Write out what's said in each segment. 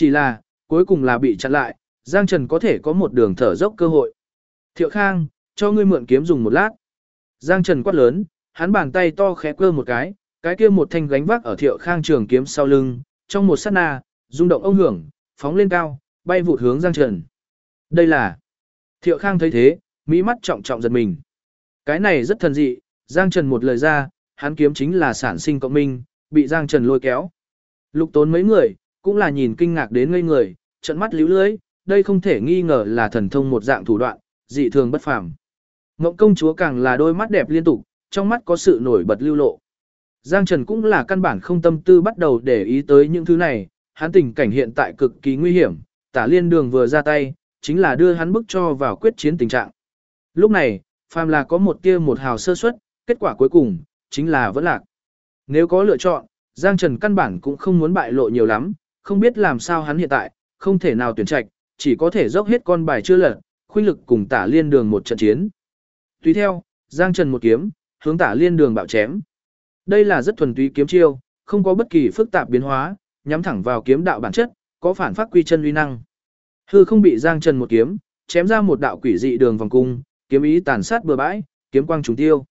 Chỉ là, cuối cùng là bị chặn lại, Giang Trần có thể có một đường thở dốc cơ hội. Thiệu Khang, cho ngươi mượn kiếm dùng một lát. Giang Trần quát lớn, hắn bàn tay to khẽ cơ một cái kia một thanh gánh vác ở Thiệu Khang trường kiếm sau lưng, trong một sát na, rung động ông hưởng, phóng lên cao, bay vụt hướng Giang Trần. Đây là... Thiệu Khang thấy thế, mỹ mắt trọng trọng giật mình. Cái này rất thần dị, Giang Trần một lời ra, hắn kiếm chính là sản sinh cộng minh, bị Giang Trần lôi kéo. Lục Tốn mấy người, cũng là nhìn kinh ngạc đến ngây người, trợn mắt líu lưới, đây không thể nghi ngờ là thần thông một dạng thủ đoạn, dị thường bất phàm. Mộng công chúa càng là đôi mắt đẹp liên tục, trong mắt có sự nổi bật lưu lộ. Giang Trần cũng là căn bản không tâm tư bắt đầu để ý tới những thứ này, hắn tình cảnh hiện tại cực kỳ nguy hiểm, Tả Liên Đường vừa ra tay, chính là đưa hắn bức cho vào quyết chiến tình trạng. Lúc này, phàm là có một tia một hào sơ suất, kết quả cuối cùng, chính là vẫn lạc. Nếu có lựa chọn, Giang Trần căn bản cũng không muốn bại lộ nhiều lắm, không biết làm sao hắn hiện tại, không thể nào tuyển trạch, chỉ có thể dốc hết con bài chưa lật, khuynh lực cùng Tả Liên Đường một trận chiến. Tùy theo, Giang Trần một kiếm, hướng Tả Liên Đường bạo chém. Đây là rất thuần túy kiếm chiêu, không có bất kỳ phức tạp biến hóa, nhắm thẳng vào kiếm đạo bản chất, có phản phát quy chân uy năng. Hư không bị Giang Trần một kiếm, chém ra một đạo quỷ dị đường vòng cung, kiếm ý tàn sát bừa bãi, kiếm quang trùng tiêu.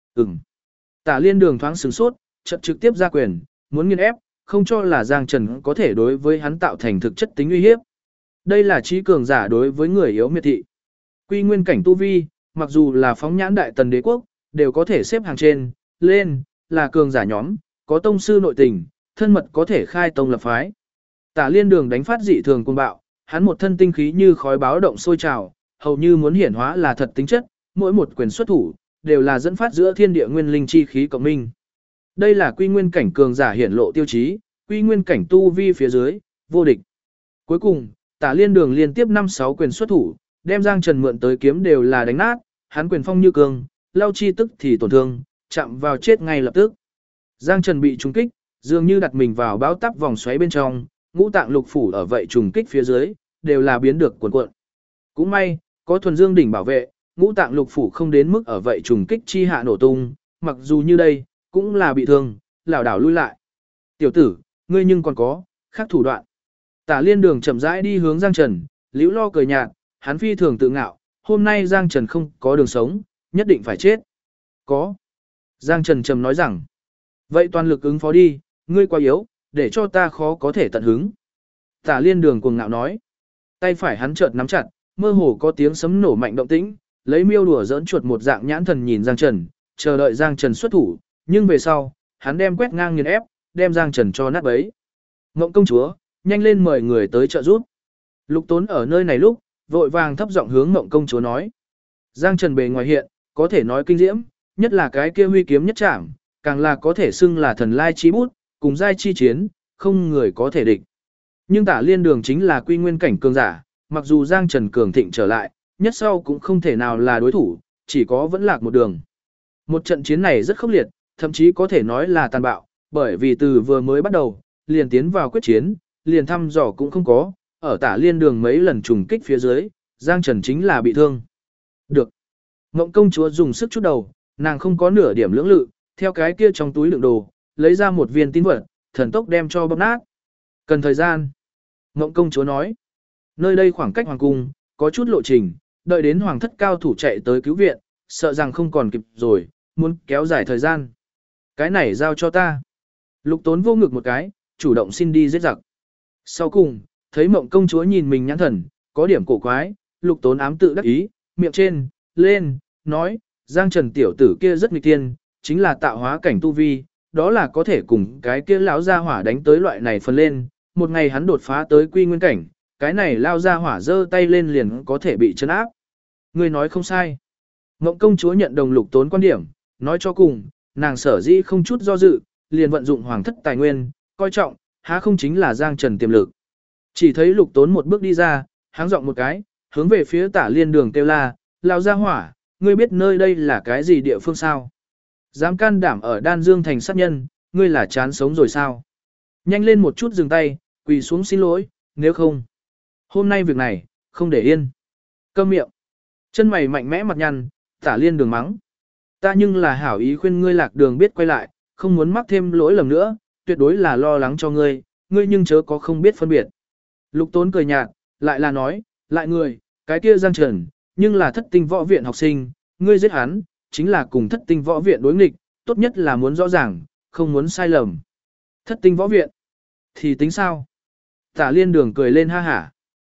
Tả Liên Đường thoáng sửng sốt, chợt trực tiếp ra quyền, muốn nghiền ép, không cho là Giang Trần có thể đối với hắn tạo thành thực chất tính uy hiếp. Đây là trí cường giả đối với người yếu miệt thị. Quy nguyên cảnh tu vi, mặc dù là phóng nhãn đại tần đế quốc, đều có thể xếp hàng trên, lên, là cường giả nhóm, có tông sư nội tình, thân mật có thể khai tông lập phái. Tả Liên Đường đánh phát dị thường cuồng bạo, hắn một thân tinh khí như khói báo động sôi trào, hầu như muốn hiển hóa là thật tính chất, mỗi một quyền xuất thủ đều là dẫn phát giữa thiên địa nguyên linh chi khí cộng minh. Đây là quy nguyên cảnh cường giả hiển lộ tiêu chí, quy nguyên cảnh tu vi phía dưới, vô địch. Cuối cùng, Tả Liên Đường liên tiếp 5-6 quyền xuất thủ, đem Giang Trần mượn tới kiếm đều là đánh nát, hắn quyền phong như cương, lao chi tức thì tổn thương, chạm vào chết ngay lập tức. Giang Trần bị trúng kích, dường như đặt mình vào bão táp vòng xoáy bên trong, ngũ tạng lục phủ ở vậy trùng kích phía dưới, đều là biến được cuộn cuộn. Cũng may, có thuần dương đỉnh bảo vệ, ngũ tạng lục phủ không đến mức ở vậy trùng kích chi hạ nổ tung, mặc dù như đây, cũng là bị thương, lảo đảo lui lại. Tiểu tử, ngươi nhưng còn có, khác thủ đoạn. Tả Liên Đường chậm rãi đi hướng Giang Trần, liễu lo cười nhạt, hắn phi thường tự ngạo, hôm nay Giang Trần không có đường sống, nhất định phải chết. Có. Giang Trần trầm nói rằng, vậy toàn lực ứng phó đi, ngươi quá yếu, để cho ta khó có thể tận hứng. Tả Liên Đường cuồng ngạo nói, tay phải hắn chợt nắm chặt, mơ hồ có tiếng sấm nổ mạnh động tĩnh, lấy miêu đùa giỡn chuột một dạng nhãn thần nhìn Giang Trần, chờ đợi Giang Trần xuất thủ, nhưng về sau, hắn đem quét ngang nghiền ép, đem Giang Trần cho nát bấy. Ngộng công chúa, nhanh lên mời người tới trợ giúp. Lục Tốn ở nơi này lúc, vội vàng thấp giọng hướng Ngộng công chúa nói. Giang Trần bề ngoài hiện, có thể nói kinh diễm, nhất là cái kia huy kiếm nhất trảm, càng là có thể xưng là thần lai chi bút, cùng giai chi chiến, không người có thể địch. Nhưng Tả Liên Đường chính là quy nguyên cảnh cường giả, mặc dù Giang Trần cường thịnh trở lại, nhất sau cũng không thể nào là đối thủ, chỉ có vẫn lạc một đường. Một trận chiến này rất khốc liệt, thậm chí có thể nói là tàn bạo, bởi vì từ vừa mới bắt đầu, liền tiến vào quyết chiến, liền thăm dò cũng không có, ở Tả Liên Đường mấy lần trùng kích phía dưới, Giang Trần chính là bị thương. Được. Ngộng công chúa dùng sức chút đầu, nàng không có nửa điểm lưỡng lự, theo cái kia trong túi đựng đồ, lấy ra một viên tín vật, thần tốc đem cho bóp nát. Cần thời gian. Ngộng công chúa nói, nơi đây khoảng cách hoàng cung, có chút lộ trình, đợi đến hoàng thất cao thủ chạy tới cứu viện, sợ rằng không còn kịp rồi, muốn kéo dài thời gian. Cái này giao cho ta. Lục Tốn vô ngực một cái, chủ động xin đi giết giặc. Sau cùng, thấy Mộng công chúa nhìn mình nhãn thần, có điểm cổ quái, Lục Tốn ám tự đắc ý, miệng trên, lên, nói, Giang Trần tiểu tử kia rất nghịch tiên, chính là tạo hóa cảnh tu vi, đó là có thể cùng cái kia lão gia hỏa đánh tới loại này phần lên, một ngày hắn đột phá tới quy nguyên cảnh, cái này lao gia hỏa giơ tay lên liền có thể bị trấn áp. Người nói không sai. Ngộng công chúa nhận đồng Lục Tốn quan điểm, nói cho cùng, nàng sở dĩ không chút do dự, liền vận dụng hoàng thất tài nguyên, coi trọng, há không chính là Giang Trần tiềm lực. Chỉ thấy Lục Tốn một bước đi ra, háng giọng một cái, hướng về phía Tả Liên Đường kêu la, lao gia hỏa, ngươi biết nơi đây là cái gì địa phương sao? Dám can đảm ở Đan Dương thành sát nhân, ngươi là chán sống rồi sao? Nhanh lên một chút dừng tay, quỳ xuống xin lỗi, nếu không. Hôm nay việc này, không để yên. Câm miệng. Chân mày mạnh mẽ mặt nhăn, Tả Liên Đường mắng. Ta nhưng là hảo ý khuyên ngươi lạc đường biết quay lại, không muốn mắc thêm lỗi lầm nữa, tuyệt đối là lo lắng cho ngươi, ngươi nhưng chớ có không biết phân biệt. Lục Tốn cười nhạt, lại là nói, lại người, cái kia Giang Trần, nhưng là thất tinh võ viện học sinh, ngươi giết hắn, chính là cùng thất tinh võ viện đối nghịch, tốt nhất là muốn rõ ràng, không muốn sai lầm. Thất tinh võ viện, thì tính sao? Tả Liên Đường cười lên ha hả.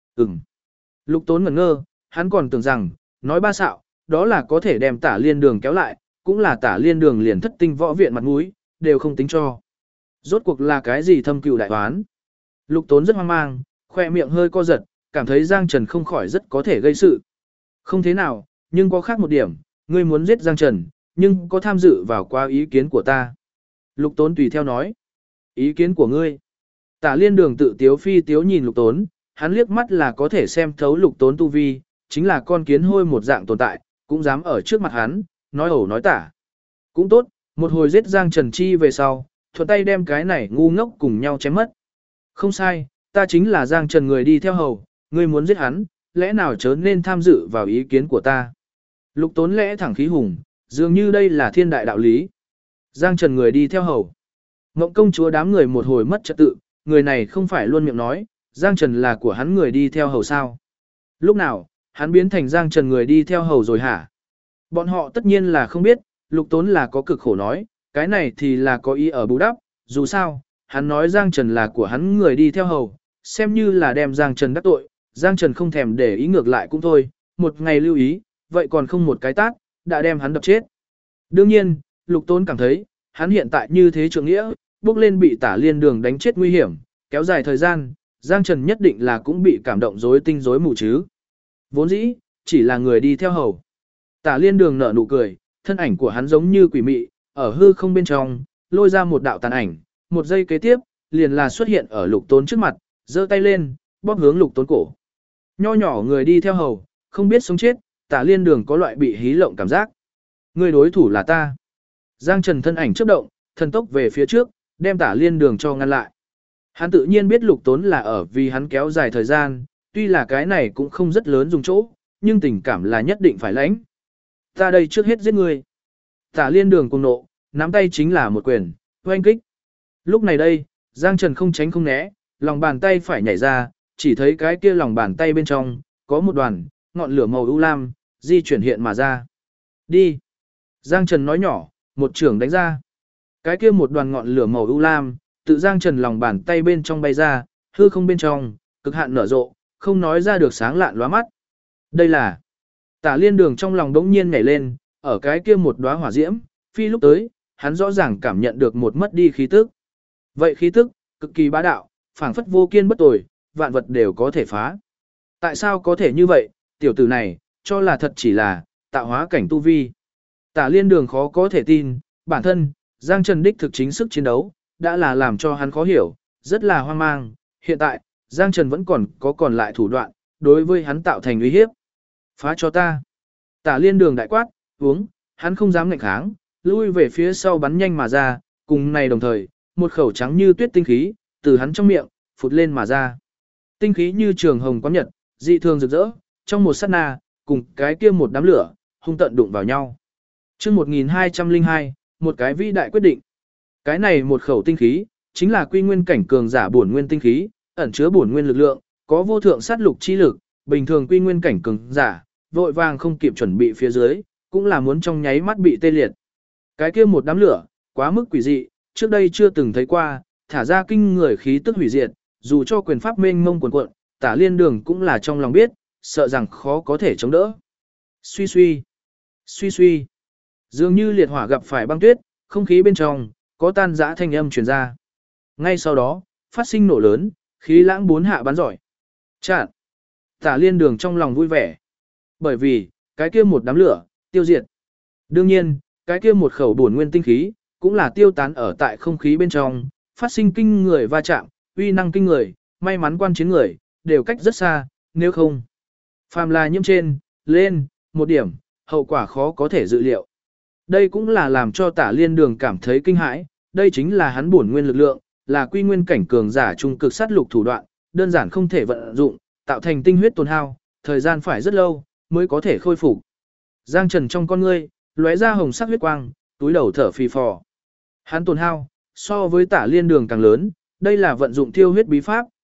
Lục Tốn ngẩn ngơ, hắn còn tưởng rằng, nói ba xạo, đó là có thể đem Tả Liên Đường kéo lại, cũng là Tả Liên Đường liền thất tinh võ viện mặt mũi, đều không tính cho. Rốt cuộc là cái gì thâm cừu đại oán? Lục Tốn rất hoang mang, khoe miệng hơi co giật, cảm thấy Giang Trần không khỏi rất có thể gây sự. Không thế nào, nhưng có khác một điểm, ngươi muốn giết Giang Trần, nhưng có tham dự vào qua ý kiến của ta. Lục Tốn tùy theo nói. Ý kiến của ngươi. Tả Liên Đường tự tiếu phi tiếu nhìn Lục Tốn, hắn liếc mắt là có thể xem thấu Lục Tốn tu vi, chính là con kiến hôi một dạng tồn tại, cũng dám ở trước mặt hắn, nói ẩu nói tả. Cũng tốt, một hồi giết Giang Trần Chi về sau, thuận tay đem cái này ngu ngốc cùng nhau chém mất. Không sai, ta chính là Giang Trần người đi theo hầu, ngươi muốn giết hắn, lẽ nào chớ nên tham dự vào ý kiến của ta. Lục Tốn lẽ thẳng khí hùng, dường như đây là thiên đại đạo lý. Giang Trần người đi theo hầu. Ngộng công chúa đám người một hồi mất trật tự, người này không phải luôn miệng nói, Giang Trần là của hắn người đi theo hầu sao. Lúc nào, hắn biến thành Giang Trần người đi theo hầu rồi hả? Bọn họ tất nhiên là không biết, Lục Tốn là có cực khổ nói, cái này thì là có ý ở bù đắp, dù sao, hắn nói Giang Trần là của hắn người đi theo hầu, xem như là đem Giang Trần đắc tội, Giang Trần không thèm để ý ngược lại cũng thôi, một ngày lưu ý, vậy còn không một cái tát, đã đem hắn đập chết. Đương nhiên, Lục Tốn cảm thấy, hắn hiện tại như thế trượng nghĩa, bước lên bị Tả Liên Đường đánh chết nguy hiểm, kéo dài thời gian, Giang Trần nhất định là cũng bị cảm động rối tinh rối mù chứ. Vốn dĩ, chỉ là người đi theo hầu. Tả Liên Đường nở nụ cười, thân ảnh của hắn giống như quỷ mị, ở hư không bên trong, lôi ra một đạo tàn ảnh, một giây kế tiếp, liền là xuất hiện ở Lục Tốn trước mặt, giơ tay lên, bóp hướng Lục Tốn cổ. Nho nhỏ người đi theo hầu, không biết sống chết, Tả Liên Đường có loại bị hí lộng cảm giác. Người đối thủ là ta. Giang Trần thân ảnh chớp động, thần tốc về phía trước, đem Tả Liên Đường cho ngăn lại. Hắn tự nhiên biết Lục Tốn là ở vì hắn kéo dài thời gian, tuy là cái này cũng không rất lớn dùng chỗ, nhưng tình cảm là nhất định phải lãnh. Ta đây trước hết giết ngươi. Tả Liên Đường cùng nộ, nắm tay chính là một quyền, oanh kích. Lúc này đây, Giang Trần không tránh không né, lòng bàn tay phải nhảy ra, chỉ thấy cái kia lòng bàn tay bên trong, có một đoàn, ngọn lửa màu u lam, di chuyển hiện mà ra. Đi. Giang Trần nói nhỏ, một trường đánh ra. Cái kia một đoàn ngọn lửa màu u lam, tự Giang Trần lòng bàn tay bên trong bay ra, hư không bên trong, cực hạn nở rộ, không nói ra được sáng lạn lóa mắt. Đây là Tả Liên Đường trong lòng đống nhiên nhảy lên, ở cái kia một đóa hỏa diễm, phi lúc tới, hắn rõ ràng cảm nhận được một mất đi khí tức. Vậy khí tức, cực kỳ bá đạo, phảng phất vô kiên bất tồi, vạn vật đều có thể phá. Tại sao có thể như vậy, tiểu tử này, cho là thật chỉ là, tạo hóa cảnh tu vi. Tả Liên Đường khó có thể tin, bản thân, Giang Trần đích thực chính sức chiến đấu, đã là làm cho hắn khó hiểu, rất là hoang mang. Hiện tại, Giang Trần vẫn còn lại thủ đoạn, đối với hắn tạo thành uy hiếp. Phá cho ta. Tả Liên Đường đại quát, uống, hắn không dám ngạnh kháng, lui về phía sau bắn nhanh mà ra, cùng này đồng thời, một khẩu trắng như tuyết tinh khí, từ hắn trong miệng, phụt lên mà ra. Tinh khí như trường hồng quán nhật, dị thường rực rỡ, trong một sát na, cùng cái kia một đám lửa, hung tận đụng vào nhau. Chương 1202, một cái vĩ đại quyết định. Cái này một khẩu tinh khí, chính là quy nguyên cảnh cường giả bổn nguyên tinh khí, ẩn chứa bổn nguyên lực lượng, có vô thượng sát lục chi lực, bình thường quy nguyên cảnh cường giả, vội vàng không kịp chuẩn bị phía dưới, cũng là muốn trong nháy mắt bị tê liệt. Cái kia một đám lửa, quá mức quỷ dị, trước đây chưa từng thấy qua, thả ra kinh người khí tức hủy diệt, dù cho quyền pháp mênh mông cuồn cuộn, Tả Liên Đường cũng là trong lòng biết, sợ rằng khó có thể chống đỡ. Suy suy, suy suy. Dường như liệt hỏa gặp phải băng tuyết, không khí bên trong có tan rã thanh âm truyền ra. Ngay sau đó, phát sinh nổ lớn, khí lãng bốn hạ bắn giỏi. Chạn. Tả Liên Đường trong lòng vui vẻ. Bởi vì, cái kia một đám lửa, tiêu diệt. Đương nhiên, cái kia một khẩu bổn nguyên tinh khí, cũng là tiêu tán ở tại không khí bên trong, phát sinh kinh người va chạm, uy năng kinh người, may mắn quan chiến người, đều cách rất xa, nếu không. Phàm là nhiễm trên, lên, một điểm, hậu quả khó có thể dự liệu. Đây cũng là làm cho Tả Liên Đường cảm thấy kinh hãi, đây chính là hắn bổn nguyên lực lượng, là quy nguyên cảnh cường giả trung cực sát lục thủ đoạn, đơn giản không thể vận dụng, tạo thành tinh huyết tổn hao, thời gian phải rất lâu mới có thể khôi phục. Giang Trần trong con ngươi, lóe ra hồng sắc huyết quang, túi đầu thở phì phò. Hắn tổn hao, so với Tả Liên Đường càng lớn, đây là vận dụng tiêu huyết bí pháp,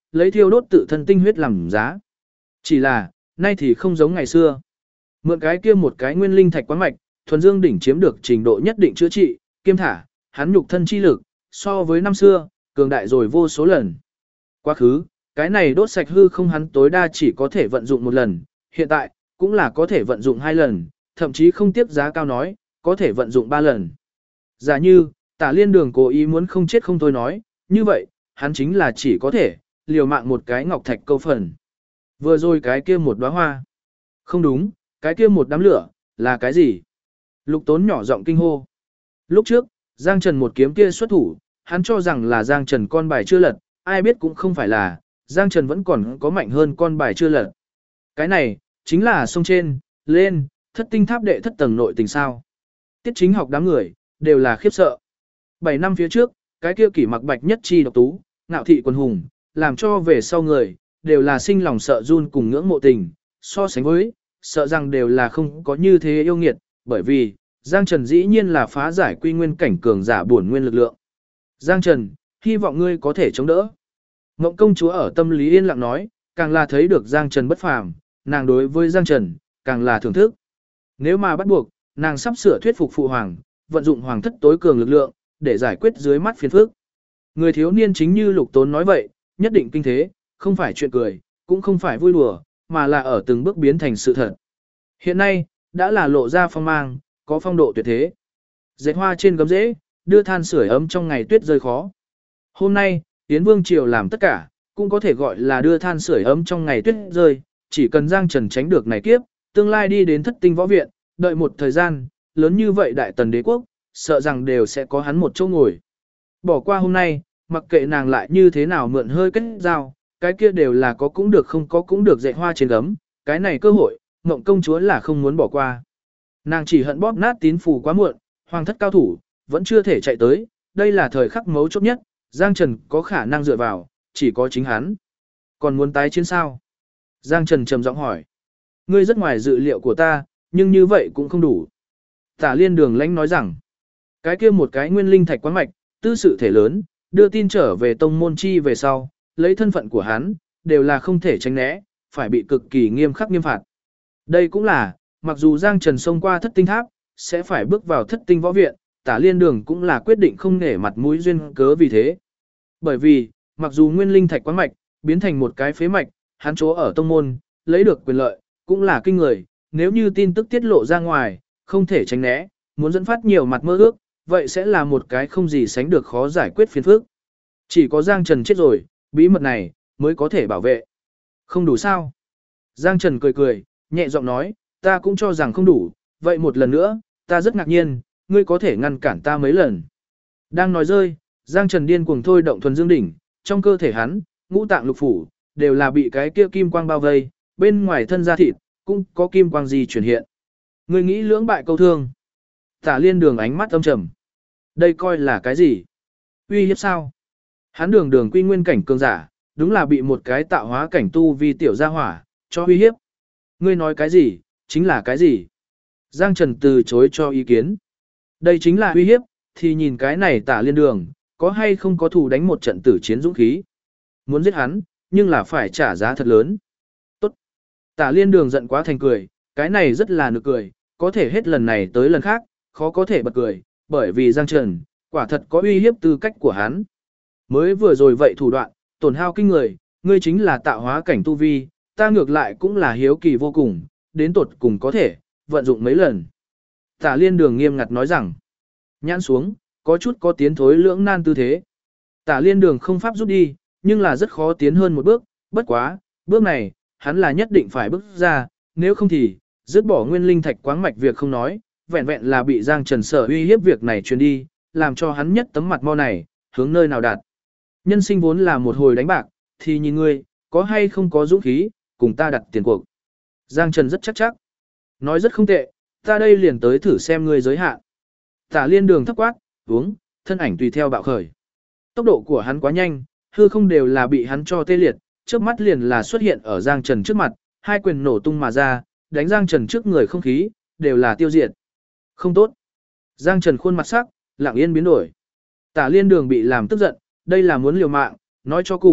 lấy thiêu đốt tự thân tinh huyết làm giá. Chỉ là, nay thì không giống ngày xưa. Mượn cái kia một cái nguyên linh thạch quán mạch, thuần dương đỉnh chiếm được trình độ nhất định chữa trị, kiêm thả, hắn nhục thân chi lực, so với năm xưa, cường đại rồi vô số lần. Quá khứ, cái này đốt sạch hư không hắn tối đa chỉ có thể vận dụng một lần, hiện tại, cũng là có thể vận dụng 2 lần, thậm chí không tiếp giá cao nói, có thể vận dụng 3 lần. Giả như, Tả Liên Đường cố ý muốn không chết không thôi nói, như vậy, hắn chính là chỉ có thể, liều mạng một cái ngọc thạch câu phần. Vừa rồi cái kia một đóa hoa. Không đúng, cái kia một đám lửa, là cái gì? Lục Tốn nhỏ giọng kinh hô. Lúc trước, Giang Trần một kiếm kia xuất thủ, hắn cho rằng là Giang Trần con bài chưa lật, ai biết cũng không phải là, Giang Trần vẫn còn có mạnh hơn con bài chưa lật. Cái này, chính là sông trên, lên, thất tinh tháp đệ thất tầng nội tình sao. Tiết chính học đám người, đều là khiếp sợ. 7 năm phía trước, cái kia kỷ mặc bạch nhất chi độc tú, ngạo thị quân hùng, làm cho về sau người, đều là sinh lòng sợ run cùng ngưỡng mộ tình, so sánh với, sợ rằng đều là không có như thế yêu nghiệt, bởi vì, Giang Trần dĩ nhiên là phá giải quy nguyên cảnh cường giả bổn nguyên lực lượng. Giang Trần, hy vọng ngươi có thể chống đỡ. Ngộng công chúa ở tâm lý yên lặng nói, càng là thấy được Giang Trần bất phàm, nàng đối với Giang Trần, càng là thưởng thức. Nếu mà bắt buộc, nàng sắp sửa thuyết phục phụ hoàng, vận dụng hoàng thất tối cường lực lượng, để giải quyết dưới mắt phiền phức. Người thiếu niên chính như Lục Tốn nói vậy, nhất định kinh thế, không phải chuyện cười, cũng không phải vui đùa, mà là ở từng bước biến thành sự thật. Hiện nay, đã là lộ ra phong mang, có phong độ tuyệt thế. Dệt hoa trên gấm rễ, đưa than sưởi ấm trong ngày tuyết rơi khó. Hôm nay, Yến Vương Triều làm tất cả, cũng có thể gọi là đưa than sưởi ấm trong ngày tuyết rơi, chỉ cần Giang Trần tránh được này kiếp, tương lai đi đến thất tinh võ viện, đợi một thời gian, lớn như vậy đại tần đế quốc, sợ rằng đều sẽ có hắn một chỗ ngồi. Bỏ qua hôm nay, mặc kệ nàng lại như thế nào mượn hơi kết giao, cái kia đều là có cũng được không có cũng được dạy hoa trên gấm, cái này cơ hội, Ngộng công chúa là không muốn bỏ qua. Nàng chỉ hận bóp nát tín phù quá muộn, hoàng thất cao thủ, vẫn chưa thể chạy tới, đây là thời khắc mấu chốt nhất, Giang Trần có khả năng dựa vào, chỉ có chính hắn. Còn muốn tái chiến sao? Giang Trần trầm giọng hỏi. Ngươi rất ngoài dự liệu của ta, nhưng như vậy cũng không đủ. Tả Liên Đường lãnh nói rằng, cái kia một cái nguyên linh thạch quán mạch, tư sự thể lớn, đưa tin trở về tông môn chi về sau, lấy thân phận của hắn, đều là không thể tránh né, phải bị cực kỳ nghiêm khắc nghiêm phạt. Đây cũng là, mặc dù Giang Trần xông qua thất tinh tháp, sẽ phải bước vào thất tinh võ viện, Tả Liên Đường cũng là quyết định không nể mặt mũi duyên cớ vì thế. Bởi vì, mặc dù nguyên linh thạch quán mạch, biến thành một cái phế mạch, hắn chỗ ở tông môn, lấy được quyền lợi, cũng là kinh người, nếu như tin tức tiết lộ ra ngoài, không thể tránh né, muốn dẫn phát nhiều mặt mơ ước, vậy sẽ là một cái không gì sánh được khó giải quyết phiền phức. Chỉ có Giang Trần chết rồi, bí mật này, mới có thể bảo vệ. Không đủ sao? Giang Trần cười cười, nhẹ giọng nói, ta cũng cho rằng không đủ, vậy một lần nữa, ta rất ngạc nhiên, ngươi có thể ngăn cản ta mấy lần. Đang nói rơi, Giang Trần điên cuồng thôi động thuần dương đỉnh, trong cơ thể hắn, ngũ tạng lục phủ, đều là bị cái kia kim quang bao vây, bên ngoài thân da thịt, cũng có kim quang gì chuyển hiện. Ngươi nghĩ lưỡng bại câu thương. Tả Liên Đường ánh mắt âm trầm. Đây coi là cái gì? Uy hiếp sao? Hắn đường đường quy nguyên cảnh cường giả, đúng là bị một cái tạo hóa cảnh tu vi tiểu gia hỏa, cho uy hiếp. Ngươi nói cái gì, chính là cái gì? Giang Trần từ chối cho ý kiến. Đây chính là uy hiếp, thì nhìn cái này Tả Liên Đường, có hay không có thù đánh một trận tử chiến dũng khí. Muốn giết hắn, nhưng là phải trả giá thật lớn. Tốt. Tả Liên Đường giận quá thành cười, cái này rất là nực cười, có thể hết lần này tới lần khác, khó có thể bật cười, bởi vì Giang Trần, quả thật có uy hiếp tư cách của hắn. Mới vừa rồi vậy thủ đoạn, tổn hao kinh người, ngươi chính là tạo hóa cảnh tu vi, ta ngược lại cũng là hiếu kỳ vô cùng, đến tột cùng có thể, vận dụng mấy lần. Tả Liên Đường nghiêm ngặt nói rằng, nhãn xuống, có chút có tiến thối lưỡng nan tư thế. Tả Liên Đường không pháp rút đi, nhưng là rất khó tiến hơn một bước, bất quá, bước này, hắn là nhất định phải bước ra, nếu không thì, dứt bỏ nguyên linh thạch quáng mạch việc không nói, vẹn vẹn là bị Giang Trần sở uy hiếp việc này truyền đi, làm cho hắn nhất tấm mặt mo này, hướng nơi nào đạt. Nhân sinh vốn là một hồi đánh bạc, thì nhìn ngươi, có hay không có dũng khí, cùng ta đặt tiền cuộc. Giang Trần rất chắc. Nói rất không tệ, ta đây liền tới thử xem ngươi giới hạn. Tả Liên Đường thấp quát, uống, thân ảnh tùy theo bạo khởi. Tốc độ của hắn quá nhanh, hư không đều là bị hắn cho tê liệt, trước mắt liền là xuất hiện ở Giang Trần trước mặt, hai quyền nổ tung mà ra, đánh Giang Trần trước người không khí, đều là tiêu diệt. Không tốt. Giang Trần khuôn mặt sắc, lặng yên biến đổi. Tả Liên Đường bị làm tức giận, đây là muốn liều mạng, nói cho cùng,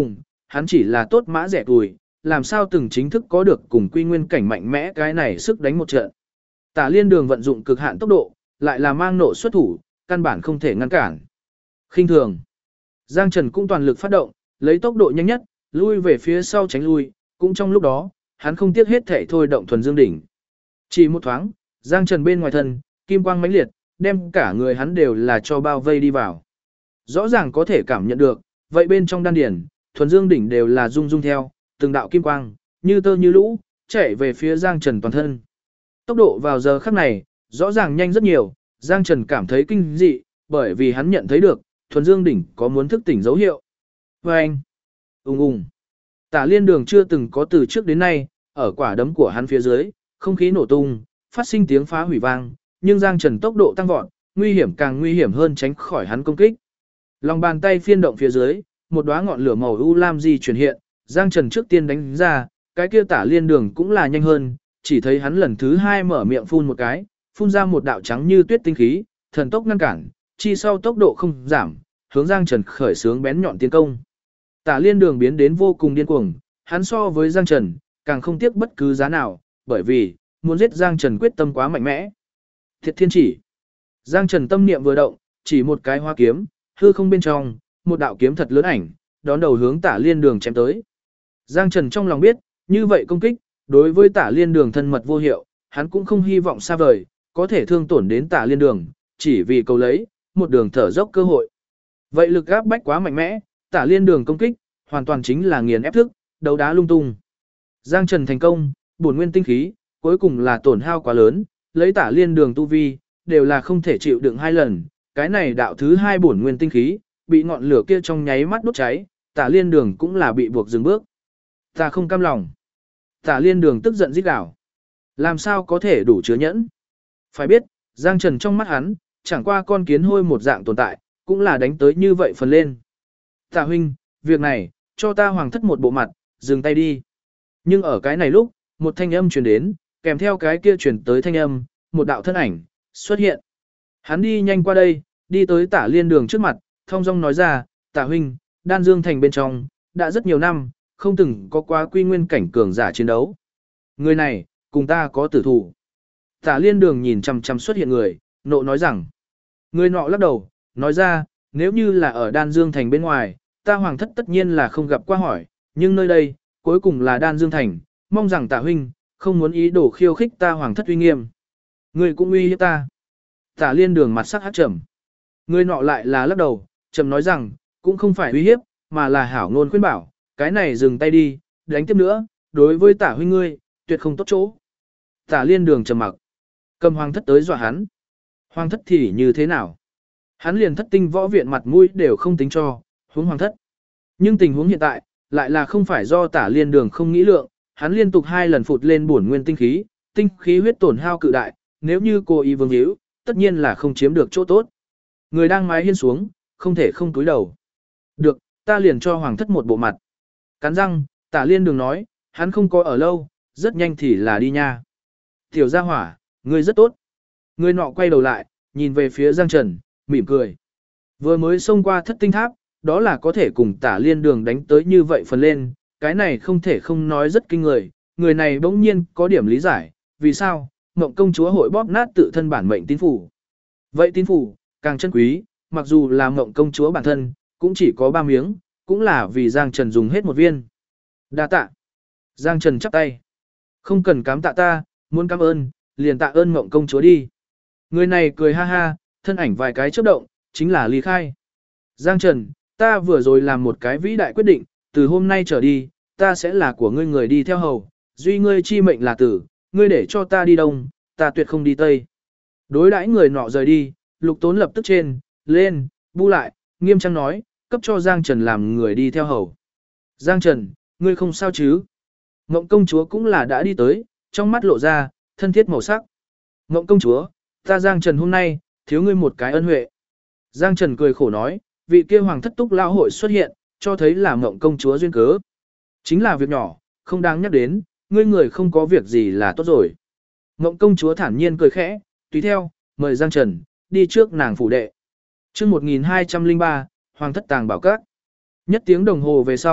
hắn chỉ là tốt mã rẻ tuổi, làm sao từng chính thức có được cùng quy nguyên cảnh mạnh mẽ cái này sức đánh một trận. Tả Liên Đường vận dụng cực hạn tốc độ, lại là mang nộ xuất thủ, căn bản không thể ngăn cản. Khinh thường. Giang Trần cũng toàn lực phát động, lấy tốc độ nhanh nhất, lui về phía sau tránh lui, cũng trong lúc đó, hắn không tiếc hết thể thôi động thuần dương đỉnh. Chỉ một thoáng, Giang Trần bên ngoài thân, kim quang mãnh liệt, đem cả người hắn đều là cho bao vây đi vào. Rõ ràng có thể cảm nhận được, vậy bên trong đan điển, thuần dương đỉnh đều là rung rung theo, từng đạo kim quang, như tơ như lũ, chạy về phía Giang Trần toàn thân. Tốc độ vào giờ khắc này, rõ ràng nhanh rất nhiều, Giang Trần cảm thấy kinh dị, bởi vì hắn nhận thấy được, thuần dương đỉnh có muốn thức tỉnh dấu hiệu. Và anh, ung. Tả Liên Đường chưa từng có từ trước đến nay, ở quả đấm của hắn phía dưới, không khí nổ tung, phát sinh tiếng phá hủy vang, nhưng Giang Trần tốc độ tăng vọt, nguy hiểm càng nguy hiểm hơn tránh khỏi hắn công kích. Lòng bàn tay phiên động phía dưới, một đóa ngọn lửa màu u lam di chuyển hiện, Giang Trần trước tiên đánh ra, cái kia Tả Liên Đường cũng là nhanh hơn, chỉ thấy hắn lần thứ hai mở miệng phun một cái, phun ra một đạo trắng như tuyết tinh khí, thần tốc ngăn cản, chi sau tốc độ không giảm, hướng Giang Trần khởi xướng bén nhọn tiến công. Tả Liên Đường biến đến vô cùng điên cuồng, hắn so với Giang Trần, càng không tiếc bất cứ giá nào, bởi vì, muốn giết Giang Trần quyết tâm quá mạnh mẽ. Thiệt thiên chỉ. Giang Trần tâm niệm vừa động, chỉ một cái hoa kiếm, hư không bên trong, một đạo kiếm thật lớn ảnh, đón đầu hướng Tả Liên Đường chém tới. Giang Trần trong lòng biết, như vậy công kích, đối với Tả Liên Đường thân mật vô hiệu, hắn cũng không hy vọng xa vời, có thể thương tổn đến Tả Liên Đường, chỉ vì cầu lấy, một đường thở dốc cơ hội. Vậy lực áp bách quá mạnh mẽ, Tả Liên Đường công kích, hoàn toàn chính là nghiền ép thức, đấu đá lung tung. Giang Trần thành công, bổn nguyên tinh khí, cuối cùng là tổn hao quá lớn, lấy Tả Liên Đường tu vi, đều là không thể chịu đựng hai lần, cái này đạo thứ hai bổn nguyên tinh khí, bị ngọn lửa kia trong nháy mắt đốt cháy, Tả Liên Đường cũng là bị buộc dừng bước. Ta không cam lòng. Tả Liên Đường tức giận rít gào. Làm sao có thể đủ chứa nhẫn? Phải biết, Giang Trần trong mắt hắn, chẳng qua con kiến hôi một dạng tồn tại, cũng là đánh tới như vậy phần lên. Tả huynh, việc này, cho ta hoàng thất một bộ mặt, dừng tay đi. Nhưng ở cái này lúc, một thanh âm truyền đến, kèm theo cái kia truyền tới thanh âm, một đạo thân ảnh, xuất hiện. Hắn đi nhanh qua đây, đi tới Tả Liên Đường trước mặt, thong dong nói ra, Tả huynh, Đan Dương Thành bên trong, đã rất nhiều năm, không từng có quá quy nguyên cảnh cường giả chiến đấu. Người này, cùng ta có tử thủ. Tả Liên Đường nhìn chằm chằm xuất hiện người, nộ nói rằng. Người nọ lắc đầu, nói ra, nếu như là ở Đan Dương Thành bên ngoài, ta hoàng thất tất nhiên là không gặp qua hỏi, nhưng nơi đây, cuối cùng là Đan Dương Thành, mong rằng Tả huynh, không muốn ý đồ khiêu khích ta hoàng thất uy nghiêm. Người cũng uy hiếp ta. Tả Liên Đường mặt sắc hắc trầm. Người nọ lại là lắc đầu, trầm nói rằng, cũng không phải uy hiếp, mà là hảo ngôn khuyên bảo, cái này dừng tay đi, đánh tiếp nữa, đối với Tả huynh ngươi, tuyệt không tốt chỗ. Tả Liên Đường trầm mặc. Cầm hoàng thất tới dọa hắn. Hoàng thất thì như thế nào? Hắn liền thất tinh võ viện mặt mũi đều không tính cho, huống hoàng thất. Nhưng tình huống hiện tại, lại là không phải do Tả Liên Đường không nghĩ lượng, hắn liên tục 2 lần phụt lên bổn nguyên tinh khí huyết tổn hao cự đại, nếu như cô y vương hữu, tất nhiên là không chiếm được chỗ tốt. Người đang mái hiên xuống, không thể không cúi đầu. Được, ta liền cho hoàng thất một bộ mặt. Cắn răng, Tả Liên Đường nói, hắn không có ở lâu, rất nhanh thì là đi nha. Tiểu gia hỏa, ngươi rất tốt. Người nọ quay đầu lại, nhìn về phía Giang Trần, mỉm cười. Vừa mới xông qua thất tinh tháp, đó là có thể cùng Tả Liên Đường đánh tới như vậy phần lên, cái này không thể không nói rất kinh người này bỗng nhiên có điểm lý giải, vì sao, Mộng công chúa hội bóp nát tự thân bản mệnh tín phủ. Vậy tín phủ, càng chân quý, mặc dù là Mộng công chúa bản thân, cũng chỉ có 3 miếng, cũng là vì Giang Trần dùng hết một viên. Đa tạ. Giang Trần chắp tay. Không cần cám tạ ta, muốn cảm ơn, liền tạ ơn Mộng công chúa đi. Người này cười ha ha, thân ảnh vài cái chớp động, chính là ly khai. Giang Trần, ta vừa rồi làm một cái vĩ đại quyết định, từ hôm nay trở đi, ta sẽ là của ngươi người đi theo hầu, duy ngươi chi mệnh là tử, ngươi để cho ta đi đông, ta tuyệt không đi tây. Đối đãi người nọ rời đi, Lục Tốn lập tức lên, bu lại, nghiêm trang nói, cấp cho Giang Trần làm người đi theo hầu. Giang Trần, ngươi không sao chứ? Ngộng công chúa cũng là đã đi tới, trong mắt lộ ra, thân thiết màu sắc. Ngộng công chúa, ta Giang Trần hôm nay, thiếu ngươi một cái ân huệ. Giang Trần cười khổ nói, vị kia hoàng thất túc lao hội xuất hiện, cho thấy là Ngộng công chúa duyên cớ. Chính là việc nhỏ, không đáng nhắc đến, ngươi người không có việc gì là tốt rồi. Ngộng công chúa thản nhiên cười khẽ, tùy theo, mời Giang Trần, đi trước nàng phủ đệ. Trước 1203, hoàng thất tàng bảo các. Nhất tiếng đồng hồ về sau,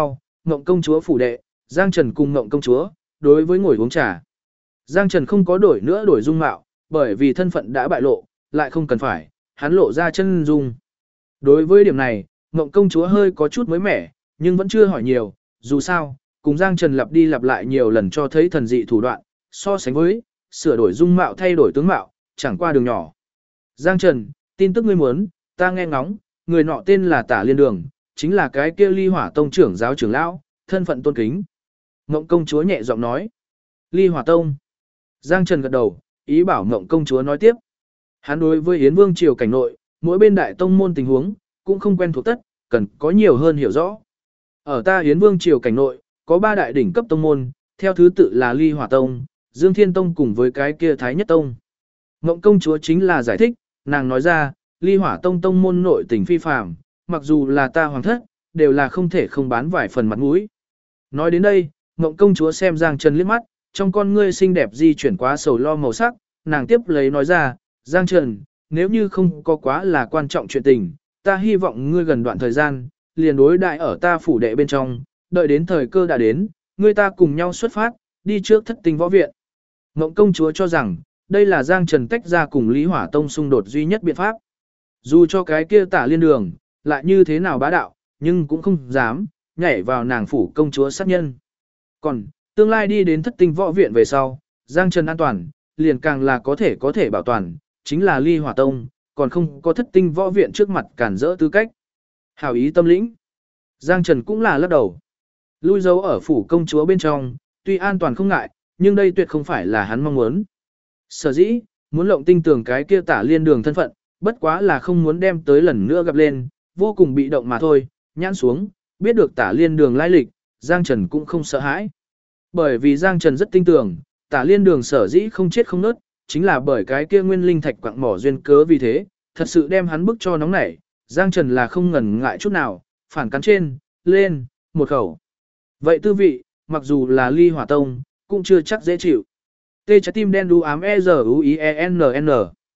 Ngộng công chúa phủ đệ, Giang Trần cùng Ngộng công chúa, đối với ngồi uống trà. Giang Trần không có đổi nữa đổi dung mạo, bởi vì thân phận đã bại lộ, lại không cần phải, hắn lộ ra chân dung. Đối với điểm này, Ngộng công chúa hơi có chút mới mẻ, nhưng vẫn chưa hỏi nhiều, dù sao, cùng Giang Trần lặp đi lặp lại nhiều lần cho thấy thần dị thủ đoạn, so sánh với, sửa đổi dung mạo thay đổi tướng mạo, chẳng qua đường nhỏ. Giang Trần, tin tức ngươi muốn, ta nghe ngóng, người nọ tên là Tả Liên Đường, chính là cái kia Ly Hỏa Tông trưởng giáo trưởng lão, thân phận tôn kính. Ngộng công chúa nhẹ giọng nói. Ly Hỏa Tông. Giang Trần gật đầu, ý bảo Ngộng công chúa nói tiếp. Hắn đối với Yến Vương triều cảnh nội, mỗi bên đại tông môn tình huống, cũng không quen thuộc tất, cần có nhiều hơn hiểu rõ. Ở ta Yến Vương triều cảnh nội, có 3 đại đỉnh cấp tông môn, theo thứ tự là Ly Hỏa Tông, Dương Thiên Tông cùng với cái kia Thái Nhất Tông. Ngộng công chúa chính là giải thích, nàng nói ra, Ly Hỏa Tông tông môn nội tình phi phàm, mặc dù là ta hoàng thất, đều là không thể không bán vài phần mặt mũi. Nói đến đây, Ngộng công chúa xem Giang Trần liếc mắt, trong con ngươi xinh đẹp di chuyển quá sầu lo màu sắc, nàng tiếp lấy nói ra, Giang Trần, nếu như không có quá là quan trọng chuyện tình, ta hy vọng ngươi gần đoạn thời gian, liền đối đại ở ta phủ đệ bên trong, đợi đến thời cơ đã đến, ngươi ta cùng nhau xuất phát, đi trước Thất Tinh võ viện. Ngộng công chúa cho rằng, đây là Giang Trần tách ra cùng Lý Hỏa Tông xung đột duy nhất biện pháp. Dù cho cái kia Tả Liên Đường, lại như thế nào bá đạo, nhưng cũng không dám, nhảy vào nàng phủ công chúa sát nhân. Còn, tương lai đi đến Thất Tinh võ viện về sau, Giang Trần an toàn, liền càng là có thể bảo toàn, chính là Ly Hỏa Tông, còn không có Thất Tinh võ viện trước mặt cản rỡ tư cách. Hảo ý tâm lĩnh. Giang Trần cũng là lắc đầu. Lui dấu ở phủ công chúa bên trong, tuy an toàn không ngại, nhưng đây tuyệt không phải là hắn mong muốn. Sở dĩ, muốn lộng tinh tường cái kia Tả Liên Đường thân phận, bất quá là không muốn đem tới lần nữa gặp lên, vô cùng bị động mà thôi, nhãn xuống, biết được Tả Liên Đường lai lịch, Giang Trần cũng không sợ hãi. Bởi vì Giang Trần rất tin tưởng, Tả Liên Đường sở dĩ không chết không nớt, chính là bởi cái kia nguyên linh thạch quặng mỏ duyên cớ vì thế, thật sự đem hắn bức cho nóng nảy, Giang Trần là không ngần ngại chút nào, phản cắn trên, lên, một khẩu. Vậy tư vị, mặc dù là Ly Hỏa Tông, cũng chưa chắc dễ chịu. Tê trái tim đen đu ám E-Z-U-I-E-N-N.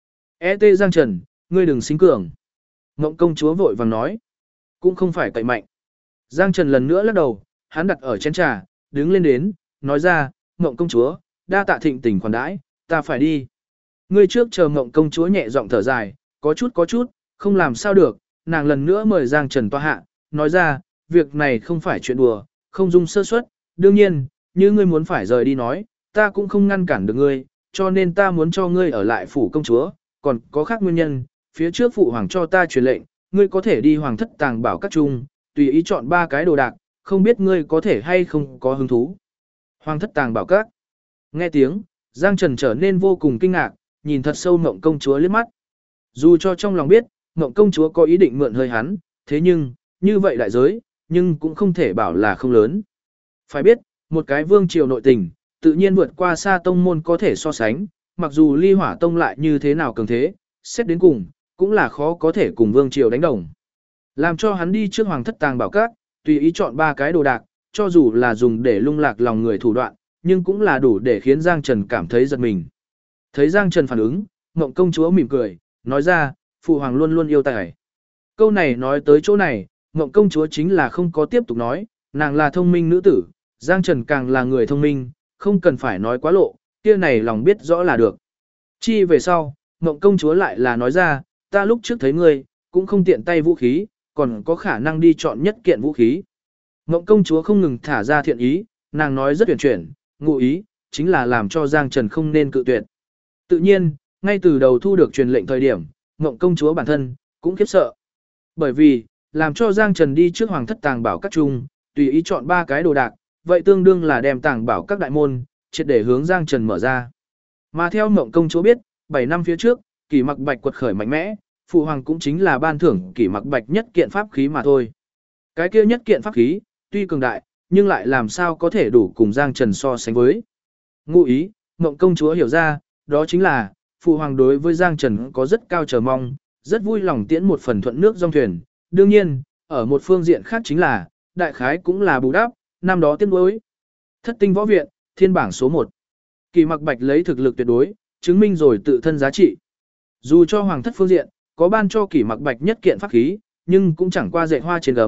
E-T Giang Trần, ngươi đừng xính cường. Ngộng công chúa vội vàng nói. Cũng không phải cậy mạnh. Giang Trần lần nữa lắc đầu, hắn đặt ở chén trà, đứng lên đến, nói ra, Ngộng công chúa, đa tạ thịnh tình khoản đãi, ta phải đi. Ngươi trước chờ Ngộng công chúa nhẹ giọng thở dài, có chút, không làm sao được, nàng lần nữa mời Giang Trần tọa hạ, nói ra, việc này không phải chuyện đùa, không dung sơ suất, đương nhiên, như ngươi muốn phải rời đi nói, ta cũng không ngăn cản được ngươi, cho nên ta muốn cho ngươi ở lại phủ công chúa, còn có khác nguyên nhân, phía trước phụ hoàng cho ta truyền lệnh, ngươi có thể đi hoàng thất tàng bảo các trung, tùy ý chọn 3 cái đồ đạc, không biết ngươi có thể hay không có hứng thú. Hoàng thất tàng bảo các. Nghe tiếng, Giang Trần trở nên vô cùng kinh ngạc, nhìn thật sâu Ngộng công chúa liếc mắt. Dù cho trong lòng biết, Ngộng công chúa có ý định mượn hơi hắn, thế nhưng, như vậy đại giới, nhưng cũng không thể bảo là không lớn. Phải biết, một cái vương triều nội tình, tự nhiên vượt qua xa tông môn có thể so sánh, mặc dù Ly Hỏa Tông lại như thế nào cường thế, xét đến cùng, cũng là khó có thể cùng vương triều đánh đồng. Làm cho hắn đi trước hoàng thất tàng bảo các, tùy ý chọn 3 cái đồ đạc, cho dù là dùng để lung lạc lòng người thủ đoạn, nhưng cũng là đủ để khiến Giang Trần cảm thấy giật mình. Thấy Giang Trần phản ứng, Ngộng công chúa mỉm cười, nói ra, phụ hoàng luôn luôn yêu tài. Câu này nói tới chỗ này, Ngộng công chúa chính là không có tiếp tục nói, nàng là thông minh nữ tử, Giang Trần càng là người thông minh, không cần phải nói quá lộ, kia này lòng biết rõ là được. Chi về sau, Ngộng công chúa lại là nói ra, ta lúc trước thấy ngươi, cũng không tiện tay vũ khí, còn có khả năng đi chọn nhất kiện vũ khí. Ngộng công chúa không ngừng thả ra thiện ý, nàng nói rất huyền chuyển, ngụ ý, chính là làm cho Giang Trần không nên cự tuyệt. Tự nhiên, ngay từ đầu thu được truyền lệnh thời điểm, Ngộng công chúa bản thân, cũng khiếp sợ. Bởi vì, làm cho Giang Trần đi trước hoàng thất tàng bảo các trung, tùy ý chọn 3 cái đồ đạc, vậy tương đương là đem tàng bảo các đại môn, triệt để hướng Giang Trần mở ra. Mà theo Ngộng công chúa biết, 7 năm phía trước, Kỷ Mặc Bạch quật khởi mạnh mẽ, phụ hoàng cũng chính là ban thưởng Kỷ Mặc Bạch nhất kiện pháp khí mà thôi. Cái kia nhất kiện pháp khí, tuy cường đại, nhưng lại làm sao có thể đủ cùng Giang Trần so sánh với. Ngụ ý, Ngộng công chúa hiểu ra, đó chính là, phụ hoàng đối với Giang Trần có rất cao chờ mong, rất vui lòng tiễn một phần thuận nước dòng thuyền. Đương nhiên, ở một phương diện khác chính là, đại khái cũng là bù đắp, năm đó tiếc nuối. Thất Tinh võ viện, thiên bảng số 1. Kỷ Mặc Bạch lấy thực lực tuyệt đối, chứng minh rồi tự thân giá trị. Dù cho hoàng thất phương diện, có ban cho Kỷ Mặc Bạch nhất kiện pháp khí, nhưng cũng chẳng qua dạy hoa trên gấm,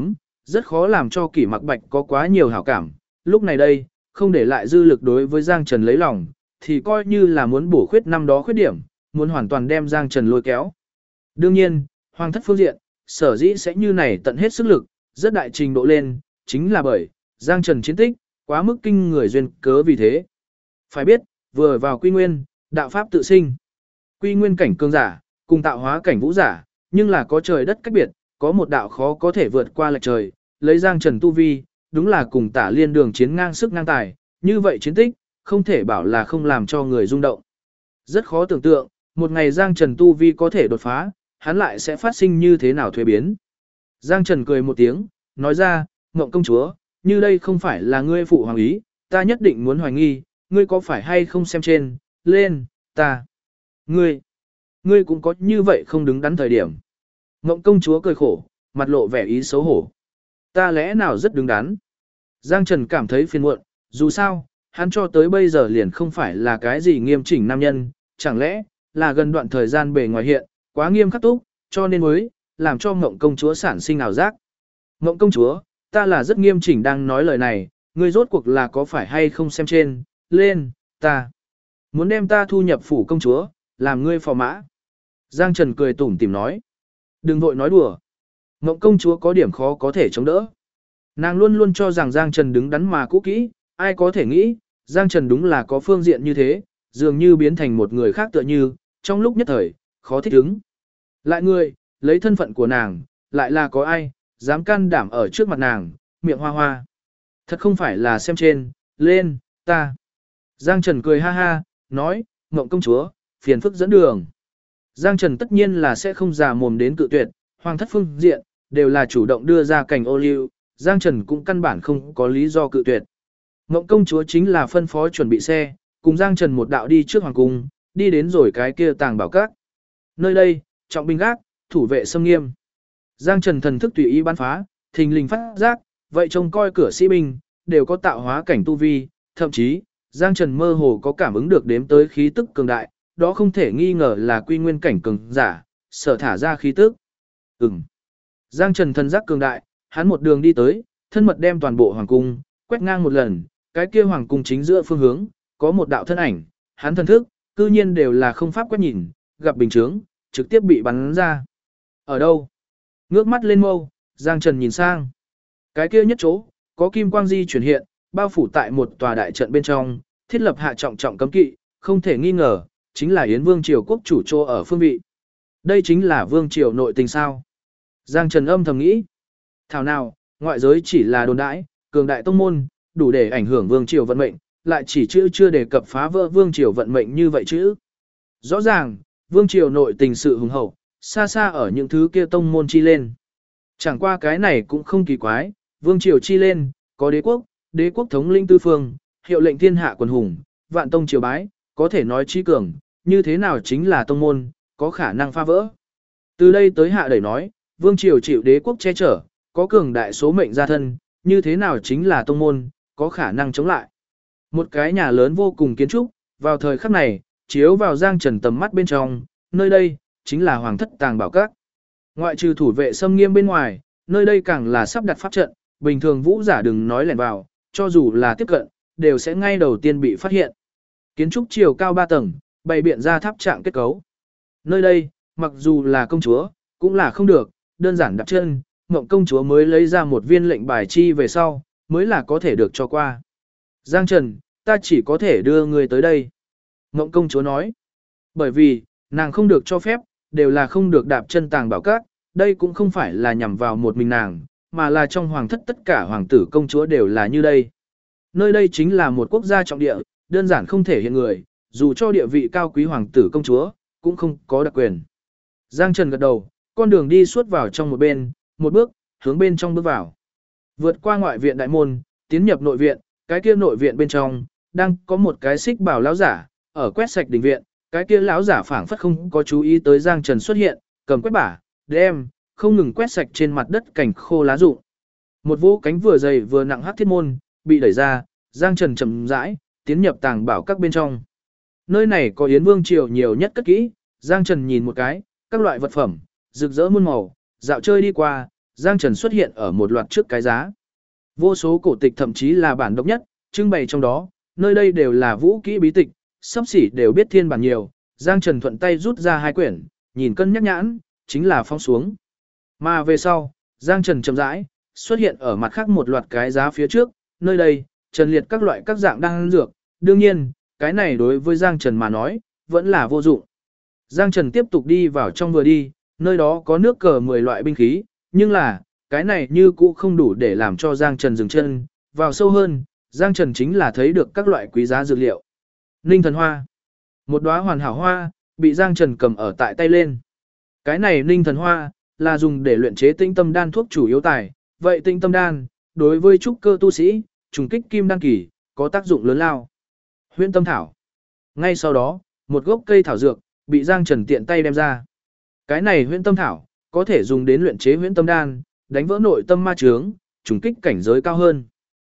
Rất khó làm cho Kỷ Mặc Bạch có quá nhiều hảo cảm, lúc này đây, không để lại dư lực đối với Giang Trần lấy lòng, thì coi như là muốn bổ khuyết năm đó khuyết điểm, muốn hoàn toàn đem Giang Trần lôi kéo. Đương nhiên, hoàng thất phương diện, sở dĩ sẽ như này tận hết sức lực, rất đại trình độ lên, chính là bởi Giang Trần chiến tích, quá mức kinh người duyên cớ vì thế. Phải biết, vừa vào quy nguyên, đạo pháp tự sinh. Quy nguyên cảnh cường giả, cùng tạo hóa cảnh vũ giả, nhưng là có trời đất cách biệt, có một đạo khó có thể vượt qua lệch trời, lấy Giang Trần tu vi, đúng là cùng Tả Liên Đường chiến ngang sức ngang tài, như vậy chiến tích, không thể bảo là không làm cho người rung động. Rất khó tưởng tượng, một ngày Giang Trần tu vi có thể đột phá, hắn lại sẽ phát sinh như thế nào thuế biến. Giang Trần cười một tiếng, nói ra, Ngộng công chúa, như đây không phải là ngươi phụ hoàng ý, ta nhất định muốn hoài nghi, ngươi có phải hay không xem trên, lên, ta. Ngươi cũng có như vậy không đứng đắn thời điểm. Ngộng công chúa cười khổ, mặt lộ vẻ ý xấu hổ. Ta lẽ nào rất đứng đắn? Giang Trần cảm thấy phiền muộn, dù sao, hắn cho tới bây giờ liền không phải là cái gì nghiêm chỉnh nam nhân, chẳng lẽ là gần đoạn thời gian bề ngoài hiện, quá nghiêm khắc túc, cho nên mới làm cho Ngộng công chúa sản sinh ảo giác. Ngộng công chúa, ta là rất nghiêm chỉnh đang nói lời này, ngươi rốt cuộc là có phải hay không xem trên, lên, ta. Muốn đem ta thu nhập phủ công chúa, làm ngươi phò mã. Giang Trần cười tủm tỉm nói. Đừng vội nói đùa. Ngộng công chúa có điểm khó có thể chống đỡ. Nàng luôn luôn cho rằng Giang Trần đứng đắn mà cũ kỹ, ai có thể nghĩ, Giang Trần đúng là có phương diện như thế, dường như biến thành một người khác tựa như, trong lúc nhất thời, khó thích ứng. Lại người, lấy thân phận của nàng, lại là có ai, dám can đảm ở trước mặt nàng, miệng hoa hoa. Thật không phải là xem trên, lên, ta. Giang Trần cười ha ha, nói, Ngộng công chúa, phiền phức dẫn đường. Giang Trần tất nhiên là sẽ không giả mồm đến cự tuyệt, hoàng thất phương diện, đều là chủ động đưa ra cảnh ô liu, Giang Trần cũng căn bản không có lý do cự tuyệt. Ngộng công chúa chính là phân phó chuẩn bị xe, cùng Giang Trần một đạo đi trước hoàng cung, đi đến rồi cái kia tàng bảo các. Nơi đây, trọng binh gác, thủ vệ xâm nghiêm. Giang Trần thần thức tùy ý bắn phá, thình lình phát giác, vậy trông coi cửa sĩ binh, đều có tạo hóa cảnh tu vi, thậm chí, Giang Trần mơ hồ có cảm ứng được đếm tới khí tức cường đại, đó không thể nghi ngờ là quy nguyên cảnh cường giả, sở thả ra khí tức. Giang Trần thần giác cường đại, hắn một đường đi tới, thân mật đem toàn bộ hoàng cung, quét ngang một lần, cái kia hoàng cung chính giữa phương hướng, có một đạo thân ảnh, hắn thần thức, cư nhiên đều là không pháp quét nhìn, gặp bình chướng, trực tiếp bị bắn ra. Ở đâu? Ngước mắt lên mâu, Giang Trần nhìn sang. Cái kia nhất chỗ, có kim quang di chuyển hiện, bao phủ tại một tòa đại trận bên trong, thiết lập hạ trọng trọng cấm kỵ, không thể nghi ngờ, chính là Yến Vương triều quốc chủ trô ở phương vị. Đây chính là vương triều nội tình sao? Giang Trần âm thầm nghĩ. Thảo nào, ngoại giới chỉ là đồn đãi, cường đại tông môn, đủ để ảnh hưởng vương triều vận mệnh, lại chỉ chữ chưa đề cập phá vỡ vương triều vận mệnh như vậy chứ. Rõ ràng, vương triều nội tình sự hùng hậu, xa xa ở những thứ kia tông môn chi lên. Chẳng qua cái này cũng không kỳ quái, vương triều chi lên, có đế quốc thống lĩnh tư phương, hiệu lệnh thiên hạ quần hùng, vạn tông triều bái, có thể nói trí cường, như thế nào chính là tông môn, có khả năng phá vỡ. Từ đây tới hạ đẩy nói, vương triều chịu đế quốc che chở, có cường đại số mệnh gia thân, như thế nào chính là tông môn, có khả năng chống lại. Một cái nhà lớn vô cùng kiến trúc, vào thời khắc này, chiếu vào Giang Trần tầm mắt bên trong, nơi đây, chính là hoàng thất tàng bảo các. Ngoại trừ thủ vệ xâm nghiêm bên ngoài, nơi đây càng là sắp đặt pháp trận, bình thường vũ giả đừng nói lẻn vào, cho dù là tiếp cận, đều sẽ ngay đầu tiên bị phát hiện. Kiến trúc chiều cao 3 tầng, bày biện ra tháp trạng kết cấu. Nơi đây, mặc dù là công chúa, cũng là không được, đơn giản đặt chân, Ngộng công chúa mới lấy ra một viên lệnh bài chi về sau, mới là có thể được cho qua. Giang Trần, ta chỉ có thể đưa người tới đây. Ngộng công chúa nói, bởi vì, nàng không được cho phép, đều là không được đạp chân tàng bảo các, đây cũng không phải là nhằm vào một mình nàng, mà là trong hoàng thất tất cả hoàng tử công chúa đều là như đây. Nơi đây chính là một quốc gia trọng địa, đơn giản không thể hiện người, dù cho địa vị cao quý hoàng tử công chúa, cũng không có đặc quyền. Giang Trần gật đầu, con đường đi suốt vào trong một bên, một bước, hướng bên trong bước vào. Vượt qua ngoại viện đại môn, tiến nhập nội viện, cái kia nội viện bên trong, đang có một cái xích bảo lão giả, ở quét sạch đình viện, cái kia lão giả phảng phất không có chú ý tới Giang Trần xuất hiện, cầm quét bả, đem, không ngừng quét sạch trên mặt đất cành khô lá rụng. Một vũ cánh vừa dày vừa nặng hắc thiết môn, bị đẩy ra, Giang Trần chậm rãi, tiến nhập tàng bảo các bên trong. Nơi này có Yến Vương triều nhiều nhất cất kỹ, Giang Trần nhìn một cái, các loại vật phẩm, rực rỡ muôn màu, dạo chơi đi qua, Giang Trần xuất hiện ở một loạt trước cái giá. Vô số cổ tịch thậm chí là bản độc nhất, trưng bày trong đó, nơi đây đều là vũ kỹ bí tịch, sắp xỉ đều biết thiên bản nhiều. Giang Trần thuận tay rút ra 2 quyển, nhìn cân nhắc nhãn, chính là phong xuống. Mà về sau, Giang Trần chậm rãi xuất hiện ở mặt khác một loạt cái giá phía trước, nơi đây, Trần liệt các loại các dạng đan dược, đương nhiên, cái này đối với Giang Trần mà nói, vẫn là vô dụng. Giang Trần tiếp tục đi vào trong vừa đi, nơi đó có nước cờ 10 loại binh khí, nhưng là, cái này như cũ không đủ để làm cho Giang Trần dừng chân, vào sâu hơn, Giang Trần chính là thấy được các loại quý giá dược liệu. Ninh thần hoa. Một đóa hoàn hảo hoa, bị Giang Trần cầm ở tại tay lên. Cái này ninh thần hoa, là dùng để luyện chế tinh tâm đan thuốc chủ yếu tài. Vậy tinh tâm đan, đối với trúc cơ tu sĩ, trùng kích kim đan kỳ, có tác dụng lớn lao. Huyễn tâm thảo. Ngay sau đó, một gốc cây thảo dược, bị Giang Trần tiện tay đem ra. Cái này huyễn tâm thảo, có thể dùng đến luyện chế huyễn tâm đan, đánh vỡ nội tâm ma chướng, trùng kích cảnh giới cao hơn.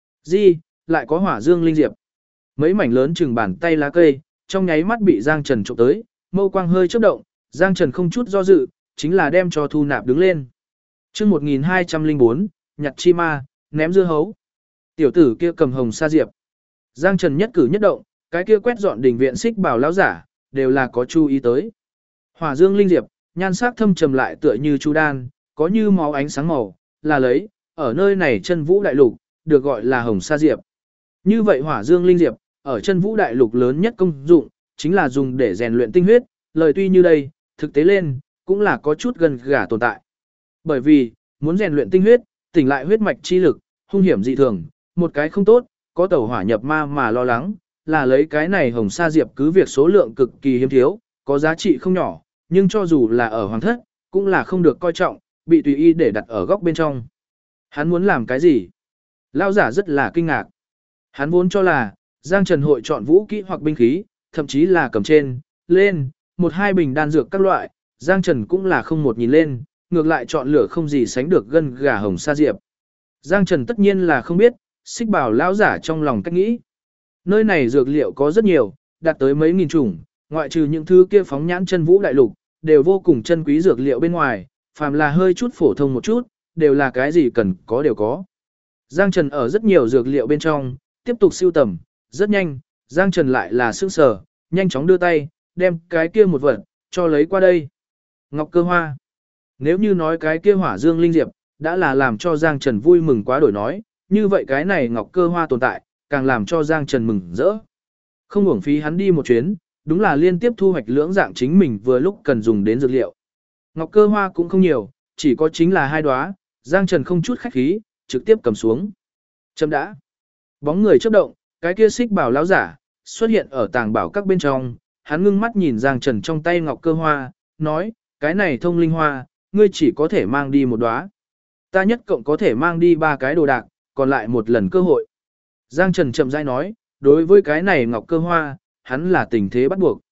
Lại có hỏa dương linh diệp. Mấy mảnh lớn chừng bàn tay lá cây, trong nháy mắt bị Giang Trần trộm tới, mâu quang hơi chớp động, Giang Trần không chút do dự, chính là đem cho thu nạp đứng lên. Chương 1204, nhặt chi ma, ném dưa hấu. Tiểu tử kia cầm hồng sa diệp. Giang Trần nhất cử nhất động, cái kia quét dọn đình viện xích bảo lão giả, đều là có chú ý tới. Hỏa dương linh diệp, nhan sắc thâm trầm lại tựa như chu đan, có như máu ánh sáng màu, là lấy, ở nơi này chân vũ đại lục, được gọi là hồng sa diệp. Như vậy hỏa dương linh diệp, ở chân vũ đại lục lớn nhất công dụng, chính là dùng để rèn luyện tinh huyết, lời tuy như đây, thực tế lên, cũng là có chút gần gà tồn tại. Bởi vì, muốn rèn luyện tinh huyết, tỉnh lại huyết mạch chi lực, hung hiểm dị thường, một cái không tốt, có tẩu hỏa nhập ma mà lo lắng, là lấy cái này hồng sa diệp cứ việc số lượng cực kỳ hiếm thiếu, có giá trị không nhỏ, nhưng cho dù là ở hoàng thất, cũng là không được coi trọng, bị tùy ý để đặt ở góc bên trong. Hắn muốn làm cái gì? Lão giả rất là kinh ngạc. Hắn vốn cho là, Giang Trần hội chọn vũ kỹ hoặc binh khí, thậm chí là cầm trên, lên, một hai bình đan dược các loại, Giang Trần cũng là không một nhìn lên, ngược lại chọn lựa không gì sánh được gân gà hồng sa diệp. Giang Trần tất nhiên là không biết, xích bảo lão giả trong lòng cách nghĩ. Nơi này dược liệu có rất nhiều, đạt tới mấy nghìn chủng, ngoại trừ những thứ kia phóng nhãn chân vũ đại lục, đều vô cùng chân quý dược liệu bên ngoài, phàm là hơi chút phổ thông một chút, đều là cái gì cần có đều có. Giang Trần ở rất nhiều dược liệu bên trong, tiếp tục sưu tầm, rất nhanh, Giang Trần lại là sững sờ, nhanh chóng đưa tay, đem cái kia một vật, cho lấy qua đây. Ngọc cơ hoa. Nếu như nói cái kia hỏa dương linh diệp, đã là làm cho Giang Trần vui mừng quá đổi nói, như vậy cái này ngọc cơ hoa tồn tại, càng làm cho Giang Trần mừng rỡ. Không uổng phí hắn đi một chuyến, đúng là liên tiếp thu hoạch lưỡng dạng chính mình vừa lúc cần dùng đến dược liệu. Ngọc cơ hoa cũng không nhiều, chỉ có chính là 2 đóa, Giang Trần không chút khách khí, trực tiếp cầm xuống. Chấm đã. Bóng người chớp động, cái kia xích bảo lão giả xuất hiện ở tàng bảo các bên trong, hắn ngưng mắt nhìn Giang Trần trong tay ngọc cơ hoa, nói, cái này thông linh hoa, ngươi chỉ có thể mang đi một đóa. Ta nhất cộng có thể mang đi 3 cái đồ đạc, còn lại một lần cơ hội. Giang Trần chậm rãi nói, đối với cái này ngọc cơ hoa, hắn là tình thế bắt buộc.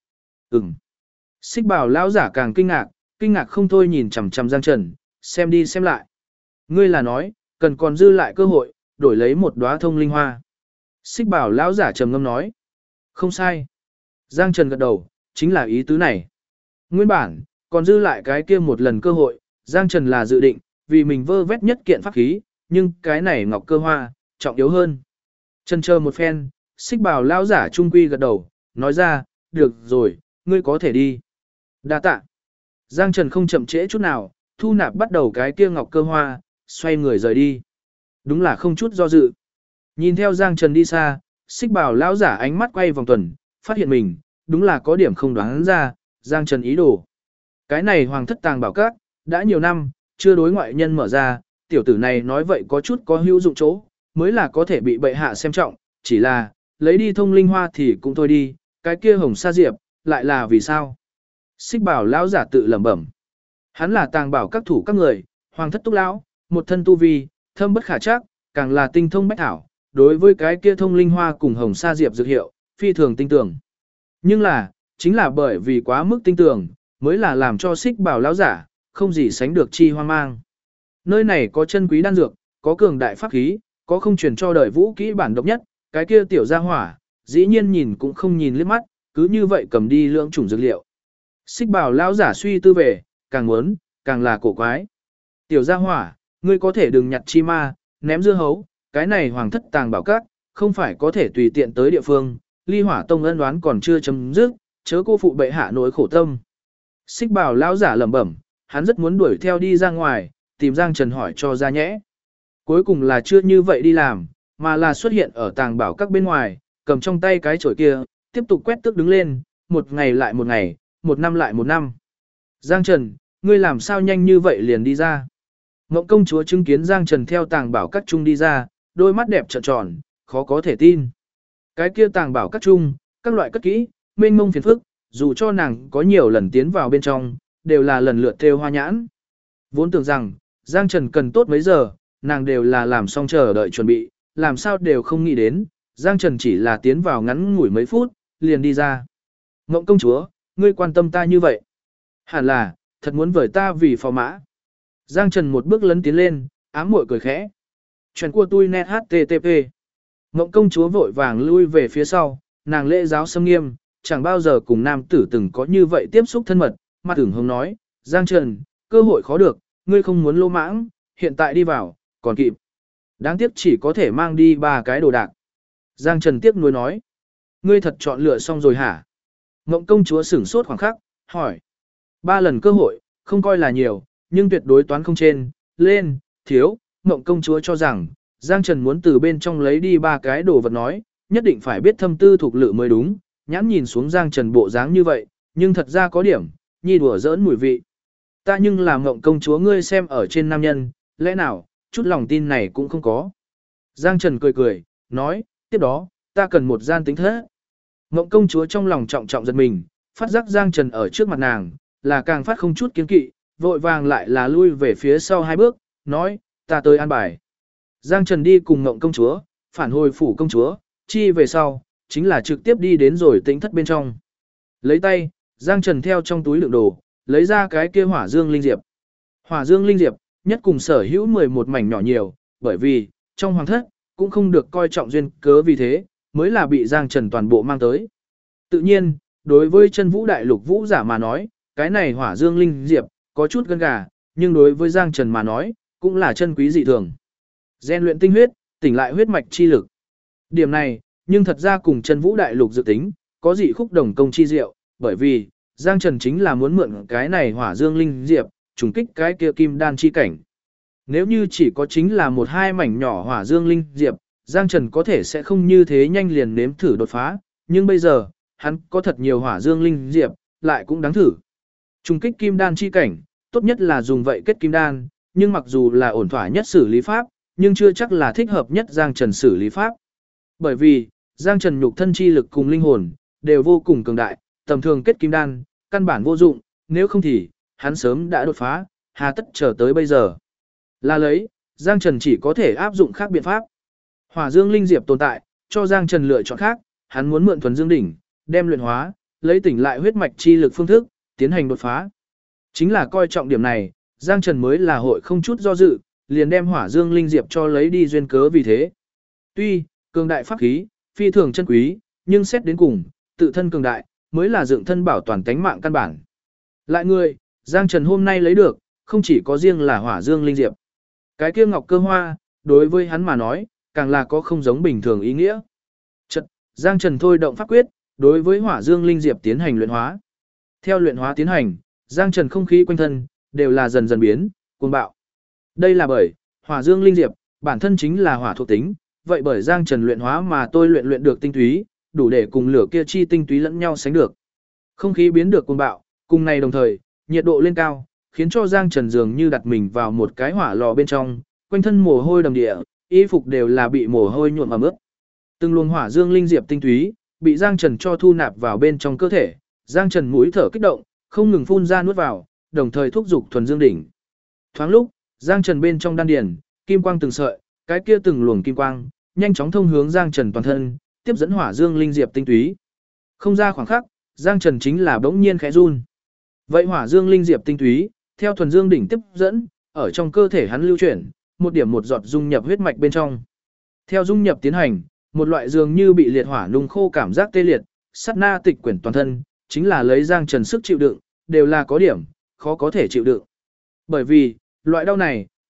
Xích bảo lão giả càng kinh ngạc không thôi nhìn chằm chằm Giang Trần, xem đi xem lại. Ngươi là nói, cần còn dư lại cơ hội, đổi lấy một đóa thông linh hoa. Xích bảo lão giả trầm ngâm nói. Không sai. Giang Trần gật đầu, chính là ý tứ này. Nguyên bản, còn dư lại cái kia một lần cơ hội, Giang Trần là dự định, vì mình vơ vét nhất kiện pháp khí, nhưng cái này ngọc cơ hoa, trọng yếu hơn. Chân chờ một phen, xích bảo lão giả trung quy gật đầu, nói ra, được rồi, ngươi có thể đi. Đa tạ. Giang Trần không chậm trễ chút nào, thu nạp bắt đầu cái kia ngọc cơ hoa, xoay người rời đi. Đúng là không chút do dự. Nhìn theo Giang Trần đi xa, xích bảo lão giả ánh mắt quay vòng tuần, phát hiện mình, đúng là có điểm không đoán ra, Giang Trần ý đồ. Cái này hoàng thất tàng bảo các, đã nhiều năm, chưa đối ngoại nhân mở ra, tiểu tử này nói vậy có chút có hữu dụng chỗ, mới là có thể bị bệ hạ xem trọng, chỉ là, lấy đi thông linh hoa thì cũng thôi đi, cái kia hồng sa diệp, lại là vì sao? Xích bảo lão giả tự lẩm bẩm. Hắn là tàng bảo các thủ các người, hoàng thất túc lão, một thân tu vi, thâm bất khả trắc, càng là tinh thông bách thảo, đối với cái kia thông linh hoa cùng hồng sa diệp dược hiệu, phi thường tinh tưởng. Nhưng là, chính là bởi vì quá mức tinh tưởng, mới là làm cho xích bảo lão giả, không gì sánh được chi hoang mang. Nơi này có chân quý đan dược, có cường đại pháp khí, có không truyền cho đời vũ kỹ bản độc nhất, cái kia tiểu gia hỏa, dĩ nhiên nhìn cũng không nhìn liếc mắt, cứ như vậy cầm đi lưỡng chủng dược liệu. Xích bảo lão giả suy tư về, càng muốn, càng là cổ quái. Tiểu gia hỏa, ngươi có thể đừng nhặt chi ma, ném dưa hấu, cái này hoàng thất tàng bảo các, không phải có thể tùy tiện tới địa phương, ly hỏa tông ân đoán còn chưa chấm dứt, chớ cô phụ bệ hạ nỗi khổ tâm. Xích Bảo lão giả lẩm bẩm, hắn rất muốn đuổi theo đi ra ngoài, tìm Giang Trần hỏi cho ra nhẽ. Cuối cùng là chưa như vậy đi làm, mà là xuất hiện ở tàng bảo các bên ngoài, cầm trong tay cái chổi kia, tiếp tục quét tước đứng lên, một ngày lại một ngày, một năm lại một năm. Giang Trần, ngươi làm sao nhanh như vậy liền đi ra? Ngộng công chúa chứng kiến Giang Trần theo tàng bảo các trung đi ra, đôi mắt đẹp trợn tròn, khó có thể tin. Cái kia tàng bảo các trung, các loại cất kỹ, mênh mông phiền phức, dù cho nàng có nhiều lần tiến vào bên trong, đều là lần lượt theo hoa nhãn. Vốn tưởng rằng, Giang Trần cần tốt mấy giờ, nàng đều là làm xong chờ đợi chuẩn bị, làm sao đều không nghĩ đến, Giang Trần chỉ là tiến vào ngắn ngủi mấy phút, liền đi ra. Ngộng công chúa, ngươi quan tâm ta như vậy. Hẳn là, thật muốn vời ta vì phò mã. Giang Trần một bước lấn tiến lên, ám muội cười khẽ. Chuyện của tôi net http. Ngộng công chúa vội vàng lui về phía sau, nàng lễ giáo xâm nghiêm, chẳng bao giờ cùng nam tử từng có như vậy tiếp xúc thân mật, mà tưởng hông nói, Giang Trần, cơ hội khó được, ngươi không muốn lô mãng, hiện tại đi vào, còn kịp. Đáng tiếc chỉ có thể mang đi 3 cái đồ đạc. Giang Trần tiếc nuối nói, ngươi thật chọn lựa xong rồi hả? Ngộng công chúa sửng sốt khoảng khắc, hỏi. 3 lần cơ hội, không coi là nhiều, nhưng tuyệt đối toán không trên, lên, thiếu. Ngộng công chúa cho rằng, Giang Trần muốn từ bên trong lấy đi 3 cái đồ vật nói, nhất định phải biết thâm tư thuộc lự mới đúng. Nhãn nhìn xuống Giang Trần bộ dáng như vậy, nhưng thật ra có điểm, nhi đùa giỡn mùi vị. Ta nhưng làm Ngộng công chúa ngươi xem ở trên nam nhân, lẽ nào, chút lòng tin này cũng không có. Giang Trần cười cười, nói, tiếp đó, ta cần một gian tính thất. Ngộng công chúa trong lòng trọng trọng giật mình, phát giác Giang Trần ở trước mặt nàng, là càng phát không chút kiến kỵ, vội vàng lại là lui về phía sau 2 bước, nói, ta tới an bài. Giang Trần đi cùng Ngộng công chúa, phản hồi phủ công chúa, chi về sau, chính là trực tiếp đi đến rồi tĩnh thất bên trong. Lấy tay, Giang Trần theo trong túi đựng đồ, lấy ra cái kia hỏa dương linh diệp. Hỏa dương linh diệp, nhất cùng sở hữu 11 mảnh nhỏ nhiều, bởi vì, trong hoàng thất, cũng không được coi trọng duyên cớ vì thế, mới là bị Giang Trần toàn bộ mang tới. Tự nhiên, đối với chân vũ đại lục vũ giả mà nói, cái này hỏa dương linh diệp, có chút gân gà, nhưng đối với Giang Trần mà nói, cũng là chân quý dị thường. Gen luyện tinh huyết, tỉnh lại huyết mạch chi lực. Điểm này, nhưng thật ra cùng chân vũ đại lục dự tính, có dị khúc đồng công chi diệu, bởi vì, Giang Trần chính là muốn mượn cái này hỏa dương linh diệp, trùng kích cái kia kim đan chi cảnh. Nếu như chỉ có chính là 1-2 mảnh nhỏ hỏa dương linh diệp, Giang Trần có thể sẽ không như thế nhanh liền nếm thử đột phá, nhưng bây giờ, hắn có thật nhiều hỏa dương linh diệp, lại cũng đáng thử. Trùng kích kim đan chi cảnh, tốt nhất là dùng vậy kết kim đan, nhưng mặc dù là ổn thỏa nhất xử lý pháp, nhưng chưa chắc là thích hợp nhất Giang Trần xử lý pháp. Bởi vì, Giang Trần nhục thân chi lực cùng linh hồn, đều vô cùng cường đại, tầm thường kết kim đan, căn bản vô dụng, nếu không thì, hắn sớm đã đột phá, hà tất chờ tới bây giờ. Là lấy, Giang Trần chỉ có thể áp dụng khác biện pháp. Hỏa dương linh diệp tồn tại, cho Giang Trần lựa chọn khác, hắn muốn mượn thuần dương đỉnh, đem luyện hóa, lấy tỉnh lại huyết mạch chi lực phương thức, tiến hành đột phá. Chính là coi trọng điểm này, Giang Trần mới là hội không chút do dự, liền đem hỏa dương linh diệp cho lấy đi duyên cớ vì thế. Tuy, cường đại pháp khí, phi thường chân quý, nhưng xét đến cùng, tự thân cường đại, mới là dựng thân bảo toàn tánh mạng căn bản. Lại người, Giang Trần hôm nay lấy được, không chỉ có riêng là hỏa dương linh diệp. Cái kia ngọc cơ hoa, đối với hắn mà nói, càng là có không giống bình thường ý nghĩa. Chật, Giang Trần thôi động pháp quyết, đối với hỏa dương linh diệp tiến hành luyện hóa. Theo luyện hóa tiến hành, Giang Trần không khí quanh thân, đều là dần dần biến, cuồng bạo. Đây là bởi, hỏa dương linh diệp, bản thân chính là hỏa thuộc tính, vậy bởi Giang Trần luyện hóa mà tôi luyện được tinh túy, đủ để cùng lửa kia chi tinh túy lẫn nhau sánh được. Không khí biến được cuồng bạo, cùng này đồng thời, nhiệt độ lên cao, khiến cho Giang Trần dường như đặt mình vào một cái hỏa lò bên trong, quanh thân mồ hôi đầm địa, y phục đều là bị mồ hôi nhuộm ẩm ướt. Từng luồng hỏa dương linh diệp tinh túy, bị Giang Trần cho thu nạp vào bên trong cơ thể, Giang Trần mũi thở kích động, không ngừng phun ra nuốt vào, đồng thời thúc dục thuần dương đỉnh. Thoáng lúc, Giang Trần bên trong đan điền, kim quang từng sợi, cái kia từng luồng kim quang, nhanh chóng thông hướng Giang Trần toàn thân, tiếp dẫn hỏa dương linh diệp tinh túy. Không ra khoảng khắc, Giang Trần chính là bỗng nhiên khẽ run. Vậy hỏa dương linh diệp tinh túy, theo thuần dương đỉnh tiếp dẫn, ở trong cơ thể hắn lưu chuyển, một điểm một giọt dung nhập huyết mạch bên trong. Theo dung nhập tiến hành, một loại dường như bị liệt hỏa nung khô cảm giác tê liệt, sát na tịch quyển toàn thân, chính là lấy Giang Trần sức chịu đựng, đều là có điểm, khó có thể chịu đựng. Bởi vì, loại đau này,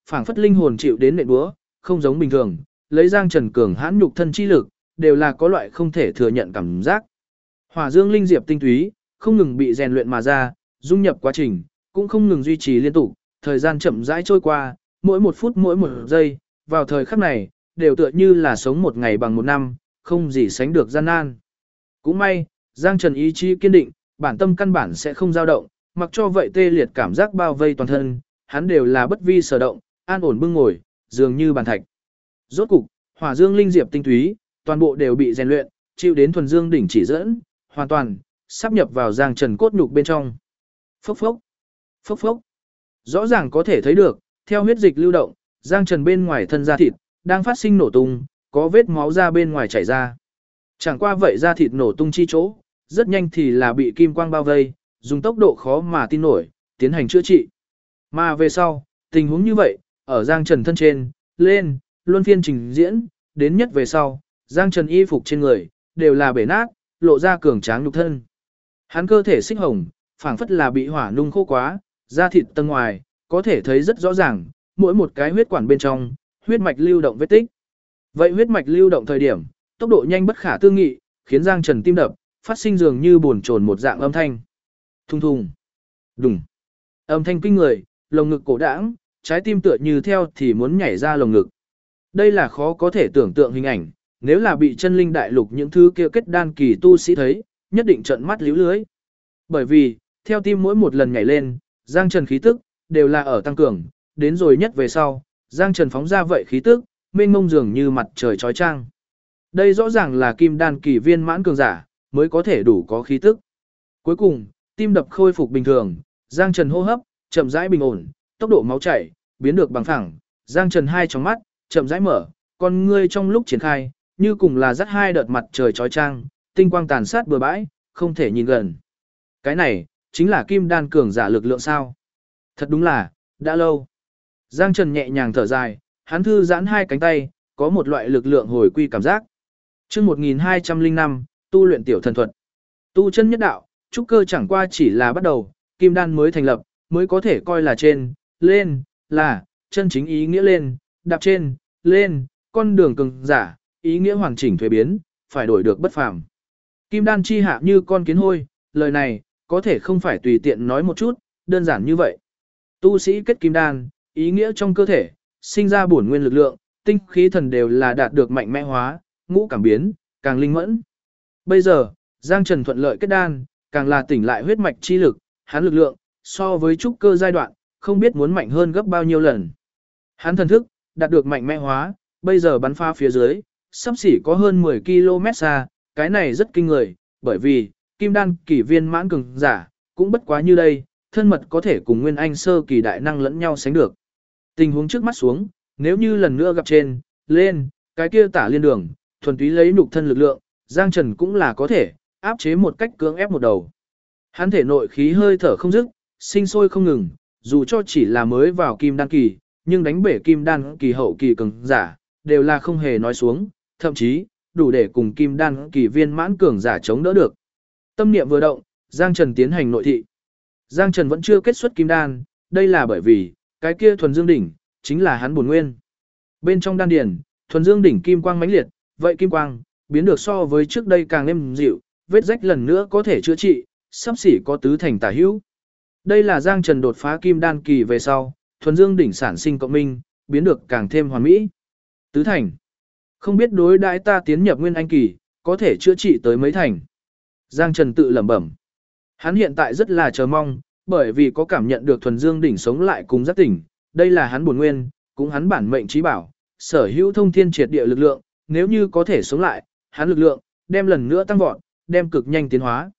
phảng phất linh hồn chịu đến nện búa, không giống bình thường, lấy Giang Trần cường hãn nhục thân chi lực, đều là có loại không thể thừa nhận cảm giác. Hỏa dương linh diệp tinh túy, không ngừng bị rèn luyện mà ra, dung nhập quá trình, cũng không ngừng duy trì liên tục, thời gian chậm rãi trôi qua, mỗi một phút mỗi một giây, vào thời khắc này, đều tựa như là sống một ngày bằng một năm, không gì sánh được gian nan. Cũng may, Giang Trần ý chí kiên định, bản tâm căn bản sẽ không dao động, mặc cho vậy tê liệt cảm giác bao vây toàn thân, hắn đều là bất vi sở động, an ổn bưng ngồi, dường như bàn thạch. Rốt cục, hỏa dương linh diệp tinh túy, toàn bộ đều bị rèn luyện, chịu đến thuần dương đỉnh chỉ dẫn, hoàn toàn sắp nhập vào Giang Trần cốt nhục bên trong. Phốc phốc, phốc phốc. Rõ ràng có thể thấy được, theo huyết dịch lưu động, Giang Trần bên ngoài thân da thịt đang phát sinh nổ tung, có vết máu ra bên ngoài chảy ra. Chẳng qua vậy da thịt nổ tung chi chỗ, rất nhanh thì là bị kim quang bao vây, dùng tốc độ khó mà tin nổi, tiến hành chữa trị. Mà về sau, tình huống như vậy, ở Giang Trần thân trên, lên, luân phiên trình diễn, đến nhất về sau, Giang Trần y phục trên người, đều là bể nát, lộ ra cường tráng nhục thân. Hắn cơ thể xích hồng, phảng phất là bị hỏa nung khô quá, da thịt tầng ngoài, có thể thấy rất rõ ràng, mỗi một cái huyết quản bên trong, huyết mạch lưu động vết tích. Vậy huyết mạch lưu động thời điểm, tốc độ nhanh bất khả tư nghị, khiến Giang Trần tim đập, phát sinh dường như bồn chồn một dạng âm thanh. Thùng thùng, đùng. Âm thanh kinh người, lồng ngực cổ đãng, trái tim tựa như theo thì muốn nhảy ra lồng ngực. Đây là khó có thể tưởng tượng hình ảnh, nếu là bị chân linh đại lục những thứ kia kết đan kỳ tu sĩ thấy, nhất định trợn mắt líu lưới. Bởi vì, theo tim mỗi một lần nhảy lên, Giang Trần khí tức, đều là ở tăng cường, đến rồi nhất về sau, Giang Trần phóng ra vậy khí tức, mênh mông dường như mặt trời chói chang. Đây rõ ràng là kim đan kỳ viên mãn cường giả, mới có thể đủ có khí tức. Cuối cùng, tim đập khôi phục bình thường, Giang Trần hô hấp, chậm rãi bình ổn, tốc độ máu chảy, biến được bằng phẳng, Giang Trần hai tròng mắt, chậm rãi mở, con ngươi trong lúc triển khai, như cùng là dắt hai đợt mặt trời chói chang, tinh quang tàn sát bừa bãi, không thể nhìn gần. Cái này, chính là kim đan cường giả lực lượng sao? Thật đúng là, đã lâu. Giang Trần nhẹ nhàng thở dài, hắn thư giãn hai cánh tay, có một loại lực lượng hồi quy cảm giác. Chương 1205, tu luyện tiểu thần thuật. Tu chân nhất đạo, trúc cơ chẳng qua chỉ là bắt đầu, kim đan mới thành lập, mới có thể coi là trên, lên, là, chân chính ý nghĩa lên, đạp trên, lên, con đường cường giả, ý nghĩa hoàn chỉnh thuế biến, phải đổi được bất phàm. Kim đan chi hạ như con kiến hôi, lời này, có thể không phải tùy tiện nói một chút, đơn giản như vậy. Tu sĩ kết kim đan, ý nghĩa trong cơ thể, sinh ra bổn nguyên lực lượng, tinh khí thần đều là đạt được mạnh mẽ hóa, ngũ cảm biến, càng linh mẫn. Bây giờ, Giang Trần thuận lợi kết đan, càng là tỉnh lại huyết mạch chi lực, hắn lực lượng, so với trúc cơ giai đoạn, không biết muốn mạnh hơn gấp bao nhiêu lần. Hắn thần thức, đạt được mạnh mẽ hóa, bây giờ bắn pha phía dưới, sắp xỉ có hơn 10 km xa, cái này rất kinh người, bởi vì, kim đan kỳ viên mãn cường giả, cũng bất quá như đây, thân mật có thể cùng nguyên anh sơ kỳ đại năng lẫn nhau sánh được. Tình huống trước mắt xuống, nếu như lần nữa gặp trên, lên, cái kia tả liên đường, thuần túy lấy nhục thân lực lượng, Giang Trần cũng là có thể, áp chế một cách cưỡng ép một đầu. Hắn thể nội khí hơi thở không dứt, sinh sôi không ngừng, dù cho chỉ là mới vào kim đan kỳ, nhưng đánh bể kim đan kỳ hậu kỳ cường giả, đều là không hề nói xuống, thậm chí, đủ để cùng kim đan kỳ viên mãn cường giả chống đỡ được. Tâm niệm vừa động, Giang Trần tiến hành nội thị. Giang Trần vẫn chưa kết xuất kim đan, đây là bởi vì, cái kia thuần dương đỉnh, chính là hắn bổn nguyên. Bên trong đan điền, thuần dương đỉnh kim quang mãnh liệt, vậy kim quang, biến được so với trước đây càng êm dịu, vết rách lần nữa có thể chữa trị, sắp xỉ có tứ thành tả hữu. Đây là Giang Trần đột phá kim đan kỳ về sau, thuần dương đỉnh sản sinh cộng minh, biến được càng thêm hoàn mỹ. Tứ thành. Không biết đối đãi ta tiến nhập nguyên anh kỳ, có thể chữa trị tới mấy thành. Giang Trần tự lẩm bẩm. Hắn hiện tại rất là chờ mong, bởi vì có cảm nhận được thuần dương đỉnh sống lại cùng giác tỉnh, đây là hắn bổn nguyên, cũng hắn bản mệnh trí bảo, sở hữu thông thiên triệt địa lực lượng, nếu như có thể sống lại, hắn lực lượng, đem lần nữa tăng vọt, đem cực nhanh tiến hóa.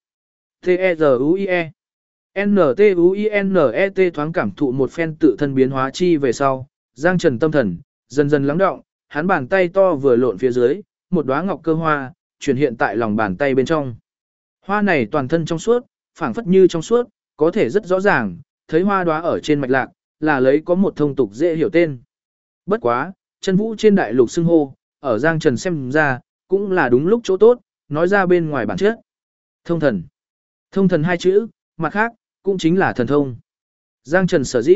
T-E-Z-U-I-E N-T-U-I-N-E-T thoáng cảm thụ một phen tự thân biến hóa chi về sau, Giang Trần tâm thần, dần dần lắng đọng, hắn bàn tay to vừa lộn phía dưới, một đóa ngọc cơ hoa, chuyển hiện tại lòng bàn tay bên trong. Hoa này toàn thân trong suốt, phảng phất như trong suốt, có thể rất rõ ràng, thấy hoa đóa ở trên mạch lạc, là lấy có một thông tục dễ hiểu tên. Bất quá, chân vũ trên đại lục xưng hô, ở Giang Trần xem ra, cũng là đúng lúc chỗ tốt, nói ra bên ngoài bản chất. Thông thần. Thông thần hai chữ, mặt khác, cũng chính là thần thông. Giang Trần sở dĩ,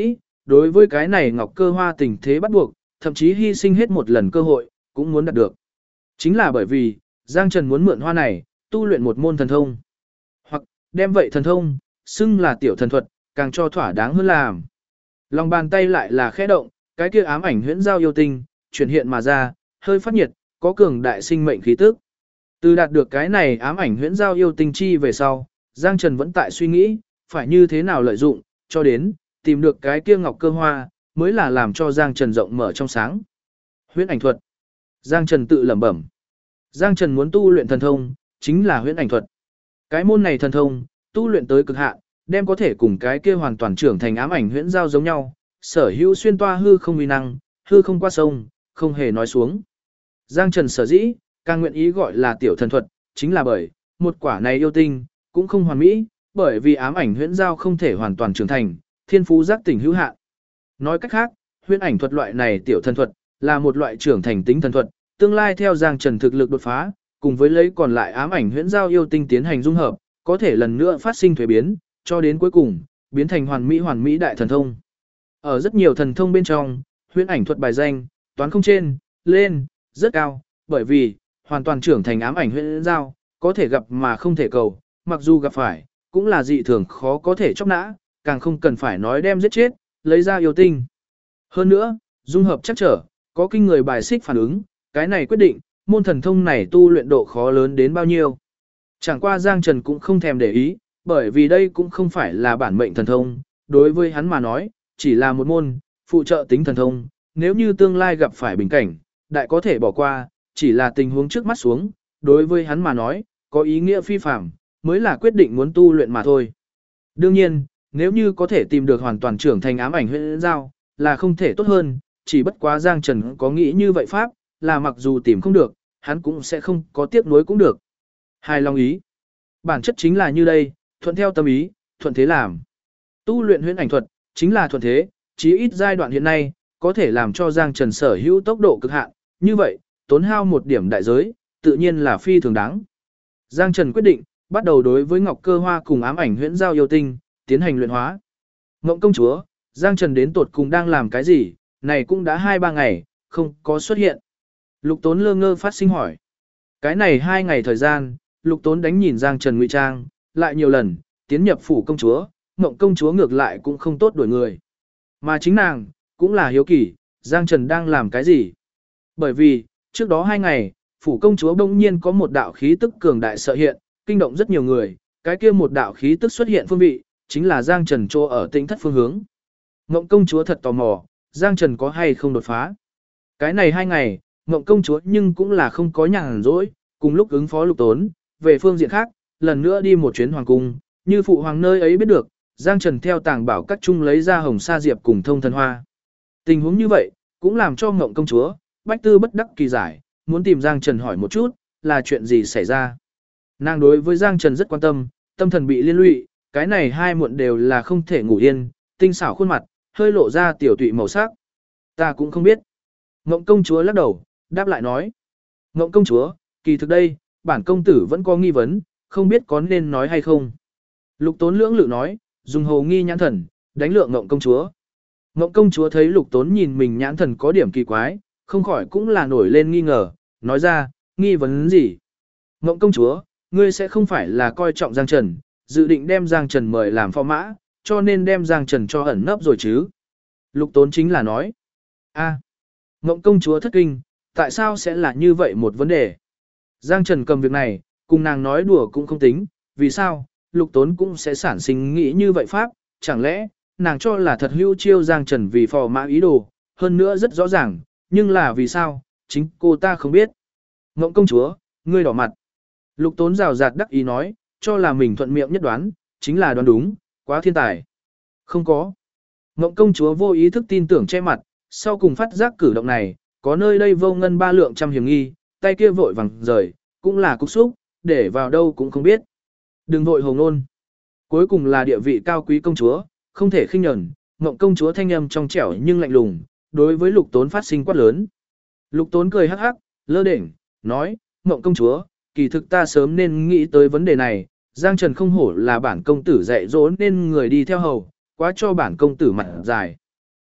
đối với cái này Ngọc Cơ Hoa tình thế bắt buộc, thậm chí hy sinh hết một lần cơ hội, cũng muốn đạt được. Chính là bởi vì, Giang Trần muốn mượn hoa này, tu luyện một môn thần thông. Hoặc, đem vậy thần thông, xưng là tiểu thần thuật, càng cho thỏa đáng hơn làm. Lòng bàn tay lại là khẽ động, cái kia ám ảnh huyễn giao yêu tinh, chuyển hiện mà ra, hơi phát nhiệt, có cường đại sinh mệnh khí tức. Từ đạt được cái này ám ảnh huyễn giao yêu tinh chi về sau, Giang Trần vẫn tại suy nghĩ, phải như thế nào lợi dụng, cho đến, tìm được cái kia Ngọc Cơ Hoa, mới là làm cho Giang Trần rộng mở trong sáng. Huyễn ảnh thuật. Giang Trần tự lẩm bẩm. Giang Trần muốn tu luyện thần thông, chính là huyễn ảnh thuật. Cái môn này thần thông, tu luyện tới cực hạn, đem có thể cùng cái kia hoàn toàn trưởng thành ám ảnh huyễn giao giống nhau, sở hữu xuyên toa hư không uy năng, hư không qua sông, không hề nói xuống. Giang Trần sở dĩ, càng nguyện ý gọi là tiểu thần thuật, chính là bởi, một quả này yêu tinh, cũng không hoàn mỹ, bởi vì ám ảnh huyễn giao không thể hoàn toàn trưởng thành, thiên phú giác tỉnh hữu hạn. Nói cách khác, huyễn ảnh thuật loại này tiểu thần thuật, là một loại trưởng thành tính thần thuật, tương lai theo Giang Trần thực lực đột phá, cùng với lấy còn lại ám ảnh huyễn giao yêu tinh tiến hành dung hợp, có thể lần nữa phát sinh thuế biến, cho đến cuối cùng, biến thành hoàn mỹ đại thần thông. Ở rất nhiều thần thông bên trong, huyễn ảnh thuật bài danh, toán không trên, lên, rất cao, bởi vì, hoàn toàn trưởng thành ám ảnh huyễn giao, có thể gặp mà không thể cầu, mặc dù gặp phải, cũng là dị thường khó có thể chóc nã, càng không cần phải nói đem giết chết, lấy ra yêu tinh. Hơn nữa, dung hợp chắc trở, có kinh người bài xích phản ứng, cái này quyết định, môn thần thông này tu luyện độ khó lớn đến bao nhiêu. Chẳng qua Giang Trần cũng không thèm để ý, bởi vì đây cũng không phải là bản mệnh thần thông, đối với hắn mà nói, chỉ là một môn, phụ trợ tính thần thông, nếu như tương lai gặp phải bình cảnh, đại có thể bỏ qua, chỉ là tình huống trước mắt xuống, đối với hắn mà nói, có ý nghĩa phi phạm, mới là quyết định muốn tu luyện mà thôi. Đương nhiên, nếu như có thể tìm được hoàn toàn trưởng thành ám ảnh huyễn giao, là không thể tốt hơn, chỉ bất quá Giang Trần có nghĩ như vậy pháp, là mặc dù tìm không được, hắn cũng sẽ không có tiếc nuối cũng được. Hài lòng ý. Bản chất chính là như đây, thuận theo tâm ý, thuận thế làm. Tu luyện huyễn ảnh thuật, chính là thuận thế, chí ít giai đoạn hiện nay, có thể làm cho Giang Trần sở hữu tốc độ cực hạn, như vậy, tốn hao một điểm đại giới, tự nhiên là phi thường đáng. Giang Trần quyết định, bắt đầu đối với Ngọc Cơ Hoa cùng ám ảnh huyễn giao yêu tinh, tiến hành luyện hóa. Ngộng công chúa, Giang Trần đến tột cùng đang làm cái gì, này cũng đã 2-3 ngày, không có xuất hiện. Lục Tốn lơ ngơ phát sinh hỏi. Cái này 2 ngày thời gian, Lục Tốn đánh nhìn Giang Trần ngụy trang, lại nhiều lần, tiến nhập phủ công chúa, Ngộng công chúa ngược lại cũng không tốt đuổi người. Mà chính nàng, cũng là hiếu kỳ, Giang Trần đang làm cái gì. Bởi vì, trước đó 2 ngày, phủ công chúa bỗng nhiên có một đạo khí tức cường đại sợ hiện, kinh động rất nhiều người, cái kia một đạo khí tức xuất hiện phương vị, chính là Giang Trần chỗ ở Tĩnh Thất phương hướng. Ngộng công chúa thật tò mò, Giang Trần có hay không đột phá. Cái này 2 ngày, Ngộng công chúa nhưng cũng là không có nhàn rỗi, cùng lúc ứng phó Lục Tốn, về phương diện khác, lần nữa đi một chuyến hoàng cung, như phụ hoàng nơi ấy biết được, Giang Trần theo tàng bảo các trung lấy ra hồng sa diệp cùng thông thần hoa. Tình huống như vậy, cũng làm cho Ngộng công chúa, bách tư bất đắc kỳ giải, muốn tìm Giang Trần hỏi một chút, là chuyện gì xảy ra. Nàng đối với Giang Trần rất quan tâm, tâm thần bị liên lụy, cái này hai muộn đều là không thể ngủ yên, tinh xảo khuôn mặt, hơi lộ ra tiểu tụy màu sắc. Ta cũng không biết. Ngộng công chúa lắc đầu, đáp lại nói. Ngộng công chúa, kỳ thực đây, bản công tử vẫn có nghi vấn, không biết có nên nói hay không. Lục Tốn lưỡng lự nói, dùng hồ nghi nhãn thần, đánh lượng Ngộng công chúa. Ngộng công chúa thấy Lục Tốn nhìn mình nhãn thần có điểm kỳ quái, không khỏi cũng là nổi lên nghi ngờ, nói ra, nghi vấn gì? Ngộng công chúa, ngươi sẽ không phải là coi trọng Giang Trần, dự định đem Giang Trần mời làm phò mã, cho nên đem Giang Trần cho ẩn nấp rồi chứ? Lục Tốn chính là nói. A, Ngộng công chúa thất kinh, tại sao sẽ là như vậy một vấn đề? Giang Trần cầm việc này, cùng nàng nói đùa cũng không tính, vì sao? Lục Tốn cũng sẽ sản sinh nghĩ như vậy pháp, chẳng lẽ, nàng cho là thật hữu chiêu Giang Trần vì phò mã ý đồ, hơn nữa rất rõ ràng, nhưng là vì sao, chính cô ta không biết. Ngộng công chúa, ngươi đỏ mặt. Lục Tốn rào rạt đắc ý nói, cho là mình thuận miệng nhất đoán, chính là đoán đúng, quá thiên tài. Không có. Ngộng công chúa vô ý thức tin tưởng che mặt, sau cùng phát giác cử động này, có nơi đây vô ngân 3 lượng trăm hiểm nghi, tay kia vội vàng rời, cũng là cục xúc, để vào đâu cũng không biết. Đừng vội hồ ngôn. Cuối cùng là địa vị cao quý công chúa, không thể khinh nhẫn, Ngộng công chúa thanh âm trong trẻo nhưng lạnh lùng, đối với Lục Tốn phát sinh quát lớn. Lục Tốn cười hắc hắc, lơ đễnh, nói, Ngộng công chúa, kỳ thực ta sớm nên nghĩ tới vấn đề này, Giang Trần không hổ là bản công tử dạy dỗ nên người đi theo hầu, quá cho bản công tử mặt dài.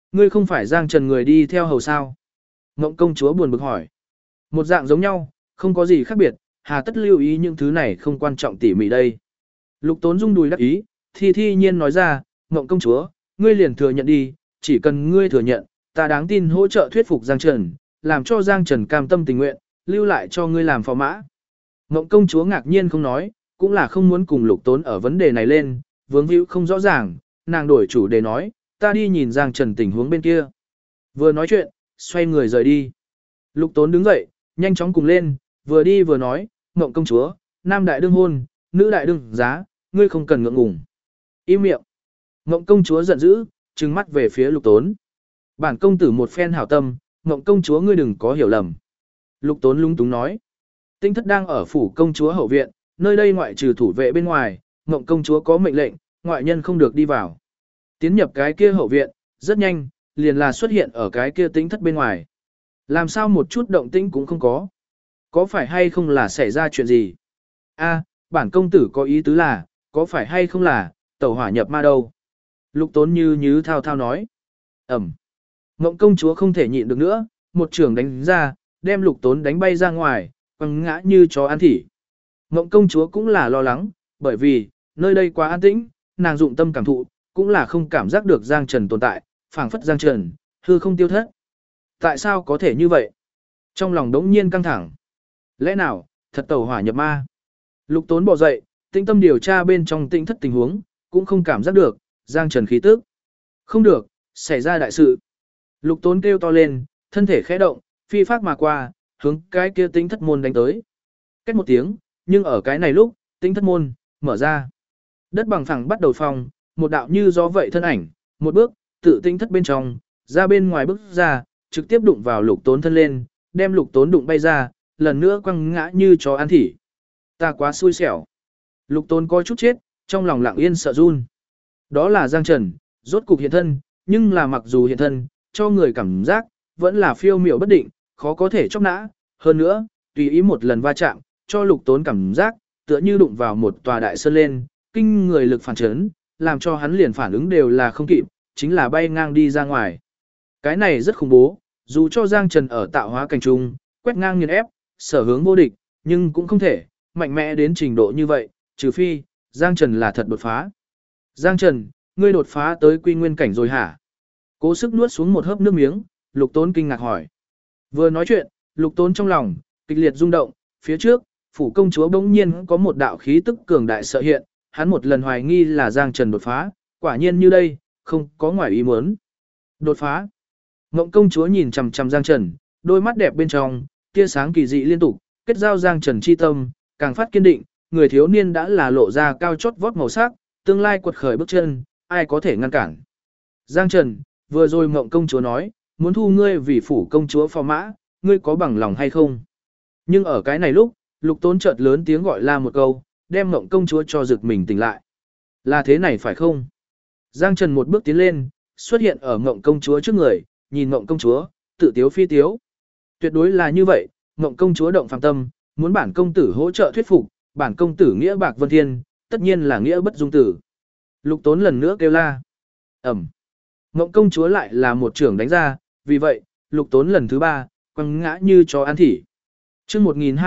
Ngươi không phải Giang Trần người đi theo hầu sao? Ngộng công chúa buồn bực hỏi. Một dạng giống nhau, không có gì khác biệt, hà tất lưu ý những thứ này không quan trọng tỉ mỉ đây. Lục Tốn rung đùi đắc ý, thi nhiên nói ra, Ngộng công chúa, ngươi liền thừa nhận đi, chỉ cần ngươi thừa nhận, ta đáng tin hỗ trợ thuyết phục Giang Trần, làm cho Giang Trần cam tâm tình nguyện, lưu lại cho ngươi làm phò mã. Ngộng công chúa ngạc nhiên không nói, cũng là không muốn cùng Lục Tốn ở vấn đề này lên, vướng hữu không rõ ràng, nàng đổi chủ đề nói, ta đi nhìn Giang Trần tình huống bên kia. Vừa nói chuyện, xoay người rời đi. Lục Tốn đứng dậy, nhanh chóng cùng lên, vừa đi vừa nói, Ngộng công chúa, nam đại đương hôn, nữ đại đương giá, ngươi không cần ngượng ngùng. Im miệng. Ngộng công chúa giận dữ, trừng mắt về phía Lục Tốn. Bản công tử một phen hảo tâm, Ngộng công chúa ngươi đừng có hiểu lầm. Lục Tốn lung túng nói. Tinh thất đang ở phủ công chúa hậu viện, nơi đây ngoại trừ thủ vệ bên ngoài, Ngộng công chúa có mệnh lệnh, ngoại nhân không được đi vào. Tiến nhập cái kia hậu viện, rất nhanh, liền là xuất hiện ở cái kia tinh thất bên ngoài. Làm sao một chút động tĩnh cũng không có. Có phải hay không là xảy ra chuyện gì? A, bản công tử có ý tứ là, có phải hay không là, tẩu hỏa nhập ma đâu? Lục Tốn như thao thao nói. Ẩm. Ngộng công chúa không thể nhịn được nữa, một trường đánh ra, đem Lục Tốn đánh bay ra ngoài, quăng ngã như chó ăn thỉ. Ngộng công chúa cũng là lo lắng, bởi vì, nơi đây quá an tĩnh, nàng dụng tâm cảm thụ, cũng là không cảm giác được Giang Trần tồn tại, phảng phất Giang Trần, hư không tiêu thất. Tại sao có thể như vậy? Trong lòng đống nhiên căng thẳng. Lẽ nào, thật tẩu hỏa nhập ma? Lục Tốn bỏ dậy, tĩnh tâm điều tra bên trong tinh thất tình huống, cũng không cảm giác được, Giang Trần khí tức. Không được, xảy ra đại sự. Lục Tốn kêu to lên, thân thể khẽ động, phi phát mà qua, hướng cái kia tinh thất môn đánh tới. Cách một tiếng, nhưng ở cái này lúc, tinh thất môn, mở ra. Đất bằng phẳng bắt đầu phong, một đạo như gió vậy thân ảnh, một bước, tự tinh thất bên trong, ra bên ngoài bước ra, trực tiếp đụng vào Lục Tốn thân lên, đem Lục Tốn đụng bay ra, lần nữa quăng ngã như chó ăn thỉ. Ta quá xui xẻo. Lục Tốn có chút chết, trong lòng lặng yên sợ run. Đó là Giang Trần, rốt cục hiện thân, nhưng là mặc dù hiện thân, cho người cảm giác, vẫn là phiêu miểu bất định, khó có thể chóc nã. Hơn nữa, tùy ý một lần va chạm, cho Lục Tốn cảm giác, tựa như đụng vào một tòa đại sơn lên, kinh người lực phản chấn, làm cho hắn liền phản ứng đều là không kịp, chính là bay ngang đi ra ngoài. Cái này rất khủng bố, dù cho Giang Trần ở tạo hóa cảnh trung, quét ngang nghiền ép, sở hướng vô địch, nhưng cũng không thể, mạnh mẽ đến trình độ như vậy, trừ phi, Giang Trần là thật đột phá. Giang Trần, ngươi đột phá tới quy nguyên cảnh rồi hả? Cố sức nuốt xuống một hớp nước miếng, Lục Tốn kinh ngạc hỏi. Vừa nói chuyện, Lục Tốn trong lòng, kịch liệt rung động, phía trước, phủ công chúa bỗng nhiên có một đạo khí tức cường đại sợ hiện, hắn một lần hoài nghi là Giang Trần đột phá, quả nhiên như đây, không có ngoài ý muốn. Đột phá. Ngộng công chúa nhìn chằm chằm Giang Trần, đôi mắt đẹp bên trong, tia sáng kỳ dị liên tục, kết giao Giang Trần chi tâm, càng phát kiên định, người thiếu niên đã là lộ ra cao chót vót màu sắc, tương lai quật khởi bước chân, ai có thể ngăn cản. Giang Trần, vừa rồi Ngộng công chúa nói, muốn thu ngươi vì phủ công chúa phò mã, ngươi có bằng lòng hay không? Nhưng ở cái này lúc, Lục Tốn chợt lớn tiếng gọi la một câu, đem Ngộng công chúa cho giật mình tỉnh lại. Là thế này phải không? Giang Trần một bước tiến lên, xuất hiện ở Ngộng công chúa trước người, nhìn Ngộng công chúa, tự tiếu phi tiếu. Tuyệt đối là như vậy, Ngộng công chúa động phàm tâm, muốn bản công tử hỗ trợ thuyết phục, bản công tử nghĩa bạc vân thiên, tất nhiên là nghĩa bất dung tử. Lục Tốn lần nữa kêu la. Ẩm. Ngộng công chúa lại là một trưởng đánh ra, vì vậy, Lục Tốn lần thứ 3, quăng ngã như chó ăn thỉ. Chương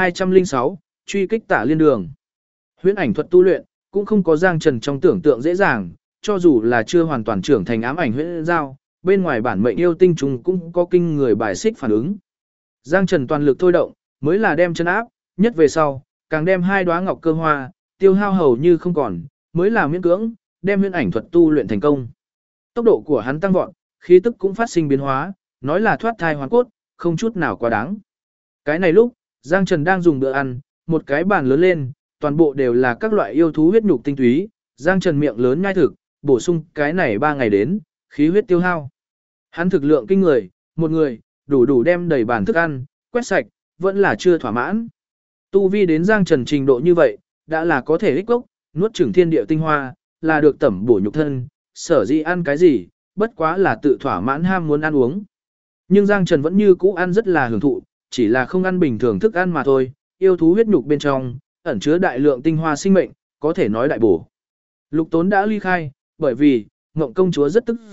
1206, truy kích Tả Liên Đường. Huyễn ảnh thuật tu luyện, cũng không có Giang Trần trong tưởng tượng dễ dàng, cho dù là chưa hoàn toàn trưởng thành ám ảnh huyễn giao, bên ngoài bản mệnh yêu tinh trùng cũng có kinh người bài xích phản ứng. Giang Trần toàn lực thôi động, mới là đem chân áp, nhất về sau, càng đem hai đóa ngọc cơ hoa, tiêu hao hầu như không còn, mới là miễn cưỡng, đem huyễn ảnh thuật tu luyện thành công. Tốc độ của hắn tăng vọt, khí tức cũng phát sinh biến hóa, nói là thoát thai hoàn cốt, không chút nào quá đáng. Cái này lúc, Giang Trần đang dùng bữa ăn, một cái bàn lớn lên, toàn bộ đều là các loại yêu thú huyết nhục tinh túy, Giang Trần miệng lớn nhai thực, bổ sung cái này 3 ngày đến, khí huyết tiêu hao. Hắn thực lượng kinh người, một người, đủ đem đầy bàn thức ăn, quét sạch, vẫn là chưa thỏa mãn. Tu vi đến Giang Trần trình độ như vậy, đã là có thể ích gốc, nuốt chửng thiên địa tinh hoa, là được tẩm bổ nhục thân, sở dĩ ăn cái gì, bất quá là tự thỏa mãn ham muốn ăn uống. Nhưng Giang Trần vẫn như cũ ăn rất là hưởng thụ, chỉ là không ăn bình thường thức ăn mà thôi, yêu thú huyết nhục bên trong, ẩn chứa đại lượng tinh hoa sinh mệnh, có thể nói đại bổ. Lục Tốn đã ly khai, bởi vì, Ngộng công chúa rất tức giận,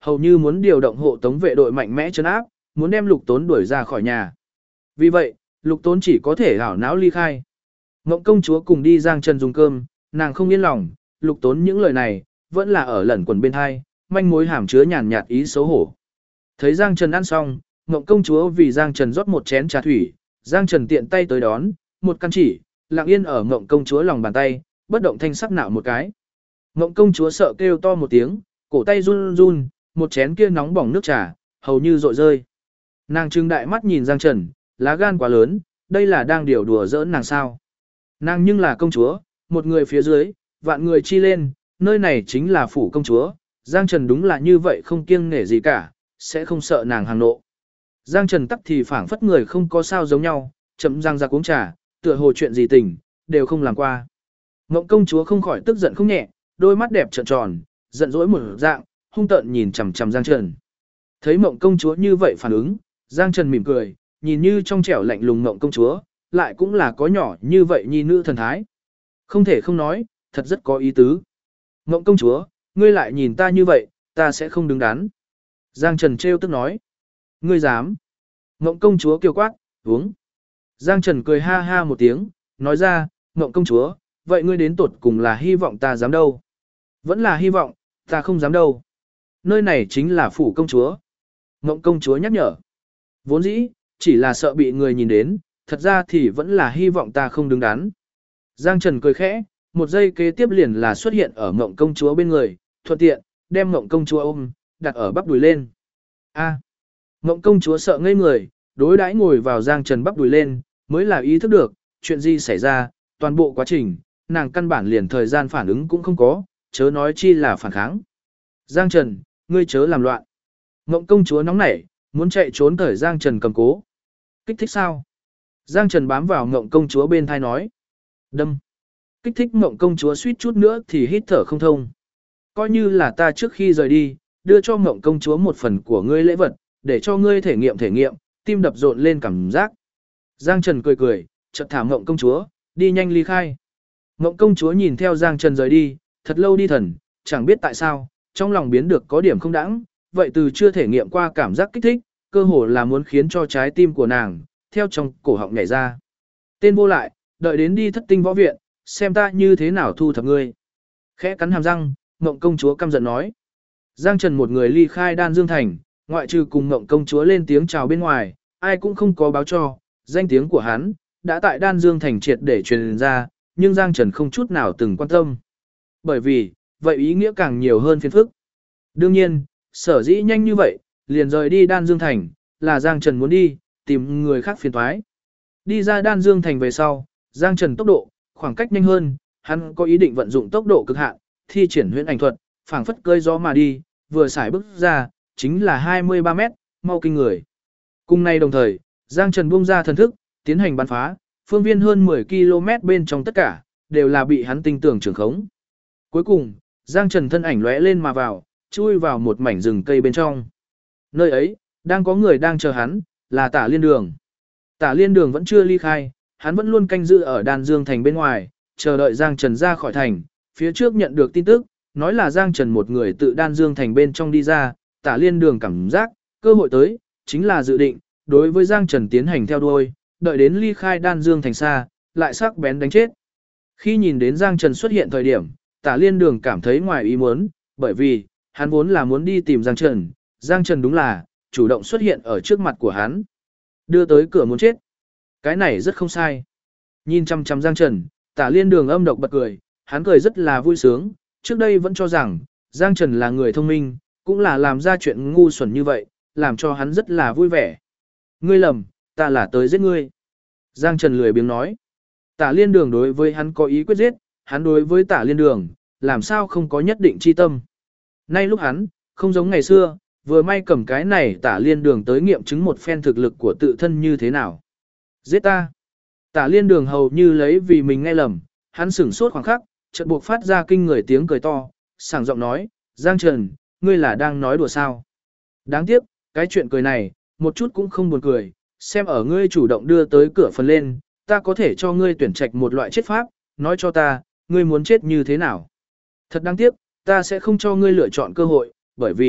hầu như muốn điều động hộ tống vệ đội mạnh mẽ trấn áp, muốn đem Lục Tốn đuổi ra khỏi nhà. Vì vậy, Lục Tốn chỉ có thể hảo não ly khai. Ngộng công chúa cùng đi Giang Trần dùng cơm, nàng không yên lòng, Lục Tốn những lời này, vẫn là ở lẩn quẩn bên hai, manh mối hàm chứa nhàn nhạt ý xấu hổ. Thấy Giang Trần ăn xong, Ngộng công chúa vì Giang Trần rót một chén trà thủy, Giang Trần tiện tay tới đón, một căn chỉ, lặng yên ở Ngộng công chúa lòng bàn tay, bất động thanh sắc nạo một cái. Ngộng công chúa sợ kêu to một tiếng, cổ tay run run, một chén kia nóng bỏng nước trà, hầu như rội rơi. Nàng trừng đại mắt nhìn Giang Trần, lá gan quá lớn, đây là đang điều đùa giỡn nàng sao. Nàng nhưng là công chúa, một người phía dưới, vạn người chi lên, nơi này chính là phủ công chúa, Giang Trần đúng là như vậy không kiêng nể gì cả, sẽ không sợ nàng hàng nộ. Giang Trần tắc thì phảng phất người không có sao giống nhau, chậm răng ra uống trà, tựa hồ chuyện gì tình, đều không làm qua. Ngộng công chúa không khỏi tức giận không nhẹ, đôi mắt đẹp trợn tròn, giận dỗi một dạng, hung tợn nhìn chằm chằm Giang Trần. Thấy Ngộng công chúa như vậy phản ứng, Giang Trần mỉm cười, nhìn như trong trẻo lạnh lùng Ngộng công chúa, lại cũng là có nhỏ như vậy nhi nữ thần thái. Không thể không nói, thật rất có ý tứ. Ngộng công chúa, ngươi lại nhìn ta như vậy, ta sẽ không đứng đắn. Giang Trần trêu tức nói. Ngươi dám. Ngộng công chúa kêu quát, uống. Giang Trần cười ha ha một tiếng, nói ra, Ngộng công chúa, vậy ngươi đến tột cùng là hy vọng ta dám đâu. Vẫn là hy vọng, ta không dám đâu. Nơi này chính là phủ công chúa. Ngộng công chúa nhắc nhở. Vốn dĩ, chỉ là sợ bị người nhìn đến, thật ra thì vẫn là hy vọng ta không đứng đắn. Giang Trần cười khẽ, một giây kế tiếp liền là xuất hiện ở Ngộng công chúa bên người, thuận tiện, đem Ngộng công chúa ôm, đặt ở bắp đùi lên. A. Ngộng công chúa sợ ngây người, đối đãi ngồi vào Giang Trần bắp đùi lên, mới là ý thức được, chuyện gì xảy ra, toàn bộ quá trình, nàng căn bản liền thời gian phản ứng cũng không có, chớ nói chi là phản kháng. Giang Trần, ngươi chớ làm loạn. Ngộng công chúa nóng nảy, muốn chạy trốn thời Giang Trần cầm cố. Kích thích sao? Giang Trần bám vào Ngộng công chúa bên thai nói. Đâm. Kích thích Ngộng công chúa suýt chút nữa thì hít thở không thông. Coi như là ta trước khi rời đi, đưa cho Ngộng công chúa một phần của ngươi lễ vật, để cho ngươi thể nghiệm, tim đập rộn lên cảm giác. Giang Trần cười cười, chợt thả Ngộng công chúa, đi nhanh ly khai. Ngộng công chúa nhìn theo Giang Trần rời đi, thật lâu đi thần, chẳng biết tại sao, trong lòng biến được có điểm không đãng, vậy từ chưa thể nghiệm qua cảm giác kích thích, cơ hồ là muốn khiến cho trái tim của nàng, theo trong cổ họng nhảy ra. Tên vô lại, đợi đến đi Thất Tinh võ viện, xem ta như thế nào thu thập ngươi. Khẽ cắn hàm răng, Ngộng công chúa căm giận nói. Giang Trần một người ly khai Đan Dương Thành, ngoại trừ cùng Ngộng công chúa lên tiếng chào bên ngoài, ai cũng không có báo cho, danh tiếng của hắn, đã tại Đan Dương Thành triệt để truyền ra, nhưng Giang Trần không chút nào từng quan tâm. Bởi vì, vậy ý nghĩa càng nhiều hơn phiền phức. Đương nhiên, sở dĩ nhanh như vậy, liền rời đi Đan Dương Thành, là Giang Trần muốn đi, tìm người khác phiền thoái. Đi ra Đan Dương Thành về sau, Giang Trần tốc độ, khoảng cách nhanh hơn, hắn có ý định vận dụng tốc độ cực hạn, thi triển huyễn ảnh thuật, phảng phất cơi gió mà đi, vừa xài bước ra, chính là 23 mét, mau kinh người. Cùng nay đồng thời, Giang Trần buông ra thần thức, tiến hành bắn phá, phương viên hơn 10 km bên trong tất cả, đều là bị hắn tinh tưởng trường khống. Cuối cùng, Giang Trần thân ảnh lóe lên mà vào, chui vào một mảnh rừng cây bên trong. Nơi ấy, đang có người đang chờ hắn, là Tả Liên Đường. Tả Liên Đường vẫn chưa ly khai, hắn vẫn luôn canh giữ ở Đan Dương Thành bên ngoài, chờ đợi Giang Trần ra khỏi thành. Phía trước nhận được tin tức, nói là Giang Trần một người tự Đan Dương Thành bên trong đi ra, Tả Liên Đường cảm giác, cơ hội tới, chính là dự định, đối với Giang Trần tiến hành theo đuôi, đợi đến ly khai Đan Dương Thành xa, lại sắc bén đánh chết. Khi nhìn đến Giang Trần xuất hiện thời điểm, Tả Liên Đường cảm thấy ngoài ý muốn, bởi vì, hắn vốn là muốn đi tìm Giang Trần đúng là, chủ động xuất hiện ở trước mặt của hắn. Đưa tới cửa muốn chết. Cái này rất không sai. Nhìn chăm chăm Giang Trần, Tả Liên Đường âm độc bật cười, hắn cười rất là vui sướng, trước đây vẫn cho rằng, Giang Trần là người thông minh, cũng là làm ra chuyện ngu xuẩn như vậy, làm cho hắn rất là vui vẻ. Ngươi lầm, ta là tới giết ngươi. Giang Trần lười biếng nói. Tả Liên Đường đối với hắn có ý quyết giết, hắn đối với Tả Liên Đường, làm sao không có nhất định chi tâm. Nay lúc hắn, không giống ngày xưa, vừa may cầm cái này Tả Liên Đường tới nghiệm chứng một phen thực lực của tự thân như thế nào. Giết ta. Tả Liên Đường hầu như lấy vì mình nghe lầm, hắn sửng sốt khoảng khắc, chợt buộc phát ra kinh người tiếng cười to, sảng giọng nói, Giang Trần, ngươi là đang nói đùa sao. Đáng tiếc, cái chuyện cười này, một chút cũng không buồn cười, xem ở ngươi chủ động đưa tới cửa phần lên, ta có thể cho ngươi tuyển trạch một loại chết pháp, nói cho ta, ngươi muốn chết như thế nào. Thật đáng tiếc, ta sẽ không cho ngươi lựa chọn cơ hội, bởi vì,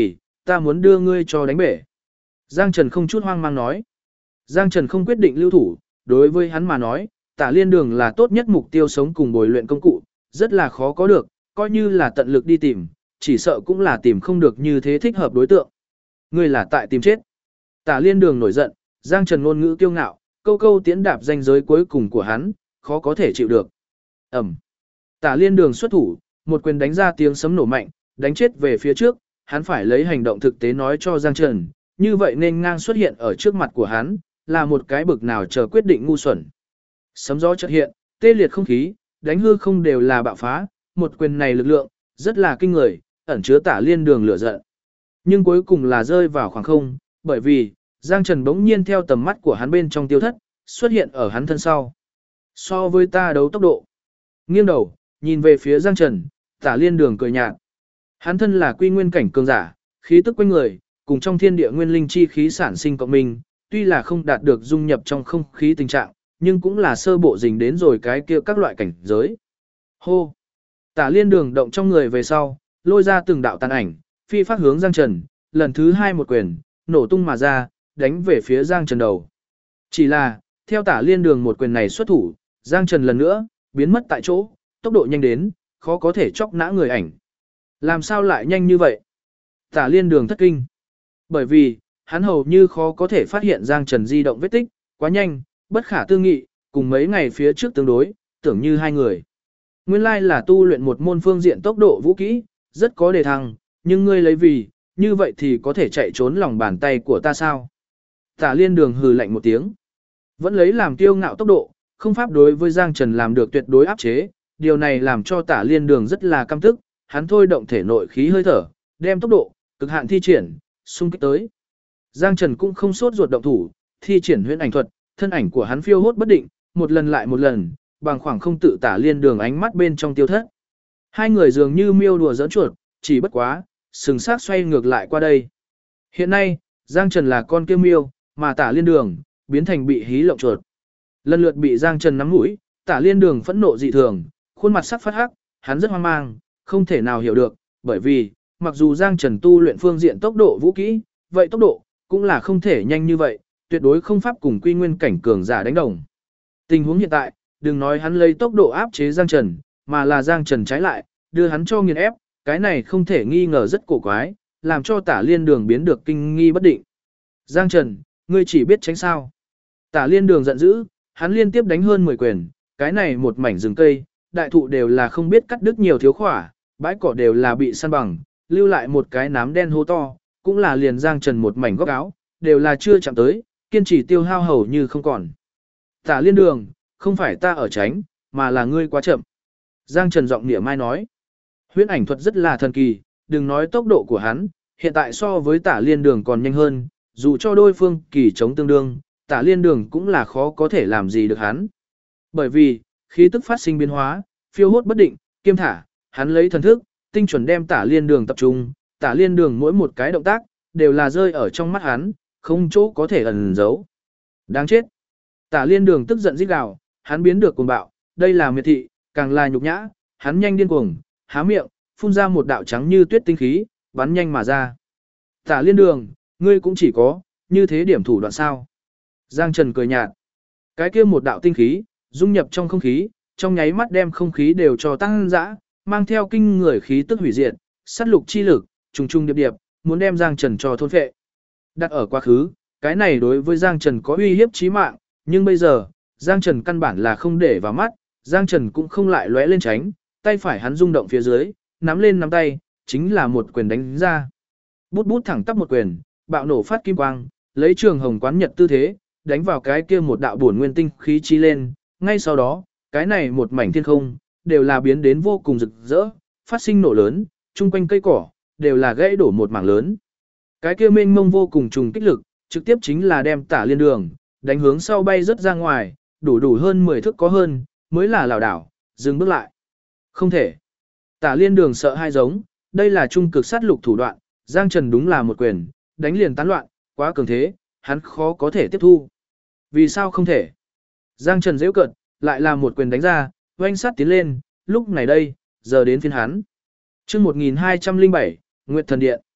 ta muốn đưa ngươi cho đánh bể. Giang Trần không chút hoang mang nói. Giang Trần không quyết định lưu thủ, đối với hắn mà nói, Tả Liên Đường là tốt nhất mục tiêu sống cùng bồi luyện công cụ, rất là khó có được, coi như là tận lực đi tìm, chỉ sợ cũng là tìm không được như thế thích hợp đối tượng. Ngươi là tại tìm chết. Tả Liên Đường nổi giận, Giang Trần ngôn ngữ kiêu ngạo, câu câu tiễn đạp danh giới cuối cùng của hắn, khó có thể chịu được. Ẩm. Tả Liên Đường xuất thủ, một quyền đánh ra tiếng sấm nổ mạnh, đánh chết về phía trước, hắn phải lấy hành động thực tế nói cho Giang Trần, như vậy nên ngang xuất hiện ở trước mặt của hắn, là một cái bực nào chờ quyết định ngu xuẩn. Sấm gió chợt hiện, tê liệt không khí, đánh hư không đều là bạo phá, một quyền này lực lượng, rất là kinh người, ẩn chứa Tả Liên Đường lửa giận. Nhưng cuối cùng là rơi vào khoảng không, bởi vì, Giang Trần bỗng nhiên theo tầm mắt của hắn bên trong tiêu thất, xuất hiện ở hắn thân sau. So với ta đấu tốc độ. Nghiêng đầu, nhìn về phía Giang Trần, Tả Liên Đường cười nhạt. Hắn thân là quy nguyên cảnh cường giả, khí tức quanh người, cùng trong thiên địa nguyên linh chi khí sản sinh cộng minh, tuy là không đạt được dung nhập trong không khí tình trạng, nhưng cũng là sơ bộ dình đến rồi cái kia các loại cảnh giới. Hô! Tả Liên Đường động trong người về sau, lôi ra từng đạo tàn ảnh, phi phát hướng Giang Trần, lần thứ hai một quyền, nổ tung mà ra, đánh về phía Giang Trần đầu. Chỉ là, theo Tả Liên Đường một quyền này xuất thủ, Giang Trần lần nữa, biến mất tại chỗ, tốc độ nhanh đến, khó có thể chọc nã người ảnh. Làm sao lại nhanh như vậy? Tả Liên Đường thất kinh. Bởi vì, hắn hầu như khó có thể phát hiện Giang Trần di động vết tích, quá nhanh, bất khả tư nghị, cùng mấy ngày phía trước tương đối, tưởng như hai người. Nguyên lai là tu luyện một môn phương diện tốc độ vũ kỹ, rất có đề thăng, nhưng ngươi lấy vì, như vậy thì có thể chạy trốn lòng bàn tay của ta sao? Tả Liên Đường hừ lạnh một tiếng. Vẫn lấy làm kiêu ngạo tốc độ, không pháp đối với Giang Trần làm được tuyệt đối áp chế, điều này làm cho Tả Liên Đường rất là căm tức, hắn thôi động thể nội khí hơi thở, đem tốc độ, cực hạn thi triển, xung kích tới. Giang Trần cũng không sốt ruột động thủ, thi triển huyễn ảnh thuật, thân ảnh của hắn phiêu hốt bất định, một lần lại một lần, bằng khoảng không tự Tả Liên Đường ánh mắt bên trong tiêu thất. Hai người dường như miêu đùa giỡn chuột, chỉ bất quá, sừng sát xoay ngược lại qua đây. Hiện nay, Giang Trần là con kia miêu, mà Tả Liên Đường biến thành bị hí lộng chuột. Lần lượt bị Giang Trần nắm mũi, Tả Liên Đường phẫn nộ dị thường, khuôn mặt sắc phát hắc, hắn rất hoang mang, không thể nào hiểu được, bởi vì, mặc dù Giang Trần tu luyện phương diện tốc độ vũ kỹ, vậy tốc độ cũng là không thể nhanh như vậy, tuyệt đối không pháp cùng quy nguyên cảnh cường giả đánh đồng. Tình huống hiện tại, đừng nói hắn lấy tốc độ áp chế Giang Trần, mà là Giang Trần trái lại, đưa hắn cho nghiền ép, cái này không thể nghi ngờ rất cổ quái, làm cho Tả Liên Đường biến được kinh nghi bất định. Giang Trần, ngươi chỉ biết tránh sao? Tả Liên Đường giận dữ, hắn liên tiếp đánh hơn 10 quyền, cái này một mảnh rừng cây, đại thụ đều là không biết cắt đứt nhiều thiếu khỏa, bãi cỏ đều là bị săn bằng, lưu lại một cái nám đen hố to, cũng là liền Giang Trần một mảnh góc áo, đều là chưa chạm tới, kiên trì tiêu hao hầu như không còn. Tả Liên Đường, không phải ta ở tránh, mà là ngươi quá chậm. Giang Trần giọng nịa mai nói, huyễn ảnh thuật rất là thần kỳ, đừng nói tốc độ của hắn, hiện tại so với Tả Liên Đường còn nhanh hơn, dù cho đôi phương kỳ chống tương đương, Tả Liên Đường cũng là khó có thể làm gì được hắn. Bởi vì, khí tức phát sinh biến hóa, phiêu hốt bất định, kiêm thả, hắn lấy thần thức, tinh chuẩn đem Tả Liên Đường tập trung, Tả Liên Đường mỗi một cái động tác, đều là rơi ở trong mắt hắn, không chỗ có thể ẩn giấu. Đáng chết. Tả Liên Đường tức giận rít gào, hắn biến được cuồng bạo, đây là miệt thị, càng là nhục nhã, hắn nhanh điên cuồng, há miệng, phun ra một đạo trắng như tuyết tinh khí, bắn nhanh mà ra. Tả Liên Đường, ngươi cũng chỉ có, như thế điểm thủ đoạn sao. Giang Trần cười nhạt. Cái kia một đạo tinh khí, dung nhập trong không khí, trong nháy mắt đem không khí đều cho tăng dã, mang theo kinh người khí tức hủy diệt, sát lục chi lực, trùng trùng điệp điệp, muốn đem Giang Trần cho thôn phệ. Đặt ở quá khứ, cái này đối với Giang Trần có uy hiếp chí mạng, nhưng bây giờ, Giang Trần căn bản là không để vào mắt, Giang Trần cũng không lại lóe lên tránh, tay phải hắn rung động phía dưới, nắm lên nắm tay, chính là một quyền đánh ra. Bút bút thẳng tắp một quyền, bạo nổ phát kim quang, lấy trường hồng quán nhật tư thế, đánh vào cái kia một đạo bổn nguyên tinh khí chi lên, ngay sau đó, cái này một mảnh thiên không, đều là biến đến vô cùng rực rỡ, phát sinh nổ lớn, chung quanh cây cỏ, đều là gãy đổ một mảng lớn. Cái kia mênh mông vô cùng trùng kích lực, trực tiếp chính là đem Tả Liên Đường, đánh hướng sau bay rất ra ngoài, đủ hơn 10 thước có hơn, mới là lảo đảo, dừng bước lại. Không thể. Tả Liên Đường sợ hai giống, đây là trung cực sát lục thủ đoạn, Giang Trần đúng là một quyền, đánh liền tán loạn, quá cường thế, hắn khó có thể tiếp thu. Vì sao không thể? Giang Trần giễu cợt, lại là một quyền đánh ra, oanh sát tiến lên, lúc này đây, giờ đến phiên hắn. Chương 1207, Nguyệt Thần Điện.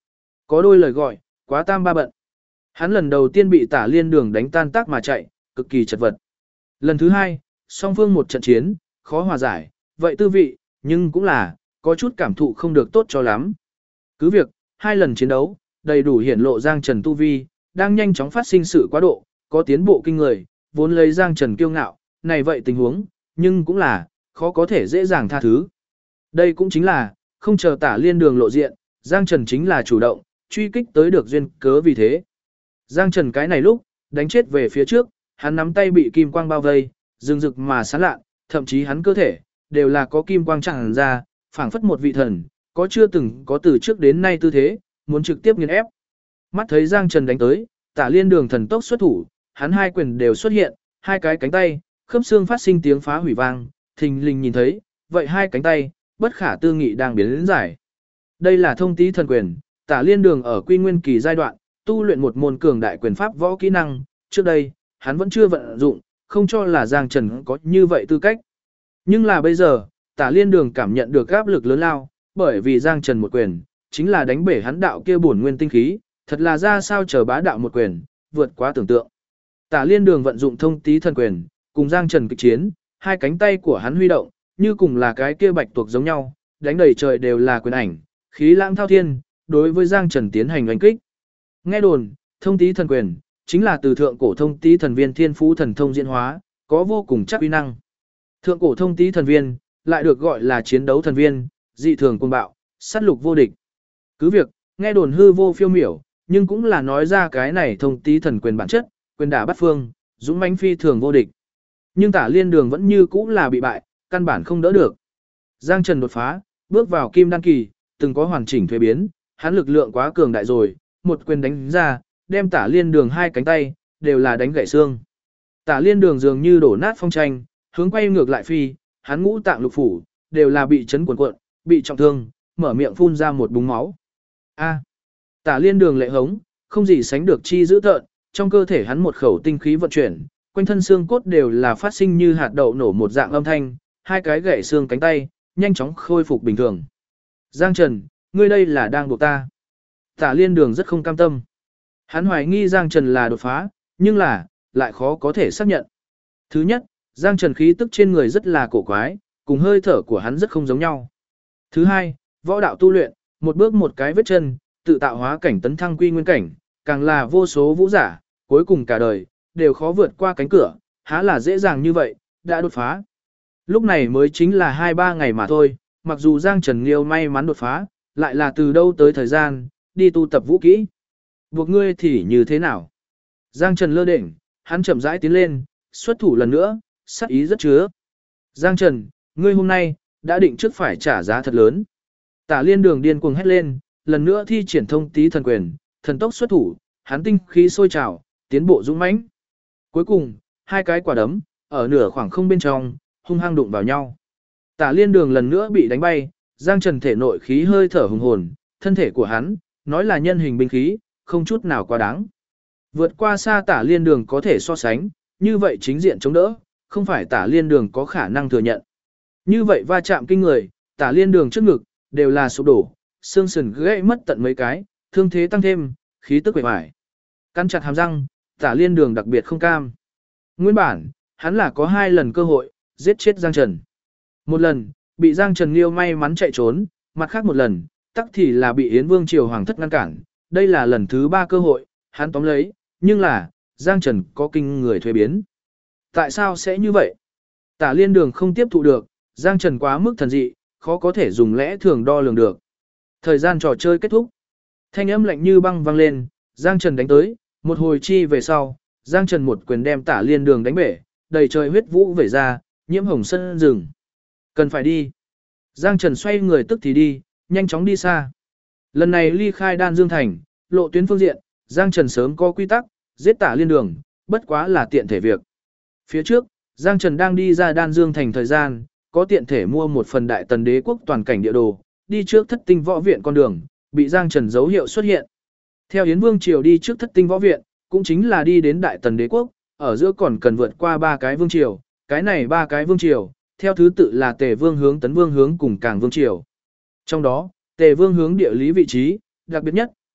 Có đôi lời gọi, quá tam ba bận. Hắn lần đầu tiên bị Tả Liên Đường đánh tan tác mà chạy, cực kỳ chật vật. Lần thứ hai, song phương một trận chiến, khó hòa giải, vậy tư vị, nhưng cũng là, có chút cảm thụ không được tốt cho lắm. Cứ việc, hai lần chiến đấu, đầy đủ hiển lộ Giang Trần tu vi, đang nhanh chóng phát sinh sự quá độ, có tiến bộ kinh người, vốn lấy Giang Trần kiêu ngạo, này vậy tình huống, nhưng cũng là, khó có thể dễ dàng tha thứ. Đây cũng chính là, không chờ Tả Liên Đường lộ diện, Giang Trần chính là chủ động, truy kích tới được duyên cớ vì thế. Giang Trần cái này lúc, đánh chết về phía trước, hắn nắm tay bị kim quang bao vây, rừng rực mà sáng lạ, thậm chí hắn cơ thể, đều là có kim quang tràn ra, phảng phất một vị thần, có chưa từng có từ trước đến nay tư thế, muốn trực tiếp nghiền ép. Mắt thấy Giang Trần đánh tới, Tả Liên Đường thần tốc xuất thủ, hắn hai quyền đều xuất hiện, hai cái cánh tay, khớp xương phát sinh tiếng phá hủy vang, thình lình nhìn thấy, vậy hai cánh tay, bất khả tư nghị đang biến đến giải. Đây là thông tí thần quyền, Tả Liên Đường ở quy nguyên kỳ giai đoạn, tu luyện một môn cường đại quyền pháp võ kỹ năng, trước đây, hắn vẫn chưa vận dụng, không cho là Giang Trần có như vậy tư cách. Nhưng là bây giờ, Tả Liên Đường cảm nhận được áp lực lớn lao, bởi vì Giang Trần một quyền, chính là đánh bể hắn đạo kia bổn nguyên tinh khí, thật là ra sao chờ bá đạo một quyền, vượt quá tưởng tượng. Tả Liên Đường vận dụng thông tí thần quyền, cùng Giang Trần kịch chiến, hai cánh tay của hắn huy động, như cùng là cái kia bạch tuộc giống nhau, đánh đầy trời đều là quyền ảnh, khí lãng thao thiên, đối với Giang Trần tiến hành đánh kích. Nghe đồn, thông tí thần quyền, chính là từ thượng cổ thông tí thần viên thiên phú thần thông diễn hóa, có vô cùng chắc uy năng. Thượng cổ thông tí thần viên, lại được gọi là chiến đấu thần viên, dị thường cuồng bạo, sát lục vô địch. Cứ việc, nghe đồn hư vô phiêu miểu, nhưng cũng là nói ra cái này thông tí thần quyền bản chất, quyền đả bắt phương, dũng mãnh phi thường vô địch. Nhưng Tả Liên Đường vẫn như cũ là bị bại, căn bản không đỡ được. Giang Trần đột phá, bước vào kim đan kỳ, từng có hoàn chỉnh thuế biến, hắn lực lượng quá cường đại rồi, một quyền đánh ra, đem Tả Liên Đường hai cánh tay, đều là đánh gãy xương. Tả Liên Đường dường như đổ nát phong tranh, hướng quay ngược lại phi, hắn ngũ tạng lục phủ, đều là bị chấn cuộn cuộn, bị trọng thương, mở miệng phun ra một búng máu. A. Tả Liên Đường lệ hống, không gì sánh được chi dữ tợn, trong cơ thể hắn một khẩu tinh khí vận chuyển, quanh thân xương cốt đều là phát sinh như hạt đậu nổ một dạng âm thanh, hai cái gãy xương cánh tay, nhanh chóng khôi phục bình thường. Giang Trần, ngươi đây là đang buộc ta. Tả Liên Đường rất không cam tâm. Hắn hoài nghi Giang Trần là đột phá, nhưng là, lại khó có thể xác nhận. Thứ nhất, Giang Trần khí tức trên người rất là cổ quái, cùng hơi thở của hắn rất không giống nhau. Thứ hai, võ đạo tu luyện, một bước một cái vết chân, tự tạo hóa cảnh tấn thăng quy nguyên cảnh, càng là vô số vũ giả, cuối cùng cả đời, đều khó vượt qua cánh cửa, há là dễ dàng như vậy, đã đột phá. Lúc này mới chính là 2-3 ngày mà thôi, mặc dù Giang Trần Liêu may mắn đột phá, lại là từ đâu tới thời gian, đi tu tập vũ kỹ. Buộc ngươi thì như thế nào? Giang Trần lơ đễnh, hắn chậm rãi tiến lên, xuất thủ lần nữa, sát ý rất chứa. Giang Trần, ngươi hôm nay, đã định trước phải trả giá thật lớn. Tả Liên Đường điên cuồng hét lên, lần nữa thi triển thông tí thần quyền, thần tốc xuất thủ, hắn tinh khí sôi trào, tiến bộ dũng mãnh. Cuối cùng, hai cái quả đấm, ở nửa khoảng không bên trong, hung hăng đụng vào nhau. Tả Liên Đường lần nữa bị đánh bay, Giang Trần thể nội khí hơi thở hùng hồn, thân thể của hắn, nói là nhân hình binh khí, không chút nào quá đáng. Vượt qua xa Tả Liên Đường có thể so sánh, như vậy chính diện chống đỡ, không phải Tả Liên Đường có khả năng thừa nhận. Như vậy va chạm kinh người, Tả Liên Đường trước ngực, đều là sụp đổ, xương sườn gãy mất tận mấy cái, thương thế tăng thêm, khí tức quệ vải. Cắn chặt hàm răng, Tả Liên Đường đặc biệt không cam. Nguyên bản, hắn là có 2 lần cơ hội, giết chết Giang Trần. Một lần, bị Giang Trần Liêu may mắn chạy trốn, mặt khác một lần, tắc thì là bị Yến Vương Triều Hoàng thất ngăn cản. Đây là lần thứ 3 cơ hội, hắn tóm lấy, nhưng là, Giang Trần có kinh người thuế biến. Tại sao sẽ như vậy? Tả Liên Đường không tiếp thụ được, Giang Trần quá mức thần dị, khó có thể dùng lẽ thường đo lường được. Thời gian trò chơi kết thúc. Thanh âm lạnh như băng vang lên, Giang Trần đánh tới, một hồi chi về sau, Giang Trần một quyền đem Tả Liên Đường đánh bể, đầy trời huyết vũ vẩy ra, nhiễm hồng sân rừng. Cần phải đi. Giang Trần xoay người tức thì đi, nhanh chóng đi xa. Lần này ly khai Đan Dương Thành, lộ tuyến phương diện, Giang Trần sớm có quy tắc, giết Tả Liên Đường, bất quá là tiện thể việc. Phía trước, Giang Trần đang đi ra Đan Dương Thành thời gian, có tiện thể mua một phần Đại Tần Đế quốc toàn cảnh địa đồ, đi trước Thất Tinh Võ Viện con đường, bị Giang Trần dấu hiệu xuất hiện. Theo Yến Vương Triều đi trước Thất Tinh Võ Viện, cũng chính là đi đến Đại Tần Đế quốc, ở giữa còn cần vượt qua 3 cái vương triều, cái này 3 cái vương triều, theo thứ tự là Tề Vương hướng, Tấn Vương hướng cùng Càng Vương triều. Trong đó, Tề Vương hướng địa lý vị trí, đặc biệt nhất,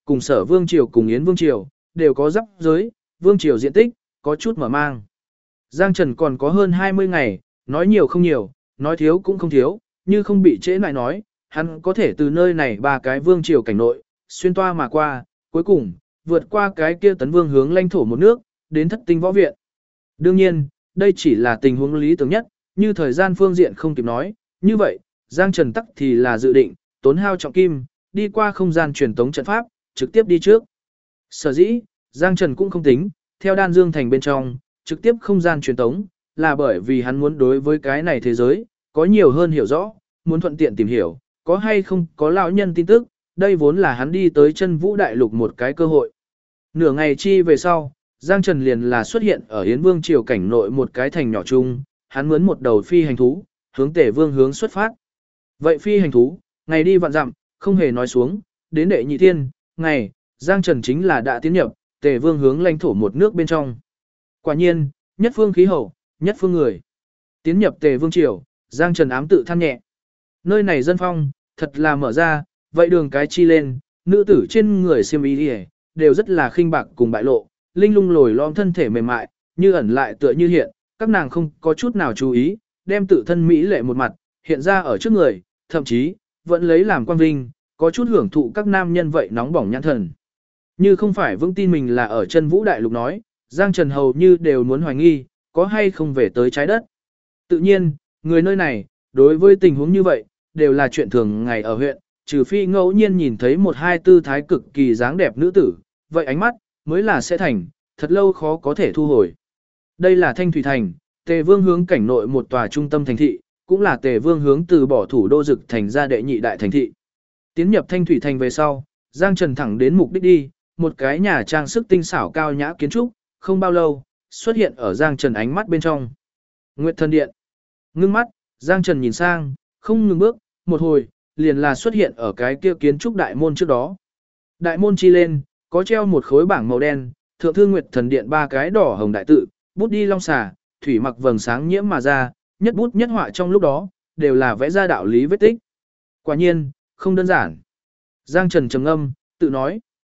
cùng Sở Vương triều cùng Yến Vương triều đều có giáp giới, Vương triều diện tích có chút mở mang. Giang Trần còn có hơn 20 ngày, nói nhiều không nhiều, nói thiếu cũng không thiếu, như không bị trễ lại nói, hắn có thể từ nơi này ba cái vương triều cảnh nội, xuyên toa mà qua, cuối cùng, vượt qua cái kia tấn vương hướng lãnh thổ một nước, đến thất tinh võ viện. Đương nhiên, đây chỉ là tình huống lý tưởng nhất, như thời gian phương diện không kịp nói, như vậy, Giang Trần tắc thì là dự định, tốn hao trọng kim, đi qua không gian truyền tống trận pháp, trực tiếp đi trước. Sở dĩ, Giang Trần cũng không tính, theo Đan Dương thành bên trong, trực tiếp không gian truyền tống, là bởi vì hắn muốn đối với cái này thế giới, có nhiều hơn hiểu rõ, muốn thuận tiện tìm hiểu, có hay không có lão nhân tin tức, đây vốn là hắn đi tới chân vũ đại lục một cái cơ hội. Nửa ngày chi về sau, Giang Trần liền là xuất hiện ở Yến Vương triều cảnh nội một cái thành nhỏ chung, hắn mướn một đầu phi hành thú, hướng Tề Vương hướng xuất phát. Vậy phi hành thú, ngày đi vạn dặm, không hề nói xuống, đến đệ nhị thiên, ngày, Giang Trần chính là đã tiến nhập, Tề Vương hướng lãnh thổ một nước bên trong. Quả nhiên, nhất phương khí hậu, nhất phương người. Tiến nhập Tề Vương triều, Giang Trần ám tự than nhẹ. Nơi này dân phong, thật là mở ra, vậy đường cái chi lên, nữ tử trên người xiêm y đi đều rất là khinh bạc cùng bại lộ, linh lung lồi lõm thân thể mềm mại, như ẩn lại tựa như hiện, các nàng không có chút nào chú ý, đem tự thân mỹ lệ một mặt, hiện ra ở trước người, thậm chí, vẫn lấy làm quan vinh, có chút hưởng thụ các nam nhân vậy nóng bỏng nhãn thần. Như không phải vững tin mình là ở chân vũ đại lục nói, Giang Trần hầu như đều muốn hoài nghi, có hay không về tới trái đất. Tự nhiên, người nơi này, đối với tình huống như vậy, đều là chuyện thường ngày ở huyện, trừ phi ngẫu nhiên nhìn thấy một hai tư thái cực kỳ dáng đẹp nữ tử, vậy ánh mắt, mới là sẽ thành, thật lâu khó có thể thu hồi. Đây là Thanh Thủy Thành, Tề Vương hướng cảnh nội một tòa trung tâm thành thị, cũng là Tề Vương hướng từ bỏ thủ đô Dực thành ra đệ nhị đại thành thị. Tiến nhập Thanh Thủy Thành về sau, Giang Trần thẳng đến mục đích đi, một cái nhà trang sức tinh xảo cao nhã kiến trúc, không bao lâu, xuất hiện ở Giang Trần ánh mắt bên trong. Nguyệt Thần Điện. Ngưng mắt, Giang Trần nhìn sang, không ngừng bước, một hồi, liền là xuất hiện ở cái kia kiến trúc đại môn trước đó. Đại môn chi lên, có treo một khối bảng màu đen, thượng thư Nguyệt Thần Điện ba cái đỏ hồng đại tự, bút đi long xà, thủy mặc vầng sáng nhiễm mà ra, nhất bút nhất họa trong lúc đó, đều là vẽ ra đạo lý vết tích. Quả nhiên, không đơn giản. Giang Trần trầm ngâm, tự nói.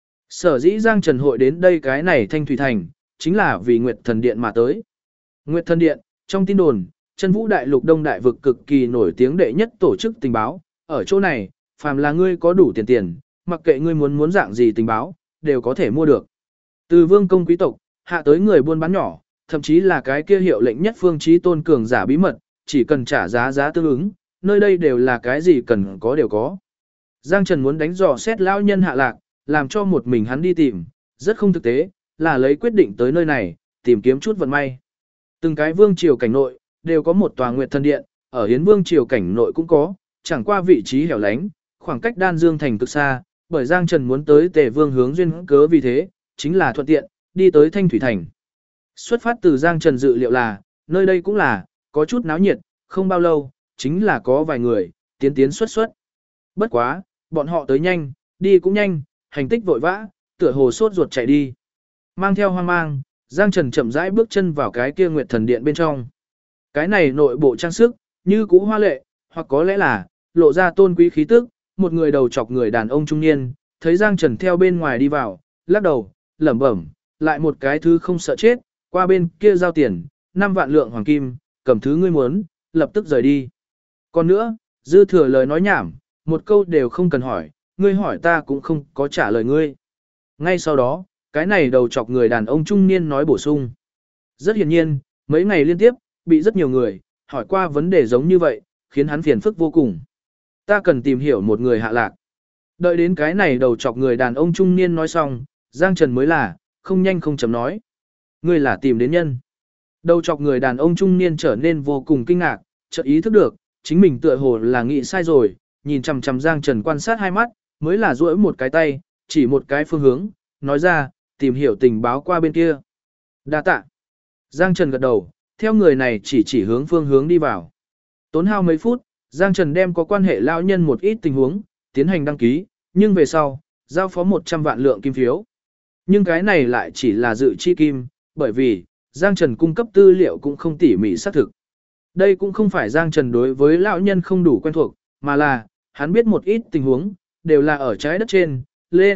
Sở dĩ Giang Trần hội đến đây cái này Thanh Thủy Thành, chính là vì Nguyệt Thần Điện mà tới. Nguyệt Thần Điện, trong tin đồn, chân vũ đại lục đông đại vực cực kỳ nổi tiếng đệ nhất tổ chức tình báo, ở chỗ này, phàm là ngươi có đủ tiền, mặc kệ ngươi muốn dạng gì tình báo, đều có thể mua được. Từ vương công quý tộc, hạ tới người buôn bán nhỏ, thậm chí là cái kia hiệu lệnh nhất phương chí tôn cường giả bí mật, chỉ cần trả giá tương ứng, nơi đây đều là cái gì cần có đều có. Giang Trần muốn đánh dò xét lão nhân hạ lạc, làm cho một mình hắn đi tìm, rất không thực tế, là lấy quyết định tới nơi này, tìm kiếm chút vận may. Từng cái vương triều cảnh nội, đều có một tòa Nguyệt Thần Điện, ở Hiến Vương triều cảnh nội cũng có, chẳng qua vị trí hẻo lánh, khoảng cách Đan Dương thành cực xa, bởi Giang Trần muốn tới Tề Vương hướng duyên cớ vì thế, chính là thuận tiện, đi tới Thanh Thủy Thành. Xuất phát từ Giang Trần dự liệu là, nơi đây cũng là, có chút náo nhiệt, không bao lâu, chính là có vài người, tiến xuất. Bất quá, bọn họ tới nhanh, đi cũng nhanh, hành tích vội vã, tựa hồ sốt ruột chạy đi. Mang theo hoang mang, Giang Trần chậm rãi bước chân vào cái kia Nguyệt Thần Điện bên trong. Cái này nội bộ trang sức, như cũ hoa lệ, hoặc có lẽ là, lộ ra tôn quý khí tức, một người đầu chọc người đàn ông trung niên, thấy Giang Trần theo bên ngoài đi vào, lắc đầu, lẩm bẩm, lại một cái thứ không sợ chết, qua bên kia giao tiền, 5 vạn lượng hoàng kim, cầm thứ ngươi muốn, lập tức rời đi. Còn nữa, dư thừa lời nói nhảm, một câu đều không cần hỏi, ngươi hỏi ta cũng không có trả lời ngươi. Ngay sau đó, cái này đầu chọc người đàn ông trung niên nói bổ sung. Rất hiển nhiên, mấy ngày liên tiếp, bị rất nhiều người, hỏi qua vấn đề giống như vậy, khiến hắn phiền phức vô cùng. Ta cần tìm hiểu một người hạ lạc. Đợi đến cái này đầu chọc người đàn ông trung niên nói xong, Giang Trần mới là, không nhanh không chậm nói. Ngươi là tìm đến nhân. Đầu chọc người đàn ông trung niên trở nên vô cùng kinh ngạc, chợt ý thức được, chính mình tựa hồ là nghĩ sai rồi, nhìn chằm chằm Giang Trần quan sát hai mắt, mới là duỗi một cái tay, chỉ một cái phương hướng, nói ra, tìm hiểu tình báo qua bên kia. Đa tạ. Giang Trần gật đầu, theo người này chỉ hướng phương hướng đi vào. Tốn hao mấy phút, Giang Trần đem có quan hệ lão nhân một ít tình huống, tiến hành đăng ký, nhưng về sau, giao phó 100 vạn lượng kim phiếu. Nhưng cái này lại chỉ là dự chi kim, bởi vì, Giang Trần cung cấp tư liệu cũng không tỉ mỉ xác thực. Đây cũng không phải Giang Trần đối với lão nhân không đủ quen thuộc, mà là, hắn biết một ít tình huống, đều là ở trái đất trên, lên,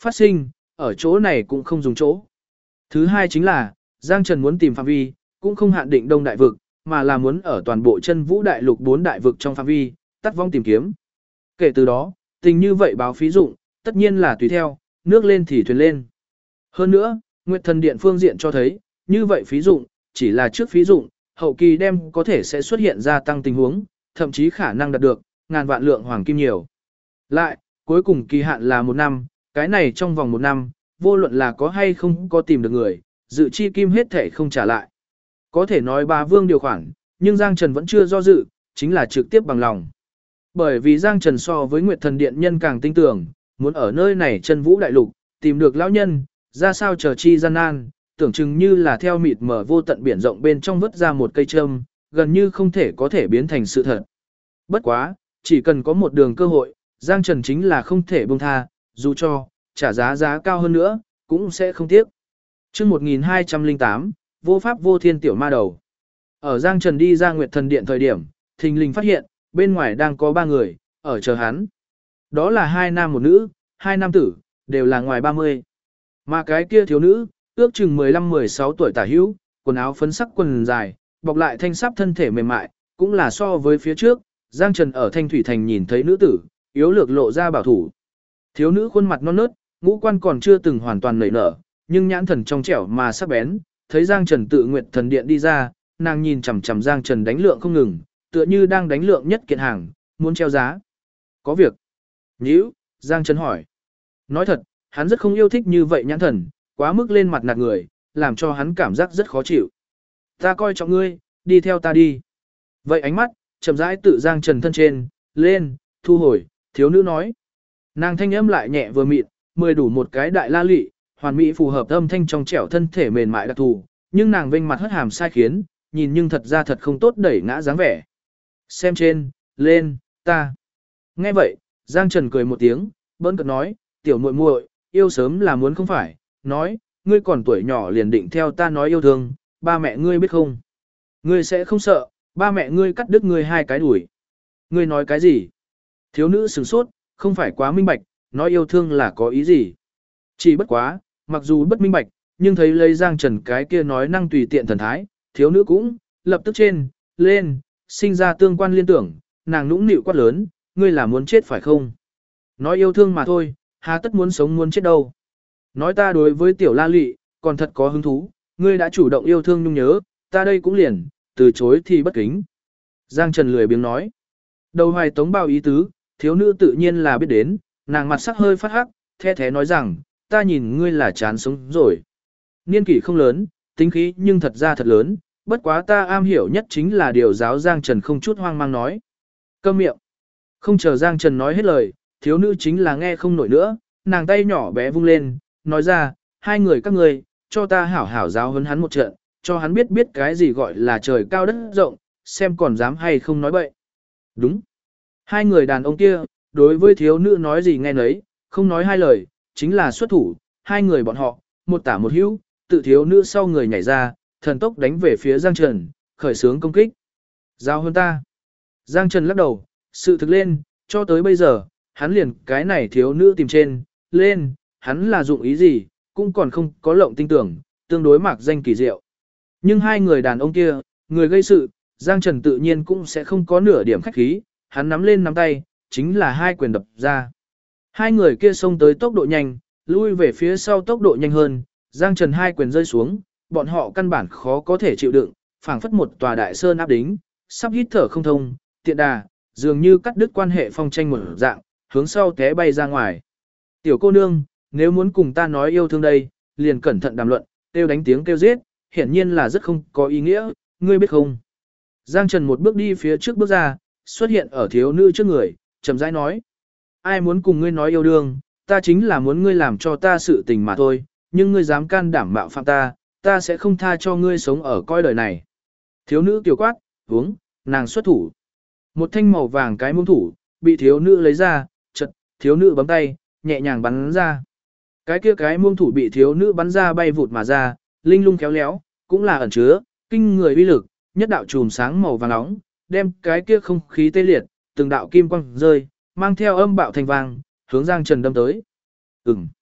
phát sinh, ở chỗ này cũng không dùng chỗ. Thứ hai chính là, Giang Trần muốn tìm phạm vi, cũng không hạn định Đông Đại Vực, mà là muốn ở toàn bộ chân vũ đại lục 4 đại vực trong phạm vi, tắt vong tìm kiếm. Kể từ đó, tình như vậy báo phí dụng, tất nhiên là tùy theo, nước lên thì thuyền lên. Hơn nữa, Nguyệt Thần Điện phương diện cho thấy, như vậy phí dụng, chỉ là trước phí dụng, hậu kỳ đem có thể sẽ xuất hiện gia tăng tình huống, thậm chí khả năng đạt được, ngàn vạn lượng hoàng kim nhiều. Lại, cuối cùng kỳ hạn là 1 năm, cái này trong vòng 1 năm, vô luận là có hay không có tìm được người, dự chi kim hết thể không trả lại. Có thể nói Bá Vương điều khoản, nhưng Giang Trần vẫn chưa do dự, chính là trực tiếp bằng lòng. Bởi vì Giang Trần so với Nguyệt Thần Điện nhân càng tin tưởng, muốn ở nơi này chân vũ đại lục, tìm được lão nhân, ra sao chờ chi gian nan, tưởng chừng như là theo mịt mở vô tận biển rộng bên trong vứt ra một cây châm, gần như không thể có thể biến thành sự thật. Bất quá, chỉ cần có một đường cơ hội, Giang Trần chính là không thể buông tha, dù cho trả giá cao hơn nữa, cũng sẽ không tiếc. Chương 1208, vô pháp vô thiên tiểu ma đầu. Ở Giang Trần đi ra Nguyệt Thần Điện thời điểm, thình lình phát hiện, bên ngoài đang có 3 người, ở chờ hắn. Đó là 2 nam 1 nữ, 2 nam tử, đều là ngoài 30. Mà cái kia thiếu nữ, ước chừng 15-16 tuổi tả hữu, quần áo phấn sắc quần dài, bọc lại thanh sáp thân thể mềm mại, cũng là so với phía trước, Giang Trần ở Thanh Thủy Thành nhìn thấy nữ tử, yếu lược lộ ra bảo thủ. Thiếu nữ khuôn mặt non nớt, ngũ quan còn chưa từng hoàn toàn nảy nở, nhưng nhãn thần trong trẻo mà sắc bén, thấy Giang Trần tự Nguyệt Thần Điện đi ra, nàng nhìn chằm chằm Giang Trần đánh lượng không ngừng, tựa như đang đánh lượng nhất kiện hàng, muốn treo giá. Có việc. Nhíu, Giang Trần hỏi. Nói thật, hắn rất không yêu thích như vậy nhãn thần, quá mức lên mặt nạt người, làm cho hắn cảm giác rất khó chịu. Ta coi trọng ngươi, đi theo ta đi. Vậy ánh mắt, chậm rãi tự Giang Trần thân trên, lên, thu hồi, thiếu nữ nói. Nàng thanh âm lại nhẹ vừa mịn, 10 đủ một cái đại la lị, hoàn mỹ phù hợp âm thanh trong trẻo thân thể mềm mại đặc thù, nhưng nàng vênh mặt hất hàm sai khiến, nhìn nhưng thật ra thật không tốt đẩy ngã dáng vẻ. Xem trên, lên, ta. Nghe vậy, Giang Trần cười một tiếng, bỡn cợt nói, tiểu muội muội, yêu sớm là muốn không phải, nói, ngươi còn tuổi nhỏ liền định theo ta nói yêu thương, ba mẹ ngươi biết không? Ngươi sẽ không sợ, ba mẹ ngươi cắt đứt ngươi 2 cái đuổi. Ngươi nói cái gì? Thiếu nữ sửng sốt, không phải quá minh bạch, nói yêu thương là có ý gì? Chỉ bất quá, mặc dù bất minh bạch, nhưng thấy lấy Giang Trần cái kia nói năng tùy tiện thần thái, thiếu nữ cũng, lập tức trên, lên, sinh ra tương quan liên tưởng, nàng nũng nịu quát lớn, ngươi là muốn chết phải không? Nói yêu thương mà thôi, hà tất muốn sống muốn chết đâu. Nói ta đối với tiểu la lị, còn thật có hứng thú, ngươi đã chủ động yêu thương nhung nhớ, ta đây cũng liền, từ chối thì bất kính. Giang Trần lười biếng nói. Đầu hoài tống bao ý tứ, thiếu nữ tự nhiên là biết đến, nàng mặt sắc hơi phát hắc, the thế nói rằng, ta nhìn ngươi là chán sống rồi. Niên kỷ không lớn, tính khí nhưng thật ra thật lớn, bất quá ta am hiểu nhất chính là điều giáo Giang Trần không chút hoang mang nói. Câm miệng. Không chờ Giang Trần nói hết lời, thiếu nữ chính là nghe không nổi nữa, nàng tay nhỏ bé vung lên, nói ra, 2 người các ngươi, cho ta hảo hảo giáo huấn hắn một trận, cho hắn biết biết cái gì gọi là trời cao đất rộng, xem còn dám hay không nói bậy. Đúng. 2 người đàn ông kia, đối với thiếu nữ nói gì nghe nấy, không nói 2 lời, chính là xuất thủ, 2 người bọn họ, một tả một hữu, tự thiếu nữ sau người nhảy ra, thần tốc đánh về phía Giang Trần, khởi xướng công kích. Giao hơn ta. Giang Trần lắc đầu, sự thực lên, cho tới bây giờ, hắn liền cái này thiếu nữ tìm trên, lên, hắn là dụng ý gì, cũng còn không có lộng tinh tưởng, tương đối mạc danh kỳ diệu. Nhưng 2 người đàn ông kia, người gây sự, Giang Trần tự nhiên cũng sẽ không có nửa điểm khách khí, hắn nắm lên nắm tay, chính là 2 quyền đập ra. 2 người kia xông tới tốc độ nhanh, lui về phía sau tốc độ nhanh hơn, Giang Trần 2 quyền rơi xuống, bọn họ căn bản khó có thể chịu đựng, phảng phất một tòa đại sơn áp đính, sắp hít thở không thông, tiện đà, dường như cắt đứt quan hệ phong tranh một dạng, hướng sau té bay ra ngoài. Tiểu cô nương, nếu muốn cùng ta nói yêu thương đây, liền cẩn thận đàm luận, kêu đánh tiếng kêu giết, hiển nhiên là rất không có ý nghĩa, ngươi biết không? Giang Trần một bước đi phía trước bước ra, xuất hiện ở thiếu nữ trước người, chậm rãi nói. Ai muốn cùng ngươi nói yêu đương, ta chính là muốn ngươi làm cho ta sự tình mà thôi, nhưng ngươi dám can đảm mạo phạm ta, ta sẽ không tha cho ngươi sống ở coi đời này. Thiếu nữ kiều quát, uống, nàng xuất thủ. Một thanh màu vàng cái muông thủ, bị thiếu nữ lấy ra, chật, thiếu nữ bấm tay, nhẹ nhàng bắn ra. Cái kia cái muông thủ bị thiếu nữ bắn ra bay vụt mà ra, linh lung khéo léo, cũng là ẩn chứa, kinh người uy lực, nhất đạo chùm sáng màu vàng nóng, đem cái kia không khí tê liệt, từng đạo kim quang rơi, mang theo âm bạo thành vàng, hướng Giang Trần đâm tới. Ừm.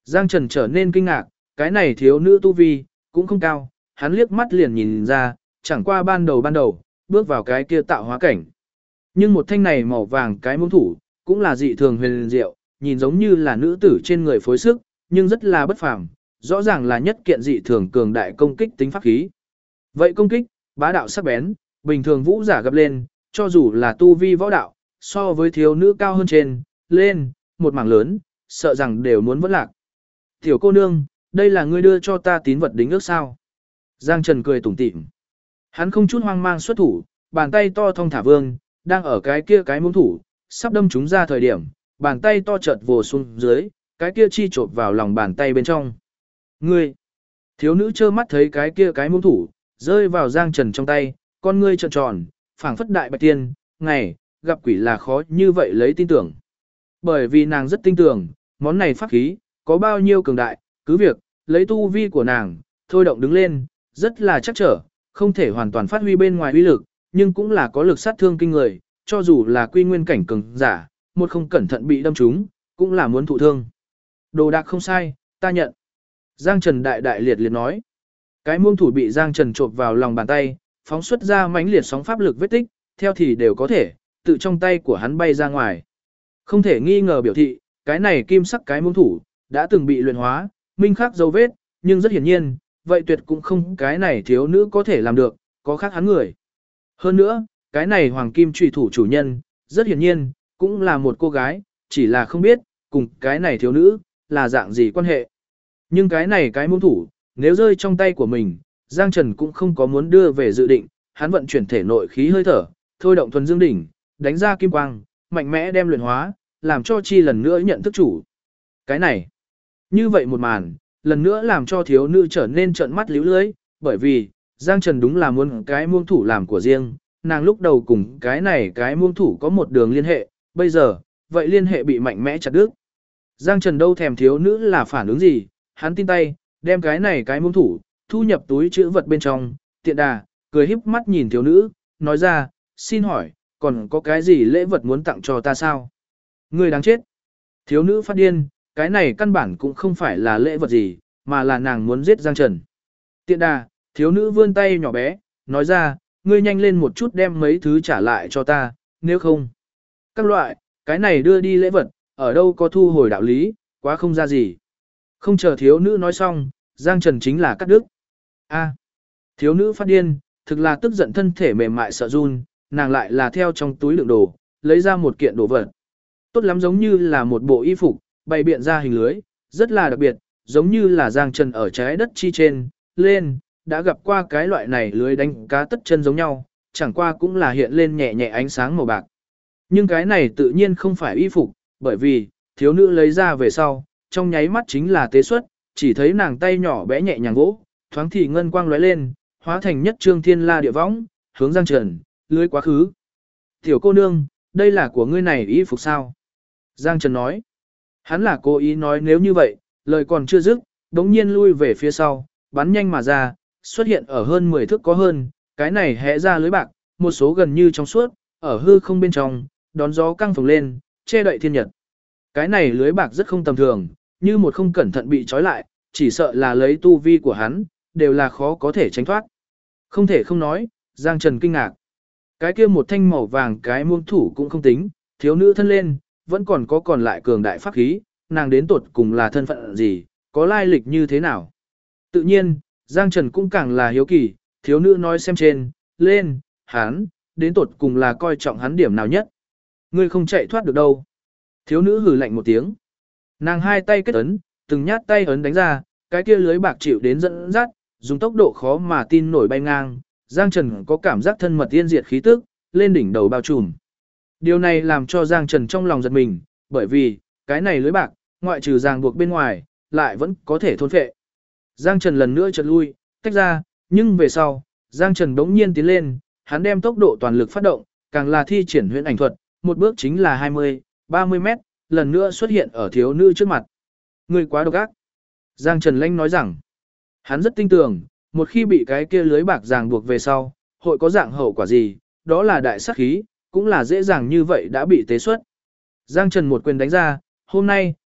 Giang Trần trở nên kinh ngạc, cái này thiếu nữ tu vi, cũng không cao, hắn liếc mắt liền nhìn ra, chẳng qua ban đầu, bước vào cái kia tạo hóa cảnh. Nhưng một thanh này màu vàng cái muỗng thủ, cũng là dị thường huyền diệu, nhìn giống như là nữ tử trên người phối sức, nhưng rất là bất phàm, rõ ràng là nhất kiện dị thường cường đại công kích tính pháp khí. Vậy công kích, bá đạo sắc bén, bình thường vũ giả gặp lên, cho dù là tu vi võ đạo, so với thiếu nữ cao hơn trên, lên, một mảng lớn, sợ rằng đều muốn vỡ lạc. Tiểu cô nương, đây là ngươi đưa cho ta tín vật đính ước sao? Giang Trần cười tủm tỉm. Hắn không chút hoang mang xuất thủ, bàn tay to thong thả vương, đang ở cái kia cái muỗng thủ, sắp đâm chúng ra thời điểm, bàn tay to chợt vồ xuống dưới, cái kia chi chộp vào lòng bàn tay bên trong. Ngươi! Thiếu nữ trơ mắt thấy cái kia cái muỗng thủ, rơi vào Giang Trần trong tay, con ngươi trợn tròn, phảng phất đại bạch tiên, ngày, gặp quỷ là khó như vậy lấy tin tưởng. Bởi vì nàng rất tin tưởng, món này pháp khí, có bao nhiêu cường đại, cứ việc, lấy tu vi của nàng, thôi động đứng lên, rất là chắc trở, không thể hoàn toàn phát huy bên ngoài uy lực, nhưng cũng là có lực sát thương kinh người, cho dù là quy nguyên cảnh cường giả, một không cẩn thận bị đâm trúng, cũng là muốn thụ thương. Đồ đạc không sai, ta nhận. Giang Trần đại liệt liệt nói. Cái muông thủ bị Giang Trần chộp vào lòng bàn tay, phóng xuất ra mãnh liệt sóng pháp lực vết tích, theo thì đều có thể, tự trong tay của hắn bay ra ngoài. Không thể nghi ngờ biểu thị, cái này kim sắc cái muông thủ, đã từng bị luyện hóa, minh khắc dấu vết, nhưng rất hiển nhiên, vậy tuyệt cũng không cái này thiếu nữ có thể làm được, có khác hắn người. Hơn nữa, cái này hoàng kim trùy thủ chủ nhân, rất hiển nhiên, cũng là một cô gái, chỉ là không biết, cùng cái này thiếu nữ, là dạng gì quan hệ. Nhưng cái này cái muông thủ, nếu rơi trong tay của mình, Giang Trần cũng không có muốn đưa về dự định, hắn vận chuyển thể nội khí hơi thở, thôi động thuần dương đỉnh, đánh ra kim quang, mạnh mẽ đem luyện hóa, làm cho chi lần nữa nhận thức chủ. Cái này, như vậy một màn, lần nữa làm cho thiếu nữ trở nên trợn mắt líu lưới, bởi vì, Giang Trần đúng là muốn cái muông thủ làm của riêng, nàng lúc đầu cùng cái này cái muông thủ có một đường liên hệ, bây giờ, vậy liên hệ bị mạnh mẽ chặt đứt. Giang Trần đâu thèm thiếu nữ là phản ứng gì, hắn tin tay, đem cái này cái muông thủ, thu nhập túi chữ vật bên trong, tiện đà, cười híp mắt nhìn thiếu nữ, nói ra, xin hỏi, còn có cái gì lễ vật muốn tặng cho ta sao? Người đáng chết. Thiếu nữ phát điên, cái này căn bản cũng không phải là lễ vật gì, mà là nàng muốn giết Giang Trần. Tiện đà, thiếu nữ vươn tay nhỏ bé, nói ra, ngươi nhanh lên một chút đem mấy thứ trả lại cho ta, nếu không. Các loại, cái này đưa đi lễ vật, ở đâu có thu hồi đạo lý, quá không ra gì. Không chờ thiếu nữ nói xong, Giang Trần chính là cắt đứt. A, thiếu nữ phát điên, thực là tức giận thân thể mềm mại sợ run, nàng lại là theo trong túi đựng đồ, lấy ra một kiện đồ vật. Tốt lắm giống như là một bộ y phục, bày biện ra hình lưới, rất là đặc biệt, giống như là Giang Trần ở trái đất chi trên, lên, đã gặp qua cái loại này lưới đánh cá tất chân giống nhau, chẳng qua cũng là hiện lên nhẹ nhẹ ánh sáng màu bạc. Nhưng cái này tự nhiên không phải y phục, bởi vì, thiếu nữ lấy ra về sau, trong nháy mắt chính là tế xuất, chỉ thấy nàng tay nhỏ bé nhẹ nhàng vỗ, thoáng thì ngân quang lóe lên, hóa thành nhất trương thiên la địa võng, hướng Giang Trần, lưới quá khứ. Tiểu cô nương, đây là của ngươi này y phục sao? Giang Trần nói. Hắn là cố ý nói nếu như vậy, lời còn chưa dứt, đống nhiên lui về phía sau, bắn nhanh mà ra, xuất hiện ở hơn 10 thước có hơn, cái này hẽ ra lưới bạc, một số gần như trong suốt, ở hư không bên trong, đón gió căng phồng lên, che đậy thiên nhật. Cái này lưới bạc rất không tầm thường, như một không cẩn thận bị trói lại, chỉ sợ là lấy tu vi của hắn, đều là khó có thể tránh thoát. Không thể không nói, Giang Trần kinh ngạc. Cái kia một thanh màu vàng cái muông thủ cũng không tính, thiếu nữ thân lên, vẫn còn có còn lại cường đại pháp khí, nàng đến tột cùng là thân phận gì, có lai lịch như thế nào. Tự nhiên, Giang Trần cũng càng là hiếu kỳ, thiếu nữ nói xem trên, lên, hắn, đến tột cùng là coi trọng hắn điểm nào nhất. Ngươi không chạy thoát được đâu. Thiếu nữ hừ lạnh một tiếng. Nàng hai tay kết ấn, từng nhát tay ấn đánh ra, cái kia lưới bạc chịu đến dẫn dắt, dùng tốc độ khó mà tin nổi bay ngang. Giang Trần có cảm giác thân mật tiên diệt khí tức, lên đỉnh đầu bao trùm. Điều này làm cho Giang Trần trong lòng giật mình, bởi vì, cái này lưới bạc, ngoại trừ ràng buộc bên ngoài, lại vẫn có thể thôn phệ. Giang Trần lần nữa chợt lui, tách ra, nhưng về sau, Giang Trần bỗng nhiên tiến lên, hắn đem tốc độ toàn lực phát động, càng là thi triển huyễn ảnh thuật, một bước chính là 20, 30 mét, lần nữa xuất hiện ở thiếu nữ trước mặt. Người quá độc ác. Giang Trần Lanh nói rằng, hắn rất tin tưởng, một khi bị cái kia lưới bạc ràng buộc về sau, hội có dạng hậu quả gì, đó là đại sát khí, cũng là dễ dàng như vậy đã bị tế xuất. Giang Trần một quyền đánh ra, hôm nay,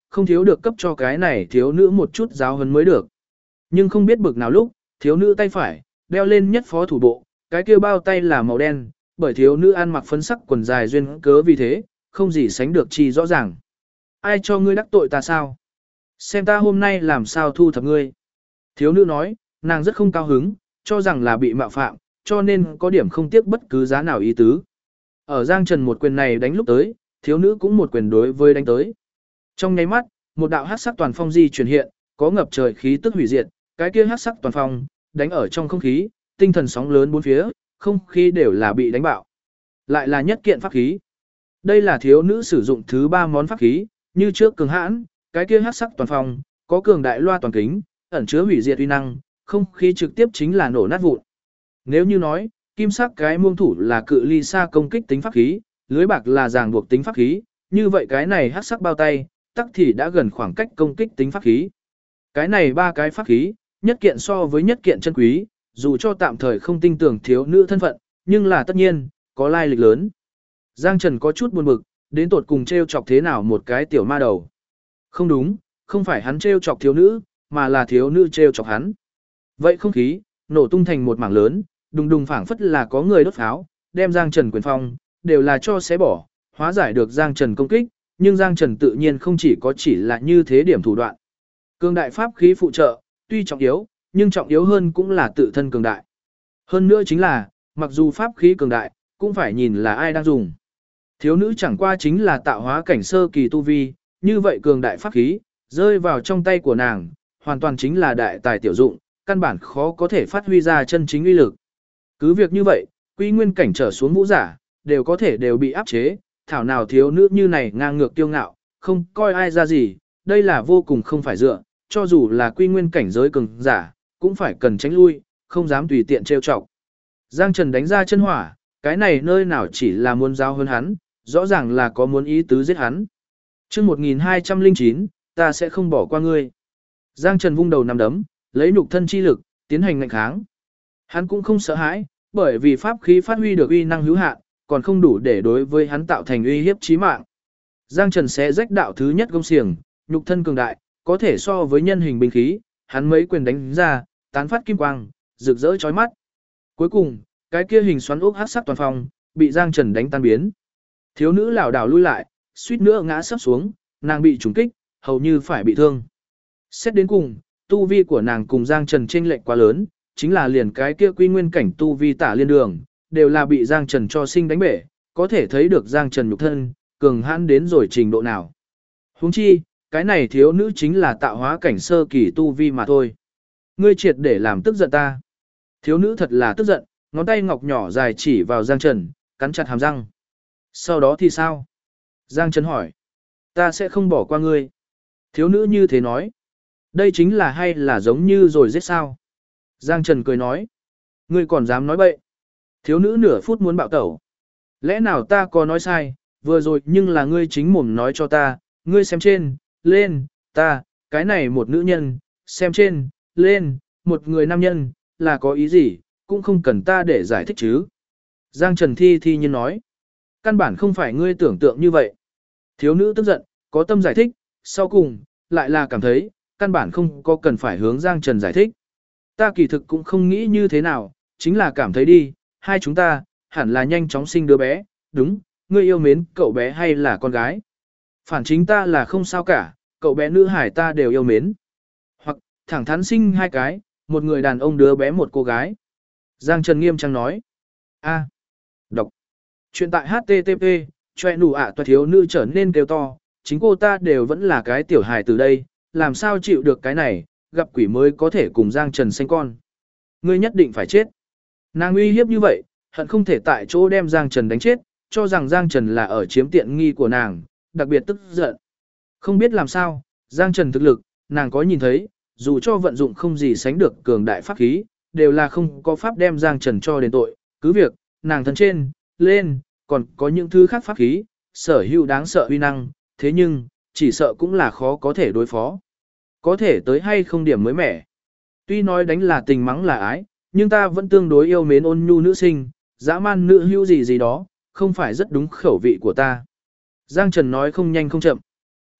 không thiếu được cấp cho cái này thiếu nữ một chút giáo huấn mới được. Nhưng không biết bực nào lúc, thiếu nữ tay phải, đeo lên nhất phó thủ bộ, cái kia bao tay là màu đen, bởi thiếu nữ ăn mặc phấn sắc quần dài duyên cớ vì thế, không gì sánh được chi rõ ràng. Ai cho ngươi đắc tội ta sao? Xem ta hôm nay làm sao thu thập ngươi. Thiếu nữ nói, nàng rất không cao hứng, cho rằng là bị mạo phạm, cho nên có điểm không tiếc bất cứ giá nào ý tứ. Ở Giang Trần một quyền này đánh lúc tới, thiếu nữ cũng một quyền đối với đánh tới. Trong nháy mắt, một đạo hắc sắc toàn phong di chuyển hiện, có ngập trời khí tức hủy diệt, cái kia hắc sắc toàn phong đánh ở trong không khí, tinh thần sóng lớn bốn phía, không khí đều là bị đánh bạo. Lại là nhất kiện pháp khí. Đây là thiếu nữ sử dụng thứ 3 món pháp khí, như trước cường hãn, cái kia hắc sắc toàn phong, có cường đại loa toàn kính, ẩn chứa hủy diệt uy năng, không khí trực tiếp chính là nổ nát vụn. Nếu như nói, kim sắc cái muông thủ là cự ly xa công kích tính pháp khí, lưới bạc là ràng buộc tính pháp khí, như vậy cái này hắc sắc bao tay, tắc thì đã gần khoảng cách công kích tính pháp khí. Cái này 3 cái pháp khí, nhất kiện so với nhất kiện chân quý, dù cho tạm thời không tin tưởng thiếu nữ thân phận, nhưng là tất nhiên, có lai lịch lớn. Giang Trần có chút buồn bực, đến tột cùng trêu chọc thế nào một cái tiểu ma đầu. Không đúng, không phải hắn trêu chọc thiếu nữ, mà là thiếu nữ trêu chọc hắn. Vậy không khí, nổ tung thành một mảng lớn, đùng đùng phảng phất là có người đốt pháo, đem Giang Trần quyền phong, đều là cho xé bỏ, hóa giải được Giang Trần công kích, nhưng Giang Trần tự nhiên không chỉ là như thế điểm thủ đoạn. Cường đại pháp khí phụ trợ, tuy trọng yếu, nhưng trọng yếu hơn cũng là tự thân cường đại. Hơn nữa chính là, mặc dù pháp khí cường đại, cũng phải nhìn là ai đang dùng. Thiếu nữ chẳng qua chính là tạo hóa cảnh sơ kỳ tu vi, như vậy cường đại pháp khí, rơi vào trong tay của nàng, hoàn toàn chính là đại tài tiểu dụng, căn bản khó có thể phát huy ra chân chính uy lực. Cứ việc như vậy, quy nguyên cảnh trở xuống vũ giả, đều bị áp chế, thảo nào thiếu nữ như này ngang ngược kiêu ngạo, không coi ai ra gì, đây là vô cùng không phải dựa, cho dù là quy nguyên cảnh giới cường giả, cũng phải cần tránh lui, không dám tùy tiện trêu chọc. Giang Trần đánh ra chân hỏa, cái này nơi nào chỉ là muốn giao hơn hắn, rõ ràng là có muốn ý tứ giết hắn. Chương 1209, ta sẽ không bỏ qua ngươi. Giang Trần vung đầu nắm đấm, lấy nhục thân chi lực, tiến hành ngạnh kháng. Hắn cũng không sợ hãi, bởi vì pháp khí phát huy được uy năng hữu hạn, còn không đủ để đối với hắn tạo thành uy hiếp chí mạng. Giang Trần sẽ rách đạo thứ nhất gông xiềng, nhục thân cường đại, có thể so với nhân hình binh khí, hắn mấy quyền đánh ra, tán phát kim quang, rực rỡ chói mắt. Cuối cùng, cái kia hình xoắn ốc hắc sắc toàn phòng, bị Giang Trần đánh tan biến. Thiếu nữ lảo đảo lui lại, suýt nữa ngã sấp xuống, nàng bị trúng kích, hầu như phải bị thương. Xét đến cùng, tu vi của nàng cùng Giang Trần chênh lệch quá lớn, chính là liền cái kia quy nguyên cảnh tu vi tả liên đường, đều là bị Giang Trần cho sinh đánh bể, có thể thấy được Giang Trần nhục thân, cường hãn đến rồi trình độ nào. Huống chi, cái này thiếu nữ chính là tạo hóa cảnh sơ kỳ tu vi mà thôi. Ngươi triệt để làm tức giận ta. Thiếu nữ thật là tức giận, ngón tay ngọc nhỏ dài chỉ vào Giang Trần, cắn chặt hàm răng. Sau đó thì sao? Giang Trần hỏi. Ta sẽ không bỏ qua ngươi. Thiếu nữ như thế nói. Đây chính là hay là giống như rồi giết sao? Giang Trần cười nói. Ngươi còn dám nói bậy. Thiếu nữ nửa phút muốn bạo tẩu. Lẽ nào ta có nói sai, vừa rồi nhưng là ngươi chính mồm nói cho ta, ngươi xem trên, lên, ta, cái này một nữ nhân, xem trên, lên, một người nam nhân, là có ý gì, cũng không cần ta để giải thích chứ. Giang Trần thi nhiên nói. Căn bản không phải ngươi tưởng tượng như vậy. Thiếu nữ tức giận, có tâm giải thích, sau cùng, lại là cảm thấy, căn bản không có cần phải hướng Giang Trần giải thích. Ta kỳ thực cũng không nghĩ như thế nào, chính là cảm thấy đi, hai chúng ta, hẳn là nhanh chóng sinh đứa bé, đúng, ngươi yêu mến cậu bé hay là con gái. Phản chính ta là không sao cả, cậu bé nữ hải ta đều yêu mến. Hoặc, thẳng thắn sinh hai cái, một người đàn ông đứa bé một cô gái. Giang Trần nghiêm trang nói. A. Đọc. Chuyện tại HTTP, choe nụ ạ toa thiếu nữ trở nên kêu to, chính cô ta đều vẫn là cái tiểu hài từ đây, làm sao chịu được cái này, gặp quỷ mới có thể cùng Giang Trần sinh con. Ngươi nhất định phải chết. Nàng uy hiếp như vậy, hận không thể tại chỗ đem Giang Trần đánh chết, cho rằng Giang Trần là ở chiếm tiện nghi của nàng, đặc biệt tức giận. Không biết làm sao, Giang Trần thực lực, nàng có nhìn thấy, dù cho vận dụng không gì sánh được cường đại pháp khí, đều là không có pháp đem Giang Trần cho đến tội, cứ việc, nàng thân trên, lên, còn có những thứ khác pháp khí, sở hữu đáng sợ uy năng, thế nhưng, chỉ sợ cũng là khó có thể đối phó. Có thể tới hay không điểm mới mẻ. Tuy nói đánh là tình mắng là ái, nhưng ta vẫn tương đối yêu mến ôn nhu nữ sinh, dã man nữ hữu gì gì đó, không phải rất đúng khẩu vị của ta. Giang Trần nói không nhanh không chậm.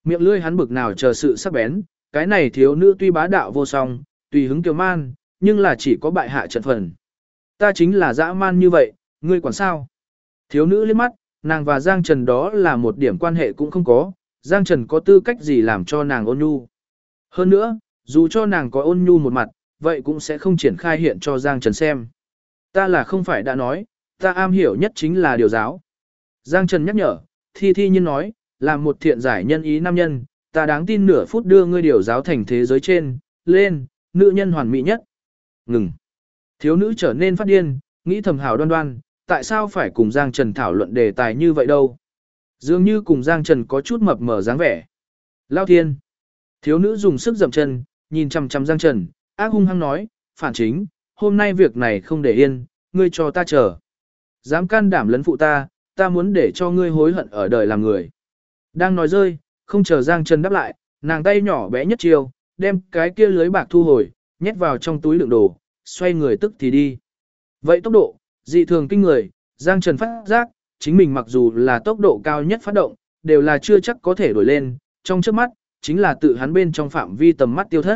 Miệng lưỡi hắn bực nào chờ sự sắc bén, cái này thiếu nữ tuy bá đạo vô song, tùy hứng kiều man, nhưng là chỉ có bại hạ trận phần. Ta chính là dã man như vậy, ngươi quản sao? Thiếu nữ liếc mắt, nàng và Giang Trần đó là một điểm quan hệ cũng không có, Giang Trần có tư cách gì làm cho nàng ôn nhu. Hơn nữa, dù cho nàng có ôn nhu một mặt, vậy cũng sẽ không triển khai hiện cho Giang Trần xem. Ta là không phải đã nói, ta am hiểu nhất chính là điều giáo. Giang Trần nhắc nhở, thi thi nhiên nói, làm một thiện giải nhân ý nam nhân, ta đáng tin nửa phút đưa ngươi điều giáo thành thế giới trên, lên, nữ nhân hoàn mỹ nhất. Ngừng. Thiếu nữ trở nên phát điên, nghĩ thầm hảo đoan đoan, tại sao phải cùng Giang Trần thảo luận đề tài như vậy đâu. Dường như cùng Giang Trần có chút mập mờ dáng vẻ. Lao thiên. Thiếu nữ dùng sức dậm chân, nhìn chằm chằm Giang Trần, ác hung hăng nói, phản chính, hôm nay việc này không để yên, ngươi cho ta chờ. Dám can đảm lấn phụ ta, ta muốn để cho ngươi hối hận ở đời làm người. Đang nói rơi, không chờ Giang Trần đáp lại, nàng tay nhỏ bé nhất chiều, đem cái kia lưới bạc thu hồi, nhét vào trong túi đựng đồ, xoay người tức thì đi. Vậy tốc độ, dị thường kinh người, Giang Trần phát giác, chính mình mặc dù là tốc độ cao nhất phát động, đều là chưa chắc có thể đổi lên, trong trước mắt, chính là tự hắn bên trong phạm vi tầm mắt tiêu thất.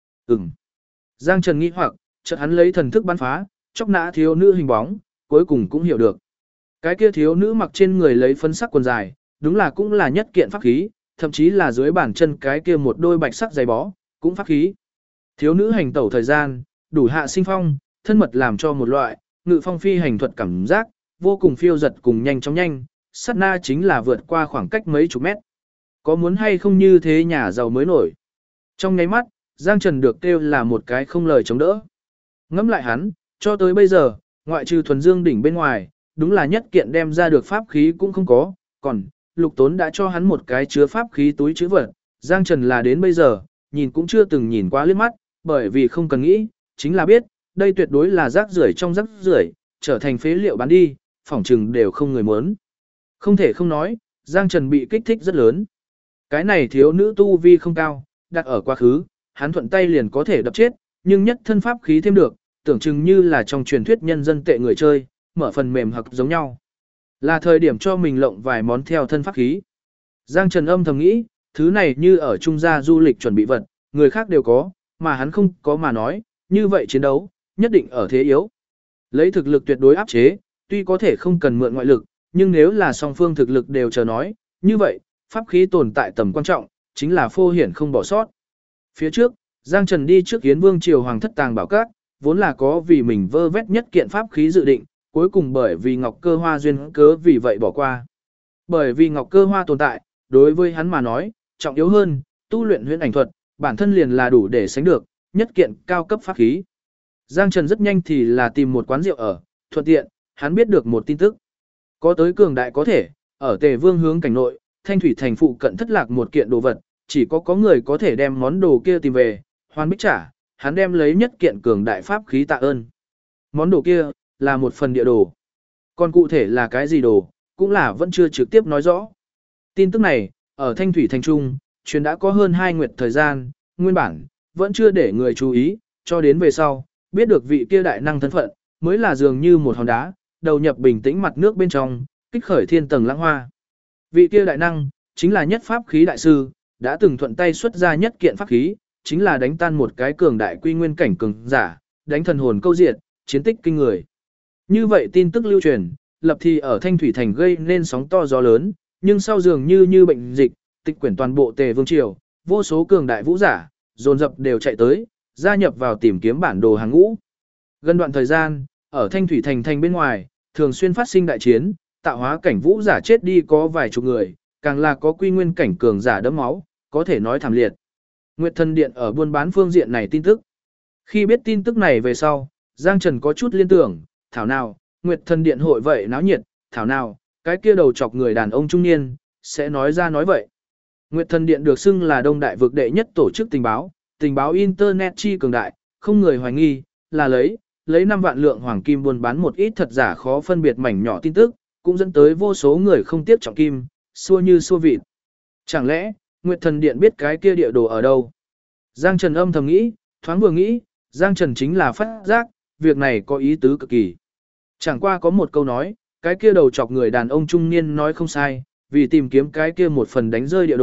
Giang Trần nghi hoặc, chợt hắn lấy thần thức bắn phá, chóc nã thiếu nữ hình bóng, cuối cùng cũng hiểu được. Cái kia thiếu nữ mặc trên người lấy phấn sắc quần dài, đúng là cũng là nhất kiện pháp khí, thậm chí là dưới bàn chân cái kia một đôi bạch sắc giày bó, cũng pháp khí. Thiếu nữ hành tẩu thời gian, đủ hạ sinh phong, thân mật làm cho một loại, ngự phong phi hành thuật cảm giác, vô cùng phiêu giật cùng nhanh chóng nhanh, sát na chính là vượt qua khoảng cách mấy chục mét. Có muốn hay không như thế nhà giàu mới nổi. Trong nháy mắt, Giang Trần được kêu là một cái không lời chống đỡ. Ngẫm lại hắn, cho tới bây giờ, ngoại trừ thuần dương đỉnh bên ngoài, đúng là nhất kiện đem ra được pháp khí cũng không có, còn, Lục Tốn đã cho hắn một cái chứa pháp khí túi chứa vật, Giang Trần là đến bây giờ, nhìn cũng chưa từng nhìn qua liếc mắt, bởi vì không cần nghĩ, chính là biết, đây tuyệt đối là rác rưởi trong rác rưởi, trở thành phế liệu bán đi, phỏng chừng đều không người muốn. Không thể không nói, Giang Trần bị kích thích rất lớn. Cái này thiếu nữ tu vi không cao, đặt ở quá khứ, hắn thuận tay liền có thể đập chết, nhưng nhất thân pháp khí thêm được, tưởng chừng như là trong truyền thuyết nhân dân tệ người chơi, mở phần mềm hoặc giống nhau. Là thời điểm cho mình lộng vài món theo thân pháp khí. Giang Trần âm thầm nghĩ, thứ này như ở trung gia du lịch chuẩn bị vật, người khác đều có, mà hắn không có mà nói, như vậy chiến đấu, nhất định ở thế yếu. Lấy thực lực tuyệt đối áp chế, tuy có thể không cần mượn ngoại lực, nhưng nếu là song phương thực lực đều chờ nói, như vậy, pháp khí tồn tại tầm quan trọng, chính là phô hiển không bỏ sót. Phía trước, Giang Trần đi trước Yến Vương triều hoàng thất tàng bảo các, vốn là có vì mình vơ vét nhất kiện pháp khí dự định, cuối cùng bởi vì Ngọc Cơ Hoa duyên cớ vì vậy bỏ qua. Bởi vì Ngọc Cơ Hoa tồn tại, đối với hắn mà nói, trọng yếu hơn, tu luyện huyễn ảnh thuật, bản thân liền là đủ để sánh được, nhất kiện cao cấp pháp khí. Giang Trần rất nhanh thì là tìm một quán rượu ở, thuận tiện, hắn biết được một tin tức. Có tới cường đại có thể, ở Tề Vương hướng cảnh nội, Thanh Thủy thành phụ cận thất lạc một kiện đồ vật, chỉ có người có thể đem món đồ kia tìm về, hoàn bích trả, hắn đem lấy nhất kiện cường đại pháp khí tạ ơn. Món đồ kia, là một phần địa đồ. Còn cụ thể là cái gì đồ, cũng là vẫn chưa trực tiếp nói rõ. Tin tức này, ở Thanh Thủy thành trung, truyền đã có hơn 2 nguyệt thời gian, nguyên bản, vẫn chưa để người chú ý, cho đến về sau, biết được vị kia đại năng thân phận, mới là dường như một hòn đá, đầu nhập bình tĩnh mặt nước bên trong, kích khởi thiên tầng lãng hoa. Vị kia đại năng, chính là nhất pháp khí đại sư, đã từng thuận tay xuất ra nhất kiện pháp khí, chính là đánh tan một cái cường đại quy nguyên cảnh cường giả, đánh thần hồn câu diệt, chiến tích kinh người. Như vậy tin tức lưu truyền, lập thì ở Thanh Thủy thành gây nên sóng to gió lớn, nhưng sau dường như bệnh dịch, tịch quyển toàn bộ Tề Vương triều, vô số cường đại vũ giả, dồn dập đều chạy tới, gia nhập vào tìm kiếm bản đồ hàng ngũ. Gần đoạn thời gian, ở Thanh Thủy thành bên ngoài, thường xuyên phát sinh đại chiến, tạo hóa cảnh vũ giả chết đi có vài chục người, càng là có quy nguyên cảnh cường giả đẫm máu, có thể nói thảm liệt. Nguyệt Thần Điện ở buôn bán phương diện này tin tức. Khi biết tin tức này về sau, Giang Trần có chút liên tưởng, thảo nào, Nguyệt Thần Điện hội vậy náo nhiệt, thảo nào, cái kia đầu chọc người đàn ông trung niên, sẽ nói ra nói vậy. Nguyệt Thần Điện được xưng là Đông Đại vực đệ nhất tổ chức tình báo Internet chi cường đại, không người hoài nghi, là lấy 5 vạn lượng hoàng kim buôn bán một ít thật giả khó phân biệt mảnh nhỏ tin tức, cũng dẫn tới vô số người không tiếc trọng kim, xua như xua vịt. Chẳng lẽ, Nguyệt Thần Điện biết cái kia địa đồ ở đâu? Giang Trần âm thầm nghĩ, thoáng vừa nghĩ, Giang Trần chính là phát giác, việc này có ý tứ cực kỳ. Chẳng qua có một câu nói, cái kia đầu chọc người đàn ông trung niên nói không sai, vì tìm kiếm cái kia một phần đánh rơi địa đồ,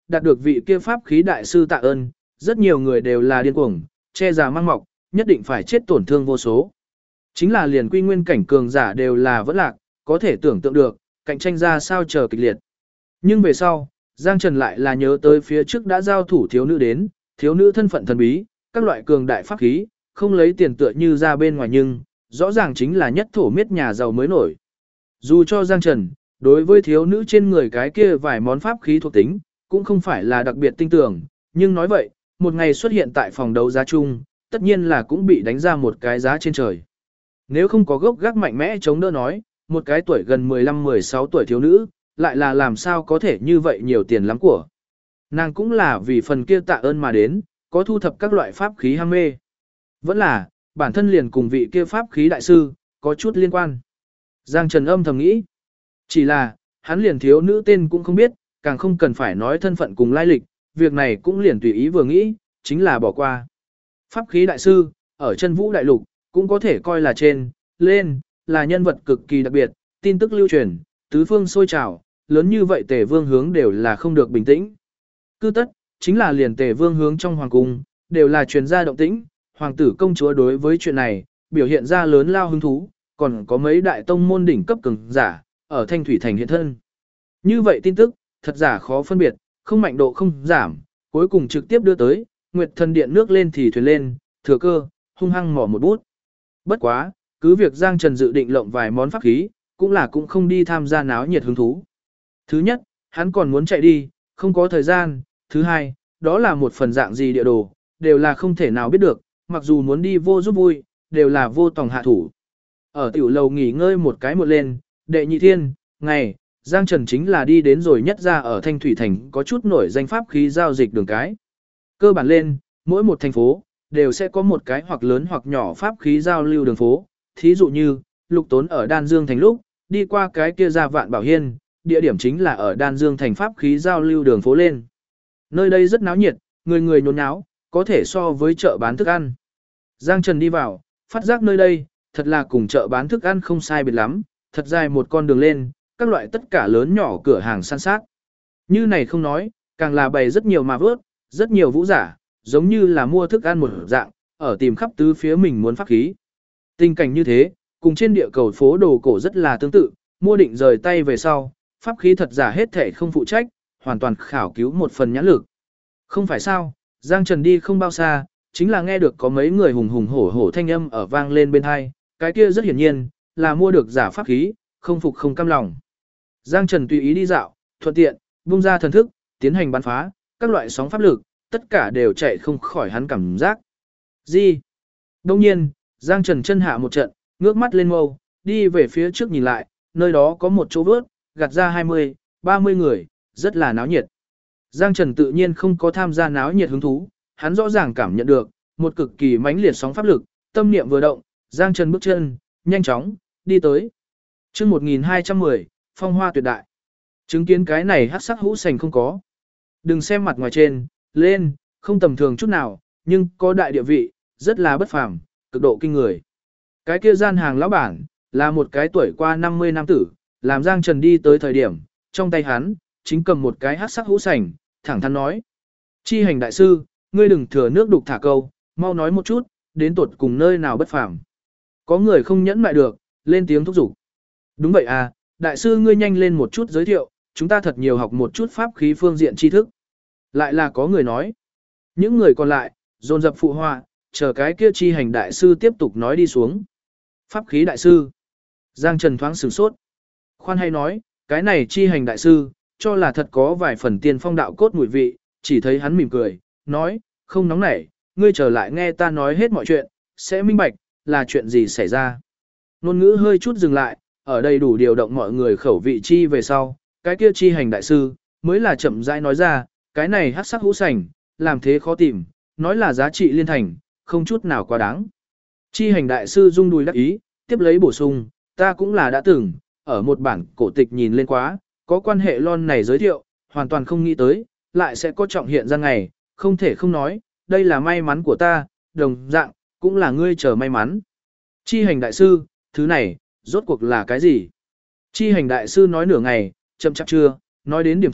đạt được vị kia pháp khí đại sư tạ ơn, rất nhiều người đều là điên cuồng, che già mang mọc, nhất định phải chết tổn thương vô số. Chính là liền quy nguyên cảnh cường giả đều là vẫn lạc, có thể tưởng tượng được, cạnh tranh ra sao chờ kịch liệt. Nhưng về sau, Giang Trần lại là nhớ tới phía trước đã giao thủ thiếu nữ đến, thiếu nữ thân phận thần bí, các loại cường đại pháp khí, không lấy tiền tựa như ra bên ngoài nhưng, rõ ràng chính là nhất thổ miết nhà giàu mới nổi. Dù cho Giang Trần, đối với thiếu nữ trên người cái kia vài món pháp khí thuộc tính, cũng không phải là đặc biệt tinh tưởng, nhưng nói vậy, một ngày xuất hiện tại phòng đấu giá chung, tất nhiên là cũng bị đánh ra một cái giá trên trời. Nếu không có gốc gác mạnh mẽ chống đỡ nói, một cái tuổi gần 15-16 tuổi thiếu nữ, lại là làm sao có thể như vậy nhiều tiền lắm của. Nàng cũng là vì phần kia tạ ơn mà đến, có thu thập các loại pháp khí ham mê. Vẫn là, bản thân liền cùng vị kia pháp khí đại sư, có chút liên quan. Giang Trần âm thầm nghĩ. Chỉ là, hắn liền thiếu nữ tên cũng không biết, càng không cần phải nói thân phận cùng lai lịch, việc này cũng liền tùy ý vừa nghĩ, chính là bỏ qua. Pháp khí đại sư, ở chân vũ đại lục, cũng có thể coi là trên, lên, là nhân vật cực kỳ đặc biệt, tin tức lưu truyền, tứ phương sôi trào, lớn như vậy Tề Vương hướng đều là không được bình tĩnh. Cứ tất, chính là liền Tề Vương hướng trong hoàng cung, đều là truyền ra động tĩnh, hoàng tử công chúa đối với chuyện này, biểu hiện ra lớn lao hứng thú, còn có mấy đại tông môn đỉnh cấp cường giả, ở Thanh Thủy Thành hiện thân. Như vậy tin tức, thật giả khó phân biệt, không mạnh độ không giảm, cuối cùng trực tiếp đưa tới, Nguyệt Thần Điện nước lên thì thuyền lên, thừa cơ, hung hăng mỏ một bút. Bất quá, cứ việc Giang Trần dự định lộng vài món pháp khí, cũng không đi tham gia náo nhiệt hứng thú. Thứ nhất, hắn còn muốn chạy đi, không có thời gian. Thứ hai, đó là một phần dạng gì địa đồ, đều là không thể nào biết được, mặc dù muốn đi vô giúp vui, đều là vô tòng hạ thủ. Ở tiểu lầu nghỉ ngơi một cái một lên, đệ nhị thiên, ngày, Giang Trần chính là đi đến rồi nhất ra ở Thanh Thủy Thành có chút nổi danh pháp khí giao dịch đường cái. Cơ bản lên, mỗi một thành phố, đều sẽ có một cái hoặc lớn hoặc nhỏ pháp khí giao lưu đường phố. Thí dụ như, Lục Tốn ở Đan Dương Thành lúc, đi qua cái kia ra Vạn Bảo Hiên, địa điểm chính là ở Đan Dương Thành pháp khí giao lưu đường phố lên. Nơi đây rất náo nhiệt, người người nhốn nháo, có thể so với chợ bán thức ăn. Giang Trần đi vào, phát giác nơi đây, thật là cùng chợ bán thức ăn không sai biệt lắm, thật dài một con đường lên, các loại tất cả lớn nhỏ cửa hàng san sát. Như này không nói, càng là bày rất nhiều mà vớt, rất nhiều vũ giả, giống như là mua thức ăn một dạng, ở tìm khắp tứ phía mình muốn pháp khí. Tình cảnh như thế, cùng trên địa cầu phố đồ cổ rất là tương tự, mua định rời tay về sau, pháp khí thật giả hết thể không phụ trách, hoàn toàn khảo cứu một phần nhãn lực. Không phải sao, Giang Trần đi không bao xa, chính là nghe được có mấy người hùng hùng hổ hổ thanh âm ở vang lên bên hai, cái kia rất hiển nhiên, là mua được giả pháp khí, không phục không cam lòng. Giang Trần tùy ý đi dạo, thuận tiện, vung ra thần thức, tiến hành bắn phá, các loại sóng pháp lực, tất cả đều chạy không khỏi hắn cảm giác. Gì? Đông nhiên, Giang Trần chân hạ một trận, ngước mắt lên mâu, đi về phía trước nhìn lại, nơi đó có một chỗ vớt, gạt ra 20, 30 người, rất là náo nhiệt. Giang Trần tự nhiên không có tham gia náo nhiệt hứng thú, hắn rõ ràng cảm nhận được một cực kỳ mãnh liệt sóng pháp lực, tâm niệm vừa động, Giang Trần bước chân, nhanh chóng, đi tới. Chương 1210, phong hoa tuyệt đại. Chứng kiến cái này hắc sắc hũ sành không có. Đừng xem mặt ngoài trên, lên, không tầm thường chút nào, nhưng có đại địa vị, rất là bất phàm, cực độ kinh người. Cái kia gian hàng lão bản, là một cái tuổi qua 50 nam tử, làm Giang Trần đi tới thời điểm, trong tay hắn, chính cầm một cái hắc sắc hũ sành, thẳng thắn nói. Chi hành đại sư, ngươi đừng thừa nước đục thả câu, mau nói một chút, đến tuột cùng nơi nào bất phàm. Có người không nhẫn lại được, lên tiếng thúc giục. Đúng vậy à, đại sư ngươi nhanh lên một chút giới thiệu, chúng ta thật nhiều học một chút pháp khí phương diện tri thức. Lại là có người nói. Những người còn lại, dồn dập phụ họa, chờ cái kia chi hành đại sư tiếp tục nói đi xuống. Pháp khí đại sư. Giang Trần thoáng sửng sốt. Khoan hay nói, cái này chi hành đại sư, cho là thật có vài phần tiên phong đạo cốt mùi vị, chỉ thấy hắn mỉm cười, nói, không nóng nảy, ngươi trở lại nghe ta nói hết mọi chuyện, sẽ minh bạch, là chuyện gì xảy ra. Ngôn ngữ hơi chút dừng lại, ở đây đủ điều động mọi người khẩu vị chi về sau, cái kia chi hành đại sư, mới là chậm rãi nói ra, cái này hắc sắc hũ sành, làm thế khó tìm, nói là giá trị liên thành, không chút nào quá đáng. Chi hành đại sư rung đùi đắc ý, tiếp lấy bổ sung, ta cũng là đã từng, ở một bản cổ tịch nhìn lên quá, có quan hệ lon này giới thiệu, hoàn toàn không nghĩ tới, lại sẽ có trọng hiện ra ngày, không thể không nói, đây là may mắn của ta, đồng dạng, cũng là ngươi chờ may mắn. Chi hành đại sư, thứ này, rốt cuộc là cái gì? Chi hành đại sư nói nửa ngày, chậm chạp chưa, nói đến điểm chính,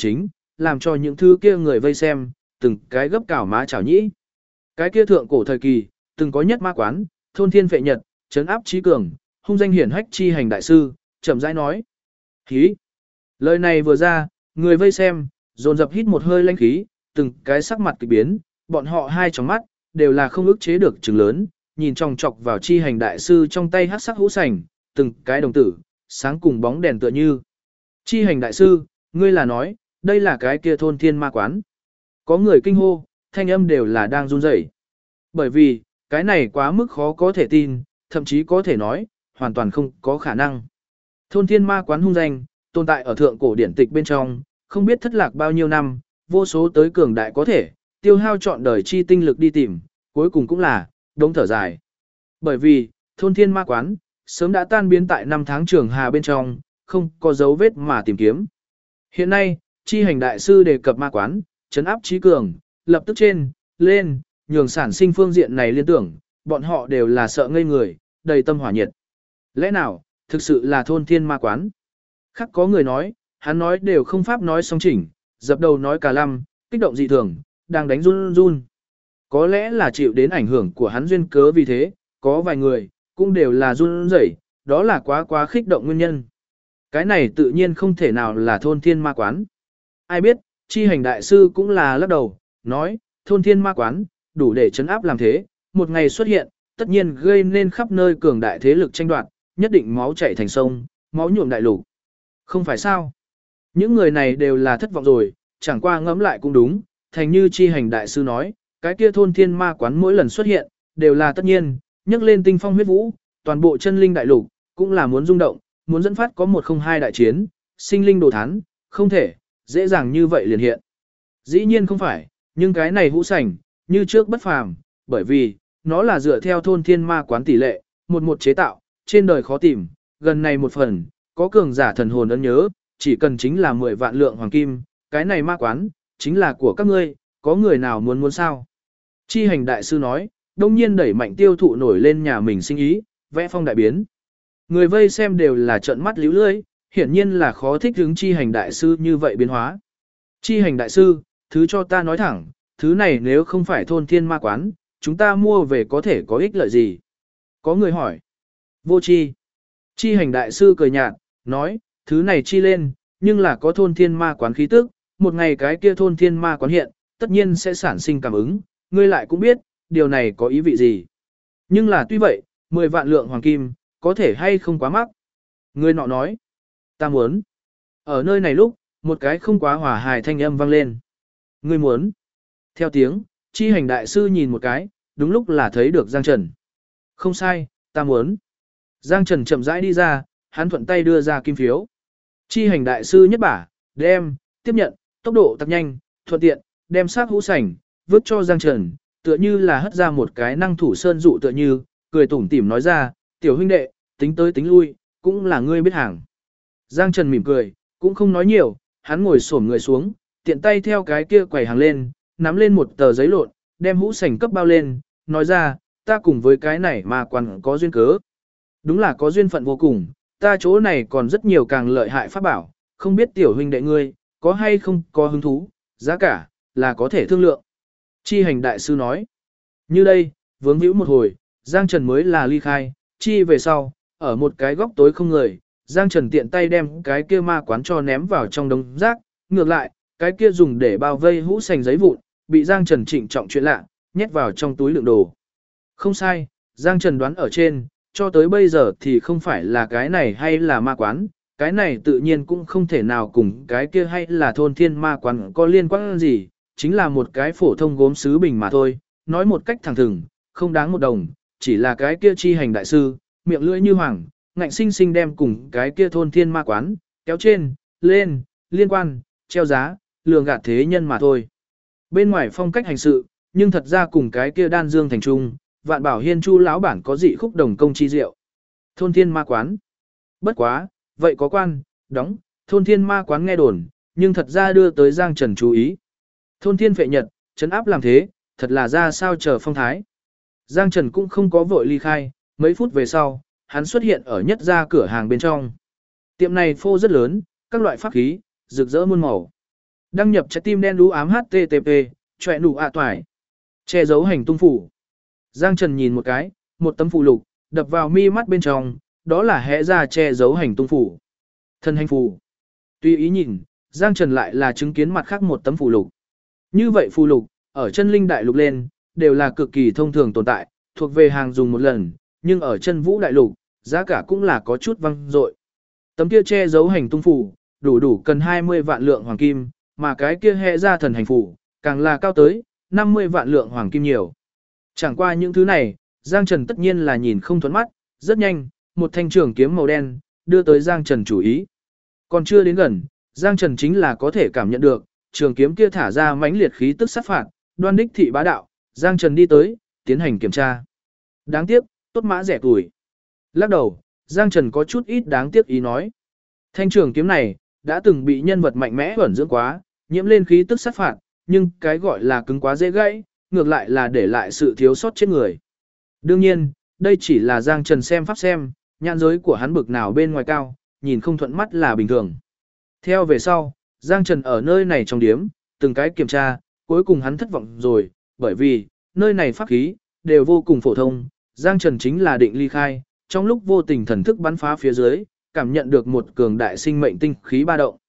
làm cho những thứ kia người vây xem, từng cái gấp cảo má chảo nhĩ. Cái kia thượng cổ thời kỳ, từng có nhất ma quán, thôn thiên vệ nhật, trấn áp trí cường, hung danh hiển hách chi hành đại sư, chậm rãi nói. Hí! Lời này vừa ra, người vây xem, dồn dập hít một hơi lãnh khí, từng cái sắc mặt kỳ biến, bọn họ hai tròng mắt, đều là không ức chế được trừng lớn, nhìn chòng chọc vào chi hành đại sư trong tay hắc sắc hũ sành, từng cái đồng tử, sáng cùng bóng đèn tựa như. Chi hành đại sư, ngươi là nói, đây là cái kia thôn thiên ma quán. Có người kinh hô, thanh âm đều là đang run rẩy. Bởi vì, cái này quá mức khó có thể tin, thậm chí có thể nói, hoàn toàn không có khả năng. Thôn thiên ma quán hung danh, tồn tại ở thượng cổ điển tịch bên trong, không biết thất lạc bao nhiêu năm, vô số tới cường đại có thể, tiêu hao trọn đời chi tinh lực đi tìm, cuối cùng cũng là, đống thở dài. Bởi vì, thôn thiên ma quán, sớm đã tan biến tại năm tháng trường hà bên trong, không có dấu vết mà tìm kiếm. Hiện nay, chi hành đại sư đề cập ma quán, trấn áp trí cường, lập tức trên, lên, nhường sản sinh phương diện này liên tưởng, bọn họ đều là sợ ngây người, đầy tâm hỏa nhiệt. Lẽ nào, thực sự là thôn thiên ma quán? Khác có người nói, hắn nói đều không pháp nói song chỉnh, dập đầu nói cả lăm, kích động dị thường, đang đánh run run. Có lẽ là chịu đến ảnh hưởng của hắn duyên cớ vì thế, có vài người, cũng đều là run rẩy, đó là quá khích động nguyên nhân. Cái này tự nhiên không thể nào là thôn thiên ma quán. Ai biết, chi hành đại sư cũng là lắc đầu, nói, thôn thiên ma quán, đủ để chấn áp làm thế, một ngày xuất hiện, tất nhiên gây nên khắp nơi cường đại thế lực tranh đoạt, nhất định máu chảy thành sông, máu nhuộm đại lục. Không phải sao? Những người này đều là thất vọng rồi, chẳng qua ngẫm lại cũng đúng, thành như chi hành đại sư nói, cái kia thôn thiên ma quán mỗi lần xuất hiện, đều là tất nhiên, nhấc lên tinh phong huyết vũ, toàn bộ chân linh đại lục, cũng là muốn rung động, muốn dẫn phát có 102 đại chiến, sinh linh đồ thán, không thể, dễ dàng như vậy liền hiện. Dĩ nhiên không phải, nhưng cái này hũ sảnh, như trước bất phàm, bởi vì, nó là dựa theo thôn thiên ma quán tỷ lệ, một chế tạo, trên đời khó tìm, gần này một phần, có cường giả thần hồn ấn nhớ, chỉ cần chính là 10 vạn lượng hoàng kim, cái này ma quán, chính là của các ngươi, có người nào muốn sao? Chi hành đại sư nói, đông nhiên đẩy mạnh tiêu thụ nổi lên nhà mình sinh ý, vẽ phong đại biến. Người vây xem đều là trợn mắt líu lưỡi, hiển nhiên là khó thích hứng chi hành đại sư như vậy biến hóa. Chi hành đại sư, thứ cho ta nói thẳng, thứ này nếu không phải thôn thiên ma quán, chúng ta mua về có thể có ích lợi gì? Có người hỏi. Vô chi. Chi hành đại sư cười nhạt, nói, thứ này chi lên, nhưng là có thôn thiên ma quán khí tức, một ngày cái kia thôn thiên ma quán hiện, tất nhiên sẽ sản sinh cảm ứng, ngươi lại cũng biết, điều này có ý vị gì. Nhưng là tuy vậy, 10 vạn lượng hoàng kim, có thể hay không quá mắc. Người nọ nói, ta muốn. Ở nơi này lúc, một cái không quá hòa hài thanh âm vang lên. Ngươi muốn. Theo tiếng, chi hành đại sư nhìn một cái, đúng lúc là thấy được Giang Trần. Không sai, ta muốn. Giang Trần chậm rãi đi ra, hắn thuận tay đưa ra kim phiếu. Chi hành đại sư nhất bả, đem, tiếp nhận, tốc độ tăng nhanh, thuận tiện, đem xác hũ sảnh, vứt cho Giang Trần, tựa như là hất ra một cái năng thủ sơn dụ tựa như, cười tủm tỉm nói ra, tiểu huynh đệ, tính tới tính lui, cũng là ngươi biết hàng. Giang Trần mỉm cười, cũng không nói nhiều, hắn ngồi xổm người xuống, tiện tay theo cái kia quầy hàng lên, nắm lên một tờ giấy lộn, đem hũ sảnh cấp bao lên, nói ra, ta cùng với cái này mà còn có duyên cớ. Đúng là có duyên phận vô cùng, ta chỗ này còn rất nhiều càng lợi hại pháp bảo, không biết tiểu huynh đệ ngươi, có hay không có hứng thú, giá cả, là có thể thương lượng. Chi hành đại sư nói, như đây, vướng hữu một hồi, Giang Trần mới là ly khai, chi về sau, ở một cái góc tối không người, Giang Trần tiện tay đem cái kia ma quán cho ném vào trong đống rác, ngược lại, cái kia dùng để bao vây hũ sành giấy vụn, bị Giang Trần trịnh trọng chuyện lạ, nhét vào trong túi đựng đồ. Không sai, Giang Trần đoán ở trên, cho tới bây giờ thì không phải là cái này hay là ma quán, cái này tự nhiên cũng không thể nào cùng cái kia hay là thôn thiên ma quán có liên quan gì, chính là một cái phổ thông gốm sứ bình mà thôi, nói một cách thẳng thừng, không đáng một đồng, chỉ là cái kia chi hành đại sư, miệng lưỡi như hoàng, ngạnh sinh sinh đem cùng cái kia thôn thiên ma quán, kéo trên, lên, liên quan, treo giá, lường gạt thế nhân mà thôi. Bên ngoài phong cách hành sự, nhưng thật ra cùng cái kia đan dương thành trung, vạn bảo hiên chu lão bản có dị khúc đồng công chi diệu. Thôn thiên ma quán. Bất quá, vậy có quan, đóng, thôn thiên ma quán nghe đồn, nhưng thật ra đưa tới Giang Trần chú ý. Thôn thiên phệ nhật, trấn áp làm thế, thật là ra sao chờ phong thái. Giang Trần cũng không có vội ly khai, mấy phút về sau, hắn xuất hiện ở nhất gia cửa hàng bên trong. Tiệm này phô rất lớn, các loại pháp khí, rực rỡ muôn màu. Đăng nhập trái tim đen đú ám http, chọe nụ toải. Che giấu hành tung phủ. Giang Trần nhìn một cái, một tấm phù lục, đập vào mi mắt bên trong, đó là hẽ ra che giấu hành tung phủ. Thần hành phù. Tuy ý nhìn, Giang Trần lại là chứng kiến mặt khác một tấm phù lục. Như vậy phù lục, ở chân linh đại lục lên, đều là cực kỳ thông thường tồn tại, thuộc về hàng dùng một lần, nhưng ở chân vũ đại lục, giá cả cũng là có chút văng dội. Tấm kia che giấu hành tung phù, đủ cần 20 vạn lượng hoàng kim, mà cái kia hệ ra thần hành phù, càng là cao tới 50 vạn lượng hoàng kim nhiều. Chẳng qua những thứ này, Giang Trần tất nhiên là nhìn không thuẫn mắt, rất nhanh, một thanh trường kiếm màu đen, đưa tới Giang Trần chủ ý. Còn chưa đến gần, Giang Trần chính là có thể cảm nhận được, trường kiếm kia thả ra mãnh liệt khí tức sát phạt, đoan đích thị bá đạo, Giang Trần đi tới, tiến hành kiểm tra. Đáng tiếc, tốt mã rẻ tuổi. Lắc đầu, Giang Trần có chút ít đáng tiếc ý nói. Thanh trường kiếm này, đã từng bị nhân vật mạnh mẽ ẩn dưỡng quá, nhiễm lên khí tức sát phạt, nhưng cái gọi là cứng quá dễ gãy, ngược lại là để lại sự thiếu sót chết người. Đương nhiên, đây chỉ là Giang Trần xem pháp xem, nhãn giới của hắn bực nào bên ngoài cao, nhìn không thuận mắt là bình thường. Theo về sau, Giang Trần ở nơi này trong điếm, từng cái kiểm tra, cuối cùng hắn thất vọng rồi, bởi vì, nơi này pháp khí, đều vô cùng phổ thông, Giang Trần chính là định ly khai, trong lúc vô tình thần thức bắn phá phía dưới, cảm nhận được một cường đại sinh mệnh tinh khí ba động.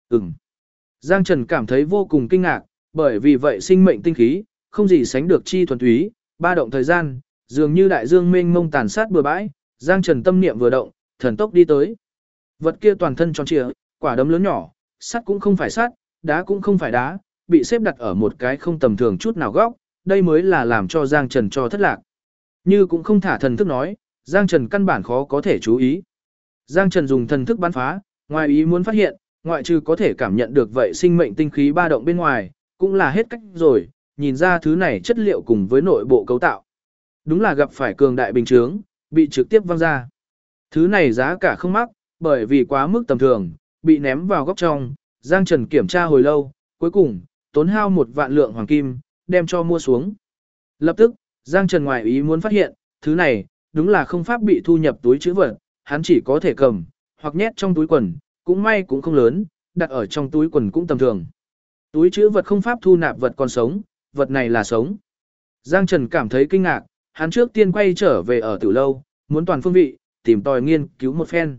Giang Trần cảm thấy vô cùng kinh ngạc, bởi vì vậy sinh mệnh tinh khí, không gì sánh được chi thuần túy, ba động thời gian, dường như đại dương mênh mông tàn sát bừa bãi, Giang Trần tâm niệm vừa động, thần tốc đi tới. Vật kia toàn thân tròn trịa, quả đấm lớn nhỏ, sắt cũng không phải sắt, đá cũng không phải đá, bị xếp đặt ở một cái không tầm thường chút nào góc, đây mới là làm cho Giang Trần cho thất lạc. Như cũng không thả thần thức nói, Giang Trần căn bản khó có thể chú ý. Giang Trần dùng thần thức bắn phá, ngoài ý muốn phát hiện, ngoại trừ có thể cảm nhận được vậy sinh mệnh tinh khí ba động bên ngoài, cũng là hết cách rồi, nhìn ra thứ này chất liệu cùng với nội bộ cấu tạo. Đúng là gặp phải cường đại bình chướng, bị trực tiếp văng ra. Thứ này giá cả không mắc, bởi vì quá mức tầm thường, bị ném vào góc trong, Giang Trần kiểm tra hồi lâu, cuối cùng, tốn hao 1 vạn lượng hoàng kim, đem cho mua xuống. Lập tức, Giang Trần ngoài ý muốn phát hiện, thứ này, đúng là không pháp bị thu nhập túi trữ vật, hắn chỉ có thể cầm, hoặc nhét trong túi quần, cũng may cũng không lớn, đặt ở trong túi quần cũng tầm thường. Túi trữ vật không pháp thu nạp vật còn sống, vật này là sống. Giang Trần cảm thấy kinh ngạc, hắn trước tiên quay trở về ở tử lâu, muốn toàn phương vị, tìm tòi nghiên cứu một phen.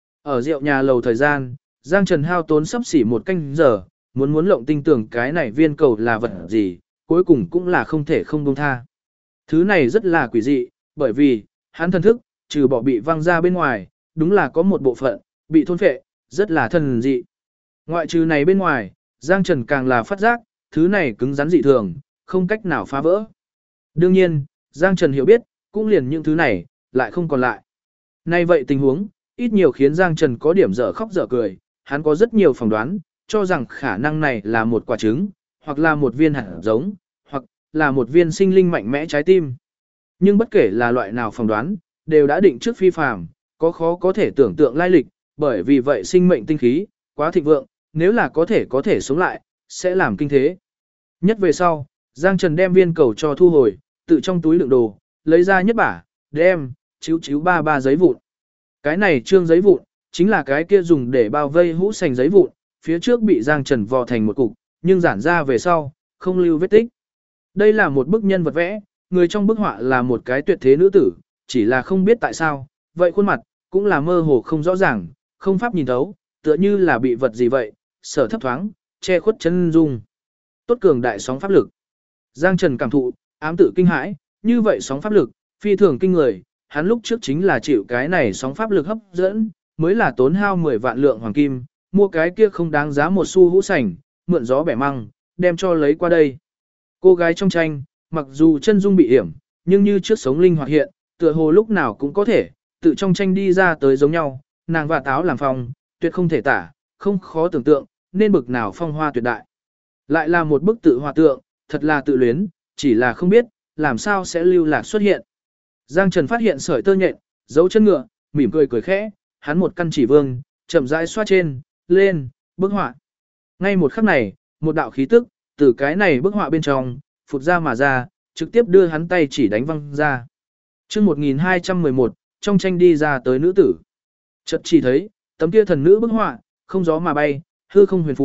Ở rượu nhà lầu thời gian, Giang Trần hao tốn sắp xỉ 1 canh giờ, muốn lộng tinh tưởng cái này viên cầu là vật gì, cuối cùng cũng là không thể không buông tha. Thứ này rất là quỷ dị, bởi vì, hắn thần thức, trừ bỏ bị văng ra bên ngoài, đúng là có một bộ phận, bị thôn phệ, rất là thần dị. Ngoại trừ này bên ngoài, Giang Trần càng là phát giác, thứ này cứng rắn dị thường, không cách nào phá vỡ. Đương nhiên, Giang Trần hiểu biết, cũng liền những thứ này, lại không còn lại. Nay vậy tình huống, ít nhiều khiến Giang Trần có điểm dở khóc dở cười, hắn có rất nhiều phỏng đoán, cho rằng khả năng này là một quả trứng, hoặc là một viên hạt giống, hoặc là một viên sinh linh mạnh mẽ trái tim. Nhưng bất kể là loại nào phỏng đoán, đều đã định trước phi phàm, có khó có thể tưởng tượng lai lịch, bởi vì vậy sinh mệnh tinh khí, quá thịnh vượng, nếu là có thể sống lại, sẽ làm kinh thế. Nhất về sau, Giang Trần đem viên cầu cho thu hồi, tự trong túi đựng đồ, lấy ra nhất bả, đem, chiếu ba giấy vụn. Cái này trương giấy vụn, chính là cái kia dùng để bao vây hũ sành giấy vụn, phía trước bị Giang Trần vò thành một cục, nhưng giản ra về sau, không lưu vết tích. Đây là một bức nhân vật vẽ, người trong bức họa là một cái tuyệt thế nữ tử, chỉ là không biết tại sao, vậy khuôn mặt, cũng là mơ hồ không rõ ràng, không pháp nhìn thấu, tựa như là bị vật gì vậy, sở thấp thoáng, che khuất chân dung. Tốt cường đại sóng pháp lực. Giang Trần cảm thụ, ám tự kinh hãi, như vậy sóng pháp lực, phi thường kinh người, hắn lúc trước chính là chịu cái này sóng pháp lực hấp dẫn, mới là tốn hao 10 vạn lượng hoàng kim, mua cái kia không đáng giá một xu hũ sành, mượn gió bẻ măng, đem cho lấy qua đây. Cô gái trong tranh, mặc dù chân dung bị hiểm, nhưng như trước sống linh hoạt hiện, tựa hồ lúc nào cũng có thể, tự trong tranh đi ra tới giống nhau, nàng và táo làm phong, tuyệt không thể tả, không khó tưởng tượng, nên bực nào phong hoa tuyệt đại. Lại là một bức tự hòa tượng, thật là tự luyến, chỉ là không biết, làm sao sẽ lưu lạc xuất hiện. Giang Trần phát hiện sợi tơ nhện, dấu chân ngựa, mỉm cười khẽ, hắn một căn chỉ vương, chậm rãi xoa trên, lên, bức họa. Ngay một khắc này, một đạo khí tức, từ cái này bức họa bên trong, phụt ra mà ra, trực tiếp đưa hắn tay chỉ đánh văng ra. Chương 1211, trong tranh đi ra tới nữ tử. Chợt chỉ thấy, tấm kia thần nữ bức họa, không gió mà bay, hư không huyền phù,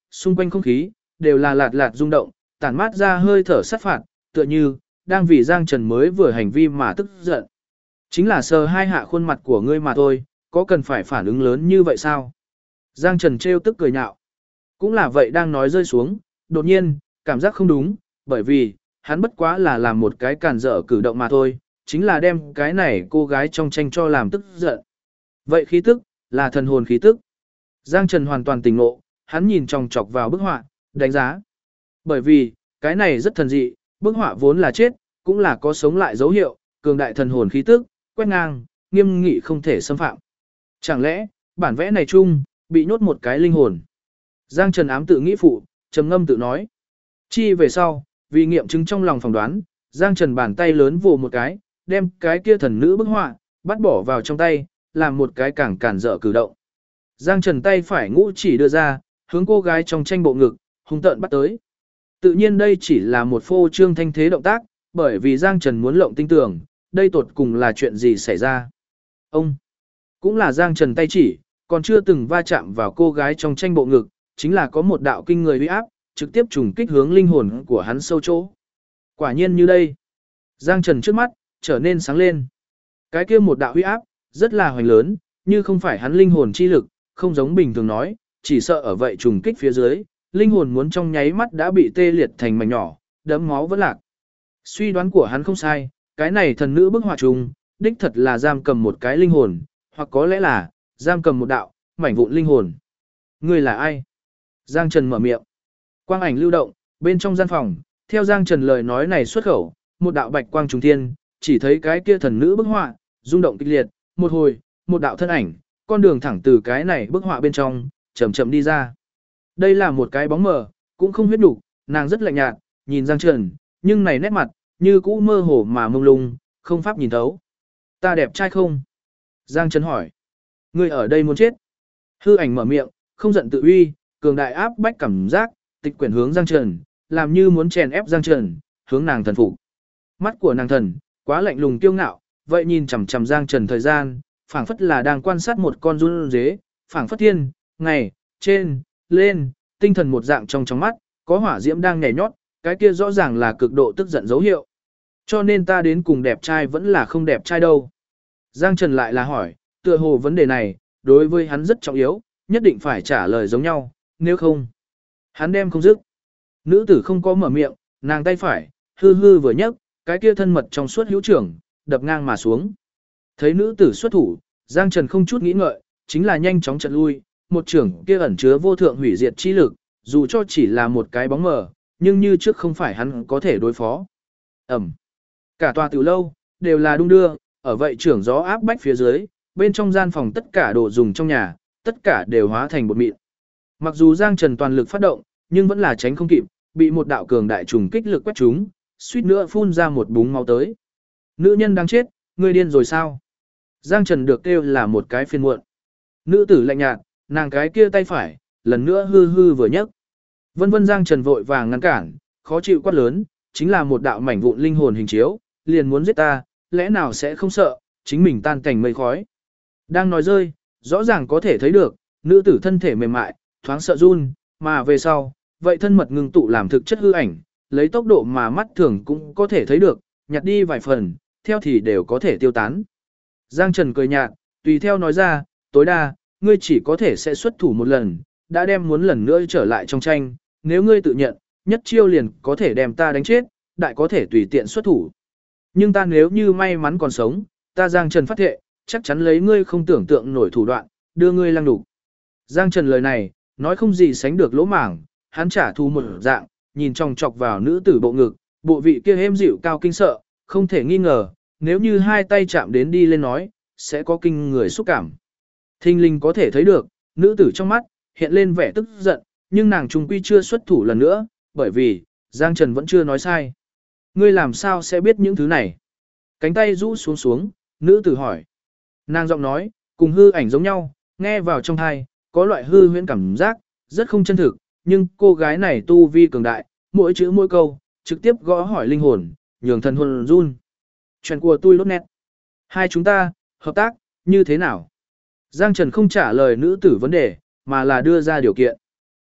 xung quanh không khí đều là lạt lạt rung động, tản mát ra hơi thở sát phạt, tựa như đang vì Giang Trần mới vừa hành vi mà tức giận. Chính là sờ hai hạ khuôn mặt của ngươi mà thôi, có cần phải phản ứng lớn như vậy sao? Giang Trần trêu tức cười nhạo. Cũng là vậy đang nói rơi xuống, đột nhiên, cảm giác không đúng, bởi vì, hắn bất quá là làm một cái cản dở cử động mà thôi, chính là đem cái này cô gái trong tranh cho làm tức giận. Vậy khí tức, là thần hồn khí tức. Giang Trần hoàn toàn tỉnh ngộ, hắn nhìn chòng chọc vào bức họa, đánh giá. Bởi vì, cái này rất thần dị, bức họa vốn là chết, cũng là có sống lại dấu hiệu, cường đại thần hồn khí tức, quét ngang, nghiêm nghị không thể xâm phạm. Chẳng lẽ, bản vẽ này chung, bị nhốt một cái linh hồn. Giang Trần ám tự nghĩ phụ, trầm ngâm tự nói. Chi về sau, vì nghiệm chứng trong lòng phỏng đoán, Giang Trần bàn tay lớn vồ một cái, đem cái kia thần nữ bức họa, bắt bỏ vào trong tay, làm một cái càng cản dở cử động. Giang Trần tay phải ngũ chỉ đưa ra, hướng cô gái trong tranh bộ ngực, hung tợn bắt tới. Tự nhiên đây chỉ là một phô trương thanh thế động tác, bởi vì Giang Trần muốn lộng tinh tưởng, đây tột cùng là chuyện gì xảy ra. Ông, cũng là Giang Trần tay chỉ, còn chưa từng va chạm vào cô gái trong tranh bộ ngực, chính là có một đạo kinh người uy áp, trực tiếp trùng kích hướng linh hồn của hắn sâu chỗ. Quả nhiên như đây. Giang Trần trước mắt, trở nên sáng lên. Cái kia một đạo uy áp, rất là hoành lớn, như không phải hắn linh hồn chi lực, không giống bình thường nói, chỉ sợ ở vậy trùng kích phía dưới, linh hồn muốn trong nháy mắt đã bị tê liệt thành mảnh nhỏ, đẫm máu vẫn lạc. Suy đoán của hắn không sai, cái này thần nữ bức họa trùng, đích thật là giam cầm một cái linh hồn, hoặc có lẽ là giam cầm một đạo mảnh vụn linh hồn. Ngươi là ai? Giang Trần mở miệng. Quang ảnh lưu động, bên trong gian phòng, theo Giang Trần lời nói này xuất khẩu, một đạo bạch quang trùng thiên, chỉ thấy cái kia thần nữ bức họa, rung động kịch liệt, một hồi, một đạo thân ảnh, con đường thẳng từ cái này bức họa bên trong, chậm chậm đi ra. Đây là một cái bóng mờ, cũng không huyết đủ, nàng rất lạnh nhạt, nhìn Giang Trần, nhưng này nét mặt, như cũ mơ hồ mà mông lung, không pháp nhìn thấu. Ta đẹp trai không? Giang Trần hỏi. Ngươi ở đây muốn chết. Hư ảnh mở miệng, không giận tự uy, cường đại áp bách cảm giác, tịch quyển hướng Giang Trần, làm như muốn chèn ép Giang Trần, hướng nàng thần phục. Mắt của nàng thần, quá lạnh lùng kiêu ngạo, vậy nhìn chằm chằm Giang Trần thời gian, phảng phất là đang quan sát một con run dế, phảng phất thiên, ngày, trên, lên, tinh thần một dạng trong mắt, có hỏa diễm đang nhảy nhót, cái kia rõ ràng là cực độ tức giận dấu hiệu. Cho nên ta đến cùng đẹp trai vẫn là không đẹp trai đâu. Giang Trần lại là hỏi, tựa hồ vấn đề này, đối với hắn rất trọng yếu, nhất định phải trả lời giống nhau, nếu không, hắn đem không dứt. Nữ tử không có mở miệng, nàng tay phải, hư hư vừa nhấc, cái kia thân mật trong suốt hữu trưởng, đập ngang mà xuống. Thấy nữ tử xuất thủ, Giang Trần không chút nghĩ ngợi, chính là nhanh chóng chặn lui, một trưởng kia ẩn chứa vô thượng hủy diệt chi lực, dù cho chỉ là một cái bóng mờ, nhưng như trước không phải hắn có thể đối phó. Ẩm. Cả tòa tiểu lâu, đều là đung đưa, ở vậy trưởng gió áp bách phía dưới, bên trong gian phòng tất cả đồ dùng trong nhà, tất cả đều hóa thành bột mịn. Mặc dù Giang Trần toàn lực phát động, nhưng vẫn là tránh không kịp, bị một đạo cường đại trùng kích lực quét trúng, suýt nữa phun ra một búng máu tới. Nữ nhân đang chết, ngươi điên rồi sao? Giang Trần được kêu là một cái phiền muộn. Nữ tử lạnh nhạt, nàng cái kia tay phải, lần nữa hư hư vừa nhấc. Vân vân Giang Trần vội vàng ngăn cản, khó chịu quát lớn, chính là một đạo mảnh vụn linh hồn hình chiếu, liền muốn giết ta, lẽ nào sẽ không sợ, chính mình tan cảnh mây khói. Đang nói rơi, rõ ràng có thể thấy được, nữ tử thân thể mềm mại, thoáng sợ run, mà về sau, vậy thân mật ngừng tụ làm thực chất hư ảnh, lấy tốc độ mà mắt thường cũng có thể thấy được, nhặt đi vài phần, theo thì đều có thể tiêu tán. Giang Trần cười nhạt, tùy theo nói ra, tối đa, ngươi chỉ có thể sẽ xuất thủ một lần, đã đem muốn lần nữa trở lại trong tranh, nếu ngươi tự nhận, nhất chiêu liền có thể đem ta đánh chết, đại có thể tùy tiện xuất thủ. Nhưng ta nếu như may mắn còn sống, ta Giang Trần phát thệ, chắc chắn lấy ngươi không tưởng tượng nổi thủ đoạn, đưa ngươi lăng đục. Giang Trần lời này, nói không gì sánh được lỗ mảng, hắn trả thù một dạng, nhìn chòng chọc vào nữ tử bộ ngực, bộ vị kia êm dịu cao kinh sợ, không thể nghi ngờ, nếu như hai tay chạm đến đi lên nói, sẽ có kinh người xúc cảm. Thinh linh có thể thấy được, nữ tử trong mắt, hiện lên vẻ tức giận, nhưng nàng trung quy chưa xuất thủ lần nữa, bởi vì, Giang Trần vẫn chưa nói sai. Ngươi làm sao sẽ biết những thứ này? Cánh tay rũ xuống xuống, nữ tử hỏi. Nàng giọng nói, cùng hư ảnh giống nhau, nghe vào trong tai, có loại hư huyễn cảm giác, rất không chân thực, nhưng cô gái này tu vi cường đại, mỗi chữ mỗi câu, trực tiếp gõ hỏi linh hồn, nhường thần hồn run. Chuyện của tôi lốt nét. Hai chúng ta, hợp tác, như thế nào? Giang Trần không trả lời nữ tử vấn đề, mà là đưa ra điều kiện.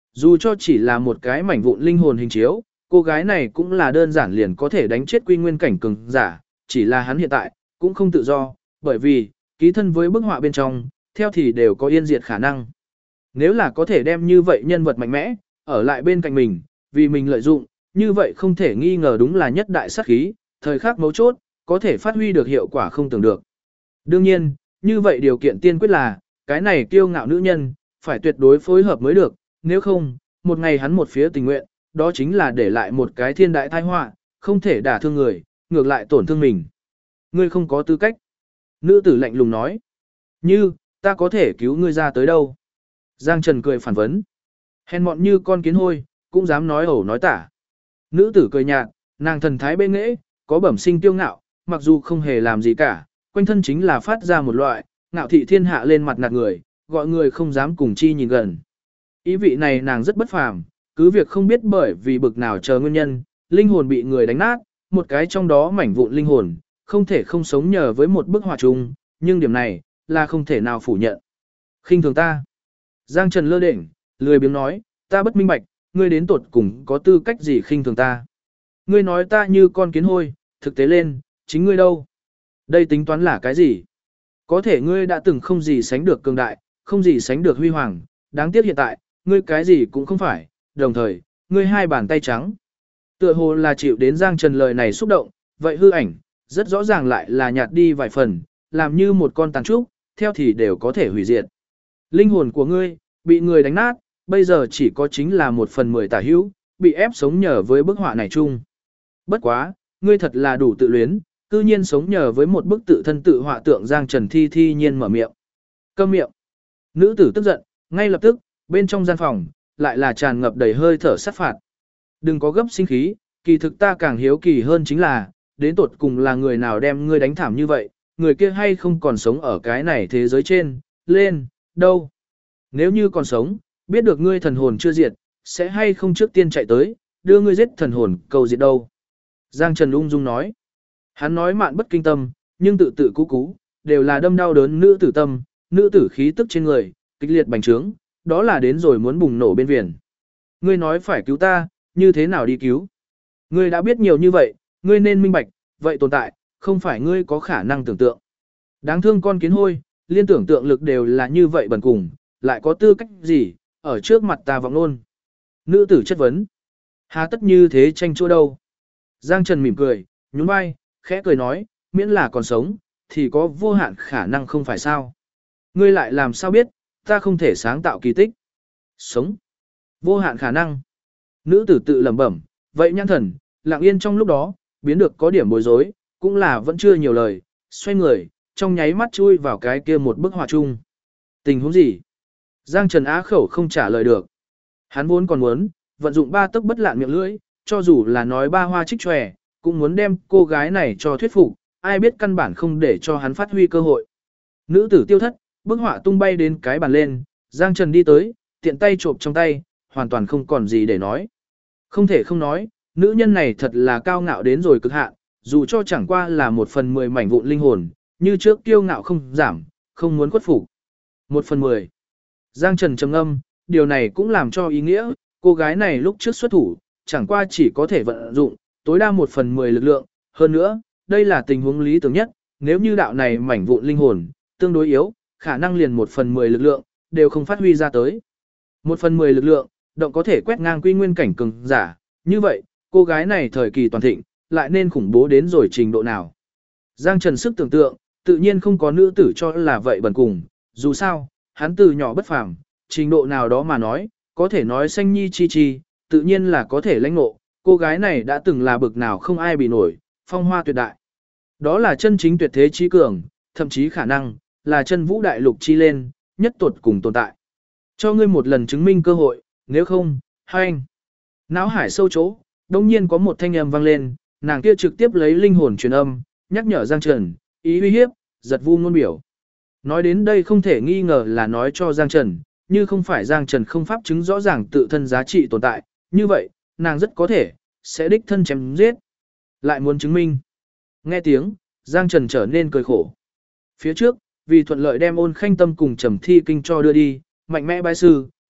Dù cho chỉ là một cái mảnh vụn linh hồn hình chiếu, cô gái này cũng là đơn giản liền có thể đánh chết quy nguyên cảnh cường giả, chỉ là hắn hiện tại cũng không tự do, bởi vì ký thân với bức họa bên trong, theo thì đều có yên diệt khả năng. Nếu là có thể đem như vậy nhân vật mạnh mẽ ở lại bên cạnh mình, vì mình lợi dụng, như vậy không thể nghi ngờ đúng là nhất đại sát khí, thời khắc mấu chốt, có thể phát huy được hiệu quả không tưởng được. Đương nhiên, như vậy điều kiện tiên quyết là, cái này kiêu ngạo nữ nhân, phải tuyệt đối phối hợp mới được, nếu không, một ngày hắn một phía tình nguyện, đó chính là để lại một cái thiên đại tai họa, không thể đả thương người, ngược lại tổn thương mình. Ngươi không có tư cách. Nữ tử lạnh lùng nói. Như, ta có thể cứu ngươi ra tới đâu? Giang Trần cười phản vấn. Hèn mọn như con kiến hôi, cũng dám nói ẩu nói tả. Nữ tử cười nhạt, nàng thần thái bên nghệ, có bẩm sinh tiêu ngạo, mặc dù không hề làm gì cả, quanh thân chính là phát ra một loại, ngạo thị thiên hạ lên mặt nạt người, gọi người không dám cùng chi nhìn gần. Ý vị này nàng rất bất phàm, cứ việc không biết bởi vì bực nào chờ nguyên nhân, linh hồn bị người đánh nát, một cái trong đó mảnh vụn linh hồn, không thể không sống nhờ với một bức họa chung, nhưng điểm này, là không thể nào phủ nhận. Khinh thường ta. Giang Trần lơ đễnh, lười biếng nói, ta bất minh bạch, ngươi đến tột cùng có tư cách gì khinh thường ta. Ngươi nói ta như con kiến hôi, thực tế lên, chính ngươi đâu? Đây tính toán là cái gì? Có thể ngươi đã từng không gì sánh được cường đại, không gì sánh được huy hoàng, đáng tiếc hiện tại, ngươi cái gì cũng không phải, đồng thời, ngươi hai bàn tay trắng. Tựa hồ là chịu đến Giang Trần lời này xúc động, vậy hư ảnh, rất rõ ràng lại là nhạt đi vài phần, làm như một con tàn trúc, theo thì đều có thể hủy diệt. Linh hồn của ngươi, bị người đánh nát, bây giờ chỉ có chính là 1/10 tả hữu, bị ép sống nhờ với bức họa này chung. Bất quá, ngươi thật là đủ tự luyến, cư nhiên sống nhờ với một bức tự thân tự họa tượng. Giang Trần thi nhiên mở miệng. Câm miệng. Nữ tử tức giận, ngay lập tức, bên trong gian phòng, lại là tràn ngập đầy hơi thở sát phạt. Đừng có gấp sinh khí, kỳ thực ta càng hiếu kỳ hơn chính là, đến tột cùng là người nào đem ngươi đánh thảm như vậy, người kia hay không còn sống ở cái này thế giới trên, lên, đâu. Nếu như còn sống, biết được ngươi thần hồn chưa diệt, sẽ hay không trước tiên chạy tới, đưa ngươi giết thần hồn cầu diệt đâu. Giang Trần ung dung nói. Hắn nói mạn bất kinh tâm, nhưng tự tự cú cú, đều là đâm đau đớn nữ tử tâm, nữ tử khí tức trên người, kịch liệt bành trướng, đó là đến rồi muốn bùng nổ bên viền. Ngươi nói phải cứu ta, như thế nào đi cứu? Ngươi đã biết nhiều như vậy, ngươi nên minh bạch, vậy tồn tại, không phải ngươi có khả năng tưởng tượng. Đáng thương con kiến hôi, liên tưởng tượng lực đều là như vậy bần cùng, lại có tư cách gì, ở trước mặt ta vọng luôn. Nữ tử chất vấn. Hà tất như thế tranh chua đâu? Giang Trần mỉm cười, nhún vai, khẽ cười nói, miễn là còn sống, thì có vô hạn khả năng không phải sao. Ngươi lại làm sao biết, ta không thể sáng tạo kỳ tích. Sống. Vô hạn khả năng. Nữ tử tự lẩm bẩm, vậy nhãn thần, lặng yên trong lúc đó, biến được có điểm bối rối, cũng là vẫn chưa nhiều lời, xoay người, trong nháy mắt chui vào cái kia một bức họa chung. Tình huống gì? Giang Trần á khẩu không trả lời được. Hắn vốn còn muốn, vận dụng 3 tấc bất lạn miệng lưỡi, cho dù là nói 3 hoa trích tròe, cũng muốn đem cô gái này cho thuyết phục, ai biết căn bản không để cho hắn phát huy cơ hội. Nữ tử tiêu thất, bức họa tung bay đến cái bàn lên, Giang Trần đi tới, tiện tay trộm trong tay, hoàn toàn không còn gì để nói. Không thể không nói, nữ nhân này thật là cao ngạo đến rồi cực hạn, dù cho chẳng qua là 1/10 mảnh vụn linh hồn, như trước kiêu ngạo không giảm, không muốn khuất phục. 1/10. Giang Trần trầm ngâm, điều này cũng làm cho ý nghĩa, cô gái này lúc trước xuất thủ, chẳng qua chỉ có thể vận dụng, tối đa 1/10 lực lượng, hơn nữa, đây là tình huống lý tưởng nhất, nếu như đạo này mảnh vụn linh hồn, tương đối yếu, khả năng liền 1/10 lực lượng, đều không phát huy ra tới. 1/10 lực lượng, động có thể quét ngang quy nguyên cảnh cường giả, như vậy, cô gái này thời kỳ toàn thịnh, lại nên khủng bố đến rồi trình độ nào. Giang Trần sức tưởng tượng, tự nhiên không có nữ tử cho là vậy bần cùng, dù sao, hắn từ nhỏ bất phàm, trình độ nào đó mà nói, có thể nói xanh nhi chi chi, tự nhiên là có thể lãnh ngộ, cô gái này đã từng là bực nào không ai bị nổi, phong hoa tuyệt đại. Đó là chân chính tuyệt thế trí cường, thậm chí khả năng, là chân vũ đại lục chi lên, nhất tuột cùng tồn tại. Cho ngươi một lần chứng minh cơ hội, nếu không, hai anh. Náo hải sâu chỗ, đông nhiên có một thanh âm vang lên, nàng kia trực tiếp lấy linh hồn truyền âm, nhắc nhở Giang Trần, ý uy hiếp, giật vu ngôn biểu. Nói đến đây không thể nghi ngờ là nói cho Giang Trần, như không phải Giang Trần không pháp chứng rõ ràng tự thân giá trị tồn tại, như vậy, nàng rất có thể, sẽ đích thân chém giết. Lại muốn chứng minh. Nghe tiếng, Giang Trần trở nên cười khổ. Phía trước, vì thuận lợi đem Ôn Khanh Tâm cùng Trầm Thi Kinh cho đưa đi, mạnh mẽ bái sư,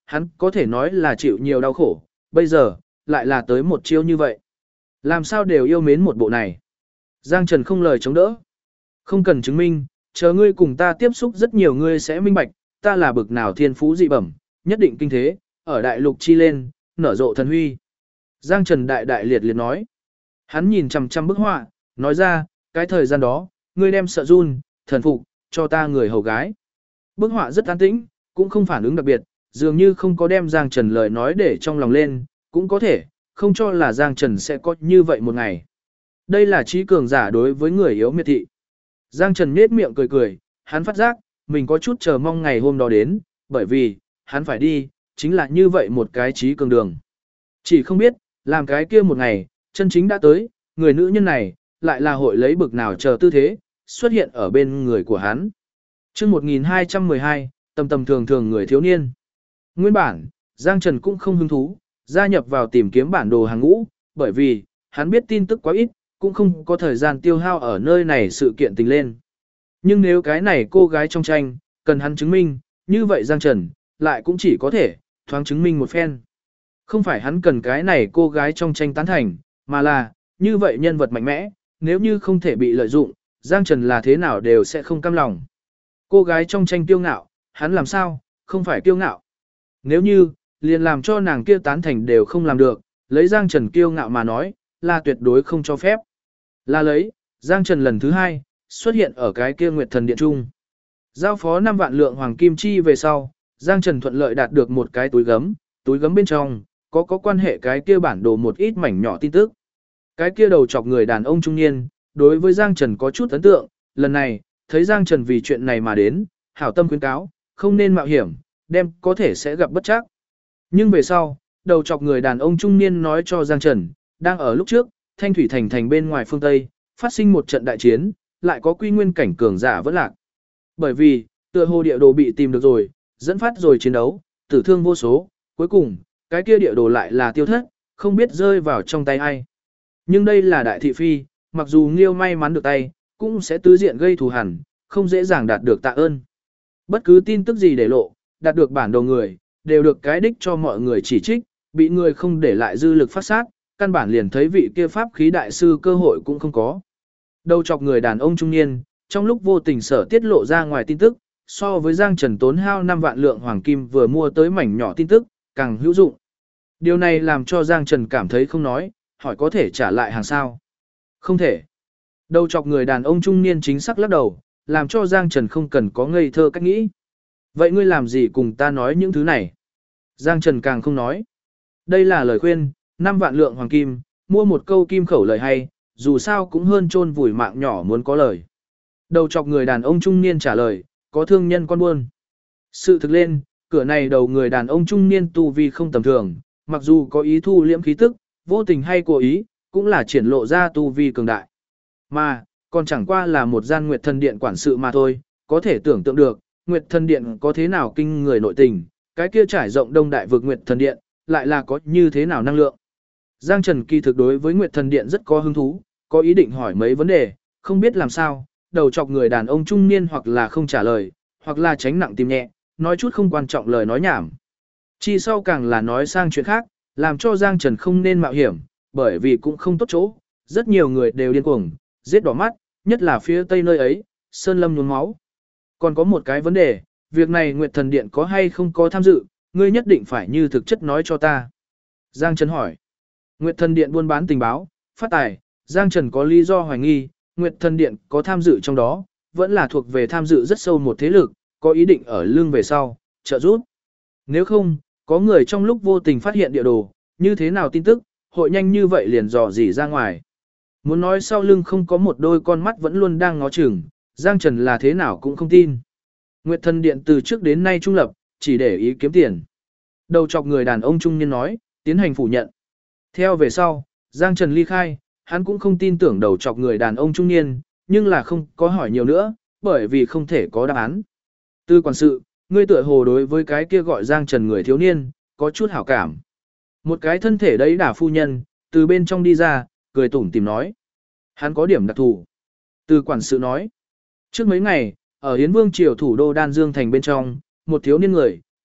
hắn có thể nói là chịu nhiều đau khổ, bây giờ, lại là tới một chiêu như vậy. Làm sao đều yêu mến một bộ này. Giang Trần không lời chống đỡ. Không cần chứng minh, chờ ngươi cùng ta tiếp xúc rất nhiều ngươi sẽ minh bạch, ta là bực nào thiên phú dị bẩm, nhất định kinh thế, ở đại lục chi lên, nở rộ thần huy. Giang Trần đại đại liệt liệt nói. Hắn nhìn chằm chằm bức họa, nói ra, cái thời gian đó, ngươi đem sợ run, thần phục, cho ta người hầu gái. Bức họa rất an tĩnh, cũng không phản ứng đặc biệt, dường như không có đem Giang Trần lời nói để trong lòng lên, cũng có thể, không cho là Giang Trần sẽ có như vậy một ngày. Đây là trí cường giả đối với người yếu miệt thị. Giang Trần nhếch miệng cười cười, hắn phát giác, mình có chút chờ mong ngày hôm đó đến, bởi vì, hắn phải đi, chính là như vậy một cái trí cường đường. Chỉ không biết, làm cái kia một ngày, chân chính đã tới, người nữ nhân này, lại là hội lấy bực nào chờ tư thế, xuất hiện ở bên người của hắn. Chương 1212, tầm tầm thường thường người thiếu niên. Nguyên bản, Giang Trần cũng không hứng thú, gia nhập vào tìm kiếm bản đồ hàng ngũ, bởi vì, hắn biết tin tức quá ít, cũng không có thời gian tiêu hao ở nơi này sự kiện tình lên. Nhưng nếu cái này cô gái trong tranh, cần hắn chứng minh, như vậy Giang Trần, lại cũng chỉ có thể, thoáng chứng minh một phen. Không phải hắn cần cái này cô gái trong tranh tán thành, mà là, như vậy nhân vật mạnh mẽ, nếu như không thể bị lợi dụng, Giang Trần là thế nào đều sẽ không cam lòng. Cô gái trong tranh kiêu ngạo, hắn làm sao, không phải kiêu ngạo. Nếu như, liền làm cho nàng kia tán thành đều không làm được, lấy Giang Trần kiêu ngạo mà nói, là tuyệt đối không cho phép. Là lấy, Giang Trần lần thứ 2, xuất hiện ở cái kia Nguyệt Thần Điện Trung. Giao phó 5 vạn lượng hoàng kim chi về sau, Giang Trần thuận lợi đạt được một cái túi gấm bên trong, có quan hệ cái kia bản đồ một ít mảnh nhỏ tin tức. Cái kia đầu chọc người đàn ông trung niên, đối với Giang Trần có chút ấn tượng, lần này, thấy Giang Trần vì chuyện này mà đến, hảo tâm khuyến cáo, không nên mạo hiểm, đem có thể sẽ gặp bất trắc. Nhưng về sau, đầu chọc người đàn ông trung niên nói cho Giang Trần, đang ở lúc trước, Thanh Thủy thành bên ngoài phương Tây, phát sinh một trận đại chiến, lại có quy nguyên cảnh cường giả vẫn lạc. Bởi vì, tựa hồ địa đồ bị tìm được rồi, dẫn phát rồi chiến đấu, tử thương vô số, cuối cùng, cái kia địa đồ lại là tiêu thất, không biết rơi vào trong tay ai. Nhưng đây là đại thị phi, mặc dù Nghiêu may mắn được tay, cũng sẽ tứ diện gây thù hằn, không dễ dàng đạt được tạ ơn. Bất cứ tin tức gì để lộ, đạt được bản đồ người, đều được cái đích cho mọi người chỉ trích, bị người không để lại dư lực phát sát, căn bản liền thấy vị kia pháp khí đại sư cơ hội cũng không có. Đầu chọc người đàn ông trung niên, trong lúc vô tình sở tiết lộ ra ngoài tin tức, so với Giang Trần tốn hao 5 vạn lượng hoàng kim vừa mua tới mảnh nhỏ tin tức, càng hữu dụng. Điều này làm cho Giang Trần cảm thấy không nói, hỏi có thể trả lại hàng sao. Không thể. Đầu chọc người đàn ông trung niên chính xác lắc đầu, làm cho Giang Trần không cần có ngây thơ cách nghĩ. Vậy ngươi làm gì cùng ta nói những thứ này? Giang Trần càng không nói. Đây là lời khuyên, 5 vạn lượng hoàng kim, mua một câu kim khẩu lời hay, dù sao cũng hơn chôn vùi mạng nhỏ muốn có lời. Đầu chọc người đàn ông trung niên trả lời, có thương nhân con buôn. Sự thực lên, cửa này đầu người đàn ông trung niên tu vi không tầm thường, mặc dù có ý thu liễm khí tức, vô tình hay cố ý, cũng là triển lộ ra tu vi cường đại. Mà, còn chẳng qua là một gian Nguyệt Thần Điện quản sự mà thôi, có thể tưởng tượng được, Nguyệt Thần Điện có thế nào kinh người nội tình, cái kia trải rộng đông đại vực Nguyệt Thần Điện, lại là có như thế nào năng lượng. Giang Trần kỳ thực đối với Nguyệt Thần Điện rất có hứng thú, có ý định hỏi mấy vấn đề, không biết làm sao, đầu chọc người đàn ông trung niên hoặc là không trả lời, hoặc là tránh nặng tìm nhẹ, nói chút không quan trọng lời nói nhảm. Chi sau càng là nói sang chuyện khác, làm cho Giang Trần không nên mạo hiểm, bởi vì cũng không tốt chỗ, rất nhiều người đều điên cuồng, giết đỏ mắt, nhất là phía tây nơi ấy, sơn lâm nhuốm máu. Còn có một cái vấn đề, việc này Nguyệt Thần Điện có hay không có tham dự, ngươi nhất định phải như thực chất nói cho ta. Giang Trần hỏi. Nguyệt Thần Điện buôn bán tình báo, phát tài, Giang Trần có lý do hoài nghi, Nguyệt Thần Điện có tham dự trong đó, vẫn là thuộc về tham dự rất sâu một thế lực, có ý định ở lưng về sau, trợ giúp. Nếu không, có người trong lúc vô tình phát hiện địa đồ, như thế nào tin tức, hội nhanh như vậy liền dò dỉ ra ngoài. Muốn nói sau lưng không có một đôi con mắt vẫn luôn đang ngó chừng, Giang Trần là thế nào cũng không tin. Nguyệt Thần Điện từ trước đến nay trung lập, chỉ để ý kiếm tiền. Đầu chọc người đàn ông trung niên nói, tiến hành phủ nhận. Theo về sau, Giang Trần ly khai, hắn cũng không tin tưởng đầu chọc người đàn ông trung niên, nhưng là không có hỏi nhiều nữa, bởi vì không thể có đáp án. Tư quản sự, ngươi tựa hồ đối với cái kia gọi Giang Trần người thiếu niên, có chút hảo cảm. Một cái thân thể đấy đả phu nhân, từ bên trong đi ra, cười tủm tìm nói. Hắn có điểm đặc thù. Tư quản sự nói. Trước mấy ngày, ở Yến Vương triều thủ đô Đan Dương thành bên trong, một thiếu niên người,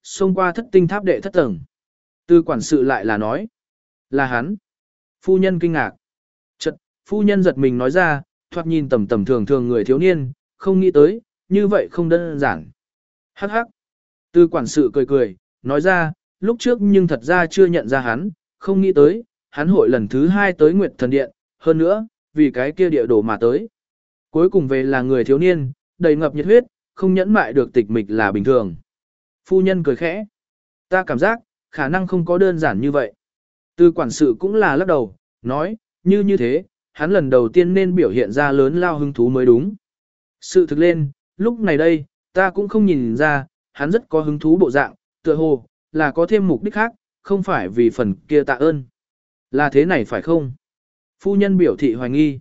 xông qua thất tinh tháp đệ thất tầng. Từ quản sự lại là nói, là hắn. Phu nhân kinh ngạc. Chợt, phu nhân giật mình nói ra, thoạt nhìn tầm tầm thường thường người thiếu niên, không nghĩ tới, như vậy không đơn giản. Hắc hắc. Từ quản sự cười cười, nói ra, lúc trước nhưng thật ra chưa nhận ra hắn, không nghĩ tới, hắn hội lần thứ 2 tới Nguyệt Thần Điện, hơn nữa, vì cái kia địa đồ mà tới. Cuối cùng về là người thiếu niên, đầy ngập nhiệt huyết, không nhẫn mại được tịch mịch là bình thường. Phu nhân cười khẽ. Ta cảm giác, khả năng không có đơn giản như vậy. Từ quản sự cũng là lắc đầu, nói, như thế, hắn lần đầu tiên nên biểu hiện ra lớn lao hứng thú mới đúng. Sự thực lên, lúc này đây, ta cũng không nhìn ra, hắn rất có hứng thú bộ dạng, tựa hồ, là có thêm mục đích khác, không phải vì phần kia tạ ơn. Là thế này phải không? Phu nhân biểu thị hoài nghi.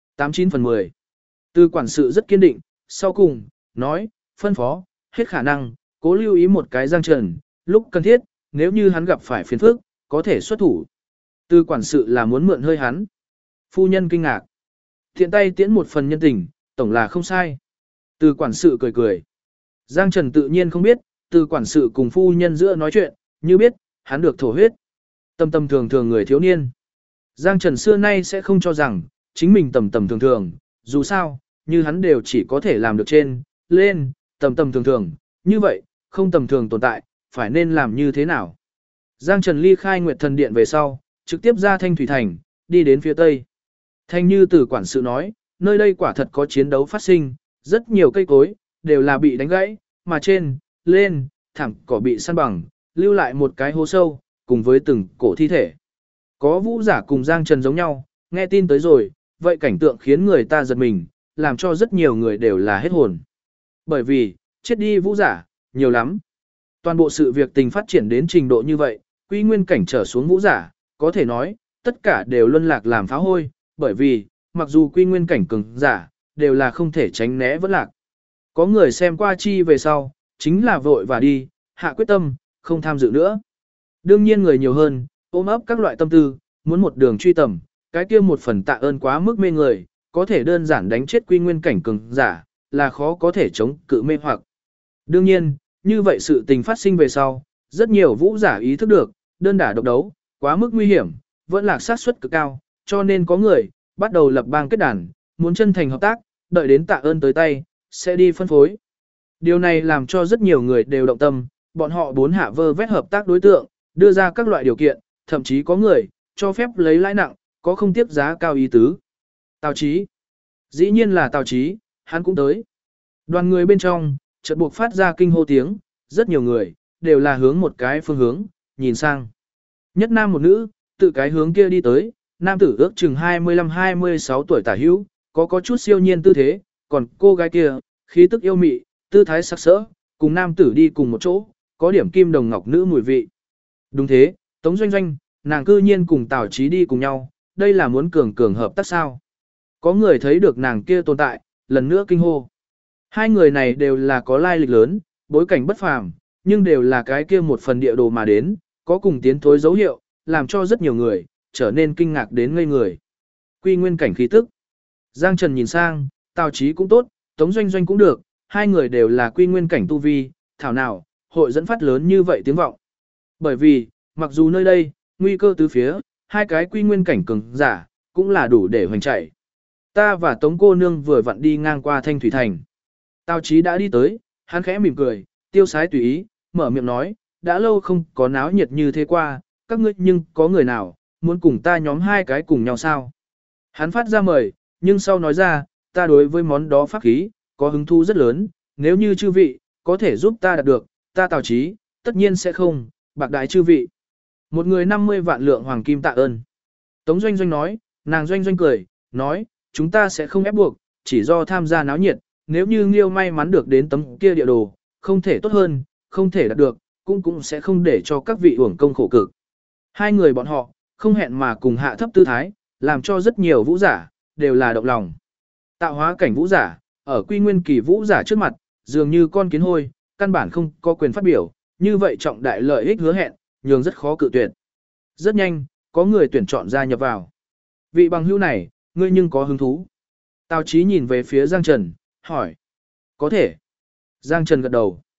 89/10. Từ quản sự rất kiên định, sau cùng, nói, phân phó, hết khả năng, cố lưu ý một cái Giang Trần, lúc cần thiết, nếu như hắn gặp phải phiền phức, có thể xuất thủ. Từ quản sự là muốn mượn hơi hắn. Phu nhân kinh ngạc. Thiện tay tiễn một phần nhân tình, tổng là không sai. Từ quản sự cười cười. Giang Trần tự nhiên không biết, từ quản sự cùng phu nhân giữa nói chuyện, như biết, hắn được thổ huyết. Tầm tầm thường thường người thiếu niên. Giang Trần xưa nay sẽ không cho rằng, chính mình tầm tầm thường thường, dù sao, như hắn đều chỉ có thể làm được trên, lên, tầm tầm thường thường, như vậy, không tầm thường tồn tại, phải nên làm như thế nào. Giang Trần ly khai Nguyệt Thần Điện về sau, trực tiếp ra Thanh Thủy Thành, đi đến phía Tây. Thanh như từ quản sự nói, nơi đây quả thật có chiến đấu phát sinh, rất nhiều cây cối, đều là bị đánh gãy, mà trên, lên, thẳng cỏ bị săn bằng, lưu lại một cái hố sâu, cùng với từng cổ thi thể. Có vũ giả cùng Giang Trần giống nhau, nghe tin tới rồi, vậy cảnh tượng khiến người ta giật mình, làm cho rất nhiều người đều là hết hồn. Bởi vì, chết đi vũ giả, nhiều lắm. Toàn bộ sự việc tình phát triển đến trình độ như vậy, quy nguyên cảnh trở xuống vũ giả, có thể nói, tất cả đều luân lạc làm phá hôi, bởi vì, mặc dù quy nguyên cảnh cường giả, đều là không thể tránh né vẫn lạc. Có người xem qua chi về sau, chính là vội và đi, hạ quyết tâm, không tham dự nữa. Đương nhiên người nhiều hơn, ôm ấp các loại tâm tư, muốn một đường truy tầm, cái kia một phần tạ ơn quá mức mê người, có thể đơn giản đánh chết quy nguyên cảnh cường giả, là khó có thể chống cự mê hoặc. Đương nhiên, như vậy sự tình phát sinh về sau, rất nhiều vũ giả ý thức được, đơn đả độc đấu, quá mức nguy hiểm, vẫn là sát suất cực cao, cho nên có người, bắt đầu lập bang kết đàn, muốn chân thành hợp tác, đợi đến tạ ơn tới tay, sẽ đi phân phối. Điều này làm cho rất nhiều người đều động tâm, bọn họ bốn hạ vơ vét hợp tác đối tượng, đưa ra các loại điều kiện, thậm chí có người, cho phép lấy lãi nặng, có không tiếp giá cao ý tứ. Tào Chí. Dĩ nhiên là Tào Chí, hắn cũng tới. Đoàn người bên trong, chợt buộc phát ra kinh hô tiếng, rất nhiều người, đều là hướng một cái phương hướng, nhìn sang. Nhất nam một nữ, tự cái hướng kia đi tới, nam tử ước chừng 25-26 tuổi tả hữu, có chút siêu nhiên tư thế, còn cô gái kia, khí tức yêu mị, tư thái sắc sỡ, cùng nam tử đi cùng một chỗ, có điểm kim đồng ngọc nữ mùi vị. Đúng thế, Tống Doanh Doanh, nàng cư nhiên cùng Tào Chí đi cùng nhau, đây là muốn cường hợp tác sao. Có người thấy được nàng kia tồn tại, lần nữa kinh hô. Hai người này đều là có lai lịch lớn, bối cảnh bất phàm, nhưng đều là cái kia một phần địa đồ mà đến, có cùng tiến thối dấu hiệu, làm cho rất nhiều người, trở nên kinh ngạc đến ngây người. Quy nguyên cảnh khí tức. Giang Trần nhìn sang, Tào Chí cũng tốt, Tống Doanh Doanh cũng được, hai người đều là quy nguyên cảnh tu vi, thảo nào, hội dẫn phát lớn như vậy tiếng vọng. Bởi vì, mặc dù nơi đây, nguy cơ tứ phía, hai cái quy nguyên cảnh cường giả, cũng là đủ để hoành chạy. Ta và Tống cô nương vừa vặn đi ngang qua Thanh Thủy Thành. Tào Chí đã đi tới, hắn khẽ mỉm cười, tiêu sái tùy ý, mở miệng nói, đã lâu không có náo nhiệt như thế qua, các ngươi nhưng có người nào, muốn cùng ta nhóm hai cái cùng nhau sao? Hắn phát ra mời, nhưng sau nói ra, ta đối với món đó pháp khí, có hứng thú rất lớn, nếu như chư vị, có thể giúp ta đạt được, ta Tào Chí, tất nhiên sẽ không, bạc đại chư vị. Một người 50 vạn lượng hoàng kim tạ ơn. Tống Doanh Doanh nói, nàng Doanh Doanh cười, nói, chúng ta sẽ không ép buộc, chỉ do tham gia náo nhiệt, nếu như Nghiêu may mắn được đến tấm kia địa đồ, không thể tốt hơn, không thể đạt được, cũng sẽ không để cho các vị uổng công khổ cực. Hai người bọn họ, không hẹn mà cùng hạ thấp tư thái, làm cho rất nhiều vũ giả, đều là động lòng. Tạo hóa cảnh vũ giả, ở quy nguyên kỳ vũ giả trước mặt, dường như con kiến hôi, căn bản không có quyền phát biểu, như vậy trọng đại lợi ích hứa hẹn, nhường rất khó cự tuyệt. Rất nhanh, có người tuyển chọn gia nhập vào. Vị bằng hữu này, ngươi nhưng có hứng thú. Tào Chí nhìn về phía Giang Trần, hỏi. Có thể. Giang Trần gật đầu.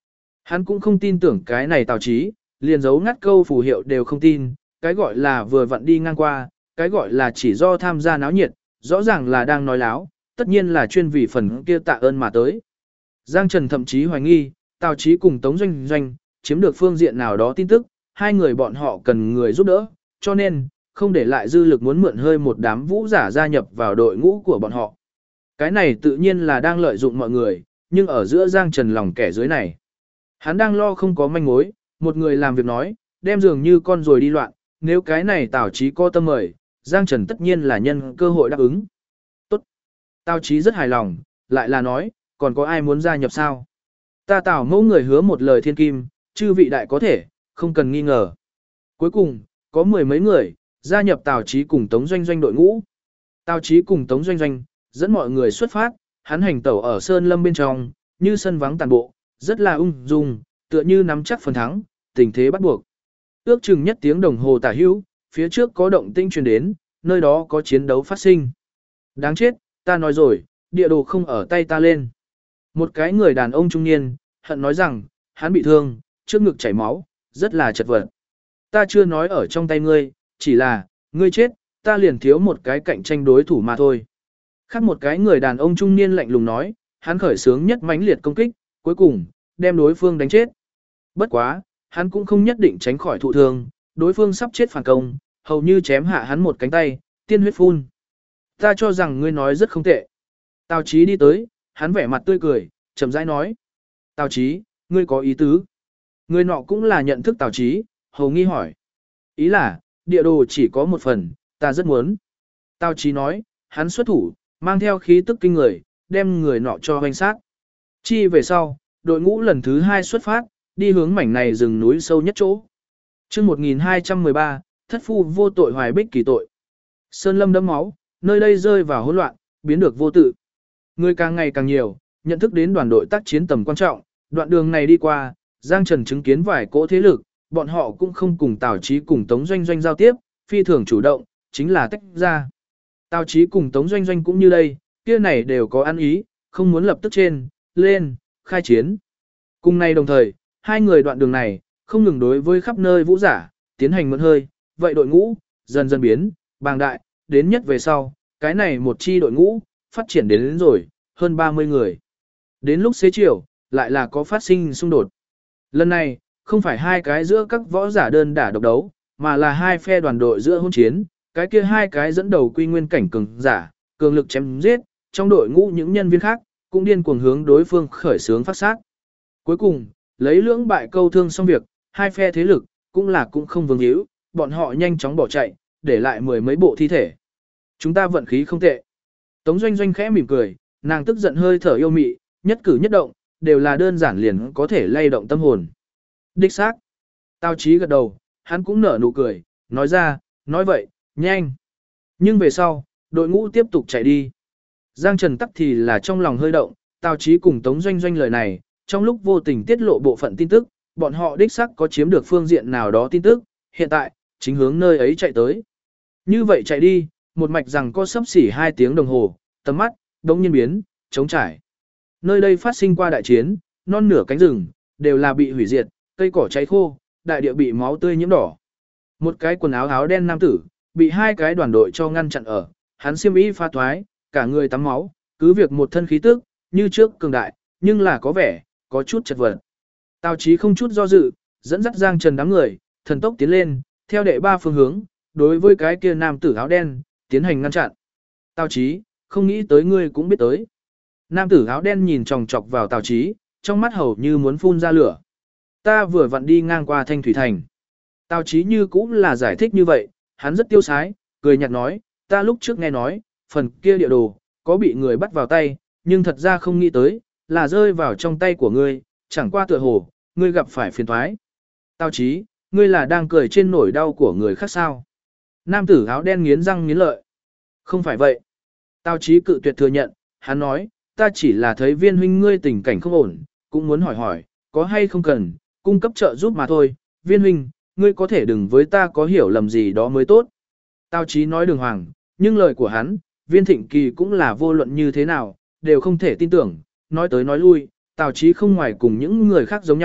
Hắn cũng không tin tưởng cái này Tào Chí, liền dấu ngắt câu phù hiệu đều không tin, cái gọi là vừa vặn đi ngang qua, cái gọi là chỉ do tham gia náo nhiệt, rõ ràng là đang nói láo, tất nhiên là chuyên vì phần kia tạ ơn mà tới. Giang Trần thậm chí hoài nghi, Tào Chí cùng Tống Doanh Doanh, chiếm được phương diện nào đó tin tức, hai người bọn họ cần người giúp đỡ, cho nên, không để lại dư lực muốn mượn hơi một đám vũ giả gia nhập vào đội ngũ của bọn họ. Cái này tự nhiên là đang lợi dụng mọi người, nhưng ở giữa Giang Trần lòng kẻ dưới này. Hắn đang lo không có manh mối, một người làm việc nói, đem dường như con rồi đi loạn, nếu cái này Tào Chí có tâm mời, Giang Trần tất nhiên là nhân cơ hội đáp ứng. Tốt. Tào Chí rất hài lòng, lại là nói, còn có ai muốn gia nhập sao? Ta Tào mẫu người hứa một lời thiên kim, chư vị đại có thể, không cần nghi ngờ. Cuối cùng, có mười mấy người, gia nhập Tào Chí cùng Tống Doanh Doanh đội ngũ. Tào Chí cùng Tống Doanh Doanh, dẫn mọi người xuất phát, hắn hành tẩu ở Sơn Lâm bên trong, như sân vắng tàn bộ, rất là ung dung, tựa như nắm chắc phần thắng, tình thế bắt buộc. Ước chừng nhất tiếng đồng hồ tả hữu, phía trước có động tinh truyền đến, nơi đó có chiến đấu phát sinh. Đáng chết, ta nói rồi, địa đồ không ở tay ta lên. Một cái người đàn ông trung niên, hận nói rằng, hắn bị thương, trước ngực chảy máu, rất là chật vật. Ta chưa nói ở trong tay ngươi, chỉ là, ngươi chết, ta liền thiếu một cái cạnh tranh đối thủ mà thôi. Khác một cái người đàn ông trung niên lạnh lùng nói, hắn khởi sướng nhất mãnh liệt công kích, cuối cùng, đem đối phương đánh chết. Bất quá, hắn cũng không nhất định tránh khỏi thụ thương, đối phương sắp chết phản công, hầu như chém hạ hắn một cánh tay, tiên huyết phun. Ta cho rằng ngươi nói rất không tệ. Tào Chí đi tới, hắn vẻ mặt tươi cười, chậm rãi nói. Tào Chí, ngươi có ý tứ. Người nọ cũng là nhận thức Tào Chí, hầu nghi hỏi. Ý là, địa đồ chỉ có một phần, ta rất muốn. Tào Chí nói, hắn xuất thủ, mang theo khí tức kinh người, đem người nọ cho hoành sát. Chi về sau, đội ngũ lần thứ 2 xuất phát, đi hướng mảnh này rừng núi sâu nhất chỗ. Chương 1213, thất phu vô tội hoài bích kỳ tội. Sơn lâm đẫm máu, nơi đây rơi vào hỗn loạn, biến được vô tự. Người càng ngày càng nhiều, nhận thức đến đoàn đội tác chiến tầm quan trọng, đoạn đường này đi qua, Giang Trần chứng kiến vài cỗ thế lực, bọn họ cũng không cùng Tào Chí cùng Tống Doanh Doanh giao tiếp, phi thường chủ động, chính là tách ra. Tào Chí cùng Tống Doanh Doanh cũng như đây, kia này đều có ăn ý, không muốn lập tức trên, lên, khai chiến. Cùng này đồng thời, hai người đoạn đường này, không ngừng đối với khắp nơi vũ giả, tiến hành mượn hơi, vậy đội ngũ, dần dần biến, bàng đại, đến nhất về sau, cái này một chi đội ngũ, phát triển đến rồi, hơn 30 người. Đến lúc xế chiều, lại là có phát sinh xung đột. Lần này, không phải hai cái giữa các võ giả đơn đả độc đấu, mà là hai phe đoàn đội giữa hôn chiến, cái kia hai cái dẫn đầu quy nguyên cảnh cường giả, cường lực chém giết, trong đội ngũ những nhân viên khác, cũng điên cuồng hướng đối phương khởi xướng phát sát. Cuối cùng, lấy lưỡng bại câu thương xong việc, hai phe thế lực, cũng không vương hữu, bọn họ nhanh chóng bỏ chạy, để lại mười mấy bộ thi thể. Chúng ta vận khí không tệ. Tống Doanh Doanh khẽ mỉm cười, nàng tức giận hơi thở yêu mị, nhất cử nhất động, đều là đơn giản liền có thể lay động tâm hồn. Đích xác. Tào Chí gật đầu, hắn cũng nở nụ cười, nói ra, nói vậy, nhanh. Nhưng về sau, đội ngũ tiếp tục chạy đi. Giang Trần tắc thì là trong lòng hơi động, Tào Chí cùng Tống Doanh Doanh lời này, trong lúc vô tình tiết lộ bộ phận tin tức, bọn họ đích xác có chiếm được phương diện nào đó tin tức, hiện tại, chính hướng nơi ấy chạy tới. Như vậy chạy đi, một mạch rằng có sấp xỉ 2 tiếng đồng hồ, tầm mắt, đống nhiên biến, trống trải. Nơi đây phát sinh qua đại chiến, non nửa cánh rừng, đều là bị hủy diệt, cây cỏ cháy khô, đại địa bị máu tươi nhiễm đỏ. Một cái quần áo áo đen nam tử, bị hai cái đoàn đội cho ngăn chặn ở, hắn xiêm y pha thoái, cả người tắm máu, cứ việc một thân khí tức, như trước cường đại, nhưng là có vẻ, có chút chật vật. Tào Chí không chút do dự, dẫn dắt Giang Trần đám người, thần tốc tiến lên, theo đệ 3 phương hướng, đối với cái kia nam tử áo đen, tiến hành ngăn chặn. Tào Chí, không nghĩ tới ngươi cũng biết tới. Nam tử áo đen nhìn chòng chọc vào Tào Chí, trong mắt hầu như muốn phun ra lửa. Ta vừa vặn đi ngang qua Thanh Thủy Thành. Tào Chí như cũng là giải thích như vậy, hắn rất tiêu sái, cười nhạt nói, ta lúc trước nghe nói, phần kia địa đồ, có bị người bắt vào tay, nhưng thật ra không nghĩ tới, là rơi vào trong tay của ngươi, chẳng qua tựa hồ, ngươi gặp phải phiền toái. Tào Chí, ngươi là đang cười trên nỗi đau của người khác sao? Nam tử áo đen nghiến răng nghiến lợi. Không phải vậy. Tào Chí cự tuyệt thừa nhận, hắn nói, ta chỉ là thấy Viên huynh ngươi tình cảnh không ổn, cũng muốn hỏi hỏi, có hay không cần, cung cấp trợ giúp mà thôi. Viên huynh, ngươi có thể đừng với ta có hiểu lầm gì đó mới tốt. Tào Chí nói đường hoàng, nhưng lời của hắn, Viên Thịnh Kỳ cũng là vô luận như thế nào, đều không thể tin tưởng, nói tới nói lui, Tào Chí không ngoài cùng những người khác giống nhau,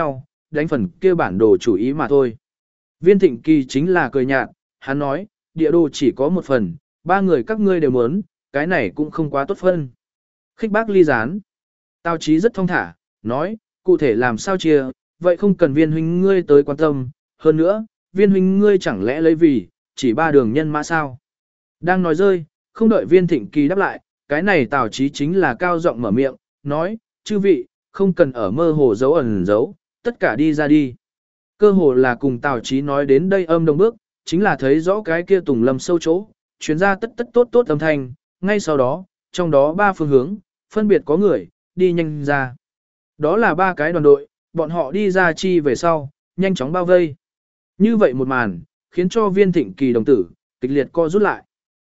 đánh phần kia bản đồ chủ ý mà thôi. Viên Thịnh Kỳ chính là cười nhạt, hắn nói, địa đồ chỉ có một phần, ba người các ngươi đều muốn, cái này cũng không quá tốt phân. Khích bác ly gián. Tào Chí rất thong thả, nói, cụ thể làm sao chia, vậy không cần viên huynh ngươi tới quan tâm, hơn nữa, viên huynh ngươi chẳng lẽ lấy vì, chỉ ba đường nhân mã sao. Đang nói rơi, không đợi Viên Thịnh Kỳ đáp lại, cái này Tào Chí chính là cao giọng mở miệng, nói, chư vị, không cần ở mơ hồ giấu ẩn giấu, tất cả đi ra đi. Cơ hồ là cùng Tào Chí nói đến đây âm đồng bước, chính là thấy rõ cái kia tùng lâm sâu chỗ, chuyến ra tất tất tốt tốt âm thanh, ngay sau đó, trong đó ba phương hướng, phân biệt có người, đi nhanh ra. Đó là ba cái đoàn đội, bọn họ đi ra chi về sau, nhanh chóng bao vây. Như vậy một màn, khiến cho Viên Thịnh Kỳ đồng tử, kịch liệt co rút lại.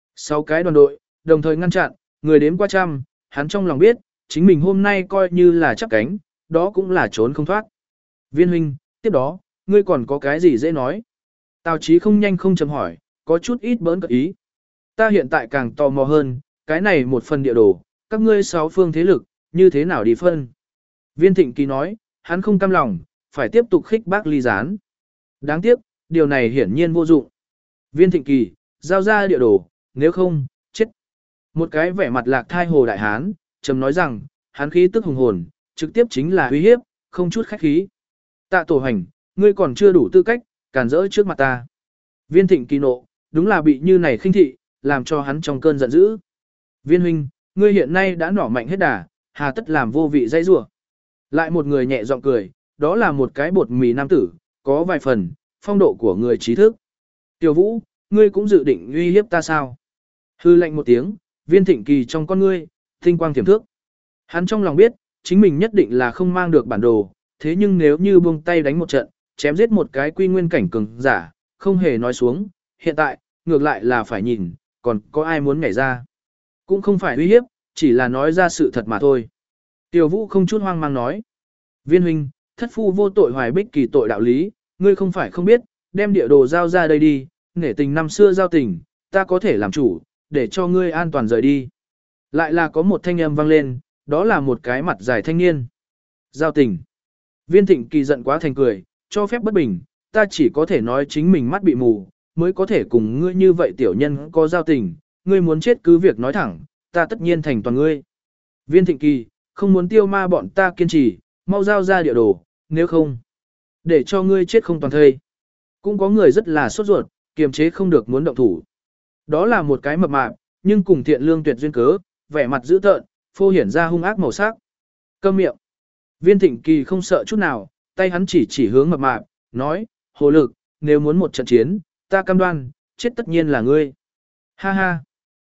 6 cái đoàn đội, đồng thời ngăn chặn, người đếm qua trăm, hắn trong lòng biết, chính mình hôm nay coi như là chắp cánh, đó cũng là trốn không thoát. Viên huynh, tiếp đó, ngươi còn có cái gì dễ nói? Tào Chí không nhanh không chậm hỏi, có chút ít bỡn cợt ý. Ta hiện tại càng tò mò hơn, cái này một phần địa đồ, các ngươi 6 phương thế lực, như thế nào đi phân? Viên Thịnh Kỳ nói, hắn không cam lòng, phải tiếp tục khích bác ly gián. Đáng tiếc, điều này hiển nhiên vô dụng. Viên Thịnh Kỳ, giao ra địa đồ, nếu không, chết. Một cái vẻ mặt lạc thai hồ đại hán, trầm nói rằng, hắn khí tức hùng hồn, trực tiếp chính là uy hiếp, không chút khách khí. Tạ Tổ Hành, ngươi còn chưa đủ tư cách, cản rỡ trước mặt ta. Viên Thịnh Kỳ nộ, đúng là bị như này khinh thị, làm cho hắn trong cơn giận dữ. Viên huynh, ngươi hiện nay đã nỏ mạnh hết đà, hà tất làm vô vị dây rủa. Lại một người nhẹ giọng cười, đó là một cái bột mì nam tử, có vài phần, phong độ của người trí thức. Tiểu Vũ, ngươi cũng dự định uy hiếp ta sao? Hư lệnh một tiếng, Viên Thịnh Kỳ trong con ngươi, tinh quang tiềm thước. Hắn trong lòng biết, chính mình nhất định là không mang được bản đồ, thế nhưng nếu như buông tay đánh một trận, chém giết một cái quy nguyên cảnh cường giả, không hề nói xuống, hiện tại, ngược lại là phải nhìn, còn có ai muốn nhảy ra. Cũng không phải uy hiếp, chỉ là nói ra sự thật mà thôi. Tiểu Vũ không chút hoang mang nói. Viên huynh, thất phu vô tội hoài bích kỳ tội đạo lý, ngươi không phải không biết, đem địa đồ giao ra đây đi, nể tình năm xưa giao tình, ta có thể làm chủ, để cho ngươi an toàn rời đi. Lại là có một thanh âm vang lên, đó là một cái mặt dài thanh niên. Giao tình. Viên Thịnh Kỳ giận quá thành cười, cho phép bất bình, ta chỉ có thể nói chính mình mắt bị mù, mới có thể cùng ngươi như vậy tiểu nhân có giao tình, ngươi muốn chết cứ việc nói thẳng, ta tất nhiên thành toàn ngươi. Viên Thịnh Kỳ, không muốn tiêu ma bọn ta kiên trì, mau giao ra địa đồ, nếu không, để cho ngươi chết không toàn thây. Cũng có người rất là sốt ruột, kiềm chế không được muốn động thủ. Đó là một cái mập mạp, nhưng cùng thiện lương tuyệt duyên cớ, vẻ mặt dữ tợn, phô hiển ra hung ác màu sắc. Câm miệng. Viên Thịnh Kỳ không sợ chút nào, tay hắn chỉ hướng mập mạp, nói, hồ lực, nếu muốn một trận chiến, ta cam đoan, chết tất nhiên là ngươi. Ha ha.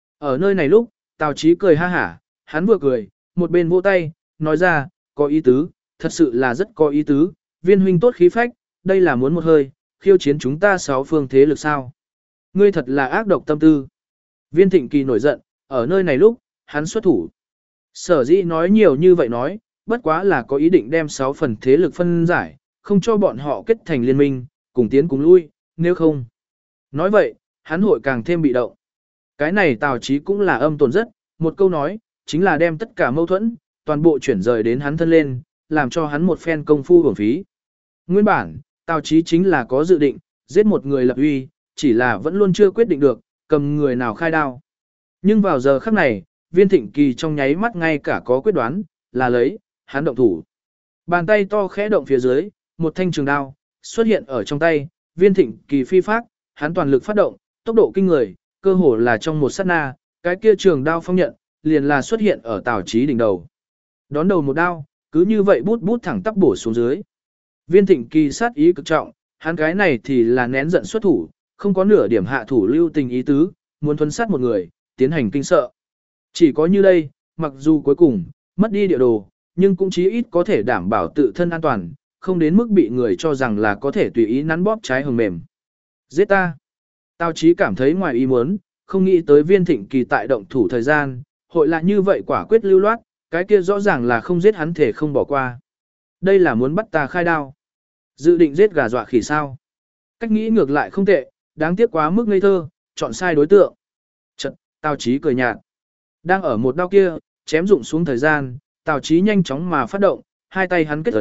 Ở nơi này lúc, Tào Chí cười ha hả, hắn vừa cười, một bên vỗ tay, nói ra, có ý tứ, thật sự là rất có ý tứ, viên huynh tốt khí phách, đây là muốn một hơi, khiêu chiến chúng ta 6 phương thế lực sao. Ngươi thật là ác độc tâm tư. Viên Thịnh Kỳ nổi giận, ở nơi này lúc, hắn xuất thủ. Sở dĩ nói nhiều như vậy nói, bất quá là có ý định đem 6 phần thế lực phân giải, không cho bọn họ kết thành liên minh, cùng tiến cùng lui, nếu không. Nói vậy, hắn hội càng thêm bị động. Cái này Tào Chí cũng là âm tồn rất, một câu nói, chính là đem tất cả mâu thuẫn, toàn bộ chuyển rời đến hắn thân lên, làm cho hắn một phen công phu hưởng phí. Nguyên bản, Tào Chí chính là có dự định, giết một người lập uy, chỉ là vẫn luôn chưa quyết định được, cầm người nào khai đao. Nhưng vào giờ khắc này, Viên Thịnh Kỳ trong nháy mắt ngay cả có quyết đoán, là lấy, hắn động thủ. Bàn tay to khẽ động phía dưới, một thanh trường đao, xuất hiện ở trong tay, Viên Thịnh Kỳ phi phát, hắn toàn lực phát động, tốc độ kinh người, cơ hồ là trong một sát na, cái kia trường đao phong nhận, liền là xuất hiện ở Tào Chí đỉnh đầu. Đón đầu một đao, cứ như vậy bút bút thẳng tắp bổ xuống dưới. Viên Thịnh Kỳ sát ý cực trọng, hắn cái này thì là nén giận xuất thủ, không có nửa điểm hạ thủ lưu tình ý tứ, muốn thuần sát một người, tiến hành kinh sợ. Chỉ có như đây, mặc dù cuối cùng, mất đi địa đồ, nhưng cũng chí ít có thể đảm bảo tự thân an toàn, không đến mức bị người cho rằng là có thể tùy ý nắn bóp trái hồng mềm. Giết ta! Tào Chí cảm thấy ngoài ý muốn, không nghĩ tới Viên Thịnh Kỳ tại động thủ thời gian, hội là như vậy quả quyết lưu loát, cái kia rõ ràng là không giết hắn thể không bỏ qua. Đây là muốn bắt ta khai đao. Dự định giết gà dọa khỉ sao. Cách nghĩ ngược lại không tệ, đáng tiếc quá mức ngây thơ, chọn sai đối tượng. Chật, Tào Chí cười nhạt. Đang ở một đao kia, chém rụng xuống thời gian, Tào Chí nhanh chóng mà phát động, hai tay hắn kết ấn,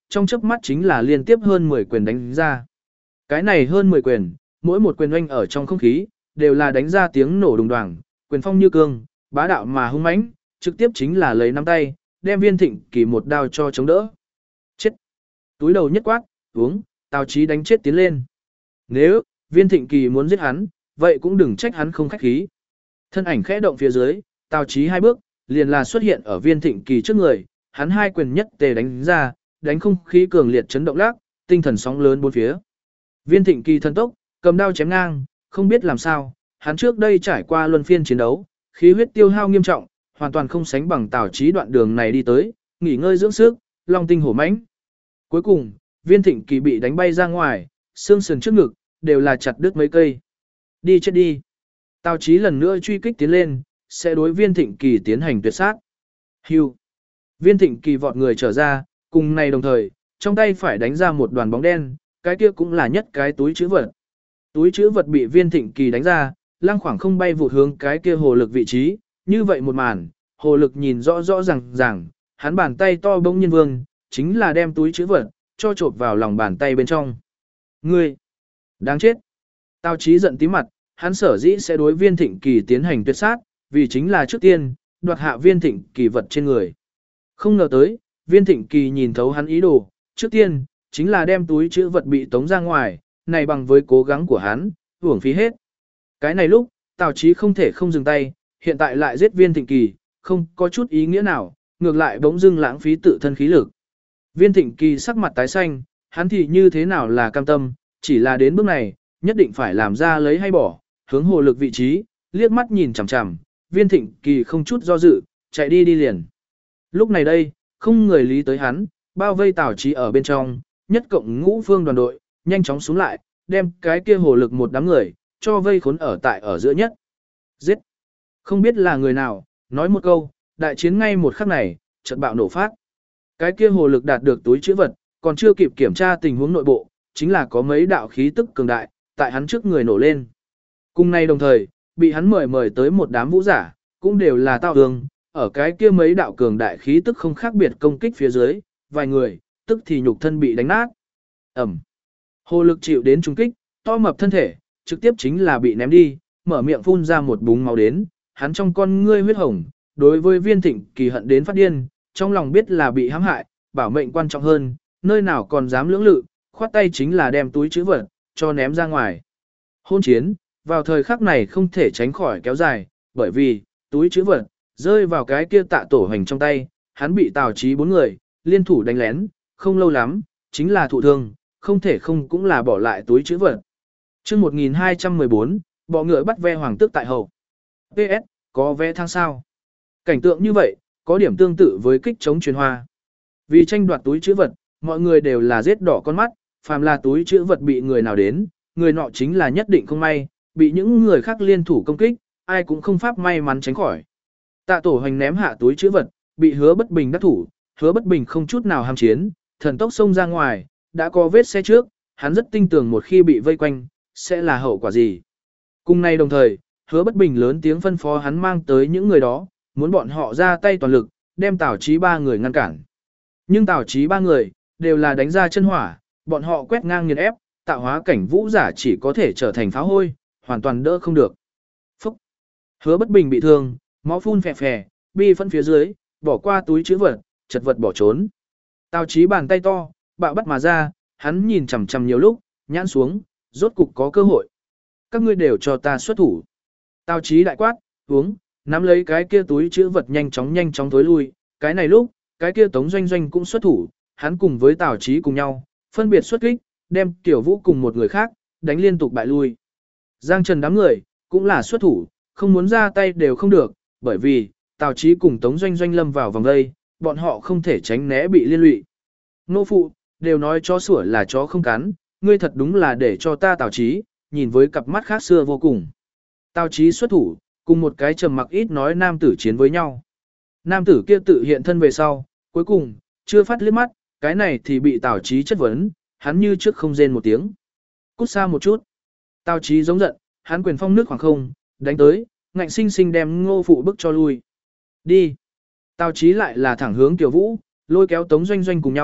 trong chớp mắt chính là liên tiếp hơn 10 quyền đánh ra. Cái này hơn 10 quyền, mỗi một quyền oanh ở trong không khí, đều là đánh ra tiếng nổ đùng đoàng, quyền phong như cương, bá đạo mà hung mãnh, trực tiếp chính là lấy nắm tay, đem Viên Thịnh Kỳ một đao cho chống đỡ. Chết! Túi đầu nhất quát, uống, Tào Chí đánh chết tiến lên. Nếu Viên Thịnh Kỳ muốn giết hắn, vậy cũng đừng trách hắn không khách khí. Thân ảnh khẽ động phía dưới, Tào Chí hai bước, liền là xuất hiện ở Viên Thịnh Kỳ trước người, hắn hai quyền nhất tề đánh ra, đánh không khí cường liệt chấn động lắc, tinh thần sóng lớn bốn phía. Viên Thịnh Kỳ thần tốc, cầm đao chém ngang, không biết làm sao, hắn trước đây trải qua luân phiên chiến đấu, khí huyết tiêu hao nghiêm trọng, hoàn toàn không sánh bằng Tào Chí đoạn đường này đi tới, nghỉ ngơi dưỡng sức, long tinh hổ mãnh. Cuối cùng, Viên Thịnh Kỳ bị đánh bay ra ngoài, xương sườn trước ngực đều là chặt đứt mấy cây. Đi chết đi. Tào Chí lần nữa truy kích tiến lên, sẽ đối Viên Thịnh Kỳ tiến hành tuyệt sát. Hưu. Viên Thịnh Kỳ vọt người trở ra, cùng này đồng thời, trong tay phải đánh ra một đoàn bóng đen, cái kia cũng là nhất cái túi trữ vật. Túi trữ vật bị Viên Thịnh Kỳ đánh ra, lăng khoảng không bay vụt hướng cái kia hồ lực vị trí, như vậy một màn, hồ lực nhìn rõ rõ ràng, hắn bàn tay to bỗng nhiên vương, chính là đem túi trữ vật cho chộp vào lòng bàn tay bên trong. Ngươi, đáng chết. Tào Chí giận tím mặt, hắn sở dĩ sẽ đối Viên Thịnh Kỳ tiến hành tuyệt sát, vì chính là trước tiên đoạt hạ Viên Thịnh Kỳ vật trên người. Không ngờ tới, Viên Thịnh Kỳ nhìn thấu hắn ý đồ, trước tiên chính là đem túi trữ vật bị tống ra ngoài, này bằng với cố gắng của hắn, uổng phí hết. Cái này lúc, Tào Chí không thể không dừng tay, hiện tại lại giết Viên Thịnh Kỳ, không có chút ý nghĩa nào, ngược lại bỗng dưng lãng phí tự thân khí lực. Viên Thịnh Kỳ sắc mặt tái xanh, hắn thì như thế nào là cam tâm, chỉ là đến bước này, nhất định phải làm ra lấy hay bỏ, hướng hồ lực vị trí, liếc mắt nhìn chằm chằm, Viên Thịnh Kỳ không chút do dự, chạy đi liền. Lúc này đây, không người lý tới hắn, bao vây Tào Chí ở bên trong, nhất cộng ngũ phương đoàn đội, nhanh chóng xuống lại, đem cái kia hồ lực một đám người, cho vây khốn ở giữa nhất. Giết! Không biết là người nào, nói một câu, đại chiến ngay một khắc này, chợt bạo nổ phát. Cái kia hồ lực đạt được túi trữ vật, còn chưa kịp kiểm tra tình huống nội bộ, chính là có mấy đạo khí tức cường đại, tại hắn trước người nổ lên. Cùng nay đồng thời, bị hắn mời tới một đám vũ giả, cũng đều là tao hương, ở cái kia mấy đạo cường đại khí tức không khác biệt công kích phía dưới, vài người, tức thì nhục thân bị đánh nát. Ẩm. Hồ lực chịu đến trung kích, to mập thân thể, trực tiếp chính là bị ném đi, mở miệng phun ra một búng máu đến, hắn trong con ngươi huyết hồng, đối với Viên Thịnh Kỳ hận đến phát điên, trong lòng biết là bị hãm hại, bảo mệnh quan trọng hơn, nơi nào còn dám lưỡng lự, khoát tay chính là đem túi trữ vật cho ném ra ngoài. Hôn chiến, vào thời khắc này không thể tránh khỏi kéo dài, bởi vì túi trữ vật rơi vào cái kia Tạ Tổ Hoành trong tay, hắn bị Tào Chí bốn người liên thủ đánh lén, không lâu lắm, chính là thụ thương, không thể không cũng là bỏ lại túi trữ vật. Chương 1214, bọ ngựa bắt ve hoàng tước tại hậu. PS, có vé thang sao? Cảnh tượng như vậy, có điểm tương tự với kích chống truyền hoa. Vì tranh đoạt túi trữ vật, mọi người đều là giết đỏ con mắt, phàm là túi trữ vật bị người nào đến, người nọ chính là nhất định không may, bị những người khác liên thủ công kích, ai cũng không pháp may mắn tránh khỏi. Tạ Tổ Hoành ném hạ túi trữ vật, bị Hứa Bất Bình đắc thủ, Hứa Bất Bình không chút nào ham chiến, thần tốc xông ra ngoài, đã có vết xe trước, hắn rất tin tưởng một khi bị vây quanh, sẽ là hậu quả gì. Cùng nay đồng thời, Hứa Bất Bình lớn tiếng phân phó hắn mang tới những người đó, muốn bọn họ ra tay toàn lực, đem Tào Chí ba người ngăn cản. Nhưng Tào Chí ba người, đều là đánh ra chân hỏa, bọn họ quét ngang nghiền ép, tạo hóa cảnh vũ giả chỉ có thể trở thành pháo hôi, hoàn toàn đỡ không được. Phúc! Hứa Bất Bình bị thương, máu phun phè phè, bi phân phía dưới, bỏ qua túi trữ vật, chật vật bỏ trốn. Tào Chí bàn tay to, bạo bắt mà ra, hắn nhìn chằm chằm nhiều lúc, nhãn xuống, rốt cục có cơ hội. Các ngươi đều cho ta xuất thủ. Tào Chí đại quát, uống, nắm lấy cái kia túi trữ vật nhanh chóng tối lui. Cái này lúc, cái kia Tống Doanh Doanh cũng xuất thủ, hắn cùng với Tào Chí cùng nhau, phân biệt xuất kích, đem Tiểu Vũ cùng một người khác, đánh liên tục bại lui. Giang Trần đám người, cũng là xuất thủ, không muốn ra tay đều không được, bởi vì, Tào Chí cùng Tống Doanh Doanh lâm vào vòng đây, bọn họ không thể tránh né bị liên lụy. Nô phụ, đều nói chó sủa là chó không cắn, ngươi thật đúng là để cho ta Tào Chí, nhìn với cặp mắt khác xưa vô cùng. Tào Chí xuất thủ, cùng một cái trầm mặc ít nói nam tử chiến với nhau. Nam tử kia tự hiện thân về sau, cuối cùng, chưa phát liếc mắt, cái này thì bị Tào Chí chất vấn, hắn như trước không rên một tiếng. Cút xa một chút. Tào Chí giống giận, hắn quyền phong nước khoảng không, đánh tới, ngạnh sinh sinh đem Ngô phụ bức cho lui. Đi. Tào Chí lại là thẳng hướng Tiểu Vũ, lôi kéo Tống Doanh Doanh cùng nhau,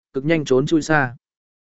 cực nhanh trốn chui xa.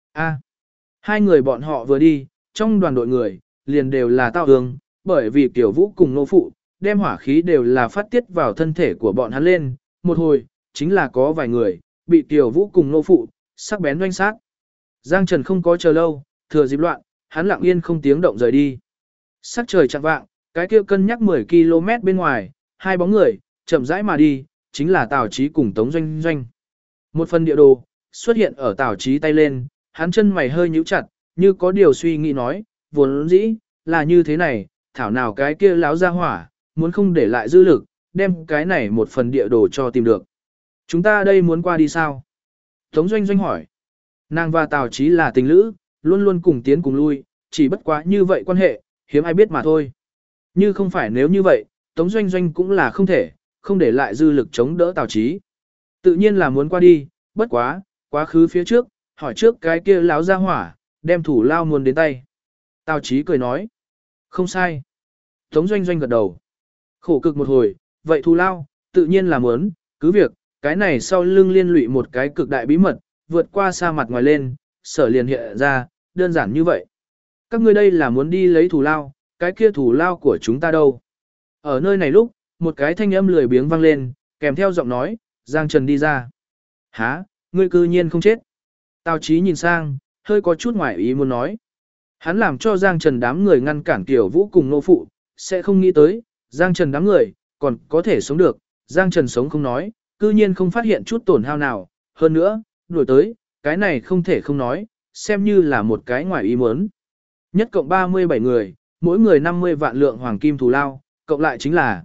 Hai người bọn họ vừa đi, trong đoàn đội người, liền đều là tao hương, bởi vì Tiểu Vũ cùng Nô Phụ, đem hỏa khí đều là phát tiết vào thân thể của bọn hắn lên, một hồi, chính là có vài người, bị Tiểu Vũ cùng Nô Phụ, sắc bén doanh sát. Giang Trần không có chờ lâu, thừa dịp loạn, hắn lặng yên không tiếng động rời đi. Sắc trời chạng vạng, cái kia cân nhắc 10 km bên ngoài, hai bóng người, chậm rãi mà đi, chính là Tào Chí cùng Tống Doanh Doanh. Một phần địa đồ, xuất hiện ở Tào Chí tay lên, hắn chân mày hơi nhíu chặt, như có điều suy nghĩ nói, vốn dĩ, là như thế này, thảo nào cái kia láo ra hỏa, muốn không để lại dư lực, đem cái này một phần địa đồ cho tìm được. Chúng ta đây muốn qua đi sao? Tống Doanh Doanh hỏi. Nàng và Tào Chí là tình lữ, luôn luôn cùng tiến cùng lui, chỉ bất quá như vậy quan hệ, hiếm ai biết mà thôi. Như không phải nếu như vậy, Tống Doanh Doanh cũng là không thể, không để lại dư lực chống đỡ Tào Chí. Tự nhiên là muốn qua đi, bất quá, quá khứ phía trước, hỏi trước cái kia láo ra hỏa, đem thủ lao muốn đến tay. Tào Chí cười nói. Không sai. Tống Doanh Doanh gật đầu. Khổ cực một hồi, vậy thù lao, tự nhiên là muốn, cứ việc, cái này sau lưng liên lụy một cái cực đại bí mật, vượt qua xa mặt ngoài lên, sở liền hiện ra, đơn giản như vậy. Các ngươi đây là muốn đi lấy thù lao, cái kia thù lao của chúng ta đâu? Ở nơi này lúc, một cái thanh âm lười biếng vang lên, kèm theo giọng nói, Giang Trần đi ra. Hả, ngươi cư nhiên không chết. Tào Chí nhìn sang, hơi có chút ngoài ý muốn nói. Hắn làm cho Giang Trần đám người ngăn cản Tiểu Vũ cùng Nô Phụ, sẽ không nghĩ tới, Giang Trần đám người, còn có thể sống được, Giang Trần sống không nói, cư nhiên không phát hiện chút tổn hao nào, hơn nữa, đuổi tới, cái này không thể không nói, xem như là một cái ngoài ý muốn. Nhất cộng 37 người, mỗi người 50 vạn lượng hoàng kim thù lao, cộng lại chính là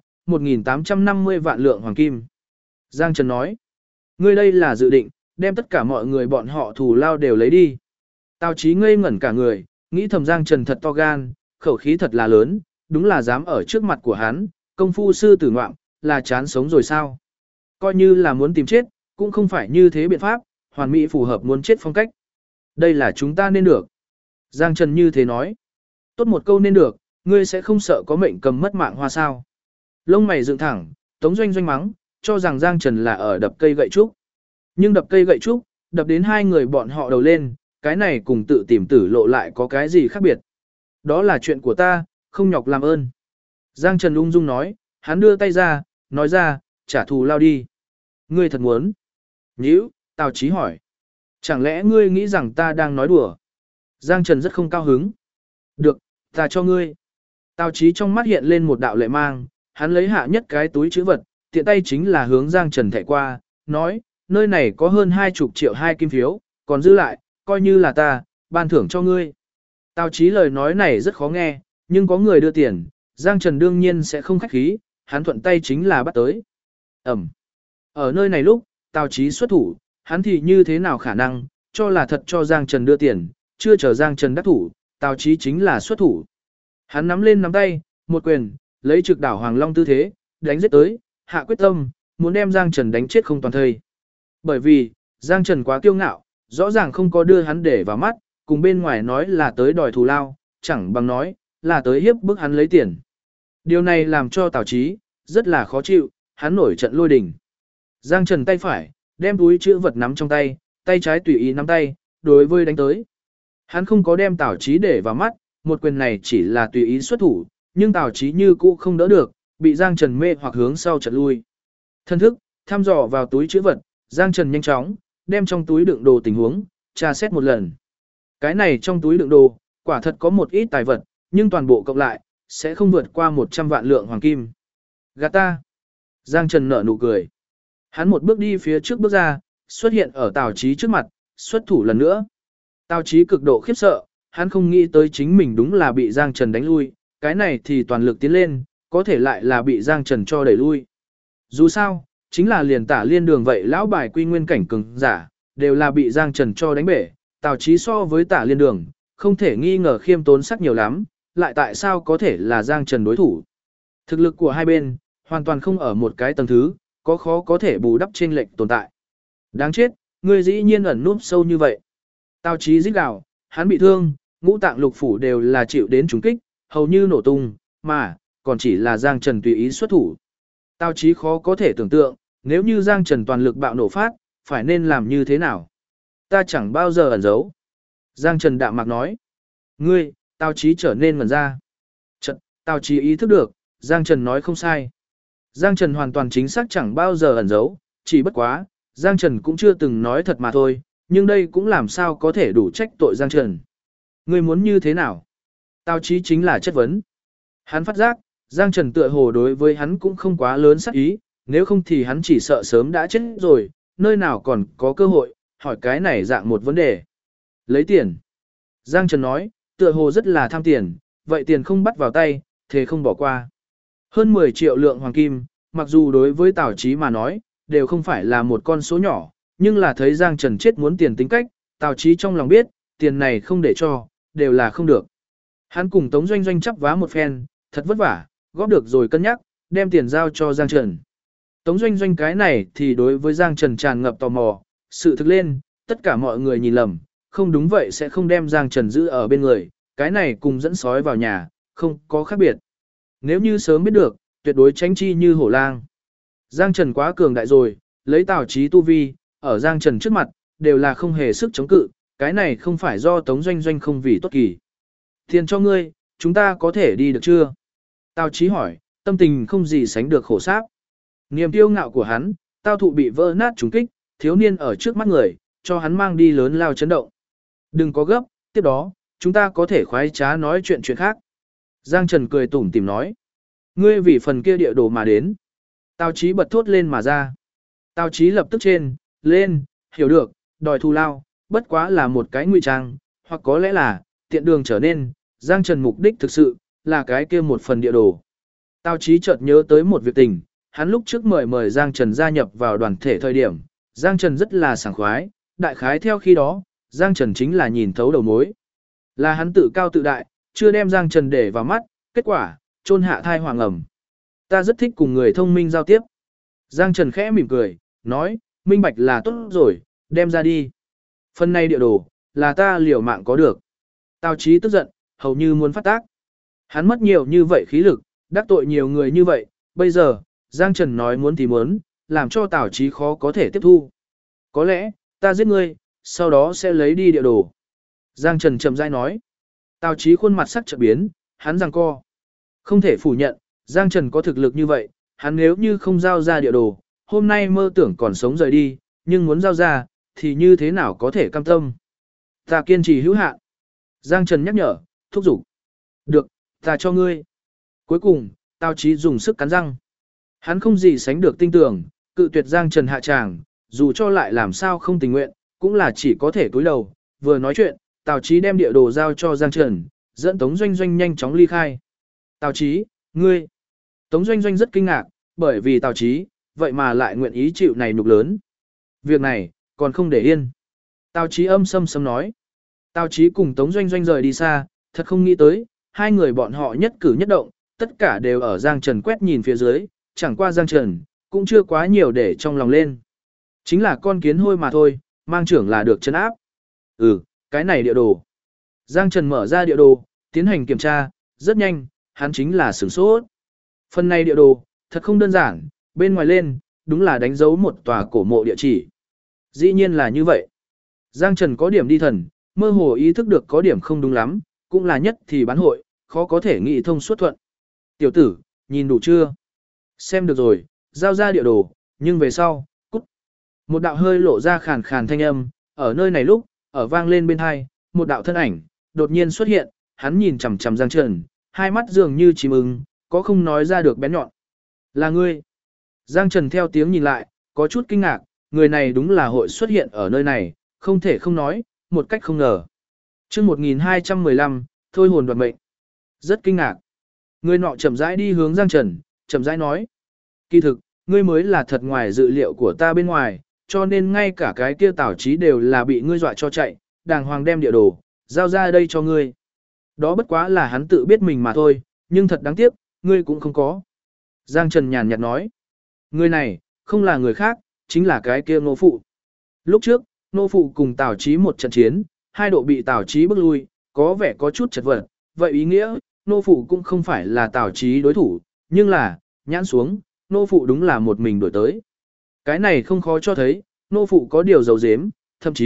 1.850 vạn lượng hoàng kim. Giang Trần nói, ngươi đây là dự định, đem tất cả mọi người bọn họ thù lao đều lấy đi. Tào Chí ngây ngẩn cả người, nghĩ thầm Giang Trần thật to gan, khẩu khí thật là lớn, đúng là dám ở trước mặt của hắn, công phu sư tử ngoạm, là chán sống rồi sao. Coi như là muốn tìm chết, cũng không phải như thế biện pháp, hoàn mỹ phù hợp muốn chết phong cách. Đây là chúng ta nên được. Giang Trần như thế nói. Tốt một câu nên được, ngươi sẽ không sợ có mệnh cầm mất mạng hoa sao. Lông mày dựng thẳng, Tống Doanh Doanh mắng, cho rằng Giang Trần là ở đập cây gậy trúc. Nhưng đập cây gậy trúc, đập đến hai người bọn họ đầu lên, cái này cùng tự tìm tử lộ lại có cái gì khác biệt. Đó là chuyện của ta, không nhọc làm ơn. Giang Trần ung dung nói, hắn đưa tay ra, nói ra, trả thù lao đi. Ngươi thật muốn. Nhữ, Tào Chí hỏi. Chẳng lẽ ngươi nghĩ rằng ta đang nói đùa? Giang Trần rất không cao hứng. Được, ta cho ngươi. Tào Chí trong mắt hiện lên một đạo lệ mang, hắn lấy hạ nhất cái túi chữ vật, tiện tay chính là hướng Giang Trần thẻ qua, nói, nơi này có hơn 20 triệu hai kim phiếu, còn giữ lại, coi như là ta, ban thưởng cho ngươi. Tào Chí lời nói này rất khó nghe, nhưng có người đưa tiền, Giang Trần đương nhiên sẽ không khách khí, hắn thuận tay chính là bắt tới. Ẩm. Ở nơi này lúc, Tào Chí xuất thủ, hắn thì như thế nào khả năng, cho là thật cho Giang Trần đưa tiền, chưa chờ Giang Trần đắc thủ, Tào Chí chính là xuất thủ. Hắn nắm lên nắm tay, một quyền, lấy trực đảo Hoàng Long tư thế, đánh giết tới, hạ quyết tâm, muốn đem Giang Trần đánh chết không toàn thây. Bởi vì, Giang Trần quá kiêu ngạo, rõ ràng không có đưa hắn để vào mắt, cùng bên ngoài nói là tới đòi thù lao, chẳng bằng nói, là tới hiếp bức hắn lấy tiền. Điều này làm cho Tào Chí rất là khó chịu, hắn nổi trận lôi đình. Giang Trần tay phải, đem túi chữ vật nắm trong tay, tay trái tùy ý nắm tay, đối với đánh tới. Hắn không có đem Tào Chí để vào mắt, một quyền này chỉ là tùy ý xuất thủ, nhưng Tào Chí như cũ không đỡ được, bị Giang Trần mê hoặc hướng sau trận lui. Thân thức, thăm dò vào túi chữ vật, Giang Trần nhanh chóng, đem trong túi đựng đồ tình huống, tra xét một lần. Cái này trong túi đựng đồ, quả thật có một ít tài vật, nhưng toàn bộ cộng lại, sẽ không vượt qua 100 vạn lượng hoàng kim. Gạt ta. Giang Trần nở nụ cười. Hắn một bước đi phía trước bước ra, xuất hiện ở Tào Chí trước mặt, xuất thủ lần nữa. Tào Chí cực độ khiếp sợ, hắn không nghĩ tới chính mình đúng là bị Giang Trần đánh lui, cái này thì toàn lực tiến lên, có thể lại là bị Giang Trần cho đẩy lui. Dù sao, chính là liền Tả Liên Đường vậy lão bài quy nguyên cảnh cường giả, đều là bị Giang Trần cho đánh bể, Tào Chí so với Tả Liên Đường, không thể nghi ngờ khiêm tốn sắc nhiều lắm, lại tại sao có thể là Giang Trần đối thủ. Thực lực của hai bên, hoàn toàn không ở một cái tầng thứ, có khó có thể bù đắp chênh lệch tồn tại. Đáng chết, ngươi dĩ nhiên ẩn núp sâu như vậy. Tào Chí rít gào, hắn bị thương, ngũ tạng lục phủ đều là chịu đến trúng kích, hầu như nổ tung, mà còn chỉ là Giang Trần tùy ý xuất thủ. Tào Chí khó có thể tưởng tượng, nếu như Giang Trần toàn lực bạo nổ phát, phải nên làm như thế nào. ta chẳng bao giờ ẩn giấu. Giang Trần đạm mạc nói. Ngươi, Tào Chí trở nên ngẩn ra. Chật, Tào Chí ý thức được, Giang Trần nói không sai. Giang Trần hoàn toàn chính xác chẳng bao giờ ẩn giấu, chỉ bất quá, Giang Trần cũng chưa từng nói thật mà thôi, nhưng đây cũng làm sao có thể đủ trách tội Giang Trần. Ngươi muốn như thế nào? Tào Chí chính là chất vấn. Hắn phát giác, Giang Trần tựa hồ đối với hắn cũng không quá lớn sắc ý, nếu không thì hắn chỉ sợ sớm đã chết rồi, nơi nào còn có cơ hội, hỏi cái này dạng một vấn đề. Lấy tiền. Giang Trần nói, tựa hồ rất là tham tiền, vậy tiền không bắt vào tay, thế không bỏ qua. Hơn 10 triệu lượng hoàng kim, mặc dù đối với Tào Chí mà nói, đều không phải là một con số nhỏ, nhưng là thấy Giang Trần chết muốn tiền tính cách, Tào Chí trong lòng biết, tiền này không để cho, đều là không được. Hắn cùng Tống Doanh Doanh chắp vá một phen, thật vất vả, góp được rồi cân nhắc, đem tiền giao cho Giang Trần. Tống Doanh Doanh cái này thì đối với Giang Trần tràn ngập tò mò, sự thực lên, tất cả mọi người nhìn lầm, không đúng vậy sẽ không đem Giang Trần giữ ở bên người, cái này cùng dẫn sói vào nhà, không có khác biệt. Nếu như sớm biết được, tuyệt đối tránh chi như hổ lang. Giang Trần quá cường đại rồi, lấy Tào Chí tu vi, ở Giang Trần trước mặt, đều là không hề sức chống cự, cái này không phải do Tống Doanh Doanh không vì tốt kỳ. Tiền cho ngươi, chúng ta có thể đi được chưa? Tào Chí hỏi, tâm tình không gì sánh được khổ sáp. Niềm kiêu ngạo của hắn, tao thụ bị vỡ nát trúng kích, thiếu niên ở trước mắt người, cho hắn mang đi lớn lao chấn động. Đừng có gấp, tiếp đó, chúng ta có thể khoái trá nói chuyện khác. Giang Trần cười tủm tỉm nói. Ngươi vì phần kia địa đồ mà đến. Tào Chí bật thốt lên mà ra. Tào Chí lập tức lên, hiểu được, đòi thù lao, bất quá là một cái ngụy trang, hoặc có lẽ là, tiện đường trở nên, Giang Trần mục đích thực sự, là cái kia một phần địa đồ. Tào Chí chợt nhớ tới một việc tình, hắn lúc trước mời Giang Trần gia nhập vào đoàn thể thời điểm, Giang Trần rất là sảng khoái, đại khái theo khi đó, Giang Trần chính là nhìn thấu đầu mối. Là hắn tự cao tự đại, chưa đem Giang Trần để vào mắt, kết quả, chôn hạ thai hoàng ẩm. Ta rất thích cùng người thông minh giao tiếp. Giang Trần khẽ mỉm cười, nói, minh bạch là tốt rồi, đem ra đi. Phần này địa đồ, là ta liều mạng có được. Tào Chí tức giận, hầu như muốn phát tác. Hắn mất nhiều như vậy khí lực, đắc tội nhiều người như vậy, bây giờ, Giang Trần nói muốn thì muốn, làm cho Tào Chí khó có thể tiếp thu. Có lẽ, ta giết ngươi, sau đó sẽ lấy đi địa đồ. Giang Trần chậm rãi nói. Tào Chí khuôn mặt sắc chợt biến, hắn giằng co. Không thể phủ nhận, Giang Trần có thực lực như vậy, hắn nếu như không giao ra địa đồ, hôm nay mơ tưởng còn sống rời đi, nhưng muốn giao ra, thì như thế nào có thể cam tâm. Ta kiên trì hữu hạn. Giang Trần nhắc nhở, thúc giục. Được, ta cho ngươi. Cuối cùng, Tào Chí dùng sức cắn răng. Hắn không gì sánh được tinh tưởng, cự tuyệt Giang Trần hạ tràng, dù cho lại làm sao không tình nguyện, cũng là chỉ có thể cúi đầu. Vừa nói chuyện, Tào Chí đem địa đồ giao cho Giang Trần, dẫn Tống Doanh Doanh nhanh chóng ly khai. Tào Chí, ngươi. Tống Doanh Doanh rất kinh ngạc, bởi vì Tào Chí, vậy mà lại nguyện ý chịu này nhục lớn. Việc này, còn không để yên. Tào Chí âm sâm sâm nói. Tào Chí cùng Tống Doanh Doanh rời đi xa, thật không nghĩ tới, hai người bọn họ nhất cử nhất động, tất cả đều ở Giang Trần quét nhìn phía dưới, chẳng qua Giang Trần, cũng chưa quá nhiều để trong lòng lên. Chính là con kiến hôi mà thôi, mang trưởng là được trấn áp. Cái này địa đồ. Giang Trần mở ra địa đồ, tiến hành kiểm tra, rất nhanh, hắn chính là sửng sốt. Phần này địa đồ, thật không đơn giản, bên ngoài lên, đúng là đánh dấu một tòa cổ mộ địa chỉ. Dĩ nhiên là như vậy. Giang Trần có điểm đi thần, mơ hồ ý thức được có điểm không đúng lắm, cũng là nhất thì bán hội, khó có thể nghĩ thông suốt thuận. Tiểu tử, nhìn đủ chưa? Xem được rồi, giao ra địa đồ, nhưng về sau, cút. Một đạo hơi lộ ra khàn khàn thanh âm, ở nơi này lúc, ở vang lên bên hai, một đạo thân ảnh, đột nhiên xuất hiện, hắn nhìn chằm chằm Giang Trần, hai mắt dường như chim ưng, có không nói ra được bén nhọn. Là ngươi. Giang Trần theo tiếng nhìn lại, có chút kinh ngạc, người này đúng là hội xuất hiện ở nơi này, không thể không nói, một cách không ngờ. Chương 1215, thôi hồn đoạt mệnh. Rất kinh ngạc. Người nọ chậm rãi đi hướng Giang Trần, chậm rãi nói: "Kỳ thực, ngươi mới là thật ngoài dự liệu của ta bên ngoài, cho nên ngay cả cái kia Tào Chí đều là bị ngươi dọa cho chạy, đàng hoàng đem địa đồ giao ra đây cho ngươi. Đó bất quá là hắn tự biết mình mà thôi, nhưng thật đáng tiếc, ngươi cũng không có." Giang Trần nhàn nhạt nói: "Người này, không là người khác, chính là cái kia Ngô Phụ. Lúc trước, Ngô Phụ cùng Tào Chí một trận chiến, hai độ bị Tào Chí bức lui, có vẻ có chút chật vật, vậy ý nghĩa, Ngô Phụ cũng không phải là Tào Chí đối thủ, nhưng là, nhãn xuống, Ngô Phụ đúng là một mình đổi tới. Cái này không khó cho thấy, Ngô Phụ có điều giấu giếm, thậm chí,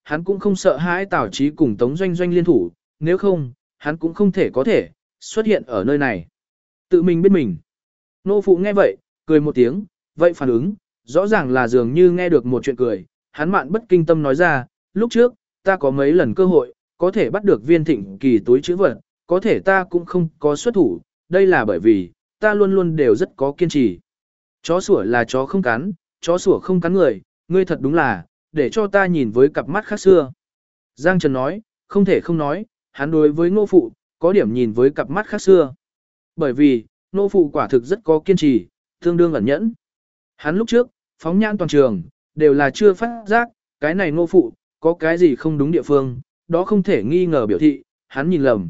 hắn cũng không sợ hãi Tào Chí cùng Tống Doanh Doanh liên thủ, nếu không, hắn cũng không thể có thể xuất hiện ở nơi này. Tự mình biết mình. Nô phụ nghe vậy, cười một tiếng, vậy phản ứng, rõ ràng là dường như nghe được một chuyện cười, hắn mạn bất kinh tâm nói ra, lúc trước, ta có mấy lần cơ hội, có thể bắt được Viên Thịnh Kỳ túi trữ vật, có thể ta cũng không có xuất thủ, đây là bởi vì, ta luôn luôn đều rất có kiên trì. Chó sủa là chó không cắn, chó sủa không cắn người, ngươi thật đúng là, để cho ta nhìn với cặp mắt khác xưa. Giang Trần nói, không thể không nói, hắn đối với Ngô Phụ, có điểm nhìn với cặp mắt khác xưa. Bởi vì, Ngô Phụ quả thực rất có kiên trì, tương đương ẩn nhẫn. Hắn lúc trước, phóng nhãn toàn trường, đều là chưa phát giác, cái này Ngô Phụ, có cái gì không đúng địa phương, đó không thể nghi ngờ biểu thị, hắn nhìn lầm.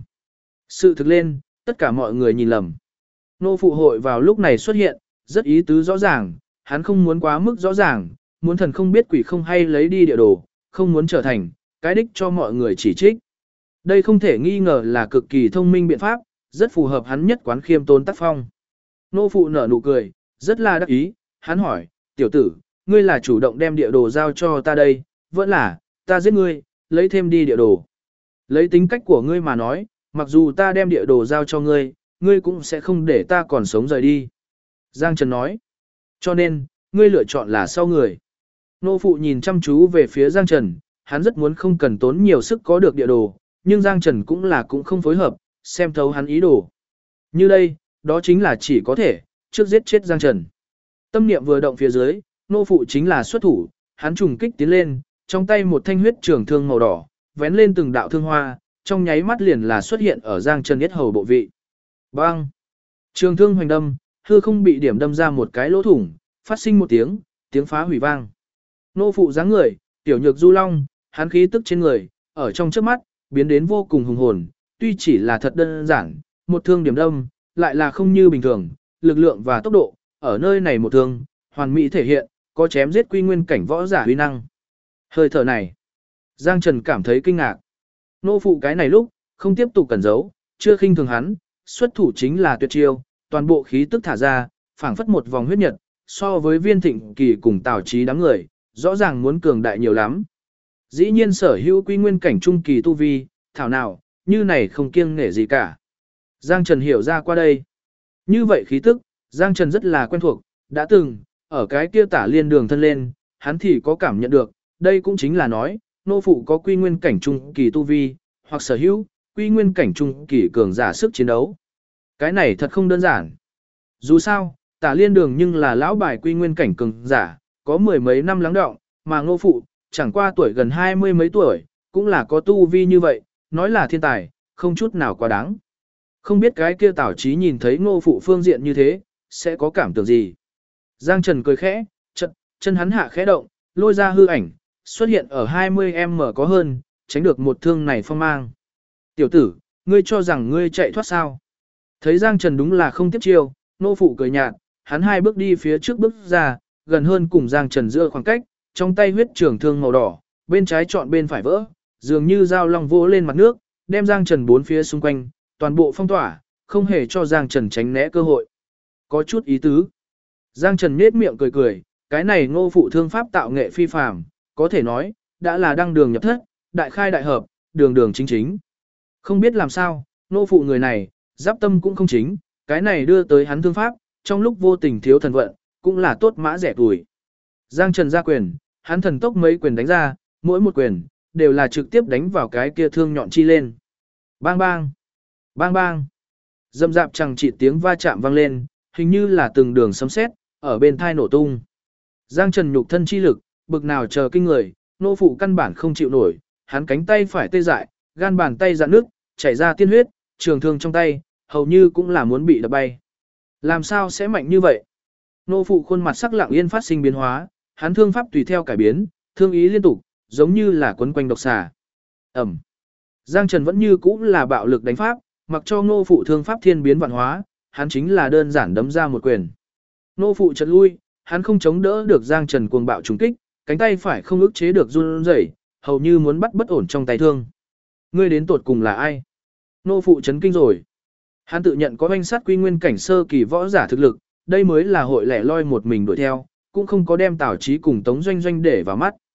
Sự thực lên, tất cả mọi người nhìn lầm. Ngô Phụ hội vào lúc này xuất hiện, rất ý tứ rõ ràng, hắn không muốn quá mức rõ ràng, muốn thần không biết quỷ không hay lấy đi địa đồ, không muốn trở thành cái đích cho mọi người chỉ trích. Đây không thể nghi ngờ là cực kỳ thông minh biện pháp, rất phù hợp hắn nhất quán khiêm tốn tác phong. Nô phụ nở nụ cười, rất là đắc ý, hắn hỏi, tiểu tử, ngươi là chủ động đem địa đồ giao cho ta đây, vẫn là, ta giết ngươi, lấy thêm đi địa đồ. Lấy tính cách của ngươi mà nói, mặc dù ta đem địa đồ giao cho ngươi, ngươi cũng sẽ không để ta còn sống rời đi. Giang Trần nói, cho nên, ngươi lựa chọn là sau người. Nô phụ nhìn chăm chú về phía Giang Trần, hắn rất muốn không cần tốn nhiều sức có được địa đồ, nhưng Giang Trần cũng không phối hợp, xem thấu hắn ý đồ. Như đây, đó chính là chỉ có thể, trước giết chết Giang Trần. Tâm niệm vừa động phía dưới, nô phụ chính là xuất thủ, hắn trùng kích tiến lên, trong tay một thanh huyết trường thương màu đỏ, vén lên từng đạo thương hoa, trong nháy mắt liền là xuất hiện ở Giang Trần yết hầu bộ vị. Bang! Trường thương hoành đâm, hư không bị điểm đâm ra một cái lỗ thủng, phát sinh một tiếng phá hủy vang. Nô phụ dáng người, tiểu nhược du long, hắn khí tức trên người, ở trong trước mắt, biến đến vô cùng hùng hồn, tuy chỉ là thật đơn giản, một thương điểm đâm, lại là không như bình thường, lực lượng và tốc độ, ở nơi này một thương, hoàn mỹ thể hiện, có chém giết quy nguyên cảnh võ giả uy năng. Hơi thở này, Giang Trần cảm thấy kinh ngạc. Nô phụ cái này lúc, không tiếp tục cẩn giấu, chưa khinh thường hắn, xuất thủ chính là tuyệt chiêu, toàn bộ khí tức thả ra, phảng phất một vòng huyết nhật, so với Viên Thịnh Kỳ cùng Tào Chí đám người, rõ ràng muốn cường đại nhiều lắm. Dĩ nhiên sở hữu quy nguyên cảnh trung kỳ tu vi, thảo nào, như này không kiêng nể gì cả. Giang Trần hiểu ra qua đây. Như vậy khí tức, Giang Trần rất là quen thuộc, đã từng, ở cái kia Tả Liên đường thân lên, hắn thì có cảm nhận được, đây cũng chính là nói, nô phụ có quy nguyên cảnh trung kỳ tu vi, hoặc sở hữu, quy nguyên cảnh trung kỳ cường giả sức chiến đấu. Cái này thật không đơn giản. Dù sao, Tả Liên đường nhưng là lão bài quy nguyên cảnh cường giả, có mười mấy năm lắng đọng, mà ngô phụ, chẳng qua tuổi gần 20 mấy tuổi, cũng là có tu vi như vậy, nói là thiên tài, không chút nào quá đáng. Không biết cái kia Tào Chí nhìn thấy ngô phụ phương diện như thế, sẽ có cảm tưởng gì. Giang Trần cười khẽ, chân hắn hạ khẽ động, lôi ra hư ảnh, xuất hiện ở 20m có hơn, tránh được một thương này phong mang. Tiểu tử, ngươi cho rằng ngươi chạy thoát sao? Thấy Giang Trần đúng là không tiếp chiêu, ngô phụ cười nhạt, hắn hai bước đi phía trước bước ra, gần hơn cùng Giang Trần giữa khoảng cách, trong tay huyết trường thương màu đỏ, bên trái chọn bên phải vỡ, dường như dao long vỗ lên mặt nước, đem Giang Trần bốn phía xung quanh, toàn bộ phong tỏa, không hề cho Giang Trần tránh né cơ hội. Có chút ý tứ. Giang Trần nhếch miệng cười cười, cái này ngô phụ thương pháp tạo nghệ phi phàm, có thể nói, đã là đăng đường nhập thất, đại khai đại hợp, đường đường chính chính. Không biết làm sao, ngô phụ người này, giáp tâm cũng không chính, cái này đưa tới hắn thương pháp, trong lúc vô tình thiếu thần vận, cũng là tốt mã rẻ tuổi. Giang Trần ra quyền, hắn thần tốc mấy quyền đánh ra, mỗi một quyền, đều là trực tiếp đánh vào cái kia thương nhọn chi lên. Bang bang, bang bang. Dâm dạp chẳng chỉ tiếng va chạm vang lên, hình như là từng đường sấm sét ở bên thai nổ tung. Giang Trần nhục thân chi lực, bực nào chờ kinh người, nô phụ căn bản không chịu nổi, hắn cánh tay phải tê dại, gan bàn tay rạn nước, chảy ra tiên huyết, trường thương trong tay, hầu như cũng là muốn bị đập bay. Làm sao sẽ mạnh như vậy? Nô phụ khuôn mặt sắc lặng yên phát sinh biến hóa, hắn thương pháp tùy theo cải biến, thương ý liên tục, giống như là quấn quanh độc xà. Ẩm. Giang Trần vẫn như cũ là bạo lực đánh pháp, mặc cho Nô phụ thương pháp thiên biến vạn hóa, hắn chính là đơn giản đấm ra một quyền. Nô phụ chợt lui, hắn không chống đỡ được Giang Trần cuồng bạo trùng kích, cánh tay phải không ức chế được run rẩy, hầu như muốn bắt bất ổn trong tay thương. Ngươi đến tột cùng là ai? Nô phụ chấn kinh rồi. Hắn tự nhận có oanh sát quy nguyên cảnh sơ kỳ võ giả thực lực, đây mới là hội lẻ loi một mình đuổi theo, cũng không có đem Tào Chí cùng Tống Doanh Doanh để vào mắt.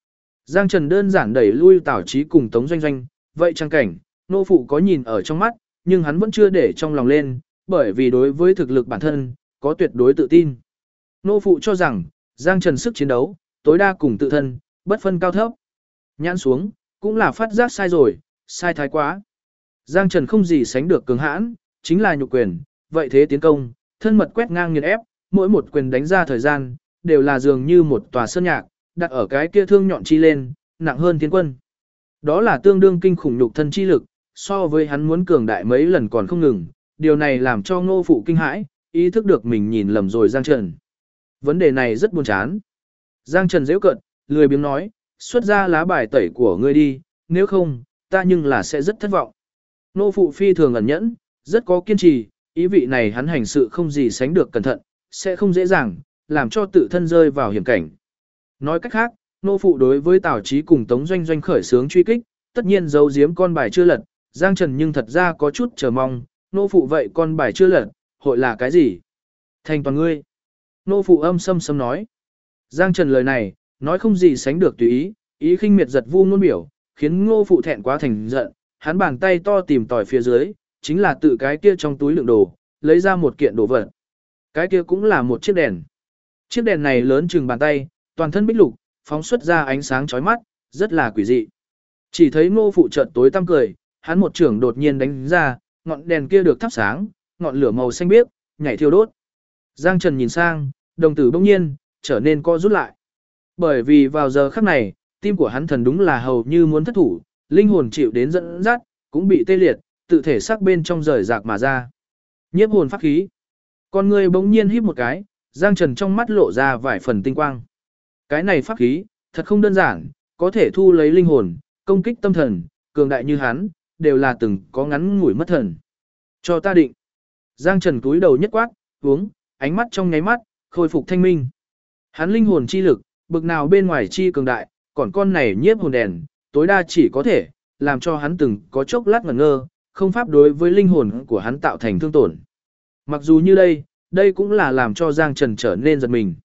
Giang Trần đơn giản đẩy lui Tào Chí cùng Tống Doanh Doanh, vậy trang cảnh, nô phụ có nhìn ở trong mắt, nhưng hắn vẫn chưa để trong lòng lên, bởi vì đối với thực lực bản thân, có tuyệt đối tự tin. Nô phụ cho rằng, Giang Trần sức chiến đấu, tối đa cùng tự thân, bất phân cao thấp. Nhãn xuống, cũng là phát giác sai rồi, sai thái quá. Giang Trần không gì sánh được cường hãn, chính là nhục quyền, vậy thế tiến công, thân mật quét ngang nghiền ép, mỗi một quyền đánh ra thời gian, đều là dường như một tòa sơn nhạc, đặt ở cái kia thương nhọn chi lên, nặng hơn thiên quân. Đó là tương đương kinh khủng nhục thân chi lực, so với hắn muốn cường đại mấy lần còn không ngừng, điều này làm cho Ngô phụ kinh hãi, ý thức được mình nhìn lầm rồi Giang Trần. Vấn đề này rất buồn chán. Giang Trần giễu cợt, lười biếng nói, xuất ra lá bài tẩy của ngươi đi, nếu không, ta nhưng là sẽ rất thất vọng. Ngô phụ phi thường ẩn nhẫn, rất có kiên trì, ý vị này hắn hành sự không gì sánh được cẩn thận, sẽ không dễ dàng, làm cho tự thân rơi vào hiểm cảnh. Nói cách khác, Ngô phụ đối với Tào Chí cùng Tống Doanh Doanh khởi xướng truy kích, tất nhiên giấu giếm con bài chưa lật, Giang Trần nhưng thật ra có chút chờ mong, Ngô phụ vậy con bài chưa lật, hội là cái gì? Thành toàn ngươi. Ngô phụ âm sâm sâm nói. Giang Trần lời này, nói không gì sánh được tùy ý, ý khinh miệt giật vu ngôn biểu, khiến Ngô phụ thẹn quá thành giận, hắn bàn tay to tìm tòi phía dưới, chính là tự cái kia trong túi lượng đồ, lấy ra một kiện đồ vật. Cái kia cũng là một chiếc đèn. Chiếc đèn này lớn chừng bàn tay, toàn thân bích lục, phóng xuất ra ánh sáng chói mắt, rất là quỷ dị. Chỉ thấy Ngô phụ chợt tối tăm cười, hắn một chưởng đột nhiên đánh ra, ngọn đèn kia được thắp sáng, ngọn lửa màu xanh biếc, nhảy thiêu đốt. Giang Trần nhìn sang, đồng tử bỗng nhiên trở nên co rút lại. Bởi vì vào giờ khắc này, tim của hắn thần đúng là hầu như muốn thất thủ, linh hồn chịu đến dẫn dắt, cũng bị tê liệt, tự thể xác bên trong rời rạc mà ra. Nhiếp hồn pháp khí. Con người bỗng nhiên híp một cái, Giang Trần trong mắt lộ ra vài phần tinh quang. Cái này pháp khí, thật không đơn giản, có thể thu lấy linh hồn, công kích tâm thần, cường đại như hắn, đều là từng có ngắn ngủi mất thần. Cho ta định. Giang Trần cúi đầu nhất quát, uống, ánh mắt trong nháy mắt, khôi phục thanh minh. Hắn linh hồn chi lực, bực nào bên ngoài chi cường đại, còn con này nhiếp hồn đèn, tối đa chỉ có thể, làm cho hắn từng có chốc lát ngẩn ngơ, không pháp đối với linh hồn của hắn tạo thành thương tổn. Mặc dù như đây cũng là làm cho Giang Trần trở nên giật mình.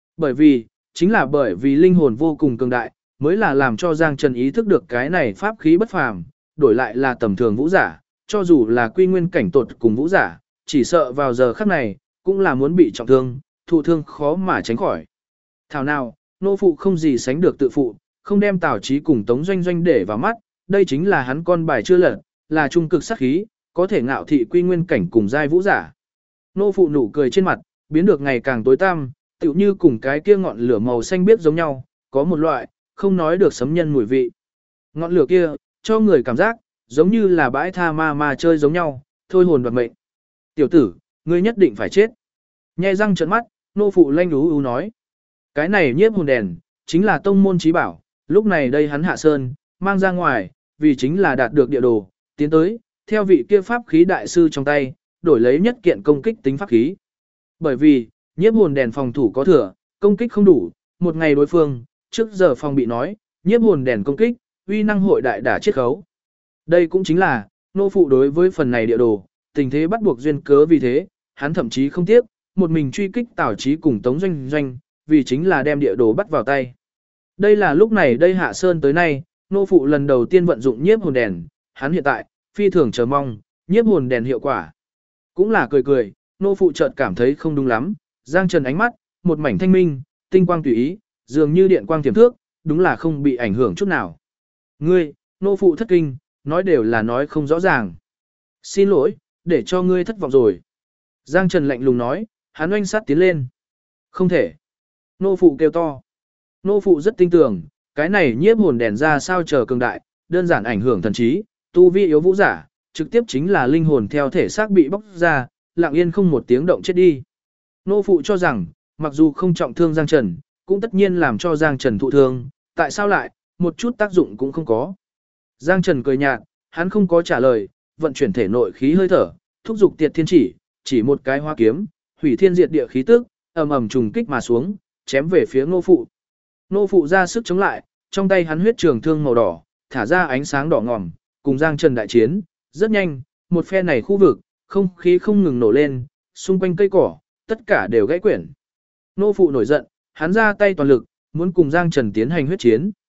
Chính là bởi vì linh hồn vô cùng cường đại, mới là làm cho Giang Trần ý thức được cái này pháp khí bất phàm, đổi lại là tầm thường vũ giả, cho dù là quy nguyên cảnh tột cùng vũ giả, chỉ sợ vào giờ khắc này, cũng là muốn bị trọng thương, thụ thương khó mà tránh khỏi. Thảo nào, Ngô phụ không gì sánh được tự phụ, không đem Tào Chí cùng Tống Doanh Doanh để vào mắt, đây chính là hắn con bài chưa lật, là trung cực sát khí, có thể ngạo thị quy nguyên cảnh cùng giai vũ giả. Ngô phụ nụ cười trên mặt, biến được ngày càng tối tăm, tựu như cùng cái kia ngọn lửa màu xanh biếc giống nhau, có một loại, không nói được sấm nhân mùi vị. Ngọn lửa kia, cho người cảm giác, giống như là bãi tha ma chơi giống nhau, thôi hồn đoạt mệnh. Tiểu tử, ngươi nhất định phải chết. Nhe răng trợn mắt, Ngô phụ lanh ú nói. Cái này nhiếp hồn đèn, chính là tông môn trí bảo, lúc này đây hắn hạ sơn, mang ra ngoài, vì chính là đạt được địa đồ, tiến tới, theo vị kia pháp khí đại sư trong tay, đổi lấy nhất kiện công kích tính pháp khí. Bởi vì, nhiếp hồn đèn phòng thủ có thừa, công kích không đủ, một ngày đối phương, trước giờ phòng bị nói, nhiếp hồn đèn công kích, uy năng hội đại đả chiết khấu. Đây cũng chính là, Ngô phụ đối với phần này địa đồ, tình thế bắt buộc duyên cớ vì thế, hắn thậm chí không tiếc, một mình truy kích Tào Chí cùng Tống Doanh Doanh, vì chính là đem địa đồ bắt vào tay. Đây là lúc này đây hạ sơn tới nay, Ngô phụ lần đầu tiên vận dụng nhiếp hồn đèn, hắn hiện tại, phi thường chờ mong, nhiếp hồn đèn hiệu quả. Cũng là cười, Ngô phụ chợt cảm thấy không đúng lắm, Giang Trần ánh mắt, một mảnh thanh minh, tinh quang tùy ý, dường như điện quang tiềm thước, đúng là không bị ảnh hưởng chút nào. Ngươi, Ngô phụ thất kinh, nói đều là nói không rõ ràng. Xin lỗi, để cho ngươi thất vọng rồi. Giang Trần lạnh lùng nói, hắn oanh sát tiến lên. Không thể. Ngô phụ kêu to. Ngô phụ rất tin tưởng, cái này nhiếp hồn đèn ra sao chờ cường đại, đơn giản ảnh hưởng thần trí, tu vi yếu vũ giả, trực tiếp chính là linh hồn theo thể xác bị bóc ra, lặng yên không một tiếng động chết đi. Ngô phụ cho rằng, mặc dù không trọng thương Giang Trần, cũng tất nhiên làm cho Giang Trần thụ thương, tại sao lại, một chút tác dụng cũng không có. Giang Trần cười nhạt, hắn không có trả lời, vận chuyển thể nội khí hơi thở, thúc dục tiệt thiên chỉ một cái hoa kiếm, hủy thiên diệt địa khí tức, ầm ầm trùng kích mà xuống, chém về phía Ngô phụ. Ngô phụ ra sức chống lại, trong tay hắn huyết trường thương màu đỏ, thả ra ánh sáng đỏ ngòm, cùng Giang Trần đại chiến, rất nhanh, một phe này khu vực, không khí không ngừng nổ lên, xung quanh cây cỏ, tất cả đều gãy quyển. Ngô phụ nổi giận, hắn ra tay toàn lực, muốn cùng Giang Trần tiến hành huyết chiến.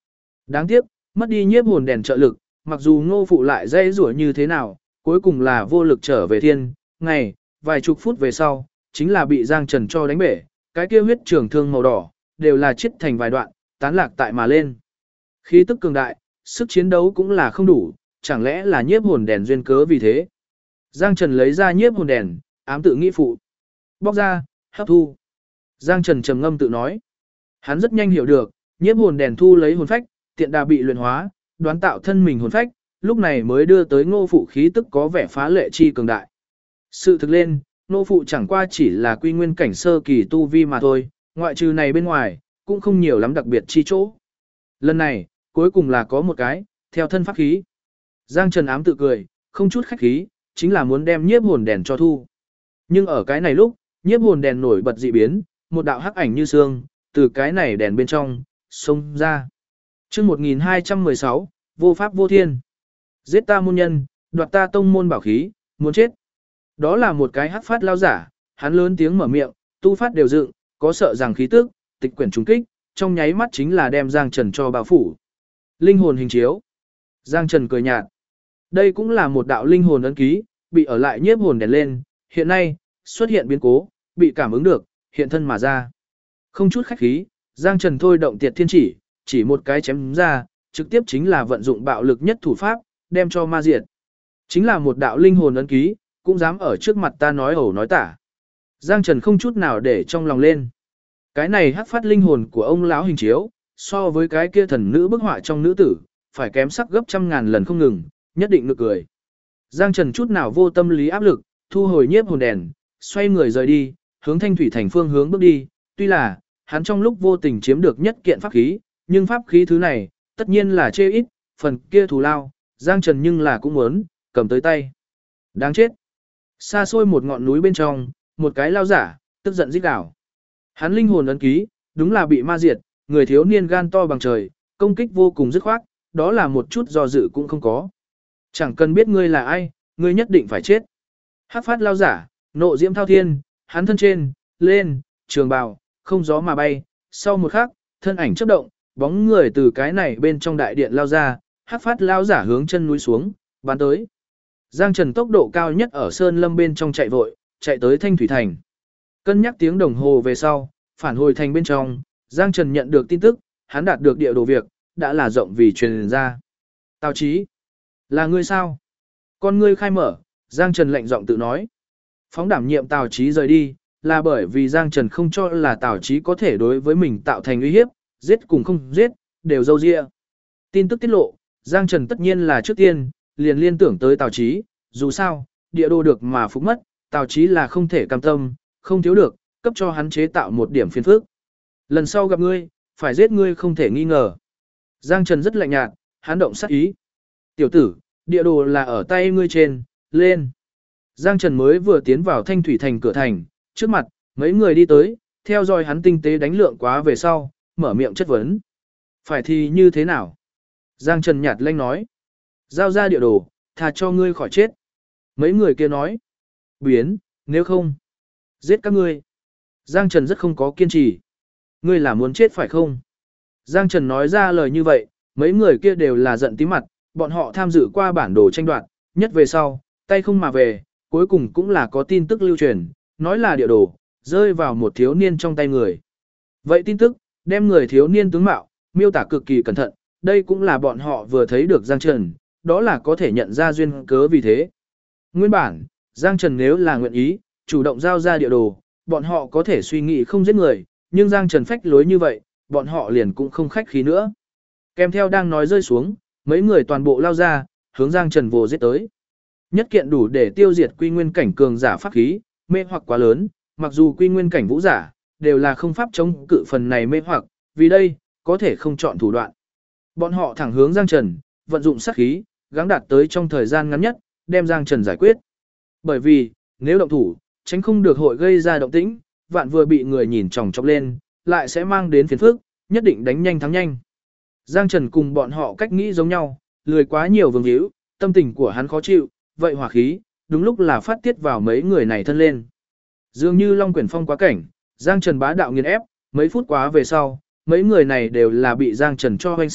Đáng tiếc, mất đi nhiếp hồn đèn trợ lực, mặc dù Ngô Phụ lại dây rủa như thế nào, cuối cùng là vô lực trở về thiên, ngày, vài chục phút về sau, chính là bị Giang Trần cho đánh bể, cái kia huyết trường thương màu đỏ, đều là chết thành vài đoạn, tán lạc tại mà lên. Khí tức cường đại, sức chiến đấu cũng là không đủ, chẳng lẽ là nhiếp hồn đèn duyên cớ vì thế. Giang Trần lấy ra nhiếp hồn đèn, ám tự nghĩ phụ. Bóc ra, hấp thu. Giang Trần trầm ngâm tự nói. Hắn rất nhanh hiểu được, nhiếp hồn đèn thu lấy hồn phách, tiện đà bị luyện hóa, đoán tạo thân mình hồn phách, lúc này mới đưa tới Ngô Phụ khí tức có vẻ phá lệ chi cường đại. Sự thực lên, Ngô Phụ chẳng qua chỉ là quy nguyên cảnh sơ kỳ tu vi mà thôi, ngoại trừ này bên ngoài, cũng không nhiều lắm đặc biệt chi chỗ. Lần này, cuối cùng là có một cái, theo thân pháp khí. Giang Trần ám tự cười, không chút khách khí, chính là muốn đem nhiếp hồn đèn cho thu. Nhưng ở cái này lúc, nhiếp hồn đèn nổi bật dị biến, một đạo hắc ảnh như sương, từ cái này đèn bên trong, xông ra. Chương 1216, vô pháp vô thiên. Giết ta môn nhân, đoạt ta tông môn bảo khí, muốn chết. Đó là một cái hắc phát lao giả, hắn lớn tiếng mở miệng, tu phát đều dựng, có sợ rằng khí tức, tịch quyển trùng kích, trong nháy mắt chính là đem Giang Trần cho bao phủ. Linh hồn hình chiếu. Giang Trần cười nhạt. Đây cũng là một đạo linh hồn ấn ký, bị ở lại nhiếp hồn đèn lên, hiện nay, xuất hiện biến cố, bị cảm ứng được, hiện thân mà ra. Không chút khách khí, Giang Trần thôi động tiệt thiên chỉ một cái chém ra, trực tiếp chính là vận dụng bạo lực nhất thủ pháp, đem cho ma diệt. Chính là một đạo linh hồn ấn ký, cũng dám ở trước mặt ta nói ẩu nói tả. Giang Trần không chút nào để trong lòng lên. Cái này hắc phát linh hồn của ông lão hình chiếu, so với cái kia thần nữ bức họa trong nữ tử, phải kém sắc gấp trăm ngàn lần không ngừng, nhất định nực cười. Giang Trần chút nào vô tâm lý áp lực, thu hồi nhiếp hồn đèn, xoay người rời đi, hướng Thanh Thủy Thành phương hướng bước đi, tuy là, hắn trong lúc vô tình chiếm được nhất kiện pháp khí, nhưng pháp khí thứ này, tất nhiên là chê ít, phần kia thù lao, Giang Trần nhưng là cũng muốn, cầm tới tay. Đáng chết. Xa xôi một ngọn núi bên trong, một cái lao giả, tức giận rít gào. Hắn linh hồn ấn ký, đúng là bị ma diệt, người thiếu niên gan to bằng trời, công kích vô cùng dứt khoát, đó là một chút do dự cũng không có. Chẳng cần biết ngươi là ai, ngươi nhất định phải chết. Hắc phát lao giả, nộ diễm thao thiên, hắn thân trên, lên, trường bào, không gió mà bay, sau một khắc, thân ảnh chớp động, bóng người từ cái này bên trong đại điện lao ra, hắc phát lao giả hướng chân núi xuống, bắn tới. Giang Trần tốc độ cao nhất ở sơn lâm bên trong chạy vội, chạy tới Thanh Thủy Thành. Cân nhắc tiếng đồng hồ về sau, phản hồi thành bên trong, Giang Trần nhận được tin tức, hắn đạt được địa đồ việc, đã là rộng vì truyền ra. Tào Chí, là ngươi sao? Con ngươi khai mở, Giang Trần lạnh giọng tự nói. Phóng đảm nhiệm Tào Chí rời đi, là bởi vì Giang Trần không cho là Tào Chí có thể đối với mình tạo thành uy hiếp, giết cùng không giết, đều dâu dịa. Tin tức tiết lộ, Giang Trần tất nhiên là trước tiên, liền liên tưởng tới Tào Chí, dù sao, địa đồ được mà phục mất, Tào Chí là không thể cam tâm, không thiếu được, cấp cho hắn chế tạo một điểm phiền phức. Lần sau gặp ngươi, phải giết ngươi không thể nghi ngờ. Giang Trần rất lạnh nhạt, hắn động sát ý. Tiểu tử, địa đồ là ở tay ngươi trên, lên. Giang Trần mới vừa tiến vào Thanh Thủy Thành cửa thành, trước mặt, mấy người đi tới, theo dõi hắn tinh tế đánh lượng quá về sau, mở miệng chất vấn. Phải thì như thế nào? Giang Trần nhạt lanh nói. Giao ra địa đồ, thà cho ngươi khỏi chết. Mấy người kia nói. Biến, nếu không, giết các ngươi. Giang Trần rất không có kiên trì. Ngươi là muốn chết phải không? Giang Trần nói ra lời như vậy, mấy người kia đều là giận tí mặt, bọn họ tham dự qua bản đồ tranh đoạt, nhất về sau, tay không mà về, cuối cùng cũng là có tin tức lưu truyền, nói là địa đồ, rơi vào một thiếu niên trong tay người. Vậy tin tức, đem người thiếu niên tướng mạo, miêu tả cực kỳ cẩn thận, đây cũng là bọn họ vừa thấy được Giang Trần, đó là có thể nhận ra duyên cớ vì thế. Nguyên bản, Giang Trần nếu là nguyện ý, chủ động giao ra địa đồ, bọn họ có thể suy nghĩ không giết người, nhưng Giang Trần phách lối như vậy, bọn họ liền cũng không khách khí nữa. Kèm theo đang nói rơi xuống, mấy người toàn bộ lao ra, hướng Giang Trần vồ giết tới. Nhất kiện đủ để tiêu diệt quy nguyên cảnh cường giả pháp khí, mê hoặc quá lớn, mặc dù quy nguyên cảnh vũ giả, đều là không pháp chống cự phần này mê hoặc, vì đây, có thể không chọn thủ đoạn. Bọn họ thẳng hướng Giang Trần, vận dụng sát khí, gắng đạt tới trong thời gian ngắn nhất, đem Giang Trần giải quyết. Bởi vì, nếu động thủ, tránh không được hội gây ra động tĩnh, vạn vừa bị người nhìn chòng chọc lên, lại sẽ mang đến phiền phức, nhất định đánh nhanh thắng nhanh. Giang Trần cùng bọn họ cách nghĩ giống nhau, lười quá nhiều vương hữu, tâm tình của hắn khó chịu, vậy hỏa khí, đúng lúc là phát tiết vào mấy người này thân lên. Dường như Long Quyển Phong quá cảnh, Giang Trần bá đạo nghiền ép, mấy phút quá về sau, mấy người này đều là bị Giang Trần cho hoanh sát,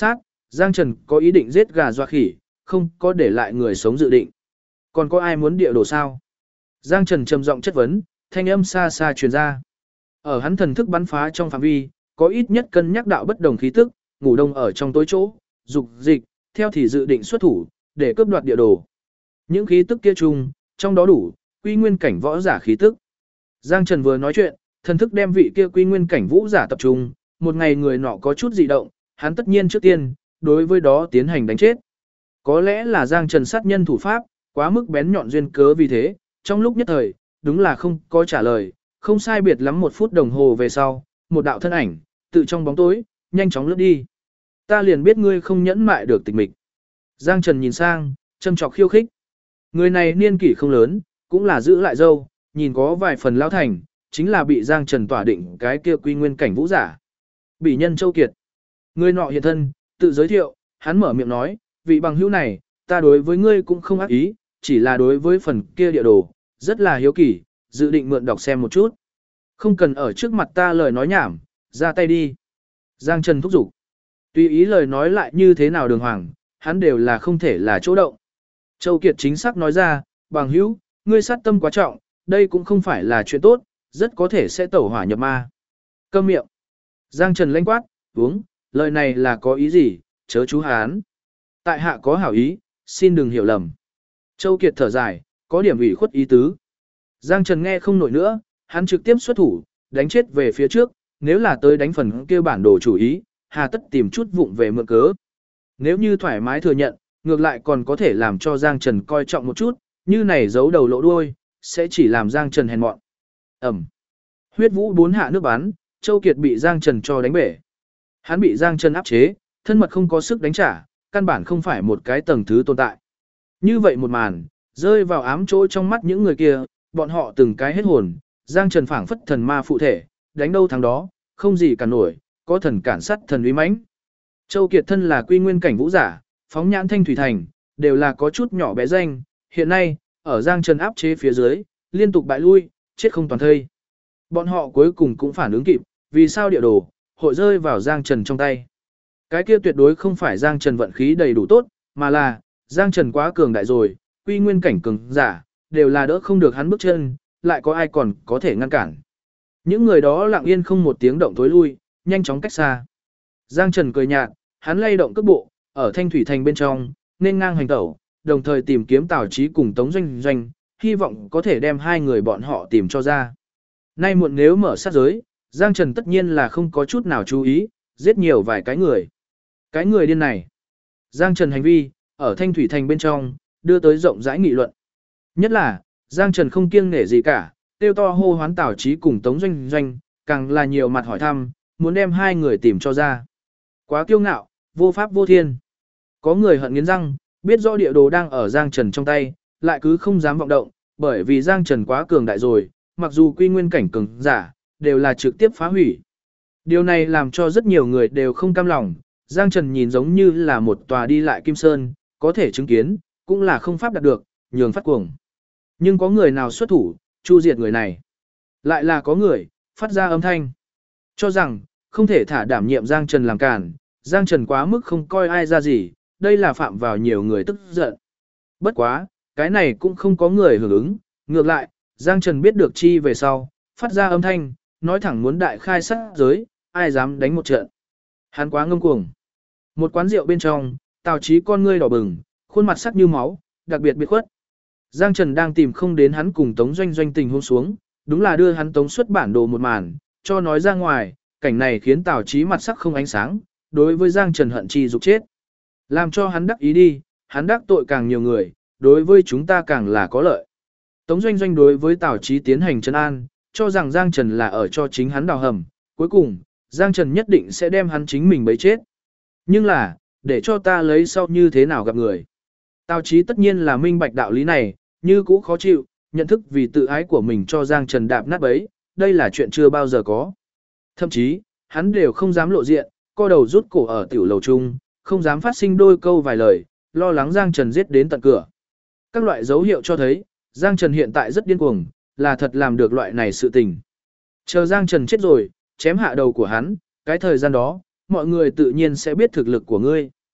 Giang Trần có ý định giết gà dọa khỉ, không có để lại người sống dự định. Còn có ai muốn địa đồ sao? Giang Trần trầm giọng chất vấn, thanh âm xa xa truyền ra. Ở hắn thần thức bắn phá trong phạm vi, có ít nhất cân nhắc đạo bất đồng khí tức, ngủ đông ở trong tối chỗ, dục dịch, theo thì dự định xuất thủ, để cướp đoạt địa đồ. Những khí tức kia chung, trong đó đủ, quy nguyên cảnh võ giả khí tức. Giang Trần vừa nói chuyện, thần thức đem vị kia quy nguyên cảnh vũ giả tập trung, một ngày người nọ có chút dị động, hắn tất nhiên trước tiên, đối với đó tiến hành đánh chết. Có lẽ là Giang Trần sát nhân thủ pháp, quá mức bén nhọn duyên cớ vì thế, trong lúc nhất thời, đúng là không có trả lời, không sai biệt lắm 1 phút đồng hồ về sau, một đạo thân ảnh, tự trong bóng tối, nhanh chóng lướt đi. Ta liền biết ngươi không nhẫn mại được tịch mịch. Giang Trần nhìn sang, châm chọc khiêu khích. Người này niên kỷ không lớn, cũng là giữ lại dâu, nhìn có vài phần lao thành, chính là bị Giang Trần tỏa định cái kia quy nguyên cảnh vũ giả. Bỉ nhân Châu Kiệt. Người nọ hiện thân, tự giới thiệu, hắn mở miệng nói, vị bằng hữu này, ta đối với ngươi cũng không ác ý, chỉ là đối với phần kia địa đồ, rất là hiếu kỳ, dự định mượn đọc xem một chút. Không cần ở trước mặt ta lời nói nhảm, ra tay đi. Giang Trần thúc giục. Tùy ý lời nói lại như thế nào đường hoàng, hắn đều là không thể là chỗ động. Châu Kiệt chính xác nói ra, bằng hữu, ngươi sát tâm quá trọng, đây cũng không phải là chuyện tốt, rất có thể sẽ tẩu hỏa nhập ma. Câm miệng. Giang Trần lãnh quát, uống, lời này là có ý gì, chớ chú hán. Tại hạ có hảo ý, xin đừng hiểu lầm. Châu Kiệt thở dài, có điểm ủy khuất ý tứ. Giang Trần nghe không nổi nữa, hắn trực tiếp xuất thủ, đánh chết về phía trước, nếu là tới đánh phần kia bản đồ chủ ý, hà tất tìm chút vụng về mượn cớ. Nếu như thoải mái thừa nhận, ngược lại còn có thể làm cho Giang Trần coi trọng một chút, như này giấu đầu lộ đuôi, sẽ chỉ làm Giang Trần hèn mọn. Ẩm. Huyết vũ 4 hạ nước bắn, Châu Kiệt bị Giang Trần cho đánh bể. Hắn bị Giang Trần áp chế, thân mật không có sức đánh trả, căn bản không phải một cái tầng thứ tồn tại. Như vậy một màn, rơi vào ám chỗ trong mắt những người kia, bọn họ từng cái hết hồn, Giang Trần phảng phất thần ma phụ thể, đánh đâu thắng đó, không gì cả nổi, có thần cản sát thần uy mãnh. Châu Kiệt thân là quy nguyên cảnh vũ giả, phóng nhãn thanh thủy thành, đều là có chút nhỏ bé danh, hiện nay, ở Giang Trần áp chế phía dưới, liên tục bại lui, chết không toàn thây. Bọn họ cuối cùng cũng phản ứng kịp, vì sao địa đồ, hội rơi vào Giang Trần trong tay. Cái kia tuyệt đối không phải Giang Trần vận khí đầy đủ tốt, mà là, Giang Trần quá cường đại rồi, quy nguyên cảnh cường giả, đều là đỡ không được hắn bước chân, lại có ai còn có thể ngăn cản. Những người đó lặng yên không một tiếng động tối lui, nhanh chóng cách xa. Giang Trần cười nhạt, hắn lay động cước bộ, ở thanh thủy thành bên trong, nên ngang hành tẩu, đồng thời tìm kiếm Tào Chí cùng Tống Doanh Doanh, hy vọng có thể đem hai người bọn họ tìm cho ra. Nay muộn nếu mở sát giới, Giang Trần tất nhiên là không có chút nào chú ý, giết nhiều vài cái người. Cái người điên này. Giang Trần hành vi, ở thanh thủy thành bên trong, đưa tới rộng rãi nghị luận. Nhất là, Giang Trần không kiêng nể gì cả, tiêu to hô hoán Tào Chí cùng Tống Doanh Doanh, càng là nhiều mặt hỏi thăm, muốn đem hai người tìm cho ra. Quá kiêu ngạo, vô pháp vô thiên. Có người hận nghiến răng, biết rõ địa đồ đang ở Giang Trần trong tay, lại cứ không dám vọng động, bởi vì Giang Trần quá cường đại rồi, mặc dù quy nguyên cảnh cường giả, đều là trực tiếp phá hủy. Điều này làm cho rất nhiều người đều không cam lòng, Giang Trần nhìn giống như là một tòa đi lại kim sơn, có thể chứng kiến, cũng là không pháp đạt được, nhường phát cuồng. Nhưng có người nào xuất thủ, chu diệt người này. Lại là có người, phát ra âm thanh. Cho rằng, không thể thả đảm nhiệm Giang Trần làm cản, Giang Trần quá mức không coi ai ra gì, đây là phạm vào nhiều người tức giận. Bất quá, cái này cũng không có người hưởng ứng, ngược lại, Giang Trần biết được chi về sau, phát ra âm thanh, nói thẳng muốn đại khai sát giới, ai dám đánh một trận. Hắn quá ngông cuồng. Một quán rượu bên trong, Tào Chí con ngươi đỏ bừng, khuôn mặt sắc như máu, đặc biệt biệt khuất. Giang Trần đang tìm không đến hắn cùng Tống Doanh Doanh tình huống xuống, đúng là đưa hắn tống xuất bản đồ một màn, cho nói ra ngoài, cảnh này khiến Tào Chí mặt sắc không ánh sáng, đối với Giang Trần hận chi dục chết. Làm cho hắn đắc ý đi, hắn đắc tội càng nhiều người, đối với chúng ta càng là có lợi. Tống Doanh Doanh đối với Tào Chí tiến hành trấn an, cho rằng Giang Trần là ở cho chính hắn đào hầm, cuối cùng, Giang Trần nhất định sẽ đem hắn chính mình bấy chết. Nhưng là, để cho ta lấy sau như thế nào gặp người. Tào Chí tất nhiên là minh bạch đạo lý này, như cũ khó chịu, nhận thức vì tự ái của mình cho Giang Trần đạp nát bấy, đây là chuyện chưa bao giờ có. Thậm chí, hắn đều không dám lộ diện, co đầu rút cổ ở tiểu lầu chung, không dám phát sinh đôi câu vài lời, lo lắng Giang Trần giết đến tận cửa. Các loại dấu hiệu cho thấy, Giang Trần hiện tại rất điên cuồng, là thật làm được loại này sự tình. Chờ Giang Trần chết rồi, chém hạ đầu của hắn, cái thời gian đó, mọi người tự nhiên sẽ biết thực lực của ngươi.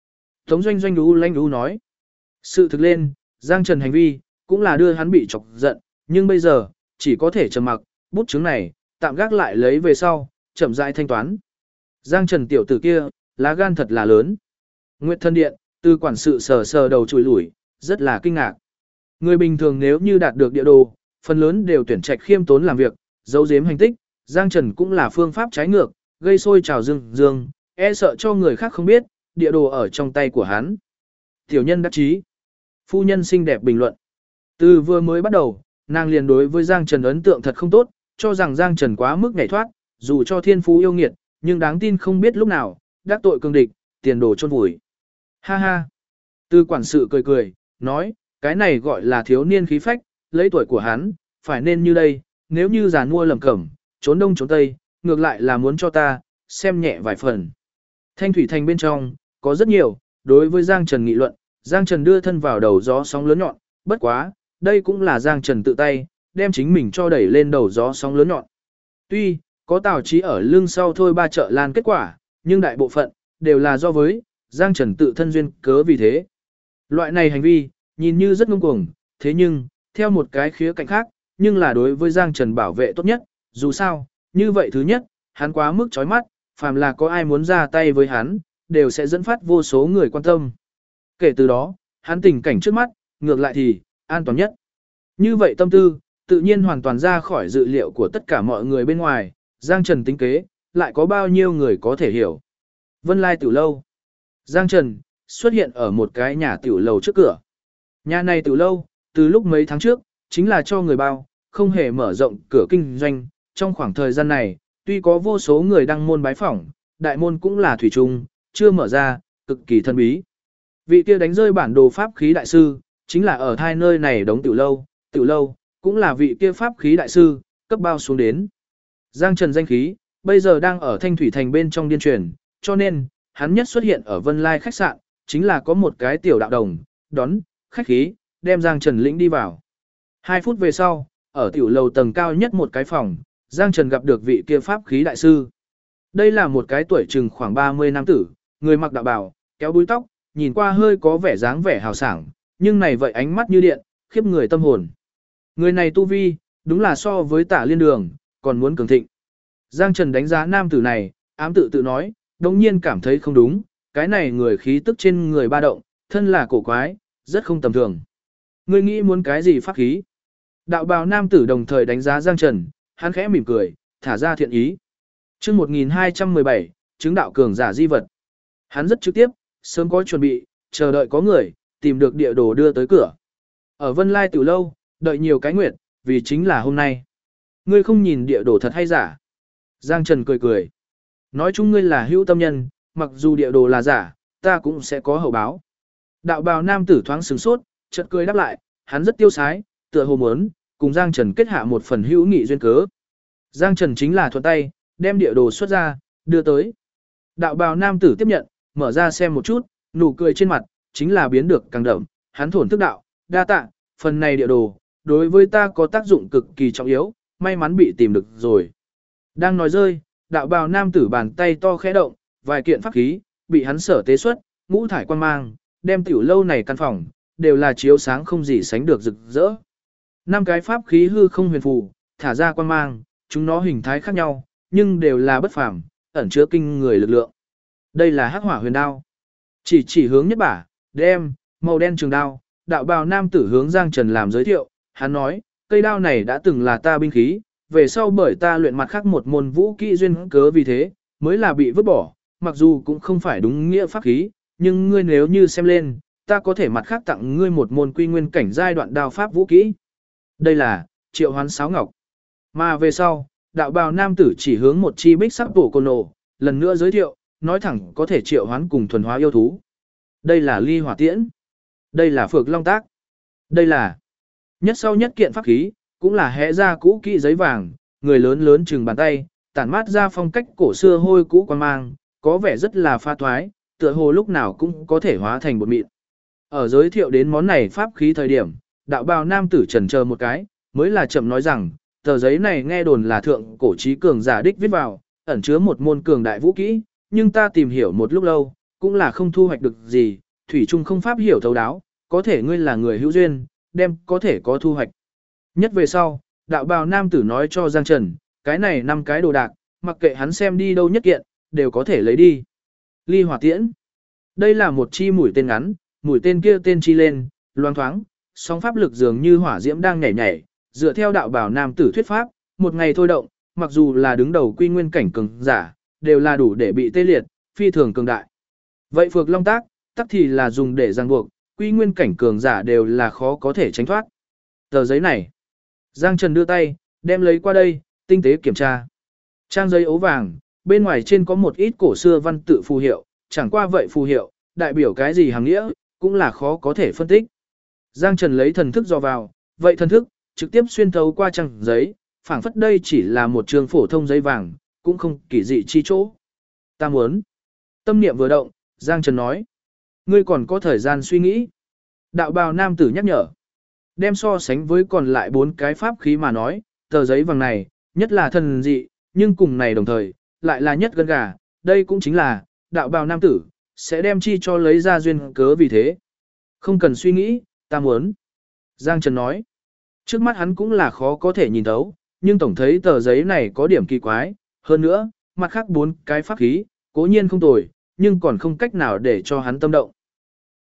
Tống Doanh Doanh u lanh u nói. Sự thực lên, Giang Trần hành vi, cũng là đưa hắn bị chọc giận, nhưng bây giờ, chỉ có thể trầm mặc, bút chứng này, tạm gác lại lấy về sau, chậm rãi thanh toán. Giang Trần tiểu tử kia, lá gan thật là lớn. Nguyệt Thân Điện, từ quản sự sờ sờ đầu chùi lủi, rất là kinh ngạc. Người bình thường nếu như đạt được địa đồ, phần lớn đều tuyển trạch khiêm tốn làm việc, giấu giếm hành tích, Giang Trần cũng là phương pháp trái ngược, gây sôi trào dương, e sợ cho người khác không biết, địa đồ ở trong tay của hắn. Tiểu nhân đắc chí. Phu nhân xinh đẹp bình luận. Từ vừa mới bắt đầu, nàng liền đối với Giang Trần ấn tượng thật không tốt, cho rằng Giang Trần quá mức nhảy thoát, dù cho thiên phú yêu nghiệt, nhưng đáng tin không biết lúc nào, đắc tội cường địch, tiền đồ chôn vùi. Ha ha. Từ quản sự cười cười, nói, cái này gọi là thiếu niên khí phách, lấy tuổi của hắn, phải nên như đây, nếu như già nua lầm cẩm, trốn đông trốn tây, ngược lại là muốn cho ta, xem nhẹ vài phần. Thanh thủy thành bên trong, có rất nhiều, đối với Giang Trần nghị luận, Giang Trần đưa thân vào đầu gió sóng lớn nhọn, bất quá, đây cũng là Giang Trần tự tay, đem chính mình cho đẩy lên đầu gió sóng lớn nhọn. Tuy, có Tào Chí ở lưng sau thôi ba trợ lan kết quả, nhưng đại bộ phận, đều là do với, Giang Trần tự thân duyên cớ vì thế. Loại này hành vi, nhìn như rất ngông cuồng, thế nhưng, theo một cái khía cạnh khác, nhưng là đối với Giang Trần bảo vệ tốt nhất, dù sao, như vậy thứ nhất, hắn quá mức chói mắt, phàm là có ai muốn ra tay với hắn, đều sẽ dẫn phát vô số người quan tâm. Kể từ đó, hắn tình cảnh trước mắt, ngược lại thì, an toàn nhất. Như vậy tâm tư, tự nhiên hoàn toàn ra khỏi dự liệu của tất cả mọi người bên ngoài, Giang Trần tính kế, lại có bao nhiêu người có thể hiểu. Vân Lai Tiểu Lâu. Giang Trần, xuất hiện ở một cái nhà tiểu lầu trước cửa. Nhà này tiểu lâu, từ lúc mấy tháng trước, chính là cho người bao, không hề mở rộng cửa kinh doanh. Trong khoảng thời gian này, tuy có vô số người đăng môn bái phỏng, đại môn cũng là thủy chung, chưa mở ra, cực kỳ thân bí. Vị kia đánh rơi bản đồ pháp khí đại sư, chính là ở hai nơi này đóng tiểu lâu, cũng là vị kia pháp khí đại sư, cấp bao xuống đến. Giang Trần danh khí, bây giờ đang ở Thanh Thủy Thành bên trong điên truyền, cho nên, hắn nhất xuất hiện ở Vân Lai khách sạn, chính là có một cái tiểu đạo đồng, đón, khách khí, đem Giang Trần lĩnh đi vào. 2 phút về sau, ở tiểu lầu tầng cao nhất một cái phòng, Giang Trần gặp được vị kia pháp khí đại sư. Đây là một cái tuổi chừng khoảng 30 nam tử, người mặc đạo bào, kéo búi tóc, nhìn qua hơi có vẻ dáng vẻ hào sảng, nhưng này vậy ánh mắt như điện, khiếp người tâm hồn. Người này tu vi, đúng là so với Tả Liên Đường, còn muốn cường thịnh. Giang Trần đánh giá nam tử này, ám tự nói, đồng nhiên cảm thấy không đúng, cái này người khí tức trên người ba động, thân là cổ quái, rất không tầm thường. Ngươi nghĩ muốn cái gì pháp khí? Đạo bào nam tử đồng thời đánh giá Giang Trần, hắn khẽ mỉm cười, thả ra thiện ý. Chương 1217, chứng đạo cường giả di vật. Hắn rất trực tiếp, sớm có chuẩn bị, chờ đợi có người tìm được địa đồ đưa tới cửa. Ở Vân Lai Tiểu Lâu, đợi nhiều cái nguyệt, vì chính là hôm nay. Ngươi không nhìn địa đồ thật hay giả? Giang Trần cười cười. Nói chung ngươi là hữu tâm nhân, mặc dù địa đồ là giả, ta cũng sẽ có hậu báo. Đạo bào nam tử thoáng sửng sốt, chợt cười đáp lại, hắn rất tiêu sái, tựa hồ muốn cùng Giang Trần kết hạ một phần hữu nghị duyên cớ. Giang Trần chính là thuận tay, đem địa đồ xuất ra, đưa tới. Đạo bào nam tử tiếp nhận, mở ra xem một chút, nụ cười trên mặt, chính là biến được càng đậm, hắn thổn thức đạo, đa tạ, phần này địa đồ, đối với ta có tác dụng cực kỳ trọng yếu, may mắn bị tìm được rồi. Đang nói rơi, đạo bào nam tử bàn tay to khẽ động, vài kiện pháp khí, bị hắn sở tế xuất, ngũ thải quan mang, đem tiểu lâu này căn phòng, đều là chiếu sáng không gì sánh được rực rỡ. 5 cái pháp khí hư không huyền phù, thả ra quan mang, chúng nó hình thái khác nhau, nhưng đều là bất phàm, ẩn chứa kinh người lực lượng. Đây là hắc hỏa huyền đao. Chỉ hướng nhất bả, đem, màu đen trường đao, đạo bào nam tử hướng Giang Trần làm giới thiệu, hắn nói, cây đao này đã từng là ta binh khí, về sau bởi ta luyện mặt khác một môn vũ kỹ duyên cớ vì thế, mới là bị vứt bỏ, mặc dù cũng không phải đúng nghĩa pháp khí, nhưng ngươi nếu như xem lên, ta có thể mặt khác tặng ngươi một môn quy nguyên cảnh giai đoạn đao pháp vũ kỹ. Đây là triệu hoán sáo ngọc. Mà về sau, đạo bào nam tử chỉ hướng một chi bích sắc bổ côn nổ, lần nữa giới thiệu, nói thẳng có thể triệu hoán cùng thuần hóa yêu thú. Đây là ly hỏa tiễn. Đây là phược long tác. Đây là nhất sau nhất kiện pháp khí, cũng là hẽ ra cũ kỹ giấy vàng, người lớn lớn chừng bàn tay, tản mát ra phong cách cổ xưa hôi cũ quan mang, có vẻ rất là pha thoái, tựa hồ lúc nào cũng có thể hóa thành bột mịn. Ở giới thiệu đến món này pháp khí thời điểm, đạo bào nam tử chần chờ một cái, mới là chậm nói rằng, tờ giấy này nghe đồn là thượng cổ trí cường giả đích viết vào, ẩn chứa một môn cường đại vũ kỹ, nhưng ta tìm hiểu một lúc lâu, cũng là không thu hoạch được gì, thủy chung không pháp hiểu thấu đáo, có thể ngươi là người hữu duyên, đem có thể có thu hoạch. Nhất về sau, đạo bào nam tử nói cho Giang Trần, cái này 5 cái đồ đạc, mặc kệ hắn xem đi đâu nhất kiện, đều có thể lấy đi. Ly hỏa tiễn. Đây là một chi mũi tên ngắn, mũi tên kia tên chi lên, loang thoáng, sóng pháp lực dường như hỏa diễm đang nhảy nhảy, dựa theo đạo bảo nam tử thuyết pháp, một ngày thôi động, mặc dù là đứng đầu quy nguyên cảnh cường giả, đều là đủ để bị tê liệt, phi thường cường đại. Vậy phược long tác, tắc thì là dùng để ràng buộc, quy nguyên cảnh cường giả đều là khó có thể tránh thoát. Tờ giấy này, Giang Trần đưa tay, đem lấy qua đây, tinh tế kiểm tra. Trang giấy ấu vàng, bên ngoài trên có một ít cổ xưa văn tự phù hiệu, chẳng qua vậy phù hiệu, đại biểu cái gì hàng nghĩa, cũng là khó có thể phân tích. Giang Trần lấy thần thức dò vào, vậy thần thức, trực tiếp xuyên thấu qua trang giấy, phảng phất đây chỉ là một trường phổ thông giấy vàng, cũng không kỳ dị chi chỗ. Ta muốn. Tâm niệm vừa động, Giang Trần nói. Ngươi còn có thời gian suy nghĩ. Đạo bào nam tử nhắc nhở. Đem so sánh với còn lại 4 cái pháp khí mà nói, tờ giấy vàng này, nhất là thần dị, nhưng cùng này đồng thời, lại là nhất gân gà, đây cũng chính là, đạo bào nam tử, sẽ đem chi cho lấy ra duyên cớ vì thế. Không cần suy nghĩ, ta muốn. Giang Trần nói. Trước mắt hắn cũng là khó có thể nhìn thấu, nhưng tổng thấy tờ giấy này có điểm kỳ quái, hơn nữa, mặt khác 4 cái pháp khí, cố nhiên không tồi, nhưng còn không cách nào để cho hắn tâm động.